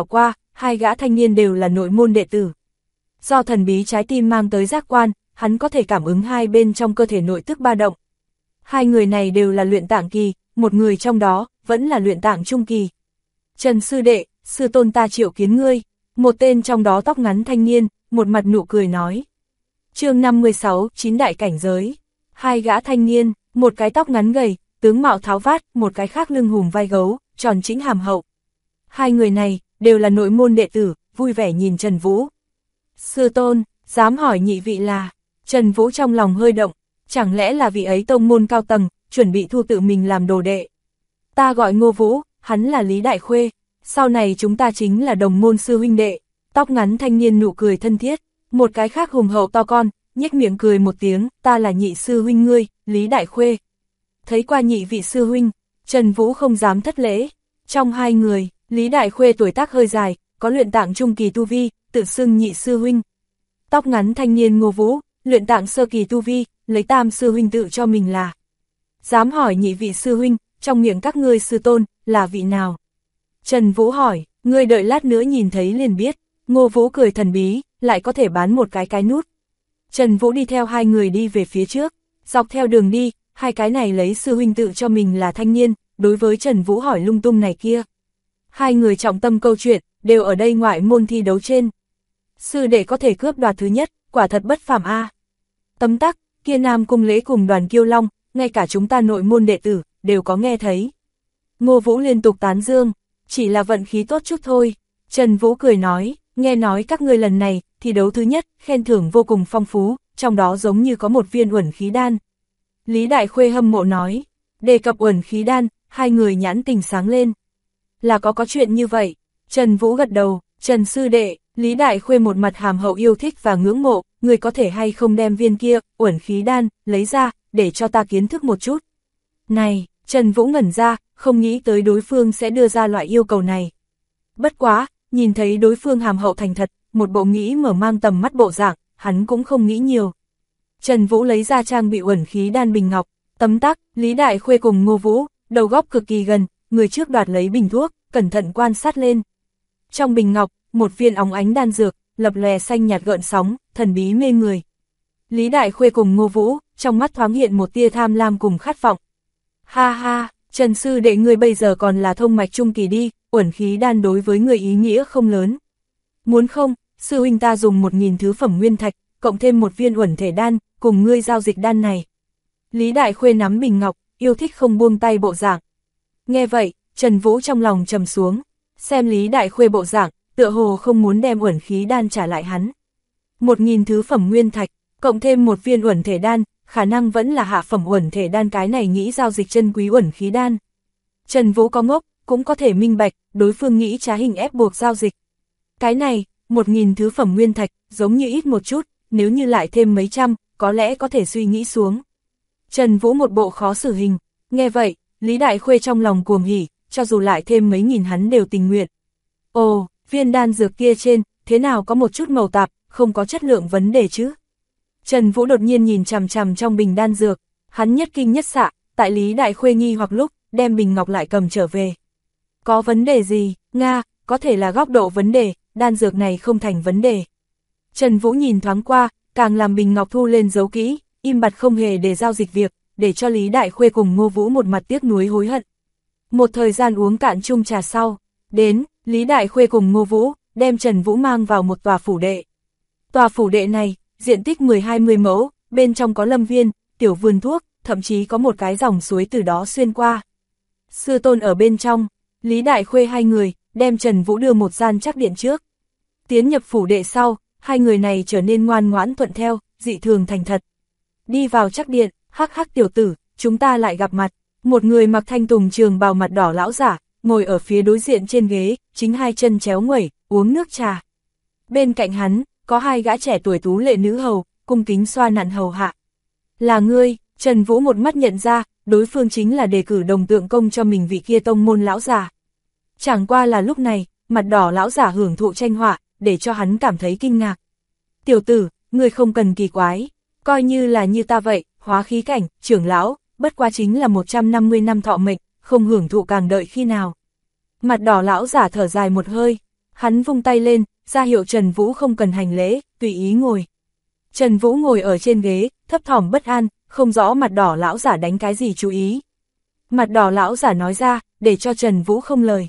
S1: hai gã thanh niên đều là nội môn đệ tử. Do thần bí trái tim mang tới giác quan, hắn có thể cảm ứng hai bên trong cơ thể nội tức ba động. Hai người này đều là luyện tạng kỳ, một người trong đó vẫn là luyện tạng trung kỳ. Trần sư đệ, sư tôn ta triệu kiến ngươi, một tên trong đó tóc ngắn thanh niên, một mặt nụ cười nói. Chương 56, 9 đại cảnh giới. Hai gã thanh niên, một cái tóc ngắn gầy, tướng mạo tháo vát, một cái khác lưng hùm vai gấu, tròn chỉnh hàm hậu. Hai người này đều là nội môn đệ tử, vui vẻ nhìn Trần Vũ. Sư tôn, dám hỏi nhị vị là? Trần Vũ trong lòng hơi động, chẳng lẽ là vị ấy tông môn cao tầng, chuẩn bị thu tự mình làm đồ đệ? Ta gọi Ngô Vũ, hắn là Lý Đại Khuê, sau này chúng ta chính là đồng môn sư huynh đệ. Tóc ngắn thanh niên nụ cười thân thiết, một cái khác hùng hậu to con, nhếch miệng cười một tiếng, ta là nhị sư huynh ngươi, Lý Đại Khuê. Thấy qua nhị vị sư huynh, Trần Vũ không dám thất lễ. Trong hai người, Lý Đại Khuê tuổi tác hơi dài, có luyện tạng trung kỳ tu vi, tự xưng nhị sư huynh. Tóc ngắn thanh niên Ngô Vũ, luyện tạng sơ kỳ tu vi, lấy tam sư huynh tự cho mình là. Dám hỏi nhị vị sư huynh, trong miệng các ngươi sư tôn, là vị nào? Trần Vũ hỏi, ngươi đợi lát nữa nhìn thấy liền biết. Ngô Vũ cười thần bí, lại có thể bán một cái nút. Trần Vũ đi theo hai người đi về phía trước, dọc theo đường đi, hai cái này lấy sư huynh tự cho mình là thanh niên, đối với Trần Vũ hỏi lung tung này kia. Hai người trọng tâm câu chuyện, đều ở đây ngoại môn thi đấu trên. Sư đệ có thể cướp đoạt thứ nhất, quả thật bất phàm a. Tấm tắc, kia Nam Cung Lễ cùng Đoàn Kiêu Long, ngay cả chúng ta nội môn đệ tử, đều có nghe thấy. Ngô Vũ liên tục tán dương, chỉ là vận khí tốt chút thôi. Trần Vũ cười nói, nghe nói các ngươi lần này, thi đấu thứ nhất, khen thưởng vô cùng phong phú, trong đó giống như có một viên uẩn khí đan. Lý Đại Khuê hâm mộ nói, đề cập uẩn khí đan, hai người nhãn tình sáng lên. Là có chuyện như vậy. Trần Vũ gật đầu, Trần sư đệ, Lý Đại Khuê một mặt hàm hậu yêu thích và ngưỡng mộ, người có thể hay không đem viên kia, uẩn khí đan, lấy ra, để cho ta kiến thức một chút. Này, Trần Vũ ngẩn ra, không nghĩ tới đối phương sẽ đưa ra loại yêu cầu này. Bất quá, nhìn thấy đối phương hàm hậu thành thật, một bộ nghĩ mở mang tầm mắt bộ dạng, hắn cũng không nghĩ nhiều. Trần Vũ lấy ra trang bị uẩn khí đan bình ngọc, tấm tắc, Lý Đại Khuê cùng Ngô Vũ, đầu góc cực kỳ gần, người trước đoạt lấy bình thuốc, cẩn thận quan sát lên. Trong bình ngọc, một viên óng ánh đan dược, lập lòe xanh nhạt gợn sóng, thần bí mê người. Lý Đại Khuê cùng Ngô Vũ, trong mắt thoáng hiện một tia tham lam cùng khát vọng. Ha ha, Trần sư đệ ngươi bây giờ còn là thông mạch trung kỳ đi, uẩn khí đan đối với người ý nghĩa không lớn. Muốn không, sư huynh ta dùng 1000 thứ phẩm nguyên thạch, cộng thêm một viên uẩn thể đan, cùng ngươi giao dịch đan này. Lý Đại Khuê nắm bình ngọc, yêu thích không buông tay bộ dạng. Nghe vậy, Trần Vũ trong lòng trầm xuống, xem Lý Đại Khuê bộ dạng, tựa hồ không muốn đem uẩn khí đan trả lại hắn. 1000 thứ phẩm nguyên thạch, cộng thêm một viên uẩn thể đan, khả năng vẫn là hạ phẩm uẩn thể đan, cái này nghĩ giao dịch chân quý uẩn khí đan. Trần Vũ có ngốc, cũng có thể minh bạch, đối phương nghĩ trá hình ép buộc giao dịch. Cái này, 1000 thứ phẩm nguyên thạch, giống như ít một chút, nếu như lại thêm mấy trăm, có lẽ có thể suy nghĩ xuống. Trần Vũ một bộ khó xử hình, nghe vậy, Lý Đại Khuê trong lòng cuồng hỉ, cho dù lại thêm mấy nghìn hắn đều tình nguyện. Ồ, viên đan dược kia trên, thế nào có một chút màu tạp, không có chất lượng vấn đề chứ? Trần Vũ đột nhiên nhìn chằm chằm trong bình đan dược, hắn nhất kinh nhất xạ, tại Lý Đại Khuê nghi hoặc lúc, đem bình ngọc lại cầm trở về. Có vấn đề gì? Nga, có thể là góc độ vấn đề, đan dược này không thành vấn đề. Trần Vũ nhìn thoáng qua, càng làm bình ngọc thu lên giấu kỹ, im bặt không hề để giao dịch việc, để cho Lý Đại Khuê cùng Ngô Vũ một mặt tiếc nuối hối hận. Một thời gian uống cạn chung trà sau, đến, Lý Đại Khuê cùng Ngô Vũ, đem Trần Vũ mang vào một tòa phủ đệ. Tòa phủ đệ này, diện tích 10-20 mẫu, bên trong có lâm viên, tiểu vườn thuốc, thậm chí có một cái dòng suối từ đó xuyên qua. Sư tôn ở bên trong, Lý Đại Khuê hai người, đem Trần Vũ đưa một gian trắc điện trước. Tiến nhập phủ đệ sau, hai người này trở nên ngoan ngoãn thuận theo, dị thường thành thật. Đi vào trắc điện, hắc hắc tiểu tử, chúng ta lại gặp mặt. Một người mặc thanh tùng trường bào mặt đỏ lão giả, ngồi ở phía đối diện trên ghế, chính hai chân chéo nguẩy, uống nước trà. Bên cạnh hắn, có hai gã trẻ tuổi tú lệ nữ hầu, cung kính xoa nặn hầu hạ. Là ngươi, Trần Vũ một mắt nhận ra, đối phương chính là đề cử đồng tượng công cho mình vị kia tông môn lão giả. Chẳng qua là lúc này, mặt đỏ lão giả hưởng thụ tranh họa, để cho hắn cảm thấy kinh ngạc. Tiểu tử, ngươi không cần kỳ quái, coi như là như ta vậy, hóa khí cảnh, trưởng lão, bất qua chính là 150 năm thọ mệnh, không hưởng thụ càng đợi khi nào. Mặt đỏ lão giả thở dài một hơi, Hắn vung tay lên, ra hiệu Trần Vũ không cần hành lễ, tùy ý ngồi. Trần Vũ ngồi ở trên ghế, thấp thỏm bất an, không rõ mặt đỏ lão giả đánh cái gì chú ý. Mặt đỏ lão giả nói ra, để cho Trần Vũ không lời.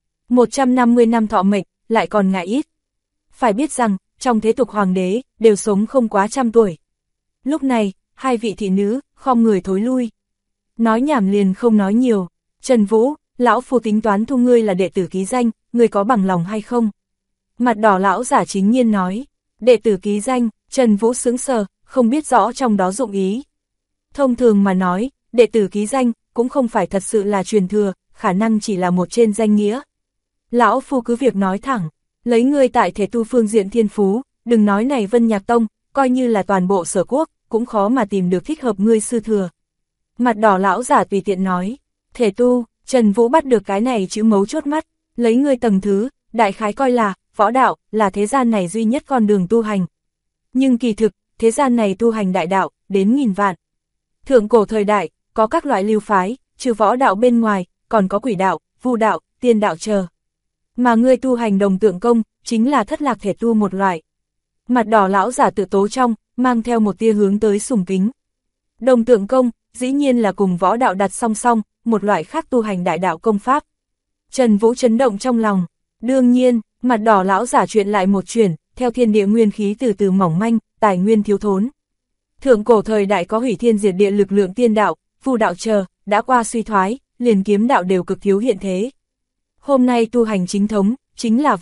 S1: 150 năm thọ mệnh, lại còn ngại ít. Phải biết rằng, trong thế tục hoàng đế, đều sống không quá 100 tuổi. Lúc này, hai vị thị nữ, khom người thối lui. Nói nhảm liền không nói nhiều. Trần Vũ, lão phu tính toán thu ngươi là đệ tử ký danh, ngươi có bằng lòng hay không? Mặt đỏ lão giả chính nhiên nói. Đệ tử ký danh, Trần Vũ sững sờ, không biết rõ trong đó dụng ý. Thông thường mà nói, đệ tử ký danh, cũng không phải thật sự là truyền thừa, khả năng chỉ là một trên danh nghĩa. Lão phu cứ việc nói thẳng, lấy ngươi tại thể tu phương diện thiên phú, đừng nói này Vân Nhạc Tông, coi như là toàn bộ Sở Quốc, cũng khó mà tìm được thích hợp ngươi sư thừa. Mặt đỏ lão giả tùy tiện nói, thể tu, Trần Vũ bắt được cái này chữ mấu chốt mắt, lấy ngươi tầng thứ, đại khái coi là, võ đạo, là thế gian này duy nhất con đường tu hành. Nhưng kỳ thực, thế gian này tu hành đại đạo, đến nghìn vạn. Thượng cổ thời đại, có các loại lưu phái, trừ võ đạo bên ngoài, còn có quỷ đạo, vu đạo, tiên đạo chờ. Mà ngươi tu hành đồng tượng công, chính là thất lạc thể tu một loại. Mặt đỏ lão giả tự tố trong, mang theo một tia hướng tới sùng kính. Đồng tượng công, dĩ nhiên là cùng võ đạo đặt song song, một loại khác tu hành đại đạo công pháp. Trần Vũ chấn động trong lòng. Đương nhiên, mặt đỏ lão giả chuyện lại một chuyển, theo thiên địa nguyên khí từ từ mỏng manh, tài nguyên thiếu thốn. Thượng cổ thời đại có hủy thiên diệt địa lực lượng tiên đạo, vu đạo chờ, đã qua suy thoái, liền kiếm đạo đều cực thiếu hiện thế. Hôm nay tu hành chính thống, chính là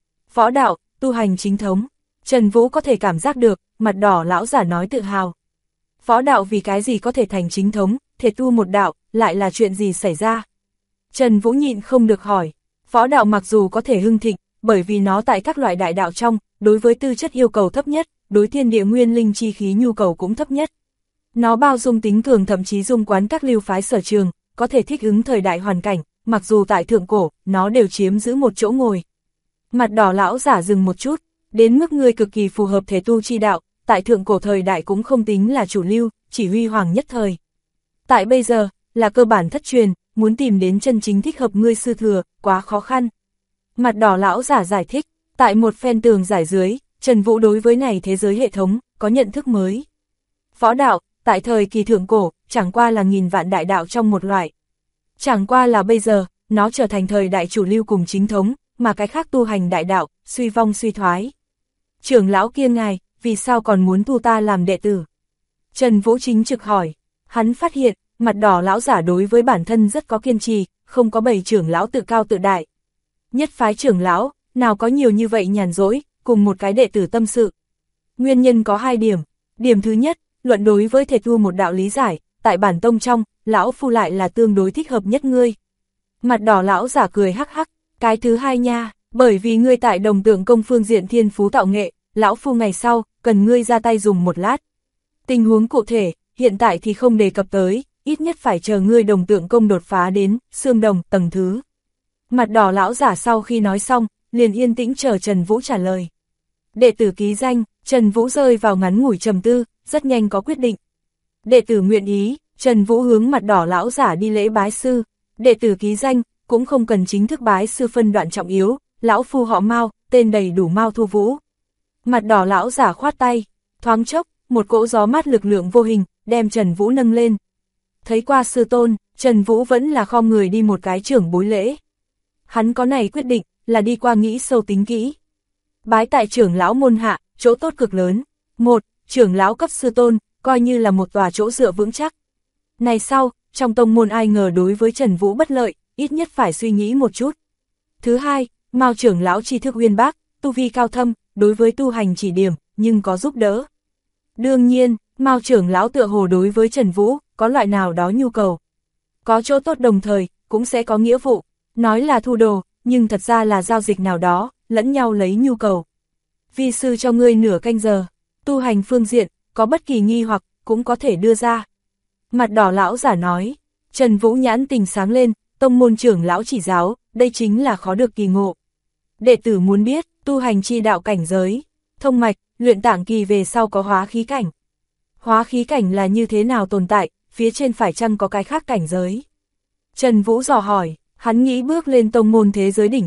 S1: võ đạo, tu hành chính thống. Trần Vũ có thể cảm giác được, mặt đỏ lão giả nói tự hào. Võ đạo vì cái gì có thể thành chính thống, thể tu một đạo, lại là chuyện gì xảy ra? Trần Vũ nhịn không được hỏi, võ đạo mặc dù có thể hưng thịnh, bởi vì nó tại các loại đại đạo trong, đối với tư chất yêu cầu thấp nhất, đối thiên địa nguyên linh chi khí nhu cầu cũng thấp nhất. Nó bao dung tính cường thậm chí dung quán các lưu phái sở trường, có thể thích ứng thời đại hoàn cảnh, mặc dù tại thượng cổ, nó đều chiếm giữ một chỗ ngồi. Mặt đỏ lão giả dừng một chút, đến mức ngươi cực kỳ phù hợp thể tu chi đạo, tại thượng cổ thời đại cũng không tính là chủ lưu, chỉ huy hoàng nhất thời. Tại bây giờ, là cơ bản thất truyền, muốn tìm đến chân chính thích hợp ngươi sư thừa, quá khó khăn. Mặt đỏ lão giả giải thích, tại một phen tường giải dưới, Trần Vũ đối với này thế giới hệ thống, có nhận thức mới. Võ đạo, tại thời kỳ thượng cổ, chẳng qua là nghìn vạn đại đạo trong một loại. Chẳng qua là bây giờ, nó trở thành thời đại chủ lưu cùng chính thống, mà cái khác tu hành đại đạo, suy vong suy thoái. Trưởng lão kia ngài, vì sao còn muốn thu ta làm đệ tử? Trần Vũ chính trực hỏi, hắn phát hiện, mặt đỏ lão giả đối với bản thân rất có kiên trì, không có bầy trưởng lão tự cao tự đại. Nhất phái trưởng lão, nào có nhiều như vậy nhàn rỗi, cùng một cái đệ tử tâm sự. Nguyên nhân có 2 điểm. Điểm thứ nhất, luận đối với thể tu một đạo lý giải, tại bản tông trong, lão phu lại là tương đối thích hợp nhất ngươi. Mặt đỏ lão giả cười hắc hắc, cái thứ hai nha, bởi vì ngươi tại đồng tượng công phương diện thiên phú tạo nghệ, lão phu ngày sau, cần ngươi ra tay dùng một lát. Tình huống cụ thể, hiện tại thì không đề cập tới, ít nhất phải chờ ngươi đồng tượng công đột phá đến, xương đồng, tầng thứ. Mặt đỏ lão giả sau khi nói xong, liền yên tĩnh chờ Trần Vũ trả lời. Đệ tử ký danh, Trần Vũ rơi vào ngắn ngủi trầm tư, rất nhanh có quyết định. Đệ tử nguyện ý, Trần Vũ hướng mặt đỏ lão giả đi lễ bái sư. Đệ tử ký danh, cũng không cần chính thức bái sư phân đoạn trọng yếu, lão phu họ Mao, tên đầy đủ Mao Thu Vũ. Mặt đỏ lão giả khoát tay, thoáng chốc, một cỗ gió mát lực lượng vô hình, đem Trần Vũ nâng lên. Thấy qua sư tôn, Trần Vũ vẫn là khom người đi một cái trưởng bối lễ. Hắn có này quyết định, là đi qua nghĩ sâu tính kỹ. Bái tại trưởng lão môn hạ, chỗ tốt cực lớn. 1. Trưởng lão cấp sư tôn, coi như là một tòa chỗ dựa vững chắc. Này sau, trong tông môn ai ngờ đối với Trần Vũ bất lợi, ít nhất phải suy nghĩ một chút. Thứ hai, Mao trưởng lão tri thức uyên bác, tu vi cao thâm, đối với tu hành chỉ điểm, nhưng có giúp đỡ. Đương nhiên, Mao trưởng lão tựa hồ đối với Trần Vũ, có loại nào đó nhu cầu. Có chỗ tốt đồng thời, cũng sẽ có nghĩa vụ, nói là thu đồ, nhưng thật ra là giao dịch nào đó, lẫn nhau lấy nhu cầu. Vi sư cho ngươi nửa canh giờ, tu hành phương diện, có bất kỳ nghi hoặc, cũng có thể đưa ra. Mặt đỏ lão giả nói, Trần Vũ nhãn tình sáng lên, tông môn trưởng lão chỉ giáo, đây chính là khó được kỳ ngộ. Đệ tử muốn biết, tu hành chi đạo cảnh giới, thông mạch, luyện tạng kỳ về sau có hóa khí cảnh. Hóa khí cảnh là như thế nào tồn tại, phía trên phải chăng có cái khác cảnh giới? Trần Vũ dò hỏi, hắn nghĩ bước lên tông môn thế giới đỉnh phong,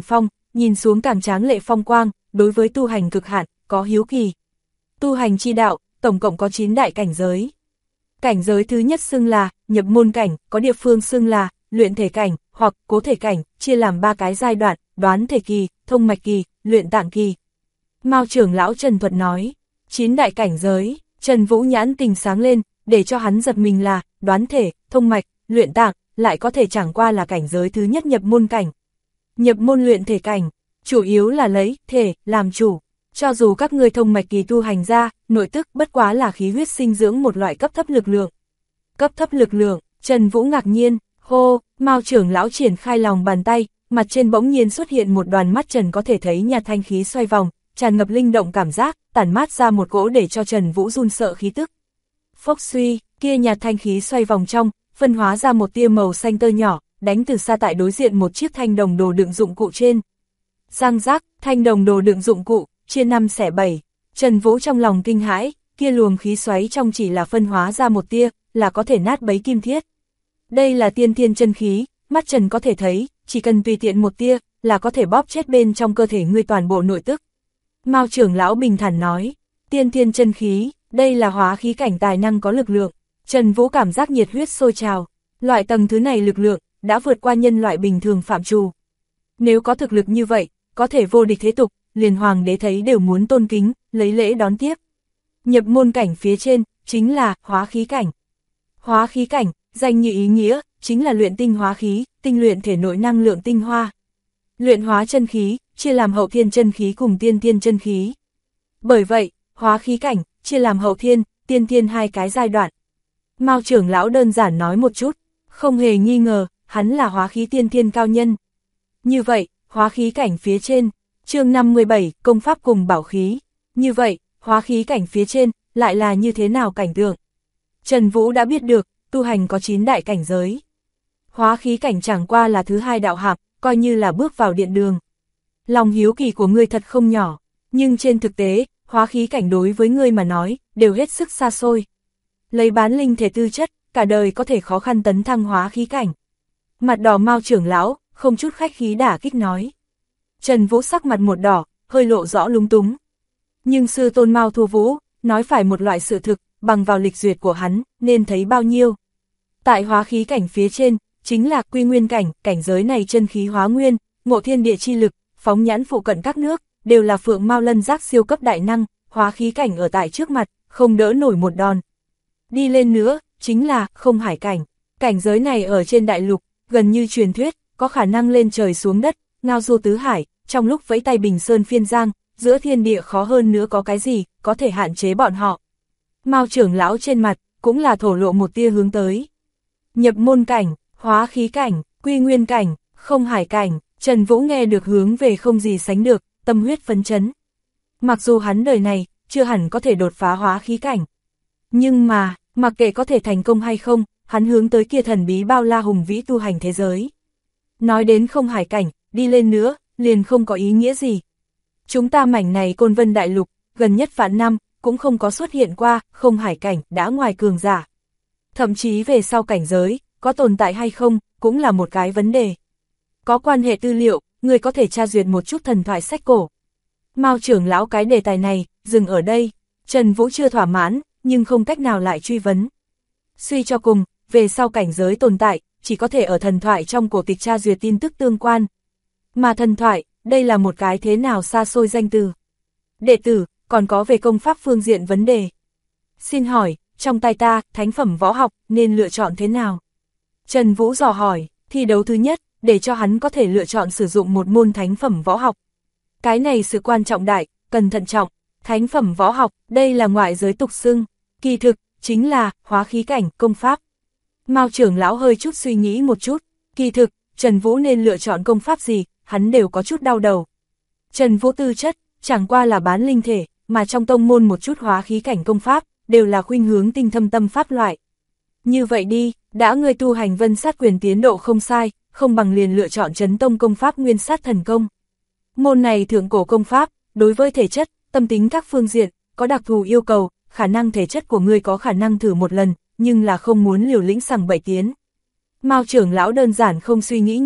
S1: nhìn xuống càng tráng lệ phong quang, đối với tu hành cực hạn, có hiếu kỳ. Tu hành chi đạo, tổng cộng có 9 đại cảnh giới. Cảnh giới thứ nhất xưng là nhập môn cảnh, có địa phương xưng là luyện thể cảnh hoặc cố thể cảnh, chia làm 3 cái giai đoạn, đoán thể kỳ, thông mạch kỳ, luyện tạng kỳ. Mao trưởng lão Trần thuật nói, 9 đại cảnh giới, Trần Vũ nhãn tình sáng lên, để cho hắn giật mình là đoán thể, thông mạch, luyện tạng, lại có thể chẳng qua là cảnh giới thứ nhất nhập môn cảnh. Nhập môn luyện thể cảnh, chủ yếu là lấy thể làm chủ. Cho dù các ngươi thông mạch kỳ tu hành ra, nội tức bất quá là khí huyết sinh dưỡng một loại cấp thấp lực lượng. Cấp thấp lực lượng, Trần Vũ ngạc nhiên, hô, Mao trưởng lão triển khai lòng bàn tay, mặt trên bỗng nhiên xuất hiện một đoàn mắt trần có thể thấy nhạt thanh khí xoay vòng, tràn ngập linh động cảm giác, tản mát ra một cỗ để cho Trần Vũ run sợ khí tức. Phốc suy, kia nhạt thanh khí xoay vòng trong, phân hóa ra một tia màu xanh tơ nhỏ, đánh từ xa tại đối diện một chiếc thanh đồng đồ đựng dụng cụ trên. Răng rác, thanh đồng đồ đựng dụng cụ, chia 5 xẻ 7, Trần Vũ trong lòng kinh hãi, kia luồng khí xoáy trong chỉ là phân hóa ra một tia, là có thể nát bấy kim thiết. Đây là tiên thiên chân khí, mắt Trần có thể thấy, chỉ cần tùy tiện một tia, là có thể bóp chết bên trong cơ thể ngươi toàn bộ nội tức. Mao trưởng lão bình thản nói, tiên thiên chân khí, đây là hóa khí cảnh tài năng có lực lượng. Trần Vũ cảm giác nhiệt huyết sôi trào, loại tầng thứ này lực lượng, đã vượt qua nhân loại bình thường phạm trù. Nếu có thực lực như vậy, có thể vô địch thế tục, liền hoàng đế thấy đều muốn tôn kính, lấy lễ đón tiếp. Nhập môn cảnh phía trên, chính là hóa khí cảnh. Hóa khí cảnh, danh như ý nghĩa, chính là luyện tinh hóa khí, tinh luyện thể nội năng lượng tinh hoa. Luyện hóa chân khí, chia làm hậu thiên chân khí cùng tiên thiên chân khí. Bởi vậy, hóa khí cảnh, chia làm hậu thiên, tiên thiên 2 cái giai đoạn. Mao trưởng lão đơn giản nói một chút, không hề nghi ngờ, hắn là hóa khí tiên thiên cao nhân. Như vậy, hóa khí cảnh phía trên, chương 57, công pháp cùng bảo khí. Như vậy, hóa khí cảnh phía trên, lại là như thế nào cảnh tượng? Trần Vũ đã biết được, tu hành có 9 đại cảnh giới. Hóa khí cảnh chẳng qua là thứ 2 đạo hạp, coi như là bước vào điện đường. Lòng hiếu kỳ của ngươi thật không nhỏ, nhưng trên thực tế, hóa khí cảnh đối với ngươi mà nói, đều hết sức xa xôi. Lấy bán linh thể tư chất, cả đời có thể khó khăn tấn thăng hóa khí cảnh. Mặt đỏ Mao trưởng lão, không chút khách khí đả kích nói. Trần Vũ sắc mặt một đỏ, hơi lộ rõ lúng túng. Nhưng sư tôn Mao Thu Vũ, nói phải một loại sự thực, bằng vào lịch duyệt của hắn, nên thấy bao nhiêu. Tại hóa khí cảnh phía trên, chính là quy nguyên cảnh, cảnh giới này chân khí hóa nguyên, ngộ thiên địa chi lực, phóng nhãn phụ cận các nước, đều là phượng mao lân giác siêu cấp đại năng, hóa khí cảnh ở tại trước mặt, không đỡ nổi một đòn. Đi lên nữa, chính là không hải cảnh, cảnh giới này ở trên đại lục, gần như truyền thuyết, có khả năng lên trời xuống đất, ngao du tứ hải, trong lúc vẫy tay bình sơn phiên giang, giữa thiên địa khó hơn nữa có cái gì, có thể hạn chế bọn họ. Mao trưởng lão trên mặt, cũng là thổ lộ một tia hướng tới. Nhập môn cảnh, hóa khí cảnh, quy nguyên cảnh, không hải cảnh, Trần Vũ nghe được hướng về không gì sánh được, tâm huyết phấn chấn. Mặc dù hắn đời này, chưa hẳn có thể đột phá hóa khí cảnh. Nhưng mà, mặc kệ có thể thành công hay không, hắn hướng tới kia thần bí bao la hùng vĩ tu hành thế giới. Nói đến không hải cảnh, đi lên nữa, liền không có ý nghĩa gì. Chúng ta mảnh này Côn Vân Đại Lục, gần nhất vạn năm, cũng không có xuất hiện qua, không hải cảnh, đã ngoài cường giả. Thậm chí về sau cảnh giới, có tồn tại hay không, cũng là một cái vấn đề. Có quan hệ tư liệu, người có thể tra duyệt một chút thần thoại sách cổ. Mao trưởng lão cái đề tài này, dừng ở đây, Trần Vũ chưa thỏa mãn, nhưng không cách nào lại truy vấn. Suy cho cùng, về sau cảnh giới tồn tại, chỉ có thể ở thần thoại trong cổ tịch tra duyệt tin tức tương quan. Mà thần thoại, đây là một cái thế nào xa xôi danh từ. Đệ tử, còn có về công pháp phương diện vấn đề. Xin hỏi, trong tay ta, thánh phẩm võ học, nên lựa chọn thế nào? Trần Vũ dò hỏi, thi đấu thứ nhất, để cho hắn có thể lựa chọn sử dụng một môn thánh phẩm võ học. Cái này sự quan trọng đại, cần thận trọng. Thánh phẩm võ học, đây là ngoại giới tục xưng, kỳ thực, chính là hóa khí cảnh, công pháp. Mao trưởng lão hơi chút suy nghĩ một chút, kỳ thực, Trần Vũ nên lựa chọn công pháp gì, hắn đều có chút đau đầu. Trần Vũ tư chất, chẳng qua là bán linh thể, mà trong tông môn một chút hóa khí cảnh công pháp, đều là khuynh hướng tinh thâm tâm pháp loại. Như vậy đi, đã ngươi tu hành vân sát quyền tiến độ không sai, không bằng liền lựa chọn Trấn Tông công pháp nguyên sát thần công. Môn này thượng cổ công pháp, đối với thể chất, tâm tính các phương diện, có đặc thù yêu cầu, khả năng thể chất của ngươi có khả năng thử một lần, nhưng là không muốn liều lĩnh sằng bậy tiến. Mao trưởng lão đơn giản không suy nghĩ nhiều,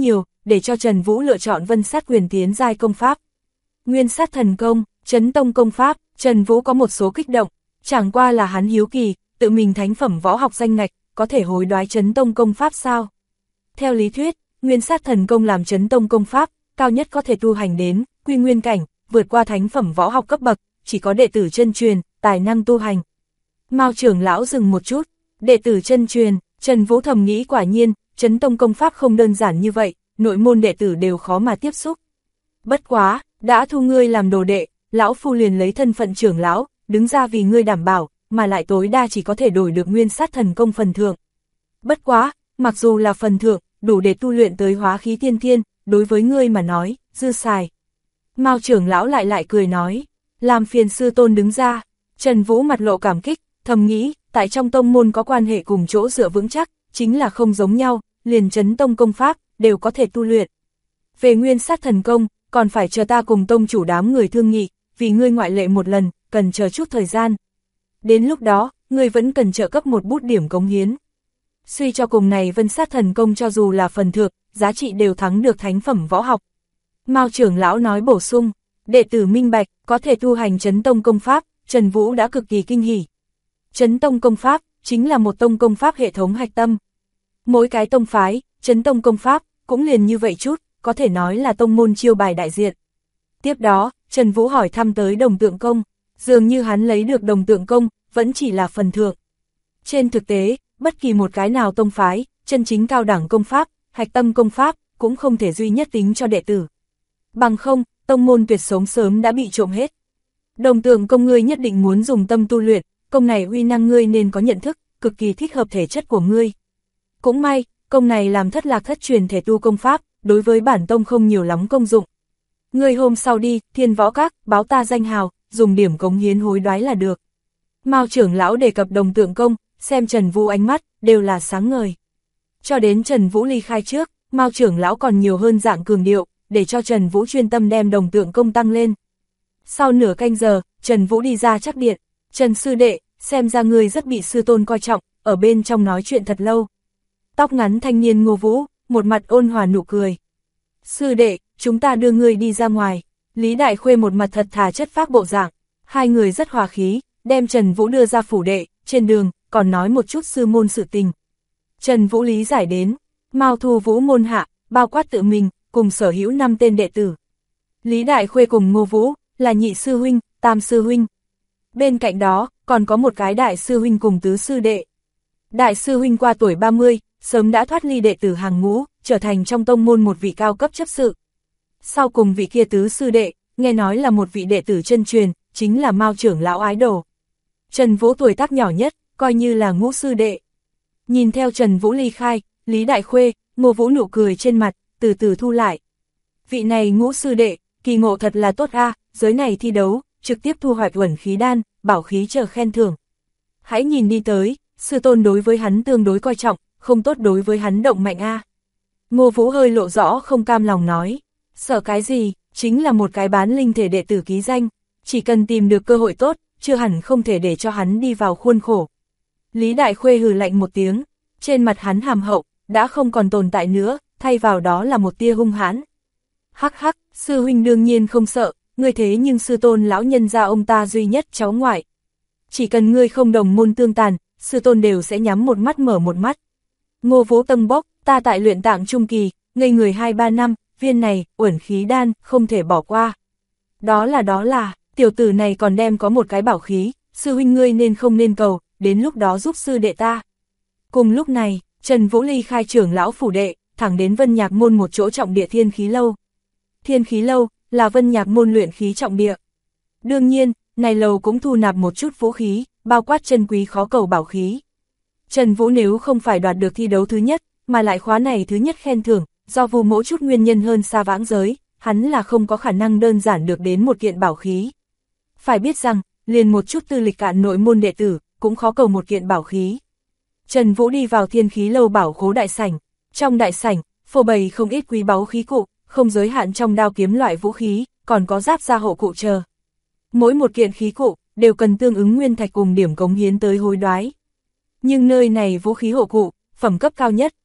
S1: để cho Trần Vũ lựa chọn Vân Sát Quyền tiến giai công pháp. Nguyên Sát Thần Công, Chấn Tông công pháp, Trần Vũ có một số kích động, chẳng qua là hắn hiếu kỳ, tự mình thánh phẩm võ học danh ngạch, có thể hối đoái Chấn Tông công pháp sao? Theo lý thuyết, Nguyên Sát Thần Công làm Chấn Tông công pháp, cao nhất có thể tu hành đến Quy Nguyên cảnh, vượt qua thánh phẩm võ học cấp bậc, chỉ có đệ tử chân truyền, tài năng tu hành. Mao trưởng lão dừng một chút, đệ tử chân truyền, Trần Vũ thầm nghĩ quả nhiên, Chấn Tông công pháp không đơn giản như vậy, nội môn đệ tử đều khó mà tiếp xúc. Bất quá, đã thu ngươi làm đồ đệ, lão phu liền lấy thân phận trưởng lão, đứng ra vì ngươi đảm bảo, mà lại tối đa chỉ có thể đổi được Nguyên Sát Thần Công phần thưởng. Bất quá, mặc dù là phần thưởng, đủ để tu luyện tới hóa khí tiên thiên, đối với ngươi mà nói, dư xài. Mao trưởng lão lại cười nói, làm phiền sư tôn đứng ra. Trần Vũ mặt lộ cảm kích, thầm nghĩ, tại trong tông môn có quan hệ cùng chỗ dựa vững chắc, chính là không giống nhau, liền Chấn Tông công pháp, đều có thể tu luyện. Về Nguyên Sát Thần Công, còn phải chờ ta cùng tông chủ đám người thương nghị, vì ngươi ngoại lệ một lần, cần chờ chút thời gian. Đến lúc đó, ngươi vẫn cần trợ cấp một bút điểm cống hiến. Suy cho cùng này Vân Sát Thần Công cho dù là phần thưởng, giá trị đều thắng được thánh phẩm võ học. Mao trưởng lão nói bổ sung, đệ tử minh bạch, có thể tu hành Chấn Tông công pháp, Trần Vũ đã cực kỳ kinh hỉ. Chấn Tông công pháp, chính là một tông công pháp hệ thống hạch tâm. Mỗi cái tông phái, Chấn Tông công pháp, cũng liền như vậy chút, có thể nói là tông môn chiêu bài đại diện. Tiếp đó, Trần Vũ hỏi thăm tới Đồng Tượng Công, dường như hắn lấy được Đồng Tượng Công, vẫn chỉ là phần thưởng. Trên thực tế, bất kỳ một cái nào tông phái, chân chính cao đẳng công pháp, hạch tâm công pháp, cũng không thể duy nhất tính cho đệ tử. Bằng không, tông môn tuyệt sống sớm đã bị trộm hết. Đồng Tượng Công ngươi nhất định muốn dùng tâm tu luyện, công này uy năng ngươi nên có nhận thức, cực kỳ thích hợp thể chất của ngươi. Cũng may, công này làm thất lạc thất truyền thể tu công pháp, đối với bản tông không nhiều lắm công dụng. Ngươi hôm sau đi, Thiên Võ Các, báo ta danh hào, dùng điểm cống hiến hối đoái là được. Mao trưởng lão đề cập Đồng Tượng Công, xem Trần Vũ ánh mắt, đều là sáng ngời. Cho đến Trần Vũ ly khai trước, Mao trưởng lão còn nhiều hơn dạng cường điệu, để cho Trần Vũ chuyên tâm đem Đồng Tượng Công tăng lên. Sau nửa canh giờ, Trần Vũ đi ra chắc điện, Trần sư đệ, xem ra ngươi rất bị sư tôn coi trọng, ở bên trong nói chuyện thật lâu. Tóc ngắn thanh niên Ngô Vũ, một mặt ôn hòa nụ cười. Sư đệ, chúng ta đưa ngươi đi ra ngoài. Lý Đại Khuê một mặt thật thà chất phác bộ dạng, hai người rất hòa khí, đem Trần Vũ đưa ra phủ đệ, trên đường, còn nói một chút sư môn sự tình. Trần Vũ lý giải đến, Mao Thu Vũ môn hạ, bao quát tự mình, cùng sở hữu 5 tên đệ tử. Lý Đại Khuê cùng Ngô Vũ, là nhị sư huynh, tam sư huynh. Bên cạnh đó, còn có một cái đại sư huynh cùng tứ sư đệ. Đại sư huynh qua tuổi 30, sớm đã thoát ly đệ tử hàng ngũ, trở thành trong tông môn một vị cao cấp chấp sự. Sau cùng vị kia tứ sư đệ, nghe nói là một vị đệ tử chân truyền, chính là Mao trưởng lão ái đồ. Trần Vũ tuổi tác nhỏ nhất, coi như là ngũ sư đệ. Nhìn theo Trần Vũ ly khai, Lý Đại Khuê, Ngô Vũ nụ cười trên mặt, từ từ thu lại. Vị này ngũ sư đệ, kỳ ngộ thật là tốt a, giới này thi đấu, trực tiếp thu hoạch uẩn khí đan, bảo khí chờ khen thưởng. Hãy nhìn đi tới, sư tôn đối với hắn tương đối coi trọng, không tốt đối với hắn động mạnh a. Ngô Vũ hơi lộ rõ không cam lòng nói, sợ cái gì, chính là một cái bán linh thể đệ tử ký danh, chỉ cần tìm được cơ hội tốt, chưa hẳn không thể để cho hắn đi vào khuôn khổ. Lý Đại Khuê hừ lạnh một tiếng, trên mặt hắn hàm hậu, đã không còn tồn tại nữa, thay vào đó là một tia hung hãn. Hắc hắc, sư huynh đương nhiên không sợ, ngươi thế nhưng sư tôn lão nhân gia ông ta duy nhất cháu ngoại. Chỉ cần ngươi không đồng môn tương tàn, sư tôn đều sẽ nhắm một mắt mở một mắt. Ngô Vũ tâm bốc, ta tại luyện tạng trung kỳ, ngây người 2-3 năm, viên này, uẩn khí đan, không thể bỏ qua. Đó là, tiểu tử này còn đem có một cái bảo khí, sư huynh ngươi nên không nên cầu, đến lúc đó giúp sư đệ ta. Cùng lúc này, Trần Vũ ly khai trưởng lão phủ đệ, thẳng đến Vân Nhạc môn một chỗ trọng địa Thiên Khí Lâu. Thiên Khí Lâu, là Vân Nhạc môn luyện khí trọng địa. Đương nhiên, này lầu cũng thu nạp một chút vũ khí, bao quát chân quý khó cầu bảo khí. Trần Vũ nếu không phải đoạt được thi đấu thứ nhất, mà lại khóa này thứ nhất khen thưởng, do vô mỗ chút nguyên nhân hơn xa vãng giới, hắn là không có khả năng đơn giản được đến một kiện bảo khí. Phải biết rằng, liền một chút tư lịch cạn nội môn đệ tử, cũng khó cầu một kiện bảo khí. Trần Vũ đi vào Thiên Khí Lâu bảo khố đại sảnh, trong đại sảnh, phô bày không ít quý báu khí cụ, không giới hạn trong đao kiếm loại vũ khí, còn có giáp gia hộ cụ chờ. Mỗi một kiện khí cụ, đều cần tương ứng nguyên thạch cùng điểm cống hiến tới hối đoái. Nhưng nơi này vũ khí hộ cụ, phẩm cấp cao nhất,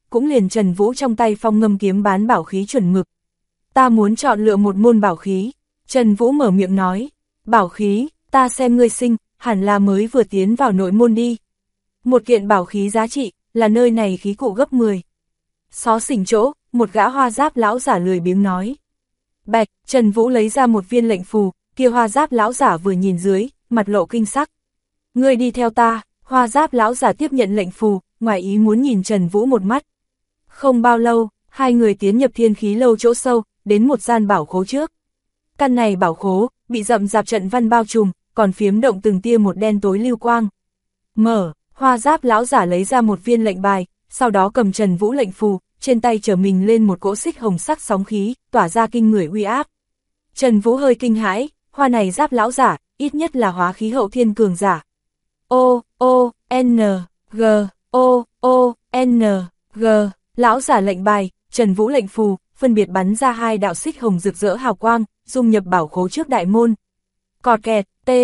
S1: cũng liền Trần Vũ trong tay phong ngâm kiếm bán bảo khí chuẩn mực. Ta muốn chọn lựa một môn bảo khí, Trần Vũ mở miệng nói, bảo khí, ta xem ngươi sinh, hẳn là mới vừa tiến vào nội môn đi. Một kiện bảo khí giá trị, là nơi này khí cụ gấp 10. Xó xỉnh chỗ, một gã hoa giáp lão giả lười biếng nói. Bạch, Trần Vũ lấy ra một viên lệnh phù, kia hoa giáp lão giả vừa nhìn dưới, mặt lộ kinh sắc. Ngươi đi theo ta, hoa giáp lão giả tiếp nhận lệnh phù, ngoài ý muốn nhìn Trần Vũ một mắt. Không bao lâu, hai người tiến nhập thiên khí lâu chỗ sâu, đến một gian bảo khố trước. Căn này bảo khố, bị rậm rạp trận văn bao trùm, còn phiếm động từng tia một đen tối lưu quang. Mở, hoa giáp lão giả lấy ra một viên lệnh bài, sau đó cầm Trần Vũ lệnh phù, trên tay chở mình lên một cỗ xích hồng sắc sóng khí, tỏa ra kinh người uy áp. Trần Vũ hơi kinh hãi, hoa này giáp lão giả, ít nhất là hóa khí hậu thiên cường giả. O, O, N, G, O, O, N, G, lão giả lệnh bài, Trần Vũ lệnh phù, phân biệt bắn ra hai đạo xích hồng rực rỡ hào quang, dung nhập bảo khố trước đại môn. Cọt kẹt,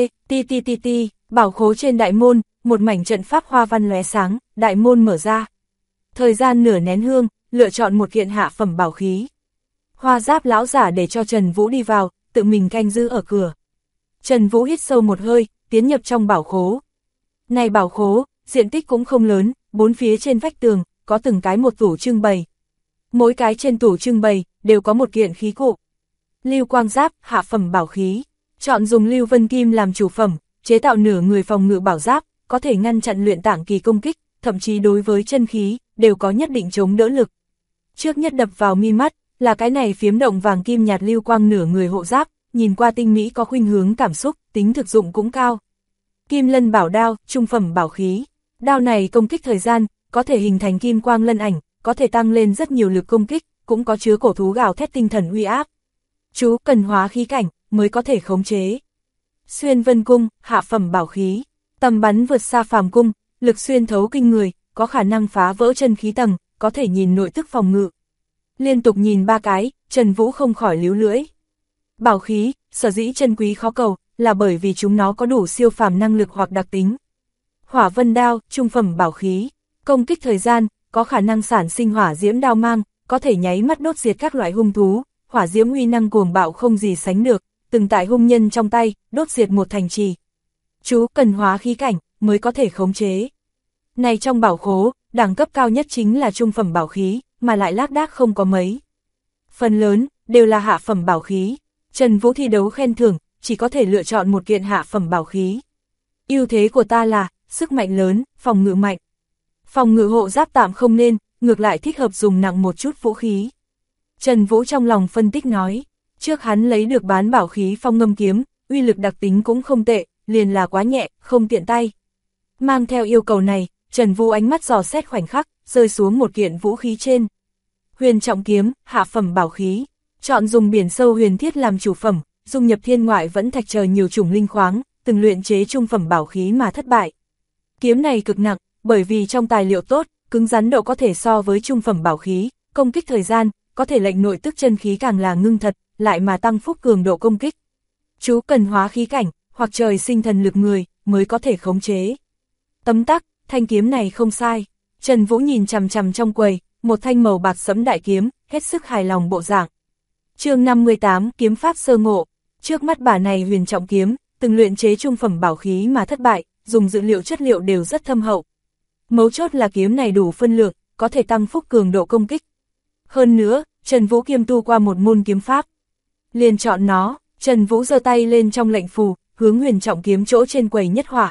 S1: ti, bảo khố trên đại môn, một mảnh trận pháp hoa văn lóe sáng, đại môn mở ra. Thời gian nửa nén hương, lựa chọn một kiện hạ phẩm bảo khí. Hoa giáp lão giả để cho Trần Vũ đi vào, tự mình canh giữ ở cửa. Trần Vũ hít sâu một hơi, tiến nhập trong bảo khố. Này bảo khố, diện tích cũng không lớn, bốn phía trên vách tường, có từng cái một tủ trưng bày. Mỗi cái trên tủ trưng bày, đều có một kiện khí cụ. Lưu quang giáp, hạ phẩm bảo khí. Chọn dùng lưu vân kim làm chủ phẩm, chế tạo nửa người phòng ngự bảo giáp, có thể ngăn chặn luyện tạng kỳ công kích, thậm chí đối với chân khí, đều có nhất định chống đỡ lực. Trước nhất đập vào mi mắt, là cái này phiếm động vàng kim nhạt lưu quang nửa người hộ giáp, nhìn qua tinh mỹ có khuynh hướng cảm xúc, tính thực dụng cũng cao. Kim lân bảo đao, trung phẩm bảo khí. Đao này công kích thời gian, có thể hình thành kim quang lân ảnh, có thể tăng lên rất nhiều lực công kích, cũng có chứa cổ thú gào thét tinh thần uy áp. Chú cần hóa khí cảnh, mới có thể khống chế. Xuyên vân cung, hạ phẩm bảo khí. Tầm bắn vượt xa phàm cung, lực xuyên thấu kinh người, có khả năng phá vỡ chân khí tầng, có thể nhìn nội tức phòng ngự. Liên tục nhìn ba cái, Trần Vũ không khỏi líu lưỡi. Bảo khí, sở dĩ chân quý khó cầu, là bởi vì chúng nó có đủ siêu phàm năng lực hoặc đặc tính. Hỏa vân đao, trung phẩm bảo khí. Công kích thời gian, có khả năng sản sinh hỏa diễm đao mang, có thể nháy mắt đốt diệt các loại hung thú, hỏa diễm uy năng cuồng bạo không gì sánh được, từng tại hung nhân trong tay, đốt diệt một thành trì. Chú cần hóa khí cảnh, mới có thể khống chế. Này trong bảo khố, đẳng cấp cao nhất chính là trung phẩm bảo khí, mà lại lác đác không có mấy. Phần lớn, đều là hạ phẩm bảo khí. Trần Vũ thi đấu khen thưởng, chỉ có thể lựa chọn một kiện hạ phẩm bảo khí. Ưu thế của ta là, sức mạnh lớn, phòng ngự mạnh. Phòng ngự hộ giáp tạm không nên, ngược lại thích hợp dùng nặng một chút vũ khí. Trần Vũ trong lòng phân tích nói, trước hắn lấy được bán bảo khí phong ngâm kiếm, uy lực đặc tính cũng không tệ, liền là quá nhẹ, không tiện tay. Mang theo yêu cầu này, Trần Vũ ánh mắt dò xét khoảnh khắc, rơi xuống một kiện vũ khí trên. Huyền trọng kiếm, hạ phẩm bảo khí, chọn dùng biển sâu huyền thiết làm chủ phẩm, dung nhập thiên ngoại vẫn thạch trời nhiều chủng linh khoáng, từng luyện chế trung phẩm bảo khí mà thất bại. Kiếm này cực nặng, bởi vì trong tài liệu tốt, cứng rắn độ có thể so với trung phẩm bảo khí, công kích thời gian, có thể lệnh nội tức chân khí càng là ngưng thật, lại mà tăng phúc cường độ công kích. Chú cần hóa khí cảnh, hoặc trời sinh thần lực người, mới có thể khống chế. Tấm tắc, thanh kiếm này không sai. Trần Vũ nhìn chằm chằm trong quầy, một thanh màu bạc sẫm đại kiếm, hết sức hài lòng bộ dạng. Chương 58, kiếm pháp sơ ngộ. Trước mắt bà này huyền trọng kiếm, từng luyện chế trung phẩm bảo khí mà thất bại, dùng dữ liệu chất liệu đều rất thâm hậu. Mấu chốt là kiếm này đủ phân lượng, có thể tăng phúc cường độ công kích. Hơn nữa, Trần Vũ kiêm tu qua một môn kiếm pháp. Liền chọn nó, Trần Vũ giơ tay lên trong lệnh phù, hướng huyền trọng kiếm chỗ trên quầy nhất hỏa.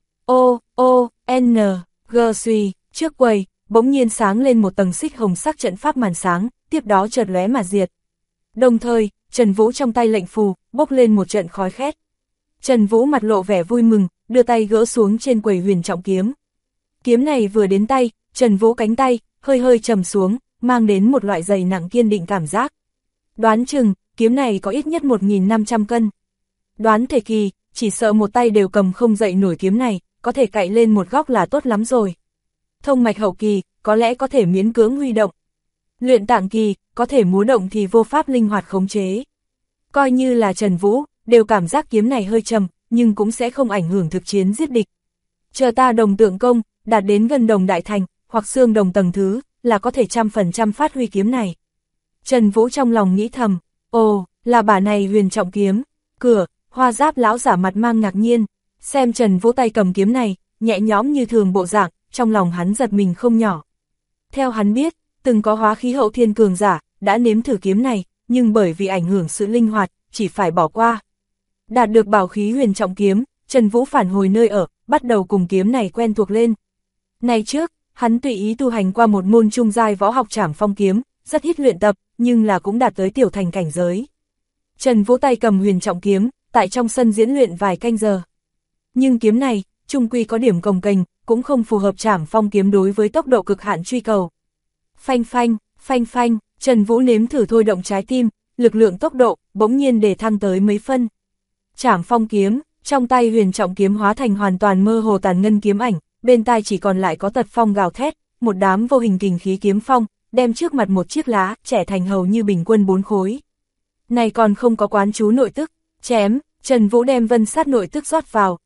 S1: O, O, N, G suy, trước quầy, bỗng nhiên sáng lên một tầng xích hồng sắc trận pháp màn sáng, tiếp đó chợt lóe mà diệt. Đồng thời, Trần Vũ trong tay lệnh phù, bốc lên một trận khói khét. Trần Vũ mặt lộ vẻ vui mừng, đưa tay gỡ xuống trên quầy huyền trọng kiếm. Kiếm này vừa đến tay, Trần Vũ cánh tay, hơi hơi trầm xuống, mang đến một loại dày nặng kiên định cảm giác. Đoán chừng, kiếm này có ít nhất 1.500 cân. Đoán thể kỳ, chỉ sợ một tay đều cầm không dậy nổi kiếm này, có thể cạy lên một góc là tốt lắm rồi. Thông mạch hậu kỳ, có lẽ có thể miễn cưỡng huy động. Luyện tạng kỳ, có thể múa động thì vô pháp linh hoạt khống chế. Coi như là Trần Vũ, đều cảm giác kiếm này hơi trầm, nhưng cũng sẽ không ảnh hưởng thực chiến giết địch. Chờ ta đồng tượng công, đạt đến gần đồng đại thành, hoặc xương đồng tầng thứ, là có thể 100% phát huy kiếm này. Trần Vũ trong lòng nghĩ thầm, ồ, là bả này huyền trọng kiếm. Cửa, Hoa Giáp lão giả mặt mang ngạc nhiên, xem Trần Vũ tay cầm kiếm này, nhẹ nhõm như thường bộ dạng, trong lòng hắn giật mình không nhỏ. Theo hắn biết, từng có hóa khí hậu thiên cường giả, đã nếm thử kiếm này, nhưng bởi vì ảnh hưởng sự linh hoạt, chỉ phải bỏ qua. Đạt được bảo khí huyền trọng kiếm, Trần Vũ phản hồi nơi ở, bắt đầu cùng kiếm này quen thuộc lên. Này trước, hắn tùy ý tu hành qua một môn trung giai võ học Trảm Phong kiếm, rất ít luyện tập, nhưng là cũng đạt tới tiểu thành cảnh giới. Trần Vũ tay cầm huyền trọng kiếm, tại trong sân diễn luyện vài canh giờ. Nhưng kiếm này, chung quy có điểm cồng kềnh, cũng không phù hợp Trảm Phong kiếm đối với tốc độ cực hạn truy cầu. Phanh phanh, phanh phanh, Trần Vũ nếm thử thôi động trái tim, lực lượng tốc độ, bỗng nhiên để thăng tới mấy phân. Trảm Phong kiếm, trong tay huyền trọng kiếm hóa thành hoàn toàn mơ hồ tàn ngân kiếm ảnh, bên tai chỉ còn lại có tật phong gào thét, một đám vô hình kình khí kiếm phong, đem trước mặt một chiếc lá, trẻ thành hầu như bình quân 4 khối. Này còn không có quán chú nội tức, chém, Trần Vũ đem vân sát nội tức rót vào,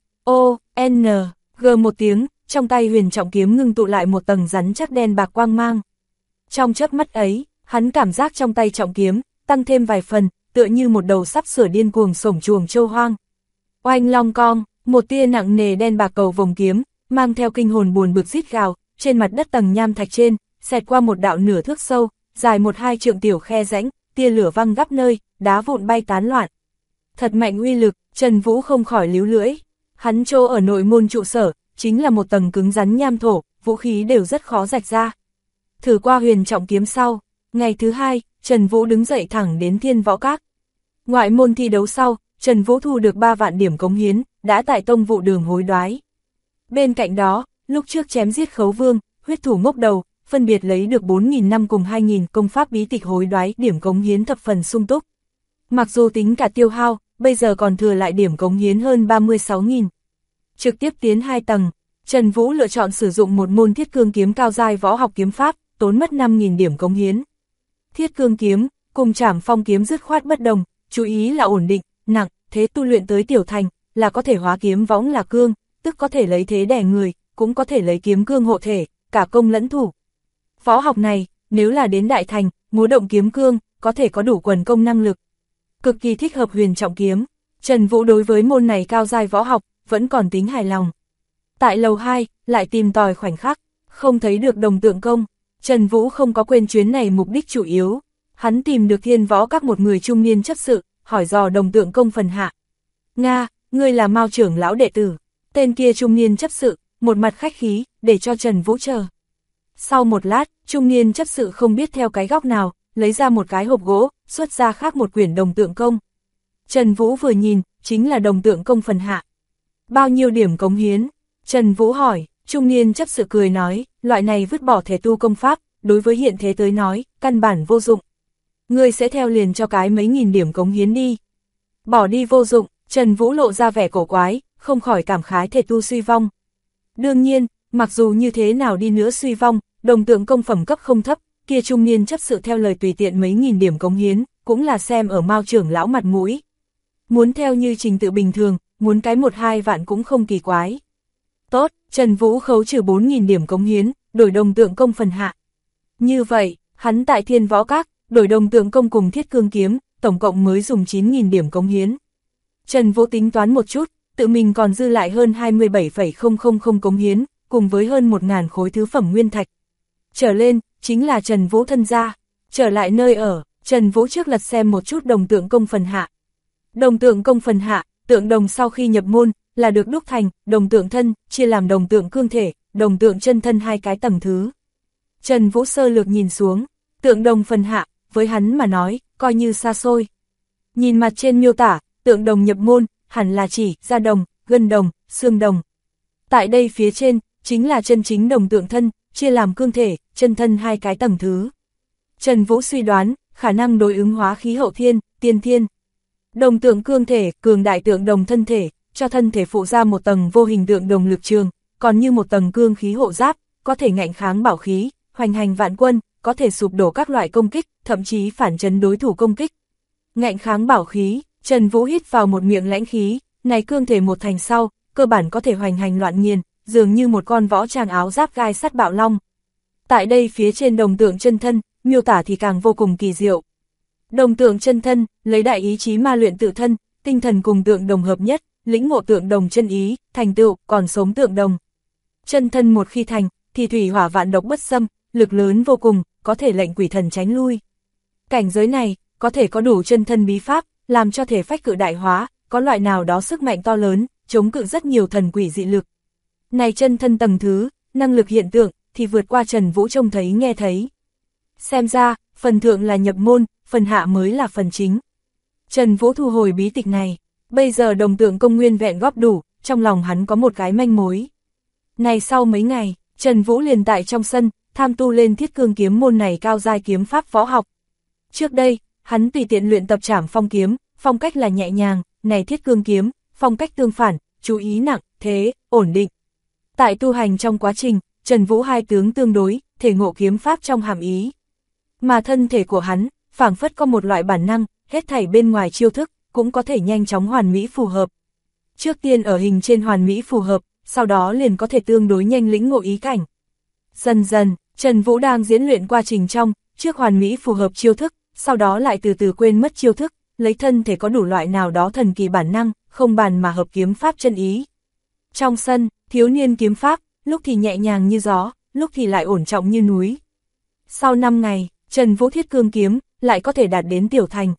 S1: g một tiếng, trong tay huyền trọng kiếm ngưng tụ lại một tầng rắn chắc đen bạc quang mang. Trong chớp mắt ấy, hắn cảm giác trong tay trọng kiếm, tăng thêm vài phần, tựa như một đầu sắp sửa điên cuồng sổng chuồng châu hoang. Oanh long cong, một tia nặng nề đen bạc cầu vồng kiếm, mang theo kinh hồn buồn bực rít gào, trên mặt đất tầng nham thạch trên, xẹt qua một đạo nửa thước sâu, dài 1-2 trượng tiểu khe rãnh, tia lửa văng gắp nơi, đá vụn bay tán loạn. Thật mạnh uy lực, Trần Vũ không khỏi líu lưỡi. Hắn chỗ ở nội môn trụ sở, chính là một tầng cứng rắn nham thổ, vũ khí đều rất khó rạch ra. Thử qua huyền trọng kiếm sau, ngày thứ hai, Trần Vũ đứng dậy thẳng đến Thiên Võ Các. Ngoại môn thi đấu sau, Trần Vũ thu được 3 vạn điểm cống hiến, đã tại tông vụ đường hối đoái. Bên cạnh đó, lúc trước chém giết Khấu Vương, huyết thủ ngốc đầu, phân biệt lấy được 4.000 năm cùng 2.000 công pháp bí tịch hối đoái, điểm cống hiến thập phần sung túc. Mặc dù tính cả tiêu hao, bây giờ còn thừa lại điểm cống hiến hơn 36.000. Trực tiếp tiến 2 tầng, Trần Vũ lựa chọn sử dụng một môn thiết cương kiếm cao giai võ học kiếm pháp, tốn mất 5.000 điểm cống hiến. Thiết cương kiếm, cùng Trảm Phong kiếm dứt khoát bất đồng, chú ý là ổn định, nặng, thế tu luyện tới tiểu thành, là có thể hóa kiếm võng là cương, tức có thể lấy thế đè người, cũng có thể lấy kiếm cương hộ thể, cả công lẫn thủ. Võ học này, nếu là đến đại thành, múa động kiếm cương, có thể có đủ quần công năng lực. Cực kỳ thích hợp huyền trọng kiếm, Trần Vũ đối với môn này cao giai võ học, vẫn còn tính hài lòng. Tại lầu 2, lại tìm tòi khoảnh khắc, không thấy được Đồng Tượng Công, Trần Vũ không có quên chuyến này mục đích chủ yếu. Hắn tìm được Thiên Võ Các một người trung niên chấp sự, hỏi dò Đồng Tượng Công phần hạ. Nga, ngươi là Mao trưởng lão đệ tử. Tên kia trung niên chấp sự, một mặt khách khí, để cho Trần Vũ chờ. Sau một lát, trung niên chấp sự không biết theo cái góc nào, lấy ra một cái hộp gỗ, xuất ra khác một quyển Đồng Tượng Công. Trần Vũ vừa nhìn, chính là Đồng Tượng Công phần hạ. Bao nhiêu điểm cống hiến? Trần Vũ hỏi, trung niên chấp sự cười nói, loại này vứt bỏ thể tu công pháp, đối với hiện thế tới nói, căn bản vô dụng. Ngươi sẽ theo liền cho cái mấy nghìn điểm cống hiến đi. Bỏ đi vô dụng, Trần Vũ lộ ra vẻ cổ quái, không khỏi cảm khái thể tu suy vong. Đương nhiên, mặc dù như thế nào đi nữa suy vong, Đồng Tượng Công phẩm cấp không thấp, kia trung niên chấp sự theo lời tùy tiện mấy nghìn điểm cống hiến, cũng là xem ở Mao trưởng lão mặt mũi. Muốn theo như trình tự bình thường, muốn cái 1-2 vạn cũng không kỳ quái. Tốt, Trần Vũ khấu trừ 4.000 điểm cống hiến, đổi Đồng Tượng Công phần hạ. Như vậy, hắn tại Thiên Võ Các, đổi Đồng Tượng Công cùng Thiết Cương kiếm, tổng cộng mới dùng 9.000 điểm cống hiến. Trần Vũ tính toán một chút, tự mình còn dư lại hơn 27,000 cống hiến, cùng với hơn 1.000 khối thứ phẩm nguyên thạch. Trở lên, chính là Trần Vũ thân gia. Trở lại nơi ở, Trần Vũ trước lật xem một chút Đồng Tượng Công phần hạ. Đồng Tượng Công phần hạ, tượng đồng sau khi nhập môn, là được đúc thành, đồng tượng thân, chia làm đồng tượng cương thể, đồng tượng chân thân 2 cái tầng thứ. Trần Vũ sơ lược nhìn xuống, tượng đồng phần hạ, với hắn mà nói, coi như xa xôi. Nhìn mặt trên miêu tả, tượng đồng nhập môn, hẳn là chỉ da đồng, gân đồng, xương đồng. Tại đây phía trên, chính là chân chính đồng tượng thân, chia làm cương thể, chân thân 2 cái tầng thứ. Trần Vũ suy đoán, khả năng đối ứng hóa khí hậu thiên, tiên thiên. Đồng tượng cương thể, cường đại tượng đồng thân thể, cho thân thể phụ ra một tầng vô hình tượng đồng lực trường, còn như một tầng cương khí hộ giáp, có thể ngạnh kháng bảo khí, hoành hành vạn quân, có thể sụp đổ các loại công kích, thậm chí phản chấn đối thủ công kích. Ngạnh kháng bảo khí, Trần Vũ hít vào một miệng lãnh khí, này cương thể một thành sau, cơ bản có thể hoành hành loạn nghiền, dường như một con võ trang áo giáp gai sắt bạo long. Tại đây phía trên đồng tượng chân thân, miêu tả thì càng vô cùng kỳ diệu. Đồng tượng chân thân, lấy đại ý chí ma luyện tự thân, tinh thần cùng tượng đồng hợp nhất, lĩnh ngộ tượng đồng chân ý, thành tựu, còn sống tượng đồng. Chân thân một khi thành, thì thủy hỏa vạn độc bất xâm, lực lớn vô cùng, có thể lệnh quỷ thần tránh lui. Cảnh giới này, có thể có đủ chân thân bí pháp, làm cho thể phách cự đại hóa, có loại nào đó sức mạnh to lớn, chống cự rất nhiều thần quỷ dị lực. Này chân thân tầng thứ, năng lực hiện tượng, thì vượt qua Trần Vũ trông thấy nghe thấy. Xem ra, phần thượng là nhập môn, phần hạ mới là phần chính. Trần Vũ thu hồi bí tịch này, bây giờ đồng tượng công nguyên vẹn góp đủ, trong lòng hắn có một cái manh mối. Này sau mấy ngày, Trần Vũ liền tại trong sân, tham tu lên thiết cương kiếm môn này cao giai kiếm pháp võ học. Trước đây, hắn tùy tiện luyện tập trảm phong kiếm, phong cách là nhẹ nhàng, này thiết cương kiếm, phong cách tương phản, chú ý nặng, thế, ổn định. Tại tu hành trong quá trình, Trần Vũ hai tướng tương đối, thể ngộ kiếm pháp trong hàm ý. Mà thân thể của hắn, phảng phất có một loại bản năng, hết thảy bên ngoài chiêu thức, cũng có thể nhanh chóng hoàn mỹ phù hợp. Trước tiên ở hình trên hoàn mỹ phù hợp, sau đó liền có thể tương đối nhanh lĩnh ngộ ý cảnh. Dần dần, Trần Vũ đang diễn luyện quá trình trong, trước hoàn mỹ phù hợp chiêu thức, sau đó lại từ từ quên mất chiêu thức, lấy thân thể có đủ loại nào đó thần kỳ bản năng, không bàn mà hợp kiếm pháp chân ý. Trong sân, thiếu niên kiếm pháp, lúc thì nhẹ nhàng như gió, lúc thì lại ổn trọng như núi. Sau 5 ngày, Trần Vũ thiết cương kiếm, lại có thể đạt đến tiểu thành.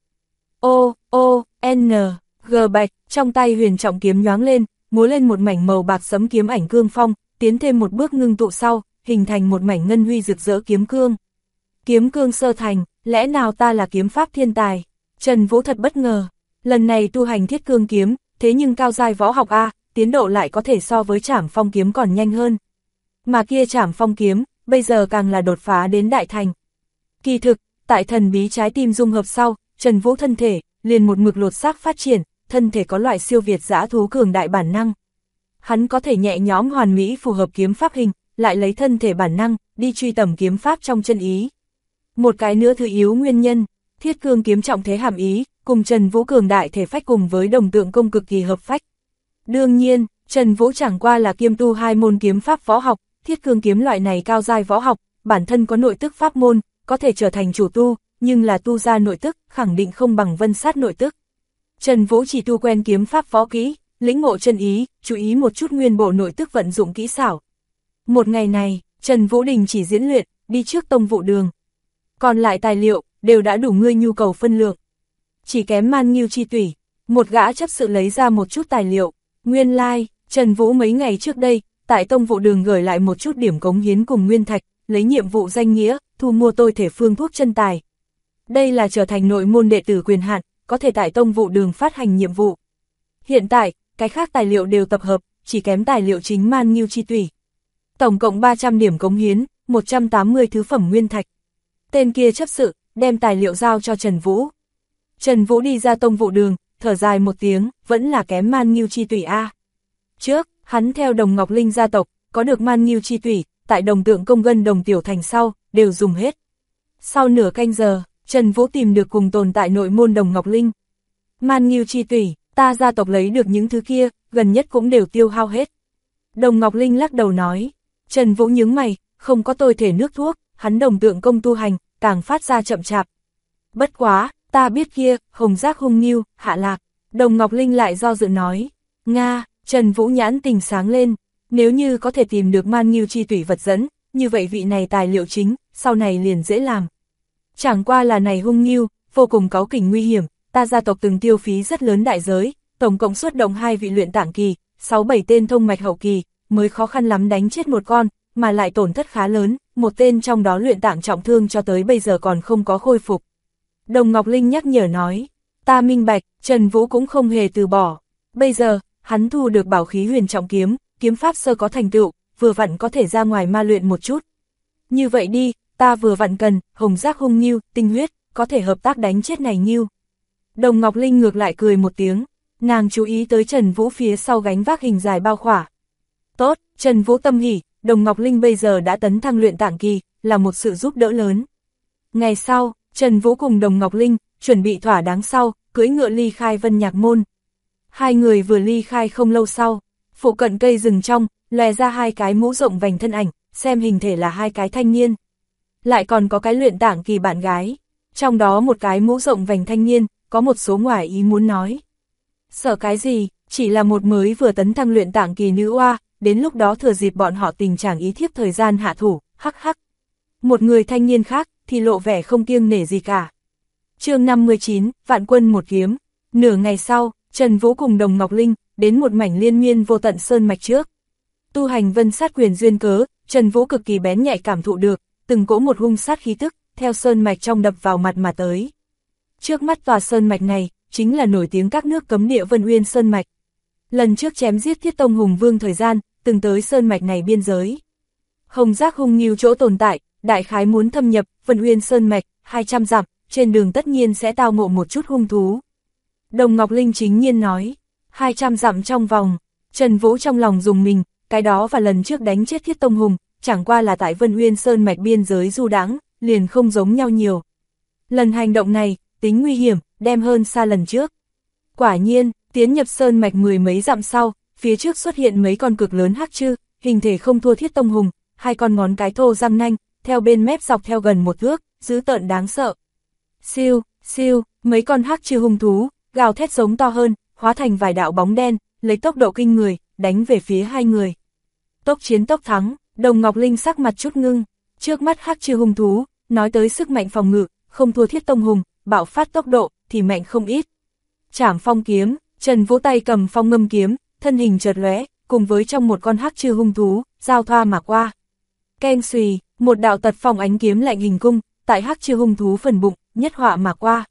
S1: G bạch, trong tay huyền trọng kiếm nhoáng lên, múa lên một mảnh màu bạc sẫm kiếm ảnh cương phong, tiến thêm một bước ngưng tụ sau, hình thành một mảnh ngân huy rực rỡ kiếm cương. Kiếm cương sơ thành, lẽ nào ta là kiếm pháp thiên tài? Trần Vũ thật bất ngờ, lần này tu hành thiết cương kiếm, thế nhưng cao giai võ học A, tiến độ lại có thể so với trảm phong kiếm còn nhanh hơn. Mà kia trảm phong kiếm, bây giờ càng là đột phá đến đại thành. Kỳ thực, tại thần bí trái tim dung hợp sau, Trần Vũ thân thể, liền một mực lột xác phát triển, thân thể có loại siêu việt dã thú cường đại bản năng. Hắn có thể nhẹ nhõm hoàn mỹ phù hợp kiếm pháp hình, lại lấy thân thể bản năng, đi truy tầm kiếm pháp trong chân ý. Một cái nữa thứ yếu nguyên nhân, thiết cương kiếm trọng thế hàm ý, cùng Trần Vũ cường đại thể phách cùng với đồng tượng công cực kỳ hợp phách. Đương nhiên, Trần Vũ chẳng qua là kiêm tu hai môn kiếm pháp võ học, thiết cương kiếm loại này cao giai võ học, bản thân có nội tức pháp môn, có thể trở thành chủ tu, nhưng là tu ra nội tức, khẳng định không bằng vân sát nội tức. Trần Vũ chỉ tu quen kiếm pháp võ kỹ, lĩnh ngộ chân ý, chú ý một chút nguyên bộ nội tức vận dụng kỹ xảo. Một ngày này, Trần Vũ đình chỉ diễn luyện, đi trước tông vụ đường. Còn lại tài liệu, đều đã đủ ngươi nhu cầu phân lượng. Chỉ kém man nghiêu chi tủy, một gã chấp sự lấy ra một chút tài liệu. Nguyên lai, Trần Vũ mấy ngày trước đây, tại tông vụ đường gửi lại một chút điểm cống hiến cùng nguyên thạch, lấy nhiệm vụ danh nghĩa, thu mua tôi thể phương thuốc chân tài. Đây là trở thành nội môn đệ tử quyền hạn, có thể tại tông vụ đường phát hành nhiệm vụ. Hiện tại, cái khác tài liệu đều tập hợp, chỉ kém tài liệu chính man nghiêu chi tủy. Tổng cộng 300 điểm cống hiến, 180 thứ phẩm nguyên thạch. Tên kia chấp sự, đem tài liệu giao cho Trần Vũ. Trần Vũ đi ra tông vụ đường, thở dài một tiếng, vẫn là kém man nghiêu chi tủy A. Trước, hắn theo Đồng Ngọc Linh gia tộc, có được man nghiêu chi tủy, tại đồng tượng công gân đồng tiểu thành sau, đều dùng hết. Sau nửa canh giờ, Trần Vũ tìm được cùng tồn tại nội môn Đồng Ngọc Linh. Man nghiêu chi tủy, ta gia tộc lấy được những thứ kia, gần nhất cũng đều tiêu hao hết. Đồng Ngọc Linh lắc đầu nói. Trần Vũ nhướng mày, không có tôi thể nước thuốc, hắn đồng tượng công tu hành, càng phát ra chậm chạp. Bất quá, ta biết kia, hồng giác hung nghiêu, hạ lạc. Đồng Ngọc Linh lại do dự nói. Nga, Trần Vũ nhãn tình sáng lên, nếu như có thể tìm được man nghiêu chi tủy vật dẫn, như vậy vị này tài liệu chính, sau này liền dễ làm. Chẳng qua là này hung nghiêu, vô cùng cáu kỉnh nguy hiểm, ta gia tộc từng tiêu phí rất lớn đại giới, tổng cộng xuất động 2 vị luyện tạng kỳ, 6-7 tên thông mạch hậu kỳ, mới khó khăn lắm đánh chết một con, mà lại tổn thất khá lớn, một tên trong đó luyện tạng trọng thương cho tới bây giờ còn không có khôi phục. Đồng Ngọc Linh nhắc nhở nói, ta minh bạch, Trần Vũ cũng không hề từ bỏ. Bây giờ, hắn thu được bảo khí huyền trọng kiếm, kiếm pháp sơ có thành tựu, vừa vặn có thể ra ngoài ma luyện một chút. Như vậy đi, ta vừa vặn cần, hồng giác hung nghiêu, tinh huyết, có thể hợp tác đánh chết này nghiêu. Đồng Ngọc Linh ngược lại cười một tiếng, nàng chú ý tới Trần Vũ phía sau gánh vác hình dài bao khỏa. Tốt, Trần Vũ tâm hỉ, Đồng Ngọc Linh bây giờ đã tấn thăng luyện tạng kỳ, là một sự giúp đỡ lớn. Ngày sau, Trần Vũ cùng Đồng Ngọc Linh, chuẩn bị thỏa đáng sau, cưỡi ngựa ly khai Vân Nhạc Môn. Hai người vừa ly khai không lâu sau, phụ cận cây rừng trong, lòe ra 2 cái mũ rộng vành thân ảnh, xem hình thể là 2 cái thanh niên. lại còn có cái luyện tạng kỳ bạn gái. Trong đó một cái mũ rộng vành thanh niên, có một số ngoài ý muốn nói. Sợ cái gì, chỉ là một mới vừa tấn thăng luyện tạng kỳ nữ oa, đến lúc đó thừa dịp bọn họ tình trạng ý thiếp thời gian hạ thủ, hắc hắc. Một người thanh niên khác, thì lộ vẻ không kiêng nể gì cả. Chương 59, Vạn Quân một kiếm. Nửa ngày sau, Trần Vũ cùng Đồng Ngọc Linh, đến một mảnh liên miên vô tận sơn mạch trước. Tu hành vân sát quyền duyên cớ, Trần Vũ cực kỳ bén nhạy cảm thụ được, từng cỗ một hung sát khí tức, theo sơn mạch trong đập vào mặt mà tới. Trước mắt tòa sơn mạch này, chính là nổi tiếng các nước cấm địa Vân Uyên sơn mạch. Lần trước chém giết Thiết Tông Hùng Vương thời gian, từng tới sơn mạch này biên giới. Hồng giác hung nghiêu chỗ tồn tại, đại khái muốn thâm nhập Vân Uyên sơn mạch, 200 dặm, trên đường tất nhiên sẽ tao ngộ một chút hung thú. Đồng Ngọc Linh chính nhiên nói, 200 dặm trong vòng, Trần Vũ trong lòng dùng mình, cái đó và lần trước đánh chết Thiết Tông Hùng, chẳng qua là tại Vân Uyên sơn mạch biên giới du đãng, liền không giống nhau nhiều. Lần hành động này, tính nguy hiểm, đem hơn xa lần trước. Quả nhiên, tiến nhập sơn mạch mười mấy dặm sau, phía trước xuất hiện mấy con cực lớn hắc chư, hình thể không thua Thiết Tông Hùng, hai con ngón cái thô răng nanh, theo bên mép dọc theo gần một thước, dữ tợn đáng sợ. Siêu, siêu, mấy con hắc chư hung thú, gào thét giống to hơn, hóa thành vài đạo bóng đen, lấy tốc độ kinh người, đánh về phía hai người. Tốc chiến tốc thắng, Đồng Ngọc Linh sắc mặt chút ngưng, trước mắt hắc chư hung thú, nói tới sức mạnh phòng ngự, không thua Thiết Tông Hùng, bạo phát tốc độ, thì mạnh không ít. Trảm phong kiếm, Trần Vũ tay cầm phong ngâm kiếm, thân hình chợt lóe, cùng với trong một con hắc chư hung thú, giao thoa mà qua. Keng xùy, một đạo tật phong ánh kiếm lạnh hình cung, tại hắc chư hung thú phần bụng, nhất họa mà qua.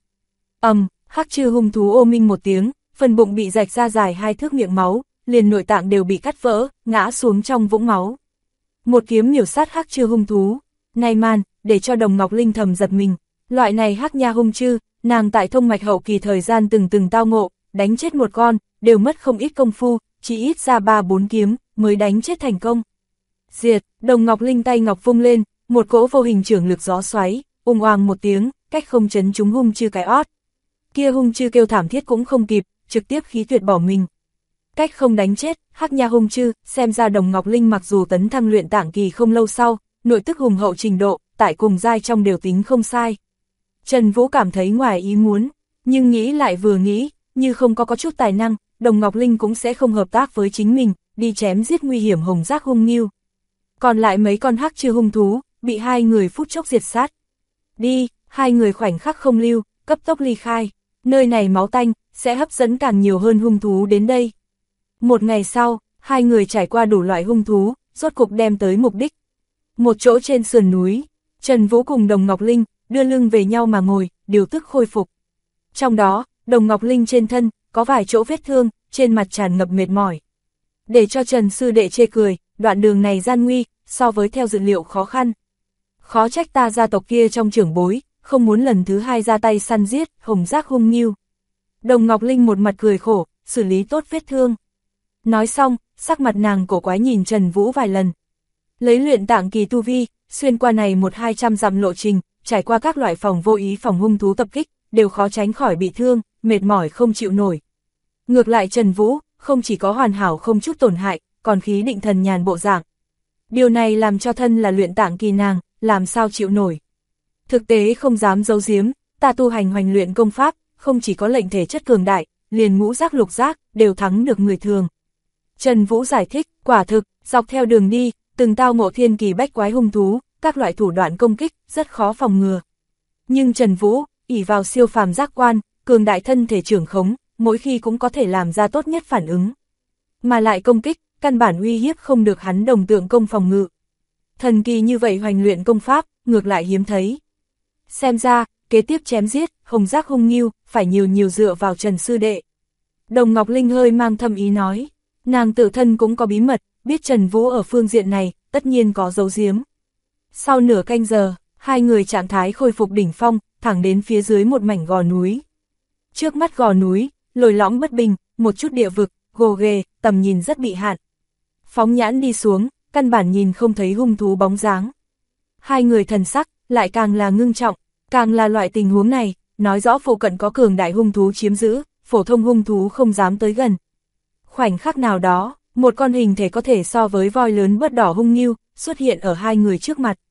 S1: Hắc chư hung thú ô minh một tiếng, phần bụng bị rạch ra dài 2 thước miệng máu, liền nội tạng đều bị cắt vỡ, ngã xuống trong vũng máu. Một kiếm miểu sát hắc chư hung thú, này man, để cho Đồng Ngọc Linh thầm giật mình, loại này hắc nha hung chư, nàng tại thông mạch hậu kỳ thời gian từng tao ngộ, đánh chết một con, đều mất không ít công phu, chỉ ít ra 3-4 kiếm, mới đánh chết thành công. Diệt, Đồng Ngọc Linh tay ngọc vung lên, một cỗ vô hình trưởng lực gió xoáy, oang một tiếng, cách không chấn trúng hung chư cái ót. Kia hung chư kêu thảm thiết cũng không kịp, trực tiếp khí tuyệt bỏ mình. Cách không đánh chết, hắc nha hung chư, xem ra Đồng Ngọc Linh mặc dù tấn thăng luyện tạng kỳ không lâu sau, nội tức hùng hậu trình độ, tại cùng giai trong đều tính không sai. Trần Vũ cảm thấy ngoài ý muốn, nhưng nghĩ lại vừa nghĩ, như không có chút tài năng, Đồng Ngọc Linh cũng sẽ không hợp tác với chính mình, đi chém giết nguy hiểm hồng giác hung nghiêu. Còn lại mấy con hắc chư hung thú, bị hai người phút chốc diệt sát. Đi, hai người khoảnh khắc không lưu, cấp tốc ly khai, nơi này máu tanh, sẽ hấp dẫn càng nhiều hơn hung thú đến đây. Một ngày sau, hai người trải qua đủ loại hung thú, rốt cục đem tới mục đích. Một chỗ trên sườn núi, Trần Vũ cùng Đồng Ngọc Linh, đưa lưng về nhau mà ngồi, điều tức khôi phục. Trong đó, Đồng Ngọc Linh trên thân, có vài chỗ vết thương, trên mặt tràn ngập mệt mỏi. Để cho Trần sư đệ chê cười, đoạn đường này gian nguy, so với theo dự liệu khó khăn. Khó trách ta gia tộc kia trong trưởng bối, không muốn lần thứ hai ra tay săn giết, hồng giác hung nghiêu. Đồng Ngọc Linh một mặt cười khổ, xử lý tốt vết thương. Nói xong, sắc mặt nàng cổ quái nhìn Trần Vũ vài lần. Lấy luyện tạng kỳ tu vi, xuyên qua này 100-200 dặm lộ trình, trải qua các loại phòng vô ý phòng hung thú tập kích, đều khó tránh khỏi bị thương, mệt mỏi không chịu nổi. Ngược lại Trần Vũ, không chỉ có hoàn hảo không chút tổn hại, còn khí định thần nhàn bộ dạng. Điều này làm cho thân là luyện tạng kỳ nàng, làm sao chịu nổi. Thực tế không dám giấu giếm, ta tu hành hoành luyện công pháp, không chỉ có lệnh thể chất cường đại, liền ngũ giác lục giác, đều thắng được người thường. Trần Vũ giải thích, quả thực, dọc theo đường đi, từng tao ngộ thiên kỳ bách quái hung thú, các loại thủ đoạn công kích, rất khó phòng ngừa. Nhưng Trần Vũ, ỷ vào siêu phàm giác quan, cường đại thân thể trưởng khống, mỗi khi cũng có thể làm ra tốt nhất phản ứng. Mà lại công kích, căn bản uy hiếp không được hắn đồng tượng công phòng ngự. Thần kỳ như vậy hoành luyện công pháp, ngược lại hiếm thấy. Xem ra, kế tiếp chém giết, hồng giác hung nghiêu, phải nhiều dựa vào Trần sư đệ. Đồng Ngọc Linh hơi mang thâm ý nói, nàng tự thân cũng có bí mật, biết Trần Vũ ở phương diện này, tất nhiên có giấu giếm. Sau nửa canh giờ, hai người trạng thái khôi phục đỉnh phong, thẳng đến phía dưới một mảnh gò núi. Trước mắt gò núi, lồi lõm bất bình, một chút địa vực, gồ ghề, tầm nhìn rất bị hạn. Phóng nhãn đi xuống, căn bản nhìn không thấy hung thú bóng dáng. Hai người thần sắc, lại càng là ngưng trọng, càng là loại tình huống này, nói rõ phụ cận có cường đại hung thú chiếm giữ, phổ thông hung thú không dám tới gần. Khoảnh khắc nào đó, một con hình thể có thể so với voi lớn bớt đỏ hung nghiêu, xuất hiện ở hai người trước mặt.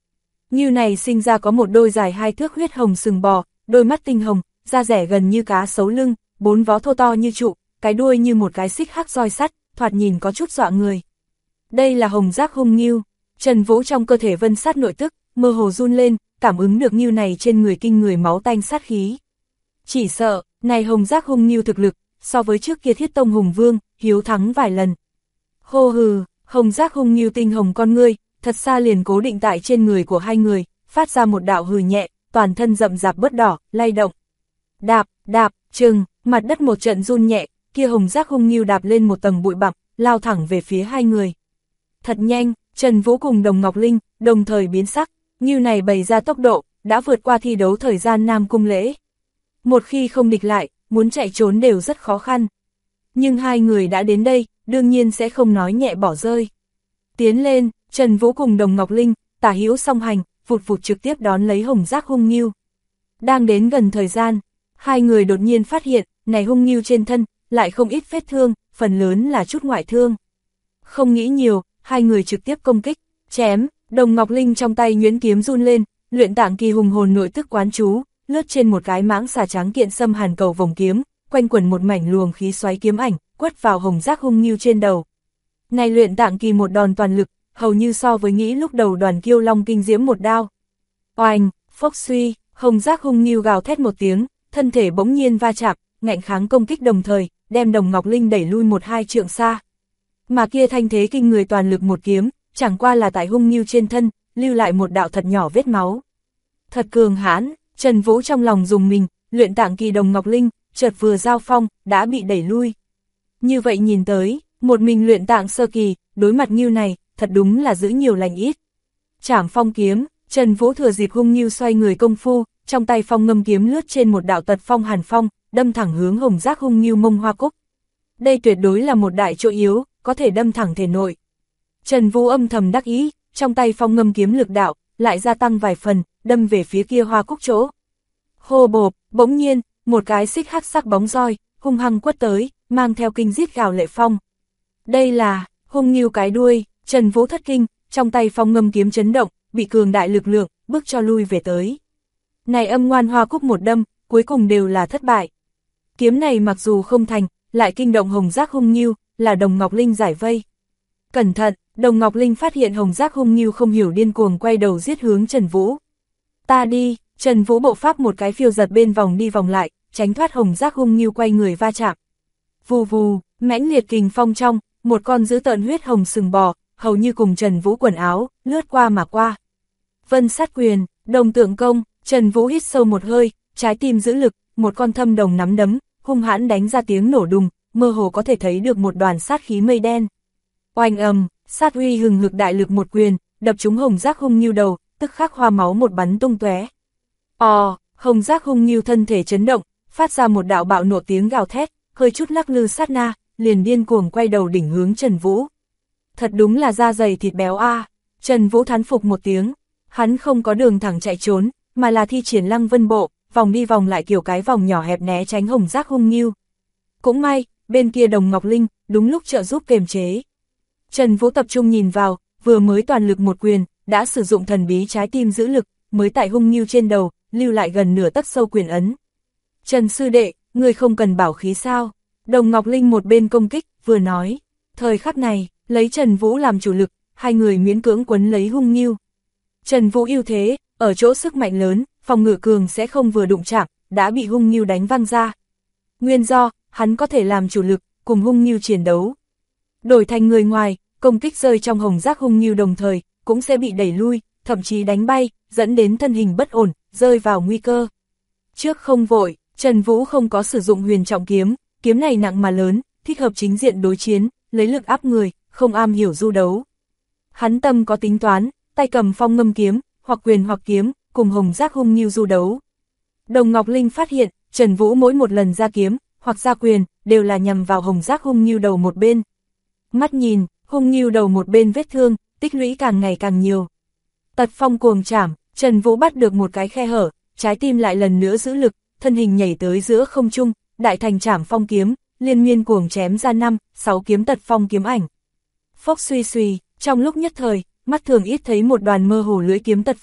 S1: Ngưu này sinh ra có một đôi dài 2 thước huyết hồng sừng bò, đôi mắt tinh hồng, da rẻ gần như cá sấu lưng, 4 vó thô to như trụ, cái đuôi như một cái xích hắc roi sắt, thoạt nhìn có chút dọa người. Đây là hồng giác hung ngưu. Trần Vũ trong cơ thể vân sát nội tức, mơ hồ run lên, cảm ứng được ngưu này trên người kinh người máu tanh sát khí. Chỉ sợ, này hồng giác hung ngưu thực lực, so với trước kia Thiết Tông Hùng Vương, hiếu thắng vài lần. Hô hừ, hồng giác hung ngưu tinh hồng con ngươi, thật xa liền cố định tại trên người của hai người, phát ra một đạo hừ nhẹ, toàn thân rậm rạp bớt đỏ, lay động. Đạp, đạp, chừng, mặt đất một trận run nhẹ, kia hồng giác hung ngưu đạp lên một tầng bụi bặm, lao thẳng về phía hai người. Thật nhanh, Trần Vũ cùng Đồng Ngọc Linh, đồng thời biến sắc, ngưu này bày ra tốc độ, đã vượt qua thi đấu thời gian Nam Cung Lễ. Một khi không địch lại, muốn chạy trốn đều rất khó khăn. Nhưng hai người đã đến đây, đương nhiên sẽ không nói nhẹ bỏ rơi. Tiến lên, Trần Vũ cùng Đồng Ngọc Linh, tả hữu song hành, vụt vụt trực tiếp đón lấy hồng giác hung ngưu. Đang đến gần thời gian, hai người đột nhiên phát hiện, này hung ngưu trên thân, lại không ít vết thương, phần lớn là chút ngoại thương. Không nghĩ nhiều, hai người trực tiếp công kích, chém, Đồng Ngọc Linh trong tay nhuyễn kiếm run lên, luyện tạng kỳ hùng hồn nội tức quán chú, lướt trên một cái mãng xà trắng kiện xâm hàn cầu vòng kiếm, quanh quẩn một mảnh luồng khí xoáy kiếm ảnh, quất vào hồng giác hung ngưu trên đầu. Này luyện tạng kỳ một đòn toàn lực, hầu như so với nghĩ lúc đầu Đoàn Kiêu Long kinh diễm một đao. Oanh, phốc suy, hồng giác hung ngưu gào thét một tiếng, thân thể bỗng nhiên va chạm, ngạnh kháng công kích đồng thời, đem Đồng Ngọc Linh đẩy lui 1-2 trượng xa. Mà kia thanh thế kinh người toàn lực một kiếm, chẳng qua là tại hung ngưu trên thân, lưu lại một đạo thật nhỏ vết máu. Thật cường hãn, Trần Vũ trong lòng dùng mình, luyện tạng kỳ Đồng Ngọc Linh, chợt vừa giao phong, đã bị đẩy lui. Như vậy nhìn tới, một mình luyện tạng sơ kỳ, đối mặt ngưu này, thật đúng là giữ nhiều lành ít. Trảm phong kiếm, Trần Vũ thừa dịp hung ngưu xoay người công phu, trong tay phong ngâm kiếm lướt trên một đạo tật phong hàn phong, đâm thẳng hướng hồng giác hung ngưu mông hoa cúc. Đây tuyệt đối là một đại chỗ yếu, có thể đâm thẳng thể nội. Trần Vũ âm thầm đắc ý, trong tay phong ngâm kiếm lực đạo, lại gia tăng vài phần, đâm về phía kia hoa cúc chỗ. Hô bộp, bỗng nhiên, một cái xích hắc sắc bóng roi, hung hăng quất tới, mang theo kinh rít gào lệ phong. Đây là, hung ngưu cái đuôi, Trần Vũ thất kinh, trong tay phong ngâm kiếm chấn động, bị cường đại lực lượng, bước cho lui về tới. Này âm ngoan hoa cúc một đâm, cuối cùng đều là thất bại. Kiếm này mặc dù không thành, lại kinh động hồng giác hung ngưu, là Đồng Ngọc Linh giải vây. Cẩn thận, Đồng Ngọc Linh phát hiện hồng giác hung ngưu không hiểu điên cuồng quay đầu giết hướng Trần Vũ. Ta đi, Trần Vũ bộ pháp một cái phiêu giật bên vòng đi vòng lại, tránh thoát hồng giác hung ngưu quay người va chạm. Vù vù, mãnh liệt kình phong trong, một con dữ tợn huyết hồng sừng bò, hầu như cùng Trần Vũ quần áo, lướt qua mà qua. Vân sát quyền, đồng tượng công, Trần Vũ hít sâu một hơi, trái tim giữ lực, một con thâm đồng nắm đấm, hung hãn đánh ra tiếng nổ đùng, mơ hồ có thể thấy được một đoàn sát khí mây đen. Oanh ầm, sát uy hừng hực đại lực một quyền, đập trúng hồng giác hung ngưu đầu, tức khắc hoa máu một bắn tung tóe. Hồng giác hung ngưu thân thể chấn động, phát ra một đạo bạo nộ tiếng gào thét, hơi chút lắc lư sát na, liền điên cuồng quay đầu đỉnh hướng Trần Vũ. Thật đúng là da dày thịt béo a. Trần Vũ thán phục một tiếng, hắn không có đường thẳng chạy trốn, mà là thi triển Lăng Vân Bộ, vòng đi vòng lại kiểu cái vòng nhỏ hẹp né tránh hồng giác hung ngưu. Cũng may, bên kia Đồng Ngọc Linh, đúng lúc trợ giúp kiềm chế. Trần Vũ tập trung nhìn vào, vừa mới toàn lực một quyền, đã sử dụng thần bí trái tim giữ lực, mới tại hung ngưu trên đầu, lưu lại gần nửa tấc sâu quyền ấn. Trần sư đệ, người không cần bảo khí sao? Đồng Ngọc Linh một bên công kích, vừa nói. Thời khắc này, lấy Trần Vũ làm chủ lực, hai người miễn cưỡng quấn lấy hung ngưu. Trần Vũ ưu thế, ở chỗ sức mạnh lớn, phòng ngự cường sẽ không vừa đụng chạm, đã bị hung ngưu đánh văng ra. Nguyên do, hắn có thể làm chủ lực, cùng hung ngưu chiến đấu. Đổi thành người ngoài, công kích rơi trong hồng giác hung ngưu đồng thời, cũng sẽ bị đẩy lui, thậm chí đánh bay, dẫn đến thân hình bất ổn, rơi vào nguy cơ. Trước không vội, Trần Vũ không có sử dụng huyền trọng kiếm, kiếm này nặng mà lớn, thích hợp chính diện đối chiến, lấy lực áp người, không am hiểu du đấu. Hắn tâm có tính toán, tay cầm phong ngâm kiếm, hoặc quyền hoặc kiếm, cùng hồng giác hung ngưu du đấu. Đồng Ngọc Linh phát hiện, Trần Vũ mỗi một lần ra kiếm, hoặc ra quyền, đều là nhằm vào hồng giác hung ngưu đầu một bên. Mắt nhìn, hung ngưu đầu một bên vết thương, tích lũy càng ngày càng nhiều. Tật phong cuồng chảm, Trần Vũ bắt được một cái khe hở, trái tim lại lần nữa giữ lực, thân hình nhảy tới giữa không trung, đại thành chảm phong kiếm, liên miên cuồng chém ra 5-6 kiếm tật phong kiếm ảnh. Phốc suy suy, trong lúc nhất thời, mắt thường ít thấy một đoàn mơ hồ lưỡi kiếm tật phong,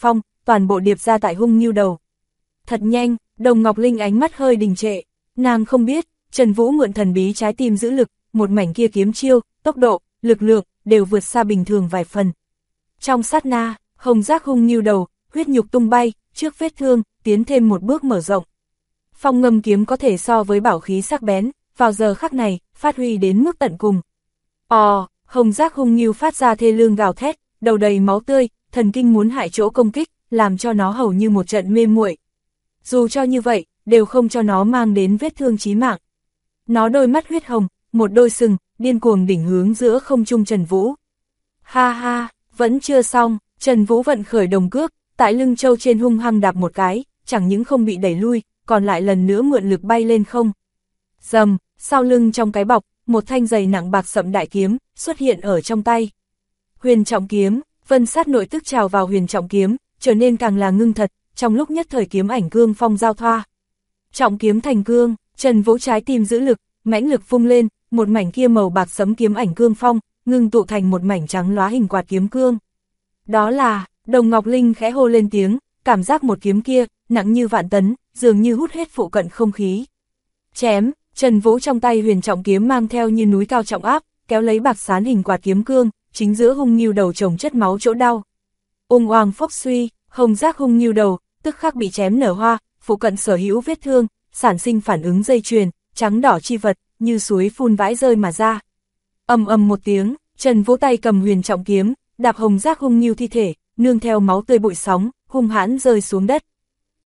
S1: toàn bộ điệp ra tại Hung Ngưu đầu. Thật nhanh, Đồng Ngọc Linh ánh mắt hơi đình trệ, nàng không biết, Trần Vũ mượn thần bí trái tim giữ lực, một mảnh kia kiếm chiêu, tốc độ, lực lượng, đều vượt xa bình thường vài phần. Trong sát na, hồng giác Hung Ngưu đầu, huyết nhục tung bay, trước vết thương, tiến thêm một bước mở rộng. Phong ngâm kiếm có thể so với bảo khí sắc bén, vào giờ khắc này, phát huy đến mức tận cùng. Hồng giác Hung Ngưu phát ra thê lương gào thét, đầu đầy máu tươi, thần kinh muốn hại chỗ công kích, làm cho nó hầu như một trận mê muội. Dù cho như vậy, đều không cho nó mang đến vết thương chí mạng. Nó đôi mắt huyết hồng, một đôi sừng, điên cuồng đỉnh hướng giữa không trung Trần Vũ. Ha ha, vẫn chưa xong, Trần Vũ vận khởi đồng cước, tại lưng châu trên hung hăng đạp một cái, chẳng những không bị đẩy lui, còn lại lần nữa mượn lực bay lên không. Rầm, sau lưng trong cái bọc, một thanh dày nặng bạc sậm đại kiếm, xuất hiện ở trong tay. Huyền trọng kiếm, vân sát nội tức trào vào huyền trọng kiếm, trở nên càng là ngưng thật, trong lúc nhất thời kiếm ảnh cương phong giao thoa. Trọng kiếm thành cương, Trần Vũ trái tim giữ lực, mãnh lực vung lên, một mảnh kia màu bạc sẫm kiếm ảnh cương phong, ngưng tụ thành một mảnh trắng lóa hình quạt kiếm cương. Đó là, Đồng Ngọc Linh khẽ hô lên tiếng, cảm giác một kiếm kia, nặng như vạn tấn, dường như hút hết phụ cận không khí. Chém, Trần Vũ trong tay huyền trọng kiếm mang theo như núi cao trọng áp, kéo lấy bạc sán hình quạt kiếm cương, chính giữa Hung Ngưu đầu chồng chất máu chỗ đau. Oang phốc suy, hồng giác Hung Ngưu đầu, tức khắc bị chém nở hoa, phụ cận sở hữu vết thương, sản sinh phản ứng dây chuyền, trắng đỏ chi vật, như suối phun vãi rơi mà ra. Ầm ầm một tiếng, Trần Vũ tay cầm huyền trọng kiếm, đạp hồng giác Hung Ngưu thi thể, nương theo máu tươi bụi sóng, hung hãn rơi xuống đất.